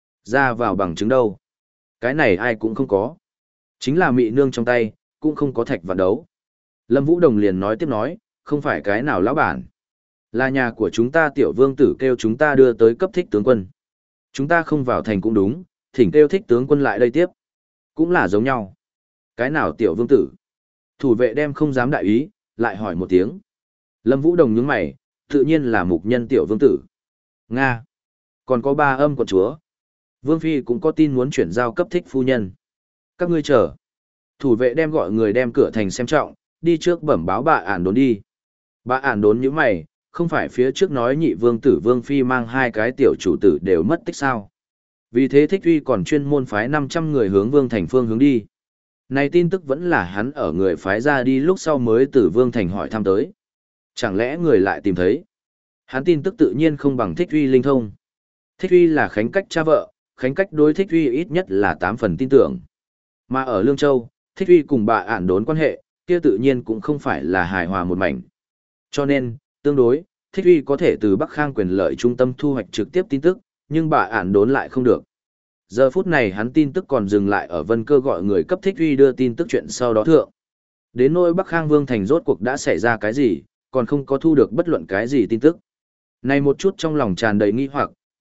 Ra vào bằng chứng đâu? Cái này ai cũng không có. Chính là mị nương trong tay, cũng không có thạch vạn đấu. Lâm Vũ Đồng liền nói tiếp nói, không phải cái nào lão bản. Là nhà của chúng ta tiểu vương tử kêu chúng ta đưa tới cấp thích tướng quân. Chúng ta không vào thành cũng đúng, thỉnh kêu thích tướng quân lại đây tiếp. Cũng là giống nhau. Cái nào tiểu vương tử? Thủ vệ đem không dám đại ý, lại hỏi một tiếng. Lâm Vũ Đồng nhướng mày, tự nhiên là mục nhân tiểu vương tử. Nga. Còn có ba âm quận chúa. Vương Phi cũng có tin muốn chuyển giao cấp thích phu nhân. Các ngươi chờ. Thủ vệ đem gọi người đem cửa thành xem trọng, đi trước bẩm báo bà ản đốn đi. Bà ản đốn như mày, không phải phía trước nói nhị vương tử Vương Phi mang hai cái tiểu chủ tử đều mất tích sao. Vì thế Thích Uy còn chuyên môn phái năm trăm người hướng Vương Thành phương hướng đi. Này tin tức vẫn là hắn ở người phái ra đi lúc sau mới từ Vương Thành hỏi thăm tới. Chẳng lẽ người lại tìm thấy? Hắn tin tức tự nhiên không bằng Thích Uy linh thông. Thích Uy là Khánh Cách cha vợ, Khánh Cách đối Thích Uy ít nhất là tám phần tin tưởng. Mà ở Lương Châu, Thích Uy cùng bà ản đốn quan hệ, kia tự nhiên cũng không phải là hài hòa một mảnh. Cho nên, tương đối, Thích Uy có thể từ Bắc Khang quyền lợi trung tâm thu hoạch trực tiếp tin tức, nhưng bà ản đốn lại không được. Giờ phút này hắn tin tức còn dừng lại ở Vân Cơ gọi người cấp Thích Uy đưa tin tức chuyện sau đó thượng. Đến nỗi Bắc Khang Vương Thành rốt cuộc đã xảy ra cái gì, còn không có thu được bất luận cái gì tin tức. Này một chút trong lòng tràn đầy nghi hoặc,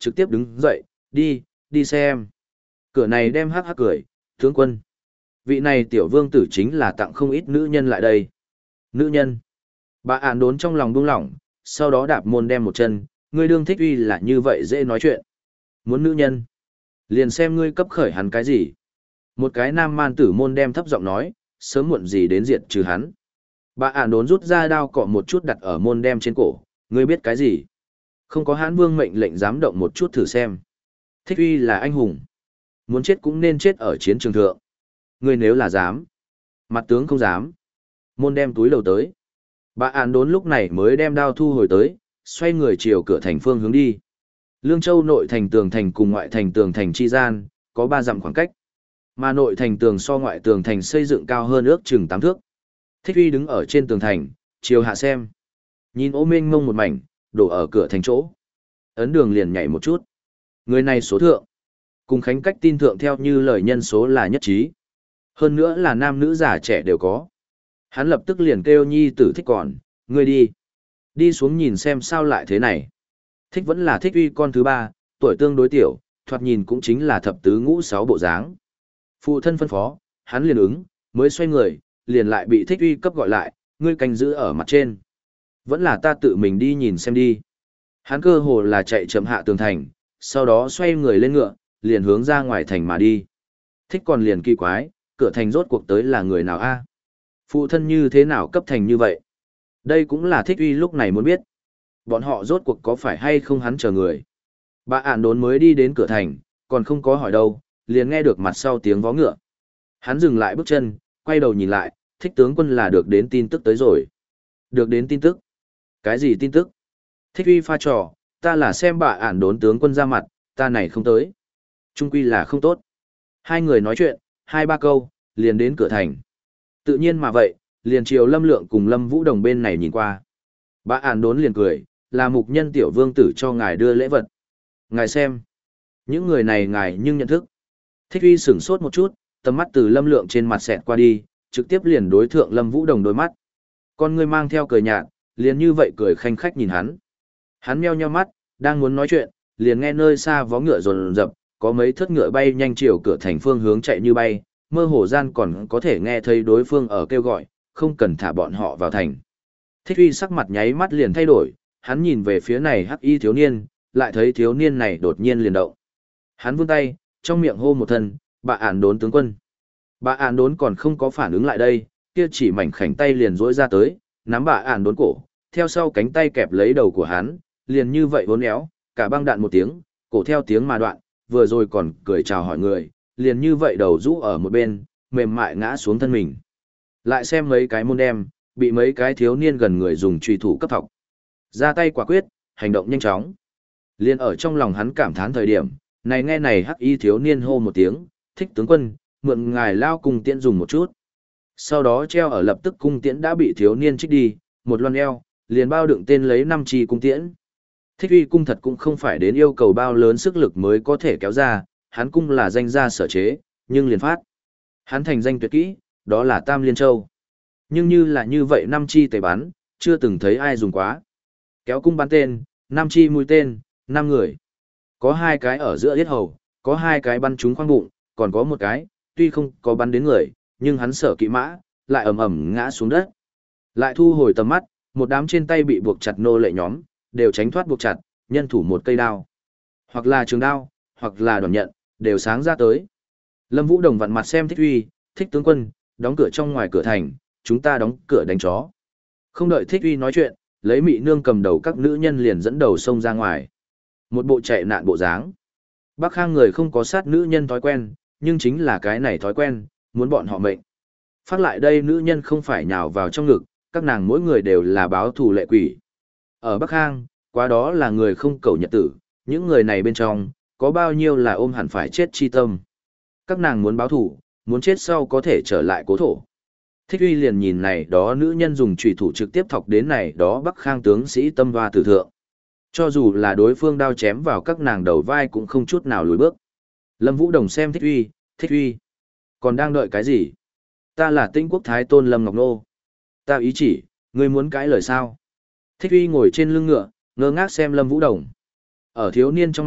trực tiếp đứng dậy, đi, đi xem. Cửa này đem hắc hắc cười, tướng quân. Vị này tiểu vương tử chính là tặng không ít nữ nhân lại đây. Nữ nhân. Bà ản đốn trong lòng buông lỏng, sau đó đạp môn đem một chân, ngươi đương thích uy là như vậy dễ nói chuyện. Muốn nữ nhân. Liền xem ngươi cấp khởi hắn cái gì. Một cái nam man tử môn đem thấp giọng nói, sớm muộn gì đến diệt trừ hắn. Bà ản đốn rút ra đao cọ một chút đặt ở môn đem trên cổ, ngươi biết cái gì? Không có hãn vương mệnh lệnh dám động một chút thử xem. Thích uy là anh hùng. Muốn chết cũng nên chết ở chiến trường thượng. Ngươi nếu là dám. Mặt tướng không dám. Môn đem túi đầu tới. Bà ản đốn lúc này mới đem đao thu hồi tới, xoay người chiều cửa thành phương hướng đi. Lương Châu nội thành tường thành cùng ngoại thành tường thành chi gian, có ba dặm khoảng cách. Mà nội thành tường so ngoại tường thành xây dựng cao hơn ước chừng tám thước. Thích uy đứng ở trên tường thành, chiều hạ xem. Nhìn ô mênh mông một mảnh, đổ ở cửa thành chỗ. Ấn đường liền nhảy một chút. Người này số thượng. Cùng khánh cách tin thượng theo như lời nhân số là nhất trí. Hơn nữa là nam nữ già trẻ đều có. Hắn lập tức liền kêu nhi tử thích còn, ngươi đi. Đi xuống nhìn xem sao lại thế này. Thích vẫn là thích uy con thứ ba, tuổi tương đối tiểu, thoạt nhìn cũng chính là thập tứ ngũ sáu bộ dáng. Phụ thân phân phó, hắn liền ứng, mới xoay người, liền lại bị thích uy cấp gọi lại, ngươi canh giữ ở mặt trên. Vẫn là ta tự mình đi nhìn xem đi. Hắn cơ hồ là chạy chậm hạ tường thành, sau đó xoay người lên ngựa, liền hướng ra ngoài thành mà đi. Thích còn liền kỳ quái, cửa thành rốt cuộc tới là người nào a? Phụ thân như thế nào cấp thành như vậy? Đây cũng là thích uy lúc này muốn biết. Bọn họ rốt cuộc có phải hay không hắn chờ người. Bà ản đốn mới đi đến cửa thành, còn không có hỏi đâu, liền nghe được mặt sau tiếng vó ngựa. Hắn dừng lại bước chân, quay đầu nhìn lại, thích tướng quân là được đến tin tức tới rồi. Được đến tin tức? Cái gì tin tức? Thích uy pha trò, ta là xem bà ản đốn tướng quân ra mặt, ta này không tới. Trung quy là không tốt. Hai người nói chuyện, hai ba câu, liền đến cửa thành. Tự nhiên mà vậy, liền chiều Lâm Lượng cùng Lâm Vũ Đồng bên này nhìn qua. Bà ản đốn liền cười, là mục nhân tiểu vương tử cho ngài đưa lễ vật. Ngài xem. Những người này ngài nhưng nhận thức. Thích uy sửng sốt một chút, tầm mắt từ Lâm Lượng trên mặt xẹt qua đi, trực tiếp liền đối thượng Lâm Vũ Đồng đôi mắt. Con người mang theo cười nhạt, liền như vậy cười khanh khách nhìn hắn. Hắn meo nheo mắt, đang muốn nói chuyện, liền nghe nơi xa vó ngựa rồn rập, có mấy thất ngựa bay nhanh chiều cửa thành phương hướng chạy như bay, mơ hồ gian còn có thể nghe thấy đối phương ở kêu gọi, không cần thả bọn họ vào thành. Thích uy sắc mặt nháy mắt liền thay đổi, hắn nhìn về phía này hắc y thiếu niên, lại thấy thiếu niên này đột nhiên liền động. Hắn vươn tay, trong miệng hô một thân, bà ản đốn tướng quân. Bà ản đốn còn không có phản ứng lại đây, kia chỉ mảnh khảnh tay liền rỗi ra tới, nắm bà ản đốn cổ, theo sau cánh tay kẹp lấy đầu của hắn, liền như vậy vốn éo, cả băng đạn một tiếng, cổ theo tiếng mà đoạn, vừa rồi còn cười chào hỏi người, liền như vậy đầu rũ ở một bên, mềm mại ngã xuống thân mình. Lại xem mấy cái môn đem, bị mấy cái thiếu niên gần người dùng truy thủ cấp thọc. Ra tay quả quyết, hành động nhanh chóng. Liên ở trong lòng hắn cảm thán thời điểm, này nghe này hắc y thiếu niên hô một tiếng, thích tướng quân, mượn ngài lao cung tiễn dùng một chút. Sau đó treo ở lập tức cung tiễn đã bị thiếu niên trích đi, một loan eo, liền bao đựng tên lấy năm chi cung tiễn. Thích uy cung thật cũng không phải đến yêu cầu bao lớn sức lực mới có thể kéo ra, hắn cung là danh gia sở chế, nhưng liền phát. Hắn thành danh tuyệt kỹ, đó là Tam Liên Châu. Nhưng như là như vậy năm chi tề bắn, chưa từng thấy ai dùng quá. Kéo cung bắn tên, năm chi mũi tên, năm người. Có hai cái ở giữa yết hầu, có hai cái bắn trúng khoang bụng, còn có một cái, tuy không có bắn đến người, nhưng hắn sở kỵ mã, lại ầm ầm ngã xuống đất. Lại thu hồi tầm mắt, một đám trên tay bị buộc chặt nô lệ nhóm, đều tránh thoát buộc chặt, nhân thủ một cây đao. Hoặc là trường đao, hoặc là đòn nhận, đều sáng ra tới. Lâm Vũ Đồng vặn mặt xem Thích Uy, thích tướng quân, đóng cửa trong ngoài cửa thành, chúng ta đóng cửa đánh chó. Không đợi Thích Uy nói chuyện, lấy mị nương cầm đầu các nữ nhân liền dẫn đầu xông ra ngoài. Một bộ chạy nạn bộ dáng. Bắc Khang người không có sát nữ nhân thói quen, nhưng chính là cái này thói quen, muốn bọn họ mệnh. Phát lại đây nữ nhân không phải nhào vào trong ngực, các nàng mỗi người đều là báo thù lệ quỷ. Ở Bắc Khang, quá đó là người không cầu nhật tử, những người này bên trong, có bao nhiêu là ôm hẳn phải chết chi tâm. Các nàng muốn báo thù, muốn chết sau có thể trở lại cố thổ. Thích Uy liền nhìn này đó nữ nhân dùng chủy thủ trực tiếp thọc đến này đó Bắc Khang tướng sĩ tâm hoa tử thượng. Cho dù là đối phương đao chém vào các nàng đầu vai cũng không chút nào lùi bước. Lâm Vũ Đồng xem Thích Uy, Thích Uy. Còn đang đợi cái gì? Ta là Tĩnh Quốc Thái Tôn Lâm Ngọc Nô. Ta ý chỉ, ngươi muốn cãi lời sao? Thích Uy ngồi trên lưng ngựa, ngơ ngác xem Lâm Vũ Đồng. Ở thiếu niên trong mắt,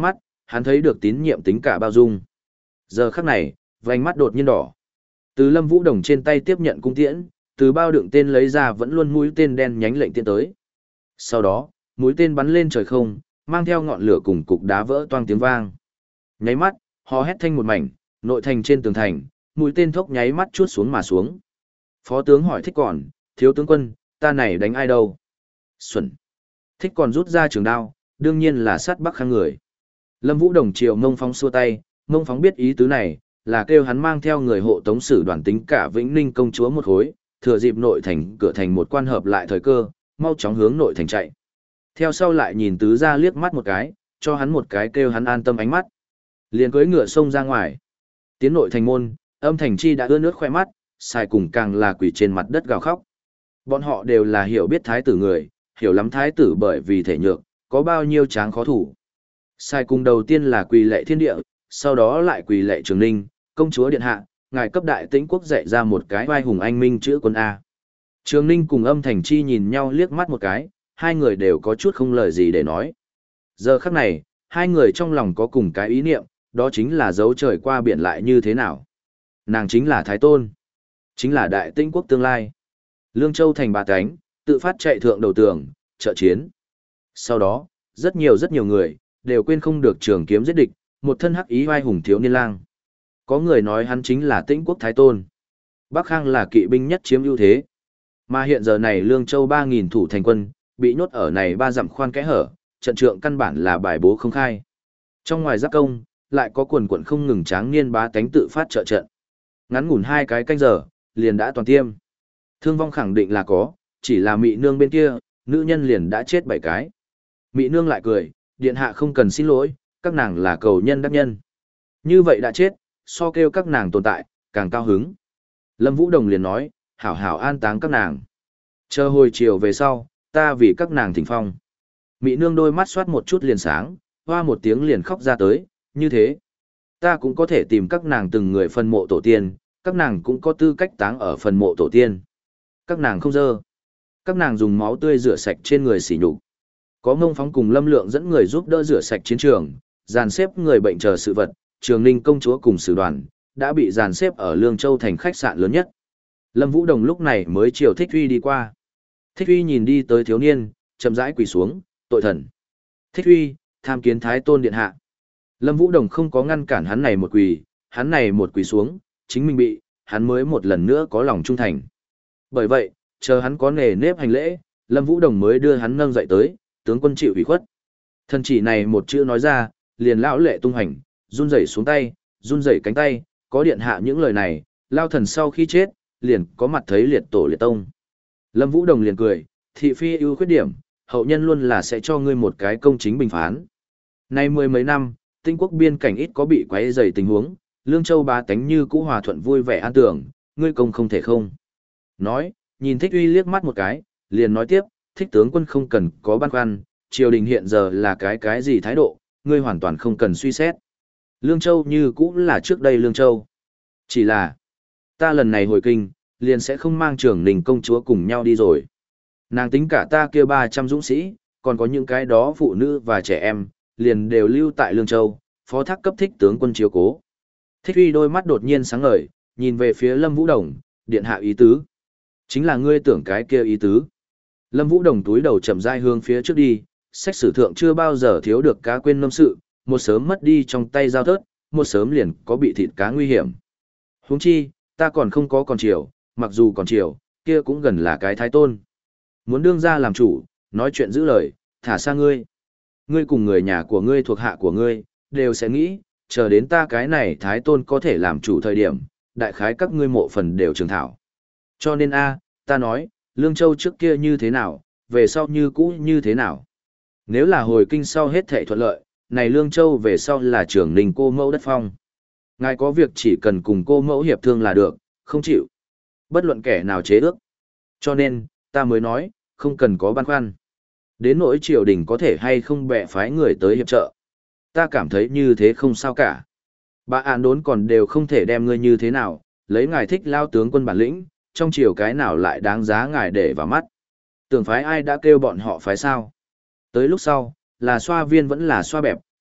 hắn thấy được tín nhiệm tính cả bao dung. Giờ khắc này, vành mắt đột nhiên đỏ. Từ Lâm Vũ Đồng trên tay tiếp nhận cung tiễn, từ bao đựng tên lấy ra vẫn luôn mũi tên đen nhánh lệnh tiễn tới. Sau đó, mũi tên bắn lên trời không, mang theo ngọn lửa cùng cục đá vỡ toang tiếng vang. Nháy mắt, hò hét thanh một mảnh, nội thành trên tường thành, mũi tên thốc nháy mắt chuốt xuống mà xuống. Phó tướng hỏi Thích Còn, thiếu tướng quân, ta này đánh ai đâu? Xuẩn. Thích Còn rút ra trường đao, đương nhiên là sát Bắc Khang người. Lâm Vũ Đồng chiều Mông Phóng xua tay, Mông Phóng biết ý tứ này, là kêu hắn mang theo người hộ tống sử đoàn tính cả Vĩnh Ninh công chúa một khối, thừa dịp nội thành cửa thành một quan hợp lại thời cơ, mau chóng hướng nội thành chạy. Theo sau lại nhìn tứ ra liếc mắt một cái, cho hắn một cái kêu hắn an tâm ánh mắt. Liền cưỡi ngựa xông ra ngoài. Tiến nội thành môn, Âm Thành Chi đã ướt nước khoe mắt, Sai cùng càng là quỳ trên mặt đất gào khóc. Bọn họ đều là hiểu biết thái tử người, hiểu lắm thái tử bởi vì thể nhược, có bao nhiêu tráng khó thủ. Sai cùng đầu tiên là quỳ lệ thiên địa, sau đó lại quỳ lệ Trường Ninh, công chúa điện hạ, ngài cấp đại tĩnh quốc dạy ra một cái oai hùng anh minh chữ quân A. Trường Ninh cùng Âm Thành Chi nhìn nhau liếc mắt một cái, hai người đều có chút không lời gì để nói. Giờ khắc này, hai người trong lòng có cùng cái ý niệm, đó chính là dấu trời qua biển lại như thế nào. Nàng chính là Thái Tôn, chính là đại tĩnh quốc tương lai. Lương Châu thành bà cánh, tự phát chạy thượng đầu tường, trợ chiến. Sau đó, rất nhiều rất nhiều người, đều quên không được trường kiếm giết địch, một thân hắc ý oai hùng thiếu niên lang. Có người nói hắn chính là tĩnh quốc Thái Tôn. Bắc Khang là kỵ binh nhất chiếm ưu thế. Mà hiện giờ này Lương Châu ba nghìn thủ thành quân, bị nhốt ở này ba dặm khoan kẽ hở, trận trượng căn bản là bài bố không khai. Trong ngoài giáp công, lại có quần quận không ngừng tráng niên bá tánh tự phát trợ trận. Ngắn ngủn hai cái canh giờ, liền đã toàn tiêm. Thương vong khẳng định là có, chỉ là mị nương bên kia, nữ nhân liền đã chết bảy cái. Mị nương lại cười, điện hạ không cần xin lỗi, các nàng là cầu nhân đắc nhân. Như vậy đã chết, so kêu các nàng tồn tại, càng cao hứng. Lâm Vũ Đồng liền nói, hảo hảo an táng các nàng. Chờ hồi chiều về sau, ta vì các nàng thỉnh phong. Mị nương đôi mắt soát một chút liền sáng, hoa một tiếng liền khóc ra tới, như thế. Ta cũng có thể tìm các nàng từng người phân mộ tổ tiên, các nàng cũng có tư cách táng ở phần mộ tổ tiên. Các nàng không dơ. Các nàng dùng máu tươi rửa sạch trên người sỉ nhục. Có Mông Phóng cùng Lâm Lượng dẫn người giúp đỡ rửa sạch chiến trường, dàn xếp người bệnh chờ sự vật, Trường Ninh công chúa cùng sử đoàn, đã bị dàn xếp ở Lương Châu thành khách sạn lớn nhất. Lâm Vũ Đồng lúc này mới chiều Thích Huy đi qua. Thích Huy nhìn đi tới thiếu niên, chậm rãi quỳ xuống, tội thần. Thích Huy, tham kiến Thái Tôn điện hạ. Lâm Vũ Đồng không có ngăn cản hắn này một quỳ, hắn này một quỳ xuống, chính mình bị, hắn mới một lần nữa có lòng trung thành. Bởi vậy, chờ hắn có nề nếp hành lễ, Lâm Vũ Đồng mới đưa hắn nâng dậy tới, tướng quân chịu ủy khuất. Thần chỉ này một chữ nói ra, liền lão lệ tung hành, run rẩy xuống tay, run rẩy cánh tay, có điện hạ những lời này, lao thần sau khi chết, liền có mặt thấy liệt tổ liệt tông. Lâm Vũ Đồng liền cười, thị phi ưu khuyết điểm, hậu nhân luôn là sẽ cho ngươi một cái công chính bình phán. Nay mười mấy năm, Tinh quốc biên cảnh ít có bị quấy rầy tình huống, Lương Châu bá tánh như cũ hòa thuận vui vẻ an tưởng, ngươi công không thể không. Nói, nhìn Thích Uy liếc mắt một cái, liền nói tiếp, Thích tướng quân không cần có băn khoăn, triều đình hiện giờ là cái cái gì thái độ, ngươi hoàn toàn không cần suy xét. Lương Châu như cũ là trước đây Lương Châu. Chỉ là, ta lần này hồi kinh, liền sẽ không mang Trường Ninh công chúa cùng nhau đi rồi. Nàng tính cả ta kia ba trăm dũng sĩ, còn có những cái đó phụ nữ và trẻ em, liền đều lưu tại Lương Châu, phó thác cấp Thích tướng quân chiếu cố. Thích Uy đôi mắt đột nhiên sáng ngời, nhìn về phía Lâm Vũ Đồng, điện hạ ý tứ. Chính là ngươi tưởng cái kia ý tứ. Lâm Vũ Đồng túi đầu chậm rãi hướng phía trước đi, sách sử thượng chưa bao giờ thiếu được cá quên nâm sự, một sớm mất đi trong tay dao thớt, một sớm liền có bị thịt cá nguy hiểm. Huống chi, ta còn không có còn chiều, mặc dù còn chiều, kia cũng gần là cái thái tôn. Muốn đương ra làm chủ, nói chuyện giữ lời, thả xa ngươi. Ngươi cùng người nhà của ngươi thuộc hạ của ngươi, đều sẽ nghĩ, chờ đến ta cái này thái tôn có thể làm chủ thời điểm, đại khái các ngươi mộ phần đều trường thảo. Cho nên a, ta nói, Lương Châu trước kia như thế nào, về sau như cũ như thế nào. Nếu là hồi kinh sau hết thảy thuận lợi, này Lương Châu về sau là Trường Ninh cô mẫu đất phong. Ngài có việc chỉ cần cùng cô mẫu hiệp thương là được, không chịu. Bất luận kẻ nào chế ước. Cho nên, ta mới nói, không cần có băn khoăn. Đến nỗi triều đình có thể hay không bẻ phái người tới hiệp trợ. Ta cảm thấy như thế không sao cả. Bà án đốn còn đều không thể đem ngươi như thế nào, lấy ngài thích lao tướng quân bản lĩnh, trong triều cái nào lại đáng giá ngài để vào mắt. Tưởng phái ai đã kêu bọn họ phái sao. Tới lúc sau, là xoa viên vẫn là xoa bẹp,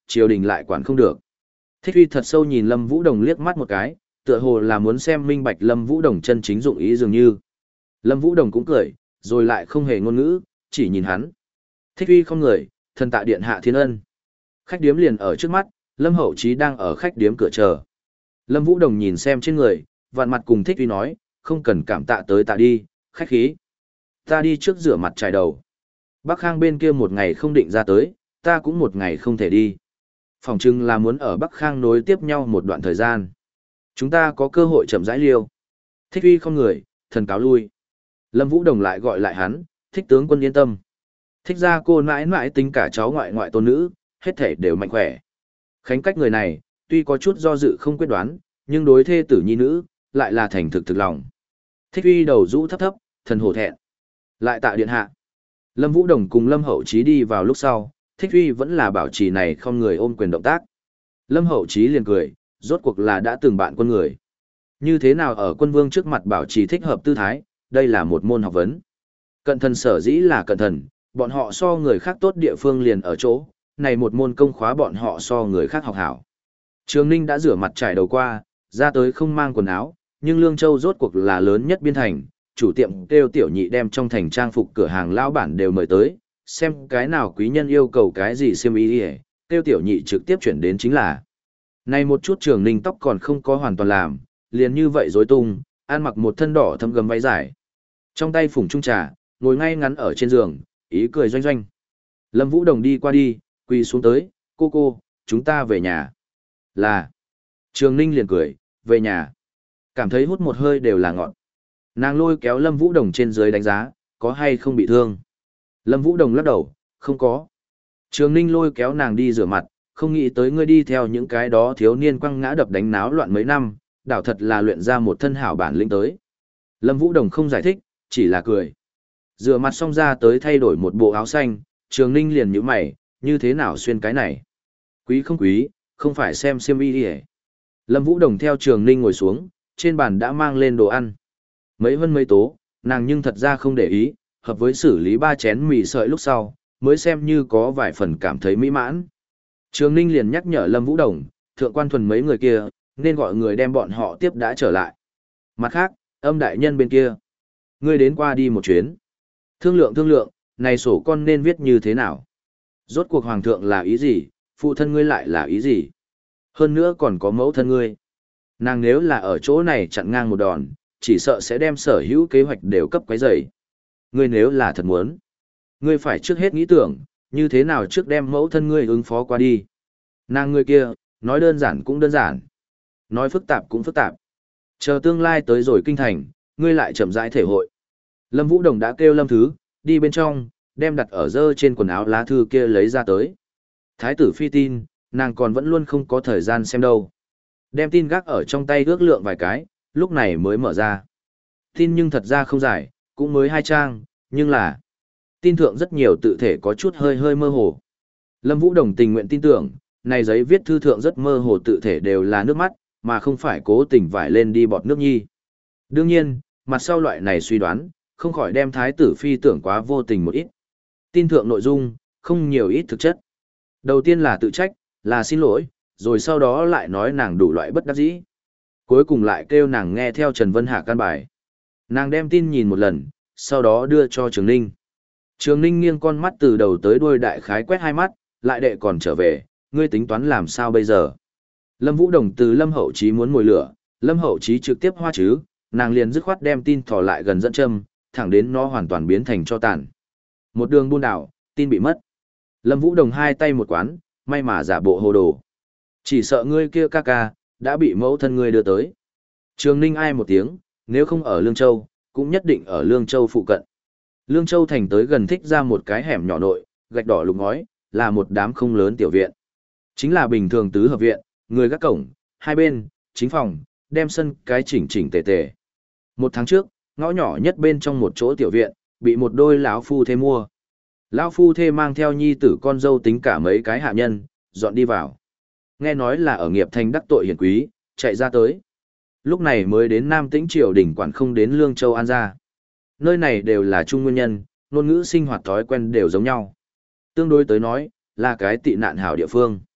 triều đình lại quản không được. Thích Uy thật sâu nhìn Lâm Vũ Đồng liếc mắt một cái, tựa hồ là muốn xem minh bạch Lâm Vũ Đồng chân chính dụng ý dường như. Lâm Vũ Đồng cũng cười, rồi lại không hề ngôn ngữ, chỉ nhìn hắn. Thích Uy không người, thần tạ điện hạ thiên ân. Khách điếm liền ở trước mắt, Lâm Hậu Chí đang ở khách điếm cửa chờ. Lâm Vũ Đồng nhìn xem trên người, vạn mặt cùng Thích Uy nói, không cần cảm tạ tới tạ đi, khách khí. Ta đi trước rửa mặt trải đầu. Bắc Khang bên kia một ngày không định ra tới, ta cũng một ngày không thể đi. Phòng trưng là muốn ở Bắc Khang nối tiếp nhau một đoạn thời gian. Chúng ta có cơ hội chậm rãi liêu. Thích Uy không người, thần cáo lui. Lâm Vũ Đồng lại gọi lại hắn, Thích tướng quân yên tâm. Thích ra cô mãi mãi tính cả cháu ngoại ngoại tôn nữ, hết thể đều mạnh khỏe. Khánh cách người này, tuy có chút do dự không quyết đoán, nhưng đối thê tử nhi nữ, lại là thành thực thực lòng. Thích Uy đầu rũ thấp thấp, thần hổ thẹn. Lại tạ điện hạ. Lâm Vũ Đồng cùng Lâm Hậu Chí đi vào lúc sau, Thích Uy vẫn là bảo trì này không người ôm quyền động tác. Lâm Hậu Chí liền cười, rốt cuộc là đã từng bạn quân người. Như thế nào ở quân vương trước mặt bảo trì thích hợp tư thái, đây là một môn học vấn. Cận thần sở dĩ là cận thần, bọn họ so người khác tốt địa phương liền ở chỗ, này một môn công khóa bọn họ so người khác học hảo. Trường Ninh đã rửa mặt trải đầu qua, ra tới không mang quần áo, nhưng Lương Châu rốt cuộc là lớn nhất biên thành, chủ tiệm kêu tiểu nhị đem trong thành trang phục cửa hàng lão bản đều mời tới, xem cái nào quý nhân yêu cầu cái gì xiêm y đi, kêu tiểu nhị trực tiếp chuyển đến chính là. Này một chút Trường Ninh tóc còn không có hoàn toàn làm, liền như vậy rối tung, ăn mặc một thân đỏ thâm gấm váy dài. Trong tay phủng chung trà, ngồi ngay ngắn ở trên giường, ý cười doanh doanh. Lâm Vũ Đồng đi qua đi, quỳ xuống tới, cô cô, chúng ta về nhà. Là. Trường Ninh liền cười, về nhà. Cảm thấy hút một hơi đều là ngọn. Nàng lôi kéo Lâm Vũ Đồng trên dưới đánh giá, có hay không bị thương. Lâm Vũ Đồng lắc đầu, không có. Trường Ninh lôi kéo nàng đi rửa mặt, không nghĩ tới ngươi đi theo những cái đó thiếu niên quăng ngã đập đánh náo loạn mấy năm, đảo thật là luyện ra một thân hảo bản lĩnh tới. Lâm Vũ Đồng không giải thích, chỉ là cười. Rửa mặt xong ra tới thay đổi một bộ áo xanh, Trường Ninh liền nhíu mày, như thế nào xuyên cái này? Quý không quý, không phải xem xiêm y đi. Lâm Vũ Đồng theo Trường Ninh ngồi xuống, trên bàn đã mang lên đồ ăn. Mấy vân mấy tố, nàng nhưng thật ra không để ý, hợp với xử lý ba chén mì sợi lúc sau, mới xem như có vài phần cảm thấy mỹ mãn. Trường Ninh liền nhắc nhở Lâm Vũ Đồng, thượng quan thuần mấy người kia, nên gọi người đem bọn họ tiếp đã trở lại. Mặt khác, âm đại nhân bên kia, ngươi đến qua đi một chuyến. Thương lượng thương lượng, này sổ con nên viết như thế nào? Rốt cuộc hoàng thượng là ý gì, phụ thân ngươi lại là ý gì? Hơn nữa còn có mẫu thân ngươi. Nàng nếu là ở chỗ này chặn ngang một đòn, chỉ sợ sẽ đem sở hữu kế hoạch đều cấp quấy rầy. Ngươi nếu là thật muốn, ngươi phải trước hết nghĩ tưởng, như thế nào trước đem mẫu thân ngươi ứng phó qua đi. Nàng ngươi kia, nói đơn giản cũng đơn giản, nói phức tạp cũng phức tạp. Chờ tương lai tới rồi kinh thành, ngươi lại chậm rãi thể hội. Lâm Vũ Đồng đã kêu Lâm Thứ, đi bên trong, đem đặt ở dơ trên quần áo lá thư kia lấy ra tới. Thái tử phi tin, nàng còn vẫn luôn không có thời gian xem đâu. Đem tin gác ở trong tay ước lượng vài cái, lúc này mới mở ra. Tin nhưng thật ra không dài, cũng mới hai trang, nhưng là tin thượng rất nhiều tự thể có chút hơi hơi mơ hồ. Lâm Vũ Đồng tình nguyện tin tưởng, này giấy viết thư thượng rất mơ hồ tự thể đều là nước mắt, mà không phải cố tình vải lên đi bọt nước nhi. Đương nhiên, mặt sau loại này suy đoán, không khỏi đem thái tử phi tưởng quá vô tình một ít. Tin thượng nội dung, không nhiều ít thực chất. Đầu tiên là tự trách, là xin lỗi, rồi sau đó lại nói nàng đủ loại bất đắc dĩ. Cuối cùng lại kêu nàng nghe theo Trần Vân Hạ căn bài. Nàng đem tin nhìn một lần, sau đó đưa cho Trường Ninh. Trường Ninh nghiêng con mắt từ đầu tới đuôi đại khái quét hai mắt, lại đệ còn trở về, ngươi tính toán làm sao bây giờ? Lâm Vũ Đồng từ Lâm Hậu Chí muốn mồi lửa, Lâm Hậu Chí trực tiếp hoa chứ, nàng liền dứt khoát đem tin thò lại gần dẫn châm, thẳng đến nó hoàn toàn biến thành cho tàn. Một đường buôn đảo, tin bị mất. Lâm Vũ Đồng hai tay một quán, may mà giả bộ hồ đồ. Chỉ sợ ngươi kia ca ca, đã bị mẫu thân ngươi đưa tới. Trường Ninh ai một tiếng, nếu không ở Lương Châu, cũng nhất định ở Lương Châu phụ cận. Lương Châu thành tới gần thích ra một cái hẻm nhỏ nội, gạch đỏ lục ngói, là một đám không lớn tiểu viện. Chính là bình thường tứ hợp viện, người gác cổng, hai bên, chính phòng, đem sân cái chỉnh chỉnh tề tề. Một tháng trước, ngõ nhỏ nhất bên trong một chỗ tiểu viện, bị một đôi lão phu thê mua. Lão phu thê mang theo nhi tử con dâu tính cả mấy cái hạ nhân, dọn đi vào. Nghe nói là ở nghiệp thành đắc tội hiển quý, chạy ra tới. Lúc này mới đến Nam Tĩnh triều đình quản không đến Lương Châu An gia. Nơi này đều là chung nguyên nhân, ngôn ngữ sinh hoạt thói quen đều giống nhau. Tương đối tới nói, là cái tị nạn hảo địa phương.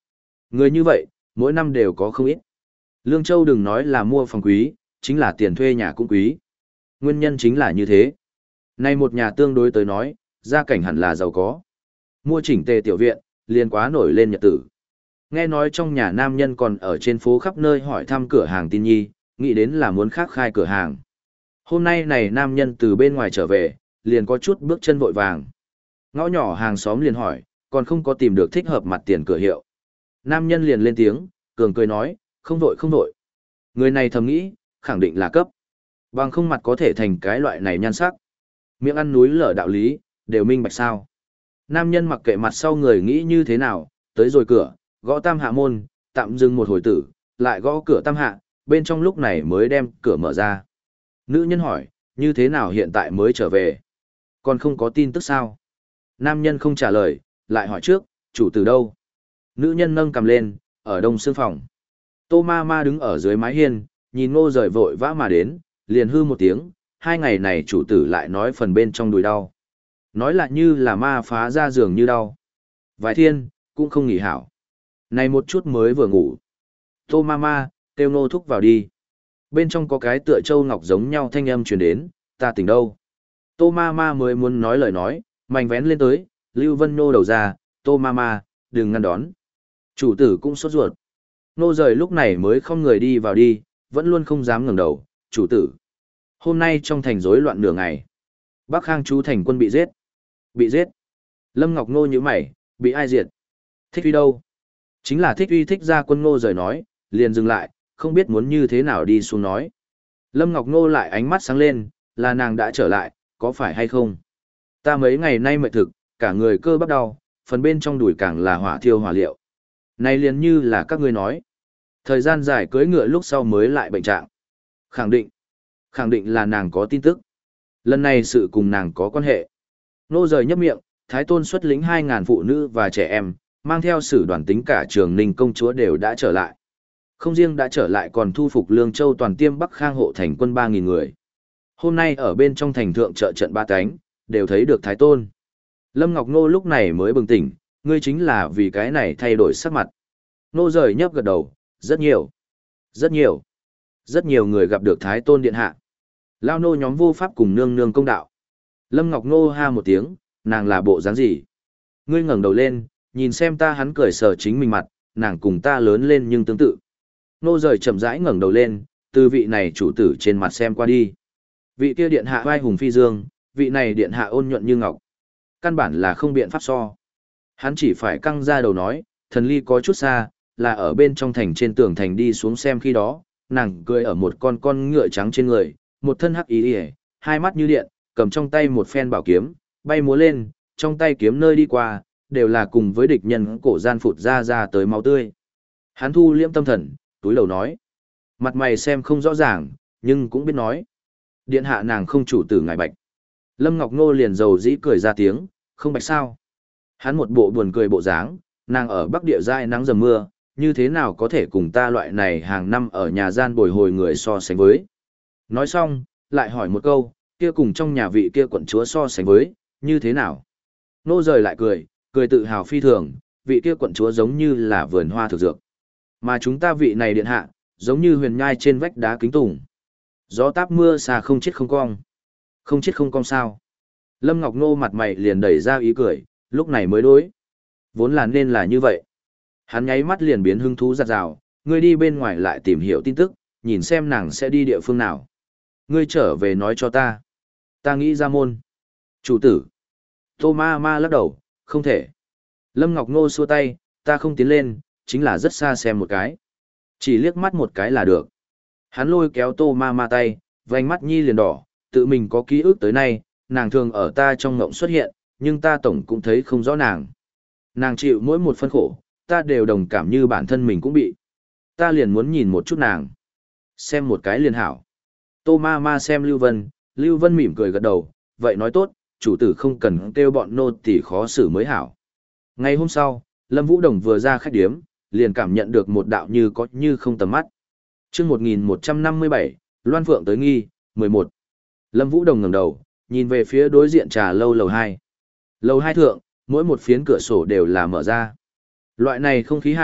Người như vậy, mỗi năm đều có không ít. Lương Châu đừng nói là mua phòng quý, chính là tiền thuê nhà cũng quý. Nguyên nhân chính là như thế. Nay một nhà tương đối tới nói, gia cảnh hẳn là giàu có. Mua chỉnh tề tiểu viện, liền quá nổi lên nhật tử. Nghe nói trong nhà nam nhân còn ở trên phố khắp nơi hỏi thăm cửa hàng tin nhi, nghĩ đến là muốn khác khai cửa hàng. Hôm nay này nam nhân từ bên ngoài trở về, liền có chút bước chân vội vàng. Ngõ nhỏ hàng xóm liền hỏi, còn không có tìm được thích hợp mặt tiền cửa hiệu. Nam nhân liền lên tiếng, cường cười nói, không vội không vội. Người này thầm nghĩ, khẳng định là cấp. Bằng không mặt có thể thành cái loại này nhan sắc. Miệng ăn núi lở đạo lý, đều minh bạch sao. Nam nhân mặc kệ mặt sau người nghĩ như thế nào, tới rồi cửa, gõ tam hạ môn, tạm dừng một hồi tử, lại gõ cửa tam hạ, bên trong lúc này mới đem cửa mở ra. Nữ nhân hỏi, như thế nào hiện tại mới trở về? Còn không có tin tức sao? Nam nhân không trả lời, lại hỏi trước, chủ từ đâu? Nữ nhân nâng cầm lên, ở đông xương phòng. Tô ma ma đứng ở dưới mái hiên, nhìn ngô rời vội vã mà đến, liền hư một tiếng, hai ngày này chủ tử lại nói phần bên trong đùi đau. Nói lại như là ma phá ra giường như đau. Vài thiên, cũng không nghỉ hảo. Này một chút mới vừa ngủ. Tô ma ma, kêu ngô thúc vào đi. Bên trong có cái tựa châu ngọc giống nhau thanh âm truyền đến, ta tỉnh đâu. Tô ma ma mới muốn nói lời nói, mảnh vén lên tới, Lưu Vân nô đầu ra, tô ma ma, đừng ngăn đón. Chủ tử cũng sốt ruột. Nô rời lúc này mới không người đi vào đi, vẫn luôn không dám ngẩng đầu, chủ tử. Hôm nay trong thành rối loạn nửa ngày. Bắc Khang chú thành quân bị giết. Bị giết. Lâm Ngọc Nô như mày, bị ai diệt? Thích uy đâu? Chính là thích uy thích ra quân Nô rời nói, liền dừng lại, không biết muốn như thế nào đi xuống nói. Lâm Ngọc Nô lại ánh mắt sáng lên, là nàng đã trở lại, có phải hay không? Ta mấy ngày nay mệt thực, cả người cơ bắp đau, phần bên trong đùi càng là hỏa thiêu hỏa liệu. Này liền như là các ngươi nói. Thời gian dài cưới ngựa lúc sau mới lại bệnh trạng. Khẳng định. Khẳng định là nàng có tin tức. Lần này sự cùng nàng có quan hệ. Nô rời nhấp miệng, Thái Tôn xuất lĩnh hai ngàn phụ nữ và trẻ em, mang theo sử đoàn tính cả trường Ninh công chúa đều đã trở lại. Không riêng đã trở lại còn thu phục Lương Châu toàn tiêm Bắc Khang hộ thành quân ba nghìn người. Hôm nay ở bên trong thành thượng trợ trận ba cánh, đều thấy được Thái Tôn. Lâm Ngọc Nô lúc này mới bừng tỉnh, ngươi chính là vì cái này thay đổi sắc mặt. Nô rời nhấp gật đầu, rất nhiều, rất nhiều, rất nhiều người gặp được Thái Tôn điện hạ. Lao nô nhóm vô pháp cùng nương nương công đạo. Lâm Ngọc Nô ha một tiếng, nàng là bộ dáng gì? Ngươi ngẩng đầu lên, nhìn xem ta hắn cười sờ chính mình mặt, nàng cùng ta lớn lên nhưng tương tự. Nô rời chậm rãi ngẩng đầu lên, từ vị này chủ tử trên mặt xem qua đi. Vị kia điện hạ vai hùng phi dương, vị này điện hạ ôn nhuận như ngọc. Căn bản là không biện pháp so. Hắn chỉ phải căng ra đầu nói, thần ly có chút xa, là ở bên trong thành trên tường thành đi xuống xem khi đó, nàng cười ở một con con ngựa trắng trên người, một thân hắc ý ỉa, hai mắt như điện, cầm trong tay một phen bảo kiếm, bay múa lên, trong tay kiếm nơi đi qua, đều là cùng với địch nhân cổ gian phụt ra ra tới máu tươi. Hắn thu liễm tâm thần, túi đầu nói, mặt mày xem không rõ ràng, nhưng cũng biết nói. Điện hạ nàng không chủ tử ngài bạch. Lâm Ngọc Nô liền dầu dĩ cười ra tiếng, không bạch sao. Hắn một bộ buồn cười bộ dáng, nàng ở Bắc Địa dai nắng dầm mưa, như thế nào có thể cùng ta loại này hàng năm ở nhà gian bồi hồi người so sánh với. Nói xong, lại hỏi một câu, kia cùng trong nhà vị kia quận chúa so sánh với, như thế nào? Nô rời lại cười, cười tự hào phi thường, vị kia quận chúa giống như là vườn hoa thực dược. Mà chúng ta vị này điện hạ, giống như huyền nhai trên vách đá kính tùng. Gió táp mưa xa không chết không cong. Không chết không cong sao? Lâm Ngọc Nô mặt mày liền đẩy ra ý cười, lúc này mới đối. Vốn là nên là như vậy. Hắn nháy mắt liền biến hứng thú giặt rào, ngươi đi bên ngoài lại tìm hiểu tin tức, nhìn xem nàng sẽ đi địa phương nào. Ngươi trở về nói cho ta. Ta nghĩ ra môn. Chủ tử. Tô ma ma lắc đầu, không thể. Lâm Ngọc Nô xua tay, ta không tiến lên, chính là rất xa xem một cái. Chỉ liếc mắt một cái là được. Hắn lôi kéo tô ma ma tay, vành mắt nhi liền đỏ, tự mình có ký ức tới nay, nàng thường ở ta trong ngộng xuất hiện, nhưng ta tổng cũng thấy không rõ nàng. Nàng chịu mỗi một phân khổ, ta đều đồng cảm như bản thân mình cũng bị. Ta liền muốn nhìn một chút nàng. Xem một cái liền hảo. Tô ma ma xem Lưu Vân, Lưu Vân mỉm cười gật đầu, vậy nói tốt, chủ tử không cần kêu bọn nô tỳ khó xử mới hảo. Ngày hôm sau, Lâm Vũ Đồng vừa ra khách điếm, liền cảm nhận được một đạo như có như không tầm mắt. Chương một nghìn một trăm năm mươi bảy, Loan Phượng tới nghi, mười một. Lâm Vũ Đồng ngẩng đầu, nhìn về phía đối diện trà lâu lầu hai. Lầu hai thượng, mỗi một phiến cửa sổ đều là mở ra. Loại này không khí hạ,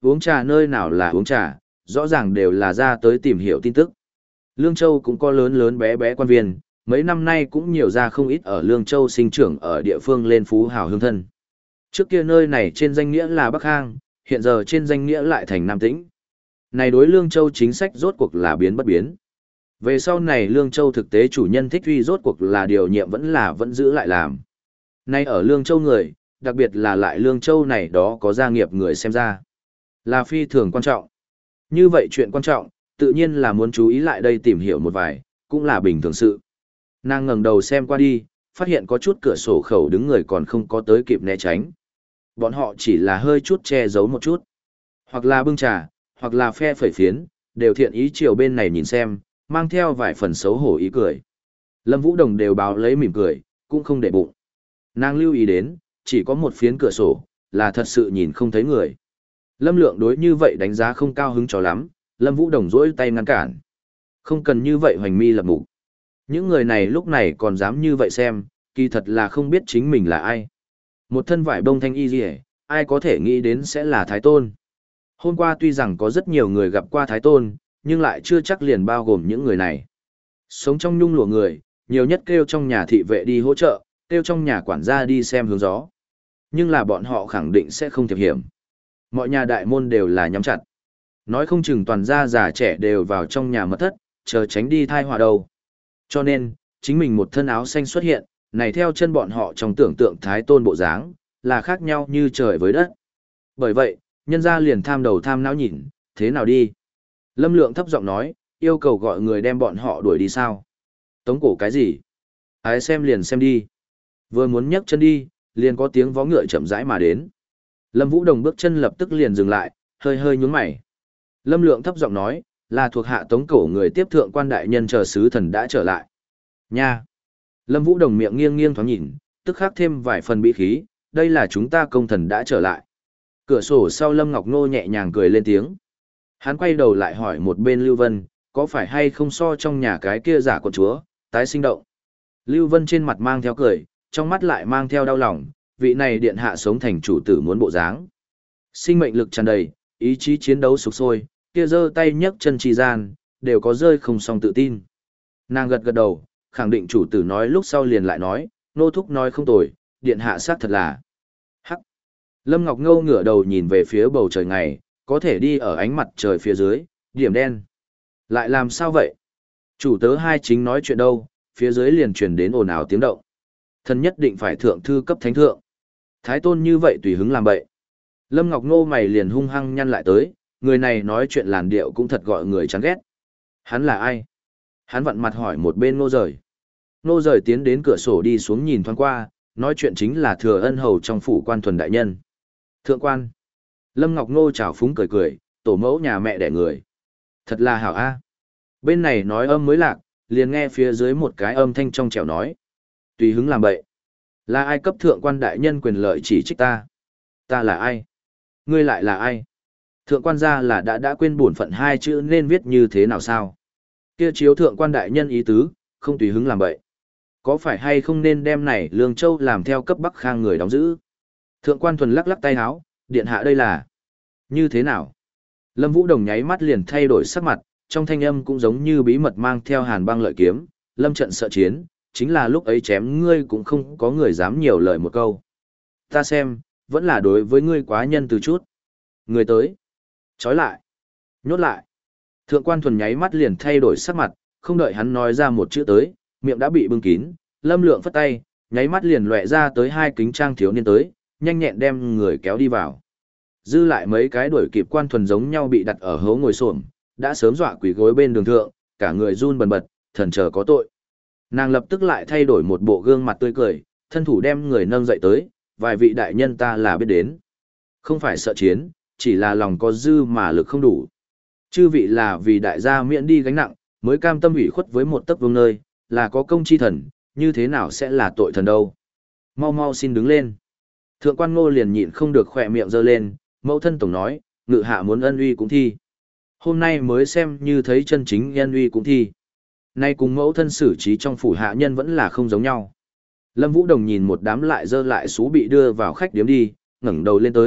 Uống trà nơi nào là uống trà, rõ ràng đều là ra tới tìm hiểu tin tức. Lương Châu cũng có lớn lớn bé bé quan viên, mấy năm nay cũng nhiều ra không ít ở Lương Châu sinh trưởng ở địa phương lên phú hào hương thân. Trước kia nơi này trên danh nghĩa là Bắc Hang, hiện giờ trên danh nghĩa lại thành Nam Tĩnh. Này đối Lương Châu chính sách rốt cuộc là biến bất biến. Về sau này Lương Châu thực tế chủ nhân Thích Duy rốt cuộc là điều nhiệm vẫn là vẫn giữ lại làm. Nay ở Lương Châu người, đặc biệt là lại Lương Châu này đó có gia nghiệp người xem ra. Là phi thường quan trọng. Như vậy chuyện quan trọng, tự nhiên là muốn chú ý lại đây tìm hiểu một vài, cũng là bình thường sự. Nàng ngẩng đầu xem qua đi, phát hiện có chút cửa sổ khẩu đứng người còn không có tới kịp né tránh. Bọn họ chỉ là hơi chút che giấu một chút. Hoặc là bưng trà, hoặc là phe phẩy phiến, đều thiện ý chiều bên này nhìn xem, mang theo vài phần xấu hổ ý cười. Lâm Vũ Đồng đều báo lấy mỉm cười, cũng không để bụng. Nàng lưu ý đến, chỉ có một phiến cửa sổ, là thật sự nhìn không thấy người. Lâm Lượng đối như vậy đánh giá không cao hứng cho lắm, Lâm Vũ Đồng rỗi tay ngăn cản. Không cần như vậy hoành mi lập mục. Những người này lúc này còn dám như vậy xem, kỳ thật là không biết chính mình là ai. Một thân vải bông thanh y gì hết, ai có thể nghĩ đến sẽ là Thái Tôn. Hôm qua tuy rằng có rất nhiều người gặp qua Thái Tôn, nhưng lại chưa chắc liền bao gồm những người này. Sống trong nhung lụa người, nhiều nhất kêu trong nhà thị vệ đi hỗ trợ, kêu trong nhà quản gia đi xem hướng gió. Nhưng là bọn họ khẳng định sẽ không thiệp hiểm. Mọi nhà đại môn đều là nhắm chặt. Nói không chừng toàn gia già trẻ đều vào trong nhà mật thất, chờ tránh đi thai họa đâu. Cho nên, chính mình một thân áo xanh xuất hiện, này theo chân bọn họ trong tưởng tượng Thái Tôn bộ dáng, là khác nhau như trời với đất. Bởi vậy, nhân gia liền tham đầu tham não nhìn, thế nào đi? Lâm Lượng thấp giọng nói, yêu cầu gọi người đem bọn họ đuổi đi sao? Tống cổ cái gì? Ái xem liền xem đi. Vừa muốn nhấc chân đi, liền có tiếng vó ngựa chậm rãi mà đến. Lâm Vũ Đồng bước chân lập tức liền dừng lại, hơi hơi nhún mày. Lâm Lượng thấp giọng nói, là thuộc hạ tống cổ người tiếp thượng quan đại nhân chờ sứ thần đã trở lại. Nha! Lâm Vũ Đồng miệng nghiêng nghiêng thoáng nhìn, tức khắc thêm vài phần bị khí, đây là chúng ta công thần đã trở lại. Cửa sổ sau Lâm Ngọc Nô nhẹ nhàng cười lên tiếng. Hắn quay đầu lại hỏi một bên Lưu Vân, có phải hay không so trong nhà cái kia giả quận chúa, tái sinh động. Lưu Vân trên mặt mang theo cười, trong mắt lại mang theo đau lòng, vị này điện hạ sống thành chủ tử muốn bộ dáng. Sinh mệnh lực tràn đầy, ý chí chiến đấu sục sôi, kia giơ tay nhấc chân trì gian, đều có rơi không song tự tin. Nàng gật gật đầu, khẳng định chủ tử nói lúc sau liền lại nói, nô thúc nói không tồi, điện hạ xác thật là. Hắc. Lâm Ngọc Ngâu ngửa đầu nhìn về phía bầu trời ngày, có thể đi ở ánh mặt trời phía dưới, điểm đen. Lại làm sao vậy? Chủ tớ hai chính nói chuyện đâu, phía dưới liền truyền đến ồn ào tiếng động. Thần nhất định phải thượng thư cấp thánh thượng. Thái Tôn như vậy tùy hứng làm bậy. Lâm Ngọc Ngô mày liền hung hăng nhăn lại tới, người này nói chuyện làn điệu cũng thật gọi người chán ghét. Hắn là ai? Hắn vặn mặt hỏi một bên Nô Rời. Nô Rời tiến đến cửa sổ đi xuống nhìn thoáng qua, nói chuyện chính là thừa ân hầu trong phủ quan thuần đại nhân. Thượng quan. Lâm Ngọc Ngô chào phúng cười cười, tổ mẫu nhà mẹ đẻ người. Thật là hảo a. Bên này nói âm mới lạc, liền nghe phía dưới một cái âm thanh trong trẻo nói. Tùy hứng làm bậy. Là ai cấp thượng quan đại nhân quyền lợi chỉ trích ta? Ta là ai? Ngươi lại là ai? Thượng quan gia là đã đã quên bổn phận hai chữ nên viết như thế nào sao? Kia chiếu thượng quan đại nhân ý tứ, không tùy hứng làm bậy. Có phải hay không nên đem này Lương Châu làm theo cấp Bắc Khang người đóng giữ? Thượng quan thuần lắc lắc tay háo, điện hạ đây là. Như thế nào? Lâm Vũ Đồng nháy mắt liền thay đổi sắc mặt, trong thanh âm cũng giống như bí mật mang theo hàn băng lợi kiếm, lâm trận sợ chiến, chính là lúc ấy chém ngươi cũng không có người dám nhiều lời một câu. Ta xem, vẫn là đối với ngươi quá nhân từ chút. Người tới. Trói lại. Nhốt lại. Thượng quan thuần nháy mắt liền thay đổi sắc mặt, không đợi hắn nói ra một chữ tới, miệng đã bị bưng kín, Lâm Lượng phất tay, nháy mắt liền lóe ra tới hai kính trang thiếu niên tới, nhanh nhẹn đem người kéo đi vào. Dư lại mấy cái đuổi kịp quan thuần giống nhau bị đặt ở hố ngồi xổm, đã sớm dọa quỳ gối bên đường thượng, cả người run bần bật, thần chờ có tội. Nàng lập tức lại thay đổi một bộ gương mặt tươi cười, thân thủ đem người nâng dậy tới, vài vị đại nhân ta là biết đến. Không phải sợ chiến, chỉ là lòng có dư mà lực không đủ. Chư vị là vì đại gia miễn đi gánh nặng, mới cam tâm ủy khuất với một tấc vương nơi, là có công chi thần, như thế nào sẽ là tội thần đâu. Mau mau xin đứng lên. Thượng quan Ngô liền nhịn không được khỏe miệng giơ lên, mẫu thân tổng nói, ngự hạ muốn ân uy cũng thi. Hôm nay mới xem như thấy chân chính ân uy cũng thi. Nay cùng mẫu thân xử trí trong phủ hạ nhân vẫn là không giống nhau. Lâm Vũ Đồng nhìn một đám lại dơ lại xú bị đưa vào khách điếm đi, ngẩng đầu lên tới,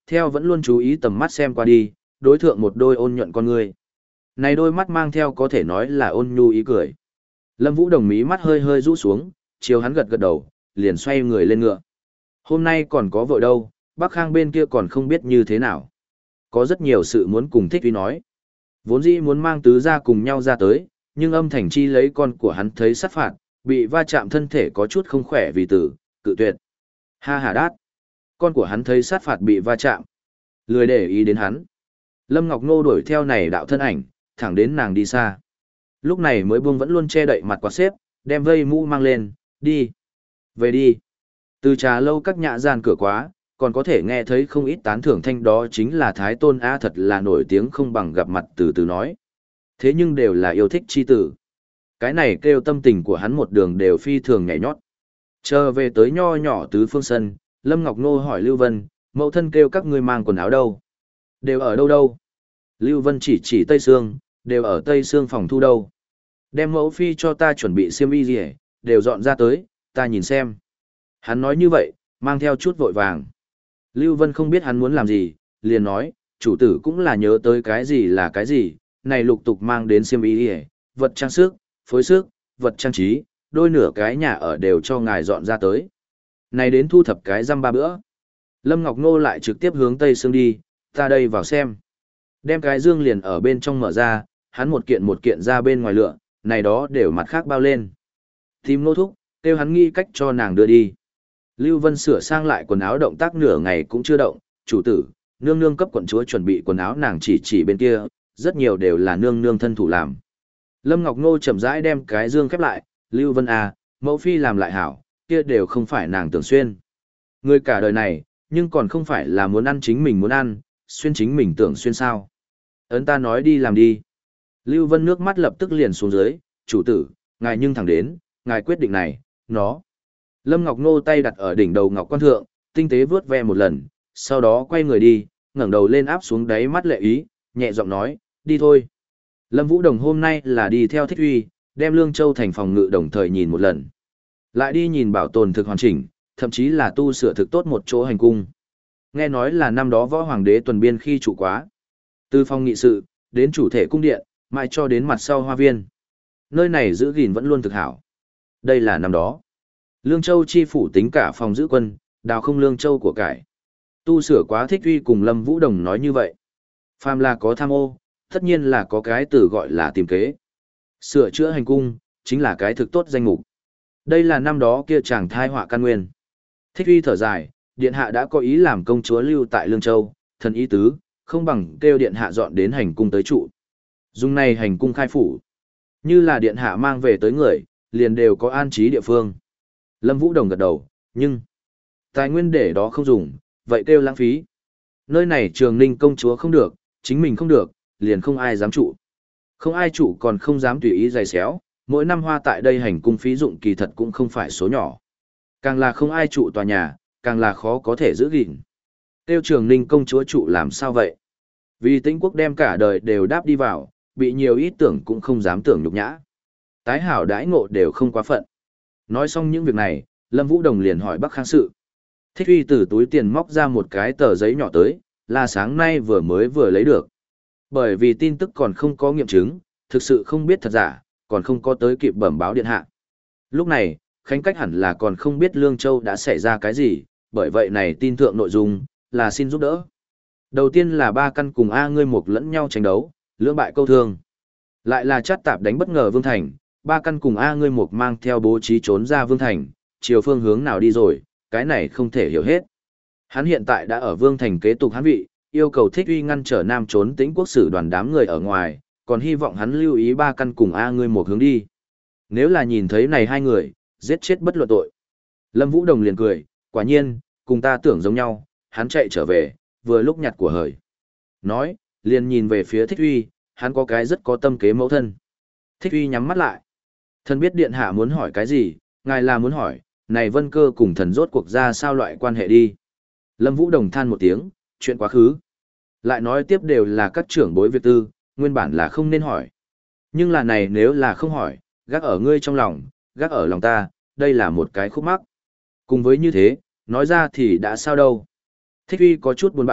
theo vẫn luôn chú ý tầm mắt xem qua đi, đối thượng một đôi ôn nhuận con ngươi. Này đôi mắt mang theo có thể nói là ôn nhu ý cười. Lâm Vũ Đồng mí mắt hơi hơi rũ xuống, chiều hắn gật gật đầu, liền xoay người lên ngựa. Hôm nay còn có vội đâu, Bắc Khang bên kia còn không biết như thế nào. Có rất nhiều sự muốn cùng Thích Uy nói. Vốn dĩ muốn mang tứ gia cùng nhau ra tới, nhưng âm thành chi lấy con của hắn thấy sát phạt, bị va chạm thân thể có chút không khỏe vì tử, cự tuyệt. Ha ha đát. Con của hắn thấy sát phạt bị va chạm. Lười để ý đến hắn. Lâm Ngọc Nô đuổi theo này đạo thân ảnh, thẳng đến nàng đi xa. Lúc này mới buông vẫn luôn che đậy mặt quạt xếp, đem vây mũ mang lên, đi. Về đi. Từ trà lâu các nhã gian cửa quá, còn có thể nghe thấy không ít tán thưởng thanh, đó chính là Thái Tôn A thật là nổi tiếng không bằng gặp mặt từ từ nói. Thế nhưng đều là yêu thích chi tử. Cái này kêu tâm tình của hắn một đường đều phi thường nhảy nhót. Chờ về tới nho nhỏ tứ phương sân, Lâm Ngọc Nô hỏi Lưu Vân, mẫu thân kêu các ngươi mang quần áo đâu? Đều ở đâu đâu? Lưu Vân chỉ chỉ Tây Sương, đều ở Tây Sương phòng thu đâu. Đem mẫu phi cho ta chuẩn bị xiêm y gì, đều dọn ra tới, ta nhìn xem. Hắn nói như vậy, mang theo chút vội vàng. Lưu Vân không biết hắn muốn làm gì, liền nói, chủ tử cũng là nhớ tới cái gì là cái gì, này lục tục mang đến xiêm y gì, vật trang sức, phối sức, vật trang trí, đôi nửa cái nhà ở đều cho ngài dọn ra tới. Này đến thu thập cái răm ba bữa. Lâm Ngọc Nô lại trực tiếp hướng Tây Sương đi, ta đây vào xem. Đem cái dương liền ở bên trong mở ra, hắn một kiện một kiện ra bên ngoài lựa, này đó đều mặt khác bao lên. Tìm nô thúc, kêu hắn nghĩ cách cho nàng đưa đi. Lưu Vân sửa sang lại quần áo động tác nửa ngày cũng chưa động, chủ tử, nương nương cấp quận chúa chuẩn bị quần áo nàng chỉ chỉ bên kia, rất nhiều đều là nương nương thân thủ làm. Lâm Ngọc Ngô chậm rãi đem cái dương khép lại, Lưu Vân à, mẫu phi làm lại hảo, kia đều không phải nàng tưởng xuyên. Người cả đời này, nhưng còn không phải là muốn ăn chính mình muốn ăn, xuyên chính mình tưởng xuyên sao. Ấn ta nói đi làm đi. Lưu Vân nước mắt lập tức liền xuống dưới, chủ tử, ngài nhưng thẳng đến, ngài quyết định này, nó. Lâm Ngọc Ngô tay đặt ở đỉnh đầu Ngọc Quan Thượng, tinh tế vướt ve một lần, sau đó quay người đi, ngẩng đầu lên áp xuống đáy mắt lệ ý, nhẹ giọng nói, đi thôi. Lâm Vũ Đồng hôm nay là đi theo Thích Uy, đem Lương Châu thành phòng ngự đồng thời nhìn một lần. Lại đi nhìn bảo tồn thực hoàn chỉnh, thậm chí là tu sửa thực tốt một chỗ hành cung. Nghe nói là năm đó võ hoàng đế tuần biên khi chủ quá. Từ phòng nghị sự, đến chủ thể cung điện, mãi cho đến mặt sau hoa viên. Nơi này giữ gìn vẫn luôn thực hảo. Đây là năm đó. Lương Châu chi phủ tính cả phòng giữ quân, đào không Lương Châu của cải. Tu sửa quá. Thích Uy cùng Lâm Vũ Đồng nói như vậy. Phàm là có tham ô, tất nhiên là có cái từ gọi là tìm kế. Sửa chữa hành cung, chính là cái thực tốt danh mục. Đây là năm đó kia chàng thai họa căn nguyên. Thích Uy thở dài, điện hạ đã có ý làm công chúa lưu tại Lương Châu, thần ý tứ, không bằng kêu điện hạ dọn đến hành cung tới trụ. Dùng này hành cung khai phủ. Như là điện hạ mang về tới người, liền đều có an trí địa phương. Lâm Vũ Đồng gật đầu, nhưng tài nguyên để đó không dùng, vậy kêu lãng phí. Nơi này Trường Ninh công chúa không được, chính mình không được, liền không ai dám trụ. Không ai trụ còn không dám tùy ý giày xéo, mỗi năm hoa tại đây hành cung phí dụng kỳ thật cũng không phải số nhỏ. Càng là không ai trụ tòa nhà, càng là khó có thể giữ gìn. Tiêu Trường Ninh công chúa trụ làm sao vậy? Vì Tĩnh quốc đem cả đời đều đáp đi vào, bị nhiều ít tưởng cũng không dám tưởng nhục nhã. Tái hảo đãi ngộ đều không quá phận. Nói xong những việc này, Lâm Vũ Đồng liền hỏi Bắc Khang sự. Thích Uy từ túi tiền móc ra một cái tờ giấy nhỏ tới, là sáng nay vừa mới vừa lấy được. Bởi vì tin tức còn không có nghiệm chứng, thực sự không biết thật giả, còn không có tới kịp bẩm báo điện hạ. Lúc này, Khánh Cách hẳn là còn không biết Lương Châu đã xảy ra cái gì, bởi vậy này tin thượng nội dung, là xin giúp đỡ. Đầu tiên là ba căn cùng A ngươi một lẫn nhau tranh đấu, lưỡng bại câu thương. Lại là chát tạp đánh bất ngờ Vương Thành, ba căn cùng A ngươi một mang theo bố trí trốn ra Vương Thành, chiều phương hướng nào đi rồi, cái này không thể hiểu hết. Hắn hiện tại đã ở Vương Thành kế tục hắn vị, yêu cầu Thích Uy ngăn trở Nam trốn Tĩnh quốc sử đoàn đám người ở ngoài, còn hy vọng hắn lưu ý ba căn cùng A ngươi một hướng đi. Nếu là nhìn thấy này hai người, giết chết bất luận tội. Lâm Vũ Đồng liền cười, quả nhiên, cùng ta tưởng giống nhau, hắn chạy trở về, vừa lúc nhặt của hời. Nói, liền nhìn về phía Thích Uy, hắn có cái rất có tâm kế mẫu thân. Thích Uy nhắm mắt lại. Thần biết điện hạ muốn hỏi cái gì, ngài là muốn hỏi, này Vân Cơ cùng thần rốt cuộc ra sao loại quan hệ đi. Lâm Vũ Đồng than một tiếng, chuyện quá khứ. Lại nói tiếp đều là các trưởng bối việc tư, nguyên bản là không nên hỏi. Nhưng là này nếu là không hỏi, gác ở ngươi trong lòng, gác ở lòng ta, đây là một cái khúc mắc. Cùng với như thế, nói ra thì đã sao đâu. Thích Uy có chút buồn bã,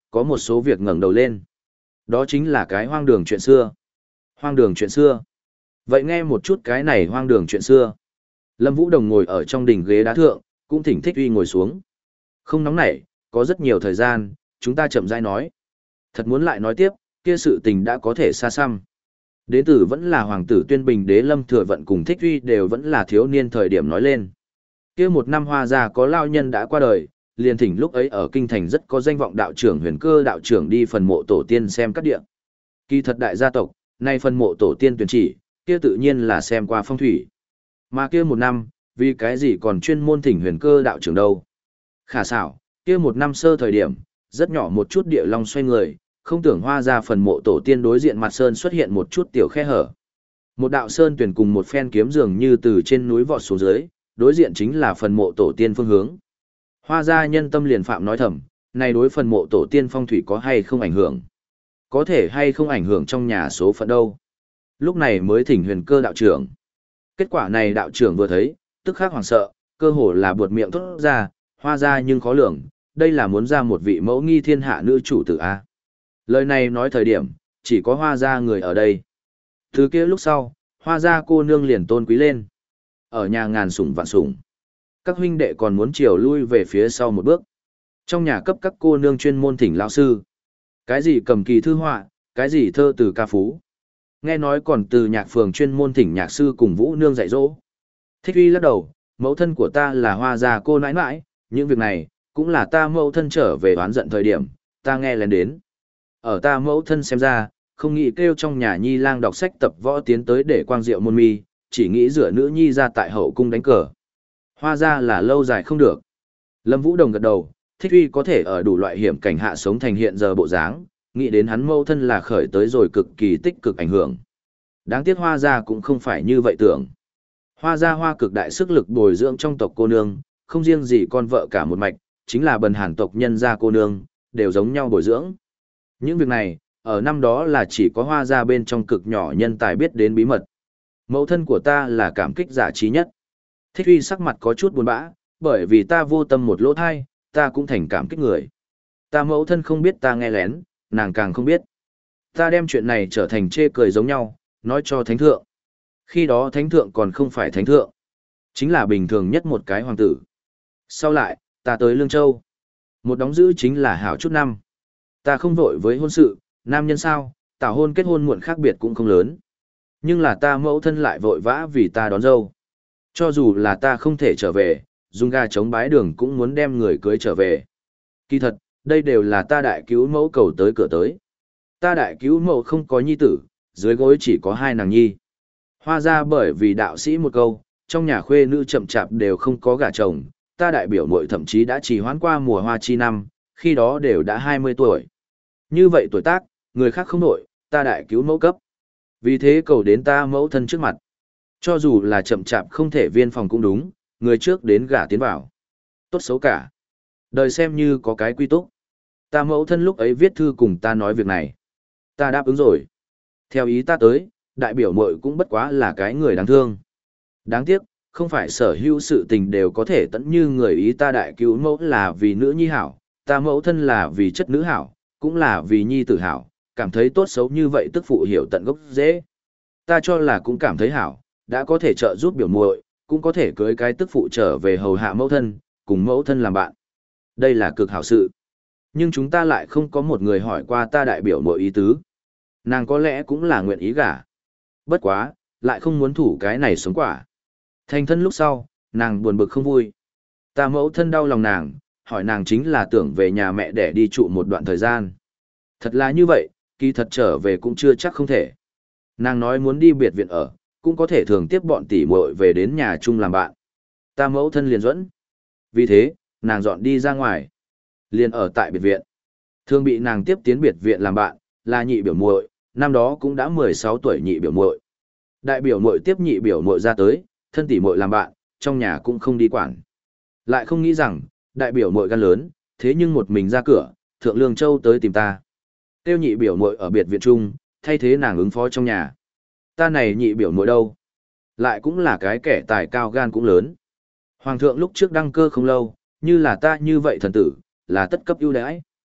có một số việc ngẩng đầu lên. Đó chính là cái hoang đường chuyện xưa. Hoang đường chuyện xưa. Vậy nghe một chút cái này hoang đường chuyện xưa. Lâm Vũ Đồng ngồi ở trong đỉnh ghế đá thượng, cũng thỉnh Thích Uy ngồi xuống. Không nóng nảy, có rất nhiều thời gian, chúng ta chậm rãi nói. Thật muốn lại nói tiếp, kia sự tình đã có thể xa xăm. Đế tử vẫn là hoàng tử Tuyên Bình Đế Lâm Thừa Vận cùng Thích Uy đều vẫn là thiếu niên thời điểm nói lên. Kia một năm Hoa gia có lao nhân đã qua đời, liền thỉnh lúc ấy ở kinh thành rất có danh vọng đạo trưởng Huyền Cơ đạo trưởng đi phần mộ tổ tiên xem các địa. Kỳ thật đại gia tộc, nay phần mộ tổ tiên tuyển chỉ, kia tự nhiên là xem qua phong thủy. Mà kia một năm, vì cái gì còn chuyên môn thỉnh Huyền Cơ đạo trưởng đâu? Khả xảo, kia một năm sơ thời điểm, rất nhỏ một chút địa long xoay người, không tưởng Hoa gia phần mộ tổ tiên đối diện mặt sơn xuất hiện một chút tiểu khe hở. Một đạo sơn tuyển cùng một phen kiếm dường như từ trên núi vọt xuống dưới, đối diện chính là phần mộ tổ tiên phương hướng. Hoa gia nhân tâm liền phạm nói thầm, này đối phần mộ tổ tiên phong thủy có hay không ảnh hưởng? Có thể hay không ảnh hưởng trong nhà số phận đâu? Lúc này mới thỉnh Huyền Cơ đạo trưởng. Kết quả này đạo trưởng vừa thấy, tức khắc hoảng sợ, cơ hồ là buột miệng thốt ra, Hoa gia nhưng khó lường, đây là muốn ra một vị mẫu nghi thiên hạ nữ chủ tử a. Lời này nói thời điểm, chỉ có Hoa gia người ở đây. Thứ kia lúc sau, Hoa gia cô nương liền tôn quý lên. Ở nhà ngàn sủng vạn sủng. Các huynh đệ còn muốn chiều lui về phía sau một bước. Trong nhà cấp các cô nương chuyên môn thỉnh lão sư. Cái gì cầm kỳ thư họa, cái gì thơ từ ca phú. Nghe nói còn từ nhạc phường chuyên môn thỉnh nhạc sư cùng vũ nương dạy dỗ. Thích Uy lắc đầu, mẫu thân của ta là Hoa gia cô nãi nãi, những việc này, cũng là ta mẫu thân trở về oán giận thời điểm, ta nghe lén đến. Ở ta mẫu thân xem ra, không nghĩ kêu trong nhà nhi lang đọc sách tập võ tiến tới để quang diệu môn mi, chỉ nghĩ rửa nữ nhi ra tại hậu cung đánh cờ. Hoa ra là lâu dài không được. Lâm Vũ Đồng gật đầu, Thích Uy có thể ở đủ loại hiểm cảnh hạ sống thành hiện giờ bộ dáng, nghĩ đến hắn mẫu thân là khởi tới rồi cực kỳ tích cực ảnh hưởng. Đáng tiếc Hoa ra cũng không phải như vậy tưởng. Hoa ra Hoa cực đại sức lực bồi dưỡng trong tộc cô nương, không riêng gì con vợ cả một mạch, chính là bần hàn tộc nhân gia cô nương, đều giống nhau bồi dưỡng. Những việc này, ở năm đó là chỉ có Hoa ra bên trong cực nhỏ nhân tài biết đến bí mật. Mẫu thân của ta là cảm kích giả trí nhất. Thích Uy sắc mặt có chút buồn bã, bởi vì ta vô tâm một lỗ thai, ta cũng thành cảm kích người. Ta mẫu thân không biết ta nghe lén, nàng càng không biết. Ta đem chuyện này trở thành chê cười giống nhau, nói cho thánh thượng. Khi đó thánh thượng còn không phải thánh thượng, chính là bình thường nhất một cái hoàng tử. Sau lại, ta tới Lương Châu. Một đóng giữ chính là hảo chút năm. Ta không vội với hôn sự, nam nhân sao, tảo hôn kết hôn muộn khác biệt cũng không lớn. Nhưng là ta mẫu thân lại vội vã vì ta đón dâu. Cho dù là ta không thể trở về, dùng gà chống bái đường cũng muốn đem người cưới trở về. Kỳ thật, đây đều là ta đại cứu mẫu cầu tới cửa tới. Ta đại cứu mẫu không có nhi tử, dưới gối chỉ có hai nàng nhi. Hoa ra bởi vì đạo sĩ một câu, trong nhà khuê nữ chậm chạp đều không có gả chồng, ta đại biểu muội thậm chí đã trì hoãn qua mùa hoa chi năm, khi đó đều đã hai mươi tuổi. Như vậy tuổi tác, người khác không nổi, ta đại cứu mẫu cấp. Vì thế cầu đến ta mẫu thân trước mặt. Cho dù là chậm chạp không thể viên phòng cũng đúng, người trước đến gả tiến vào. Tốt xấu cả. Đời xem như có cái quy túc. Ta mẫu thân lúc ấy viết thư cùng ta nói việc này. Ta đáp ứng rồi. Theo ý ta tới, đại biểu muội cũng bất quá là cái người đáng thương. Đáng tiếc, không phải sở hữu sự tình đều có thể tận như người ý ta đại cứu mẫu là vì nữ nhi hảo, ta mẫu thân là vì chất nữ hảo, cũng là vì nhi tử hảo, cảm thấy tốt xấu như vậy tức phụ hiểu tận gốc dễ. Ta cho là cũng cảm thấy hảo, đã có thể trợ giúp biểu muội, cũng có thể cưới cái tức phụ trở về hầu hạ mẫu thân, cùng mẫu thân làm bạn. Đây là cực hảo sự. Nhưng chúng ta lại không có một người hỏi qua ta đại biểu muội ý tứ. Nàng có lẽ cũng là nguyện ý gả. Bất quá, lại không muốn thủ cái này sống quả. Thành thân lúc sau, nàng buồn bực không vui. Ta mẫu thân đau lòng nàng, hỏi nàng chính là tưởng về nhà mẹ để đi trụ một đoạn thời gian. Thật là như vậy, kỳ thật trở về cũng chưa chắc không thể. Nàng nói muốn đi biệt viện ở, cũng có thể thường tiếp bọn tỷ muội về đến nhà chung làm bạn. Ta mẫu thân liền dẫn. Vì thế, nàng dọn đi ra ngoài. Liền ở tại biệt viện. Thường bị nàng tiếp tiến biệt viện làm bạn, là nhị biểu muội, năm đó cũng đã mười sáu tuổi nhị biểu muội. Đại biểu muội tiếp nhị biểu muội ra tới, thân tỷ muội làm bạn, trong nhà cũng không đi quản. Lại không nghĩ rằng, đại biểu muội gan lớn, thế nhưng một mình ra cửa, thượng Lương Châu tới tìm ta. Tiêu nhị biểu muội ở biệt viện chung, thay thế nàng ứng phó trong nhà. Ta này nhị biểu muội đâu? Lại cũng là cái kẻ tài cao gan cũng lớn. Hoàng thượng lúc trước đăng cơ không lâu, như là ta như vậy thần tử, là tất cấp ưu đãi.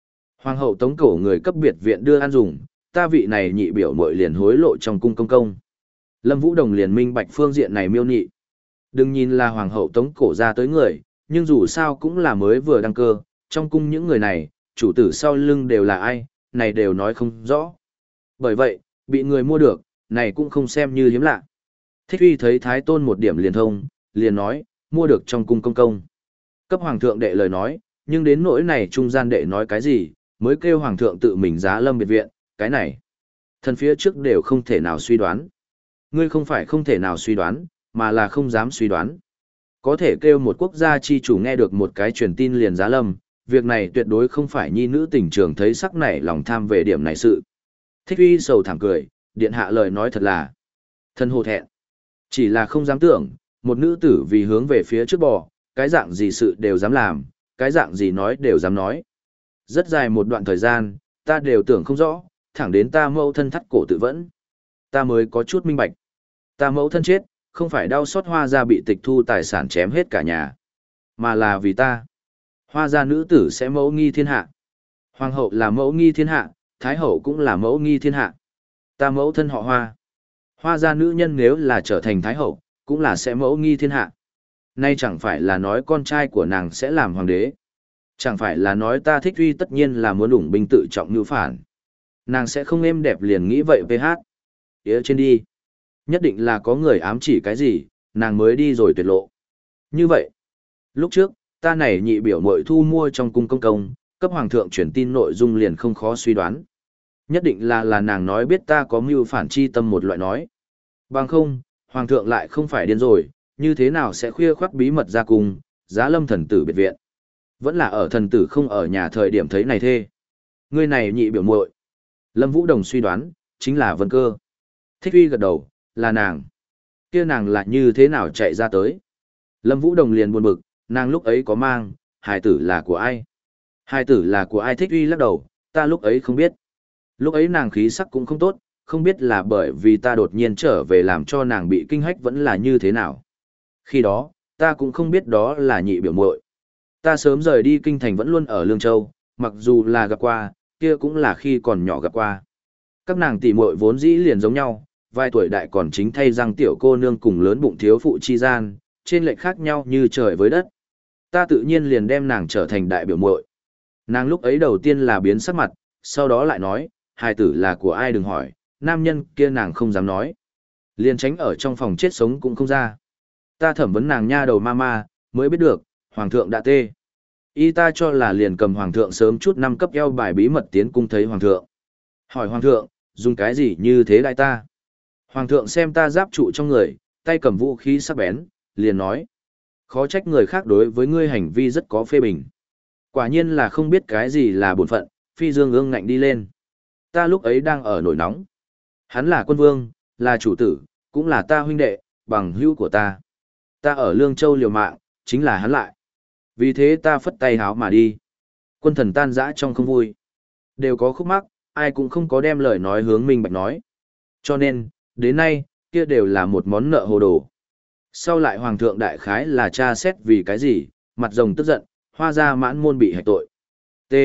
Hoàng hậu tống cổ người cấp biệt viện đưa ăn dùng, ta vị này nhị biểu muội liền hối lộ trong cung công công. Lâm Vũ Đồng liền minh bạch phương diện này miêu nhị. Đừng nhìn là hoàng hậu tống cổ ra tới người, nhưng dù sao cũng là mới vừa đăng cơ, trong cung những người này, chủ tử sau lưng đều là ai, này đều nói không rõ. Bởi vậy, bị người mua được, này cũng không xem như hiếm lạ. Thích Uy thấy Thái Tôn một điểm liền thông, liền nói, mua được trong cung công công. Cấp hoàng thượng đệ lời nói, nhưng đến nỗi này trung gian đệ nói cái gì, mới kêu hoàng thượng tự mình giá lâm biệt viện, cái này. Thần phía trước đều không thể nào suy đoán. Ngươi không phải không thể nào suy đoán, mà là không dám suy đoán. Có thể kêu một quốc gia chi chủ nghe được một cái truyền tin liền giá lâm, việc này tuyệt đối không phải nhi nữ tình trường thấy sắc nảy lòng tham về điểm này sự. Thích Uy sầu thảm cười, điện hạ lời nói thật là thân hồ thẹn. Chỉ là không dám tưởng, một nữ tử vì hướng về phía trước bò, cái dạng gì sự đều dám làm, cái dạng gì nói đều dám nói. Rất dài một đoạn thời gian, ta đều tưởng không rõ, thẳng đến ta mẫu thân thắt cổ tự vẫn. Ta mới có chút minh bạch. Ta mẫu thân chết, không phải đau xót Hoa gia bị tịch thu tài sản chém hết cả nhà, mà là vì ta. Hoa gia nữ tử sẽ mẫu nghi thiên hạ. Hoàng hậu là mẫu nghi thiên hạ, thái hậu cũng là mẫu nghi thiên hạ. Ta mẫu thân họ Hoa. Hoa gia nữ nhân nếu là trở thành thái hậu, cũng là sẽ mẫu nghi thiên hạ. Nay chẳng phải là nói con trai của nàng sẽ làm hoàng đế. Chẳng phải là nói ta Thích Uy tất nhiên là muốn ủng binh tự trọng như phản. Nàng sẽ không êm đẹp liền nghĩ vậy pê hát. Ế trên đi. Nhất định là có người ám chỉ cái gì, nàng mới đi rồi tuyệt lộ. Như vậy, lúc trước, ta này nhị biểu muội thu mua trong cung công công, cấp hoàng thượng truyền tin nội dung liền không khó suy đoán. Nhất định là là nàng nói biết ta có mưu phản chi tâm một loại nói. Bằng không, hoàng thượng lại không phải điên rồi, như thế nào sẽ khuya khoác bí mật ra cung, giá lâm thần tử biệt viện. Vẫn là ở thần tử không ở nhà thời điểm thấy này thê. Người này nhị biểu muội. Lâm Vũ Đồng suy đoán, chính là Vân Cơ. Thích Uy gật đầu, là nàng. Kia nàng lại như thế nào chạy ra tới. Lâm Vũ Đồng liền buồn bực, nàng lúc ấy có mang, hài tử là của ai? Hài tử là của ai? Thích Uy lắc đầu, ta lúc ấy không biết. Lúc ấy nàng khí sắc cũng không tốt, không biết là bởi vì ta đột nhiên trở về làm cho nàng bị kinh hách vẫn là như thế nào. Khi đó, ta cũng không biết đó là nhị biểu muội. Ta sớm rời đi kinh thành vẫn luôn ở Lương Châu, mặc dù là gặp qua, kia cũng là khi còn nhỏ gặp qua. Các nàng tỷ muội vốn dĩ liền giống nhau, vài tuổi đại còn chính thay răng tiểu cô nương cùng lớn bụng thiếu phụ chi gian, trên lệch khác nhau như trời với đất. Ta tự nhiên liền đem nàng trở thành đại biểu muội. Nàng lúc ấy đầu tiên là biến sắc mặt, sau đó lại nói, hài tử là của ai đừng hỏi, nam nhân kia nàng không dám nói. Liền tránh ở trong phòng chết sống cũng không ra. Ta thẩm vấn nàng nha đầu ma ma, mới biết được, hoàng thượng đã tê. Y ta cho là liền cầm hoàng thượng sớm chút năm cấp eo bài bí mật tiến cung thấy hoàng thượng. Hỏi hoàng thượng, dùng cái gì như thế đại ta? Hoàng thượng xem ta giáp trụ trong người, tay cầm vũ khí sắc bén, liền nói. Khó trách người khác đối với ngươi hành vi rất có phê bình. Quả nhiên là không biết cái gì là bổn phận, phi dương ương ngạnh đi lên. Ta lúc ấy đang ở nổi nóng. Hắn là quân vương, là chủ tử, cũng là ta huynh đệ, bằng hữu của ta. Ta ở Lương Châu liều mạng, chính là hắn lại. Vì thế ta phất tay háo mà đi. Quân thần tan rã trong không vui. Đều có khúc mắc, ai cũng không có đem lời nói hướng minh bạch nói. Cho nên, đến nay, kia đều là một món nợ hồ đồ. Sau lại hoàng thượng đại khái là tra xét vì cái gì, mặt rồng tức giận, hoa ra mãn môn bị hạch tội. T.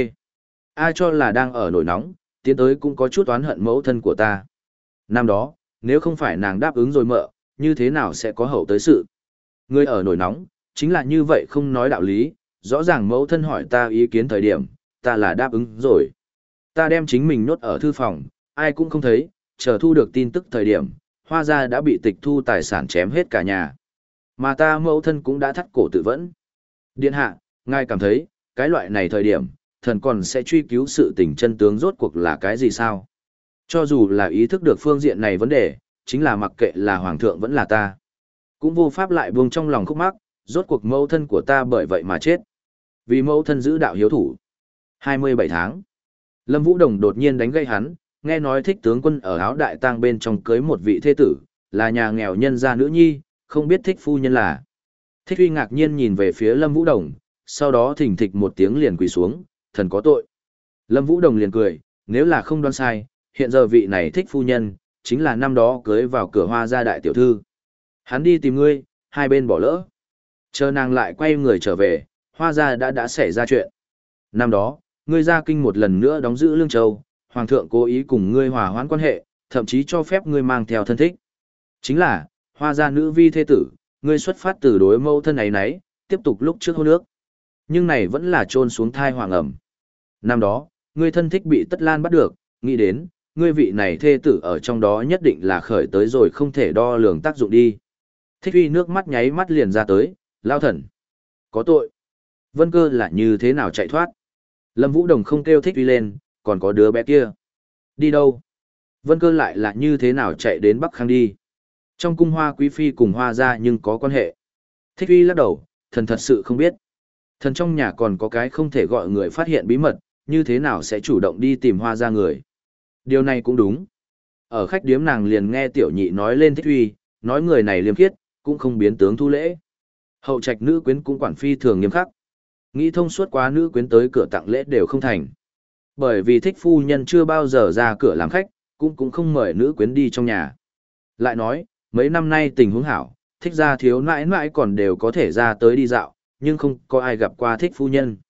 Ai cho là đang ở nổi nóng, tiến tới cũng có chút oán hận mẫu thân của ta. Năm đó, nếu không phải nàng đáp ứng rồi mợ, như thế nào sẽ có hậu tới sự. Người ở nổi nóng, chính là như vậy không nói đạo lý, rõ ràng mẫu thân hỏi ta ý kiến thời điểm, ta là đáp ứng rồi. Ta đem chính mình nhốt ở thư phòng, ai cũng không thấy, chờ thu được tin tức thời điểm, hoa gia đã bị tịch thu tài sản chém hết cả nhà. Mà ta mẫu thân cũng đã thắt cổ tự vẫn. Điện hạ, ngài cảm thấy, cái loại này thời điểm, thần còn sẽ truy cứu sự tình chân tướng rốt cuộc là cái gì sao? Cho dù là ý thức được phương diện này vấn đề, chính là mặc kệ là hoàng thượng vẫn là ta. Cũng vô pháp lại buông trong lòng khúc mắc, rốt cuộc mẫu thân của ta bởi vậy mà chết. Vì mẫu thân giữ đạo hiếu thủ. hai mươi bảy tháng. Lâm Vũ Đồng đột nhiên đánh gây hắn, nghe nói thích tướng quân ở áo đại tang bên trong cưới một vị thê tử, là nhà nghèo nhân gia nữ nhi, không biết thích phu nhân là. Thích Uy ngạc nhiên nhìn về phía Lâm Vũ Đồng, sau đó thình thịch một tiếng liền quỳ xuống, thần có tội. Lâm Vũ Đồng liền cười, nếu là không đoán sai, hiện giờ vị này thích phu nhân, chính là năm đó cưới vào cửa hoa gia đại tiểu thư. Hắn đi tìm ngươi, hai bên bỏ lỡ. Chờ nàng lại quay người trở về, hoa gia đã đã xảy ra chuyện. Năm đó, ngươi ra kinh một lần nữa đóng giữ Lương Châu, hoàng thượng cố ý cùng ngươi hòa hoãn quan hệ, thậm chí cho phép ngươi mang theo thân thích. Chính là, hoa gia nữ vi thế tử, ngươi xuất phát từ đối mâu thân ấy nấy, tiếp tục lúc trước hôn nước. Nhưng này vẫn là trôn xuống thai hoàng ẩm. Năm đó, ngươi thân thích bị Tất Lan bắt được, nghĩ đến, ngươi vị này thê tử ở trong đó nhất định là khởi tới rồi không thể đo lường tác dụng đi. Thích uy nước mắt nháy mắt liền ra tới, lao thần. Có tội. Vân Cơ là như thế nào chạy thoát? Lâm Vũ Đồng không kêu thích uy lên, còn có đứa bé kia. Đi đâu? Vân Cơ lại là như thế nào chạy đến Bắc Khang đi? Trong cung Hoa quý phi cùng Hoa gia nhưng có quan hệ. Thích uy lắc đầu, thần thật sự không biết. Thần trong nhà còn có cái không thể gọi người phát hiện bí mật, như thế nào sẽ chủ động đi tìm Hoa gia người. Điều này cũng đúng. Ở khách điếm nàng liền nghe tiểu nhị nói lên Thích uy, nói người này liêm khiết, cũng không biến tướng thu lễ. Hậu trạch nữ quyến cũng quản phi thường nghiêm khắc. Nghĩ thông suốt quá nữ quyến tới cửa tặng lễ đều không thành. Bởi vì Thích phu nhân chưa bao giờ ra cửa làm khách, cũng cũng không mời nữ quyến đi trong nhà. Lại nói, mấy năm nay tình huống hảo, Thích gia thiếu nãi nãi còn đều có thể ra tới đi dạo, nhưng không có ai gặp qua Thích phu nhân.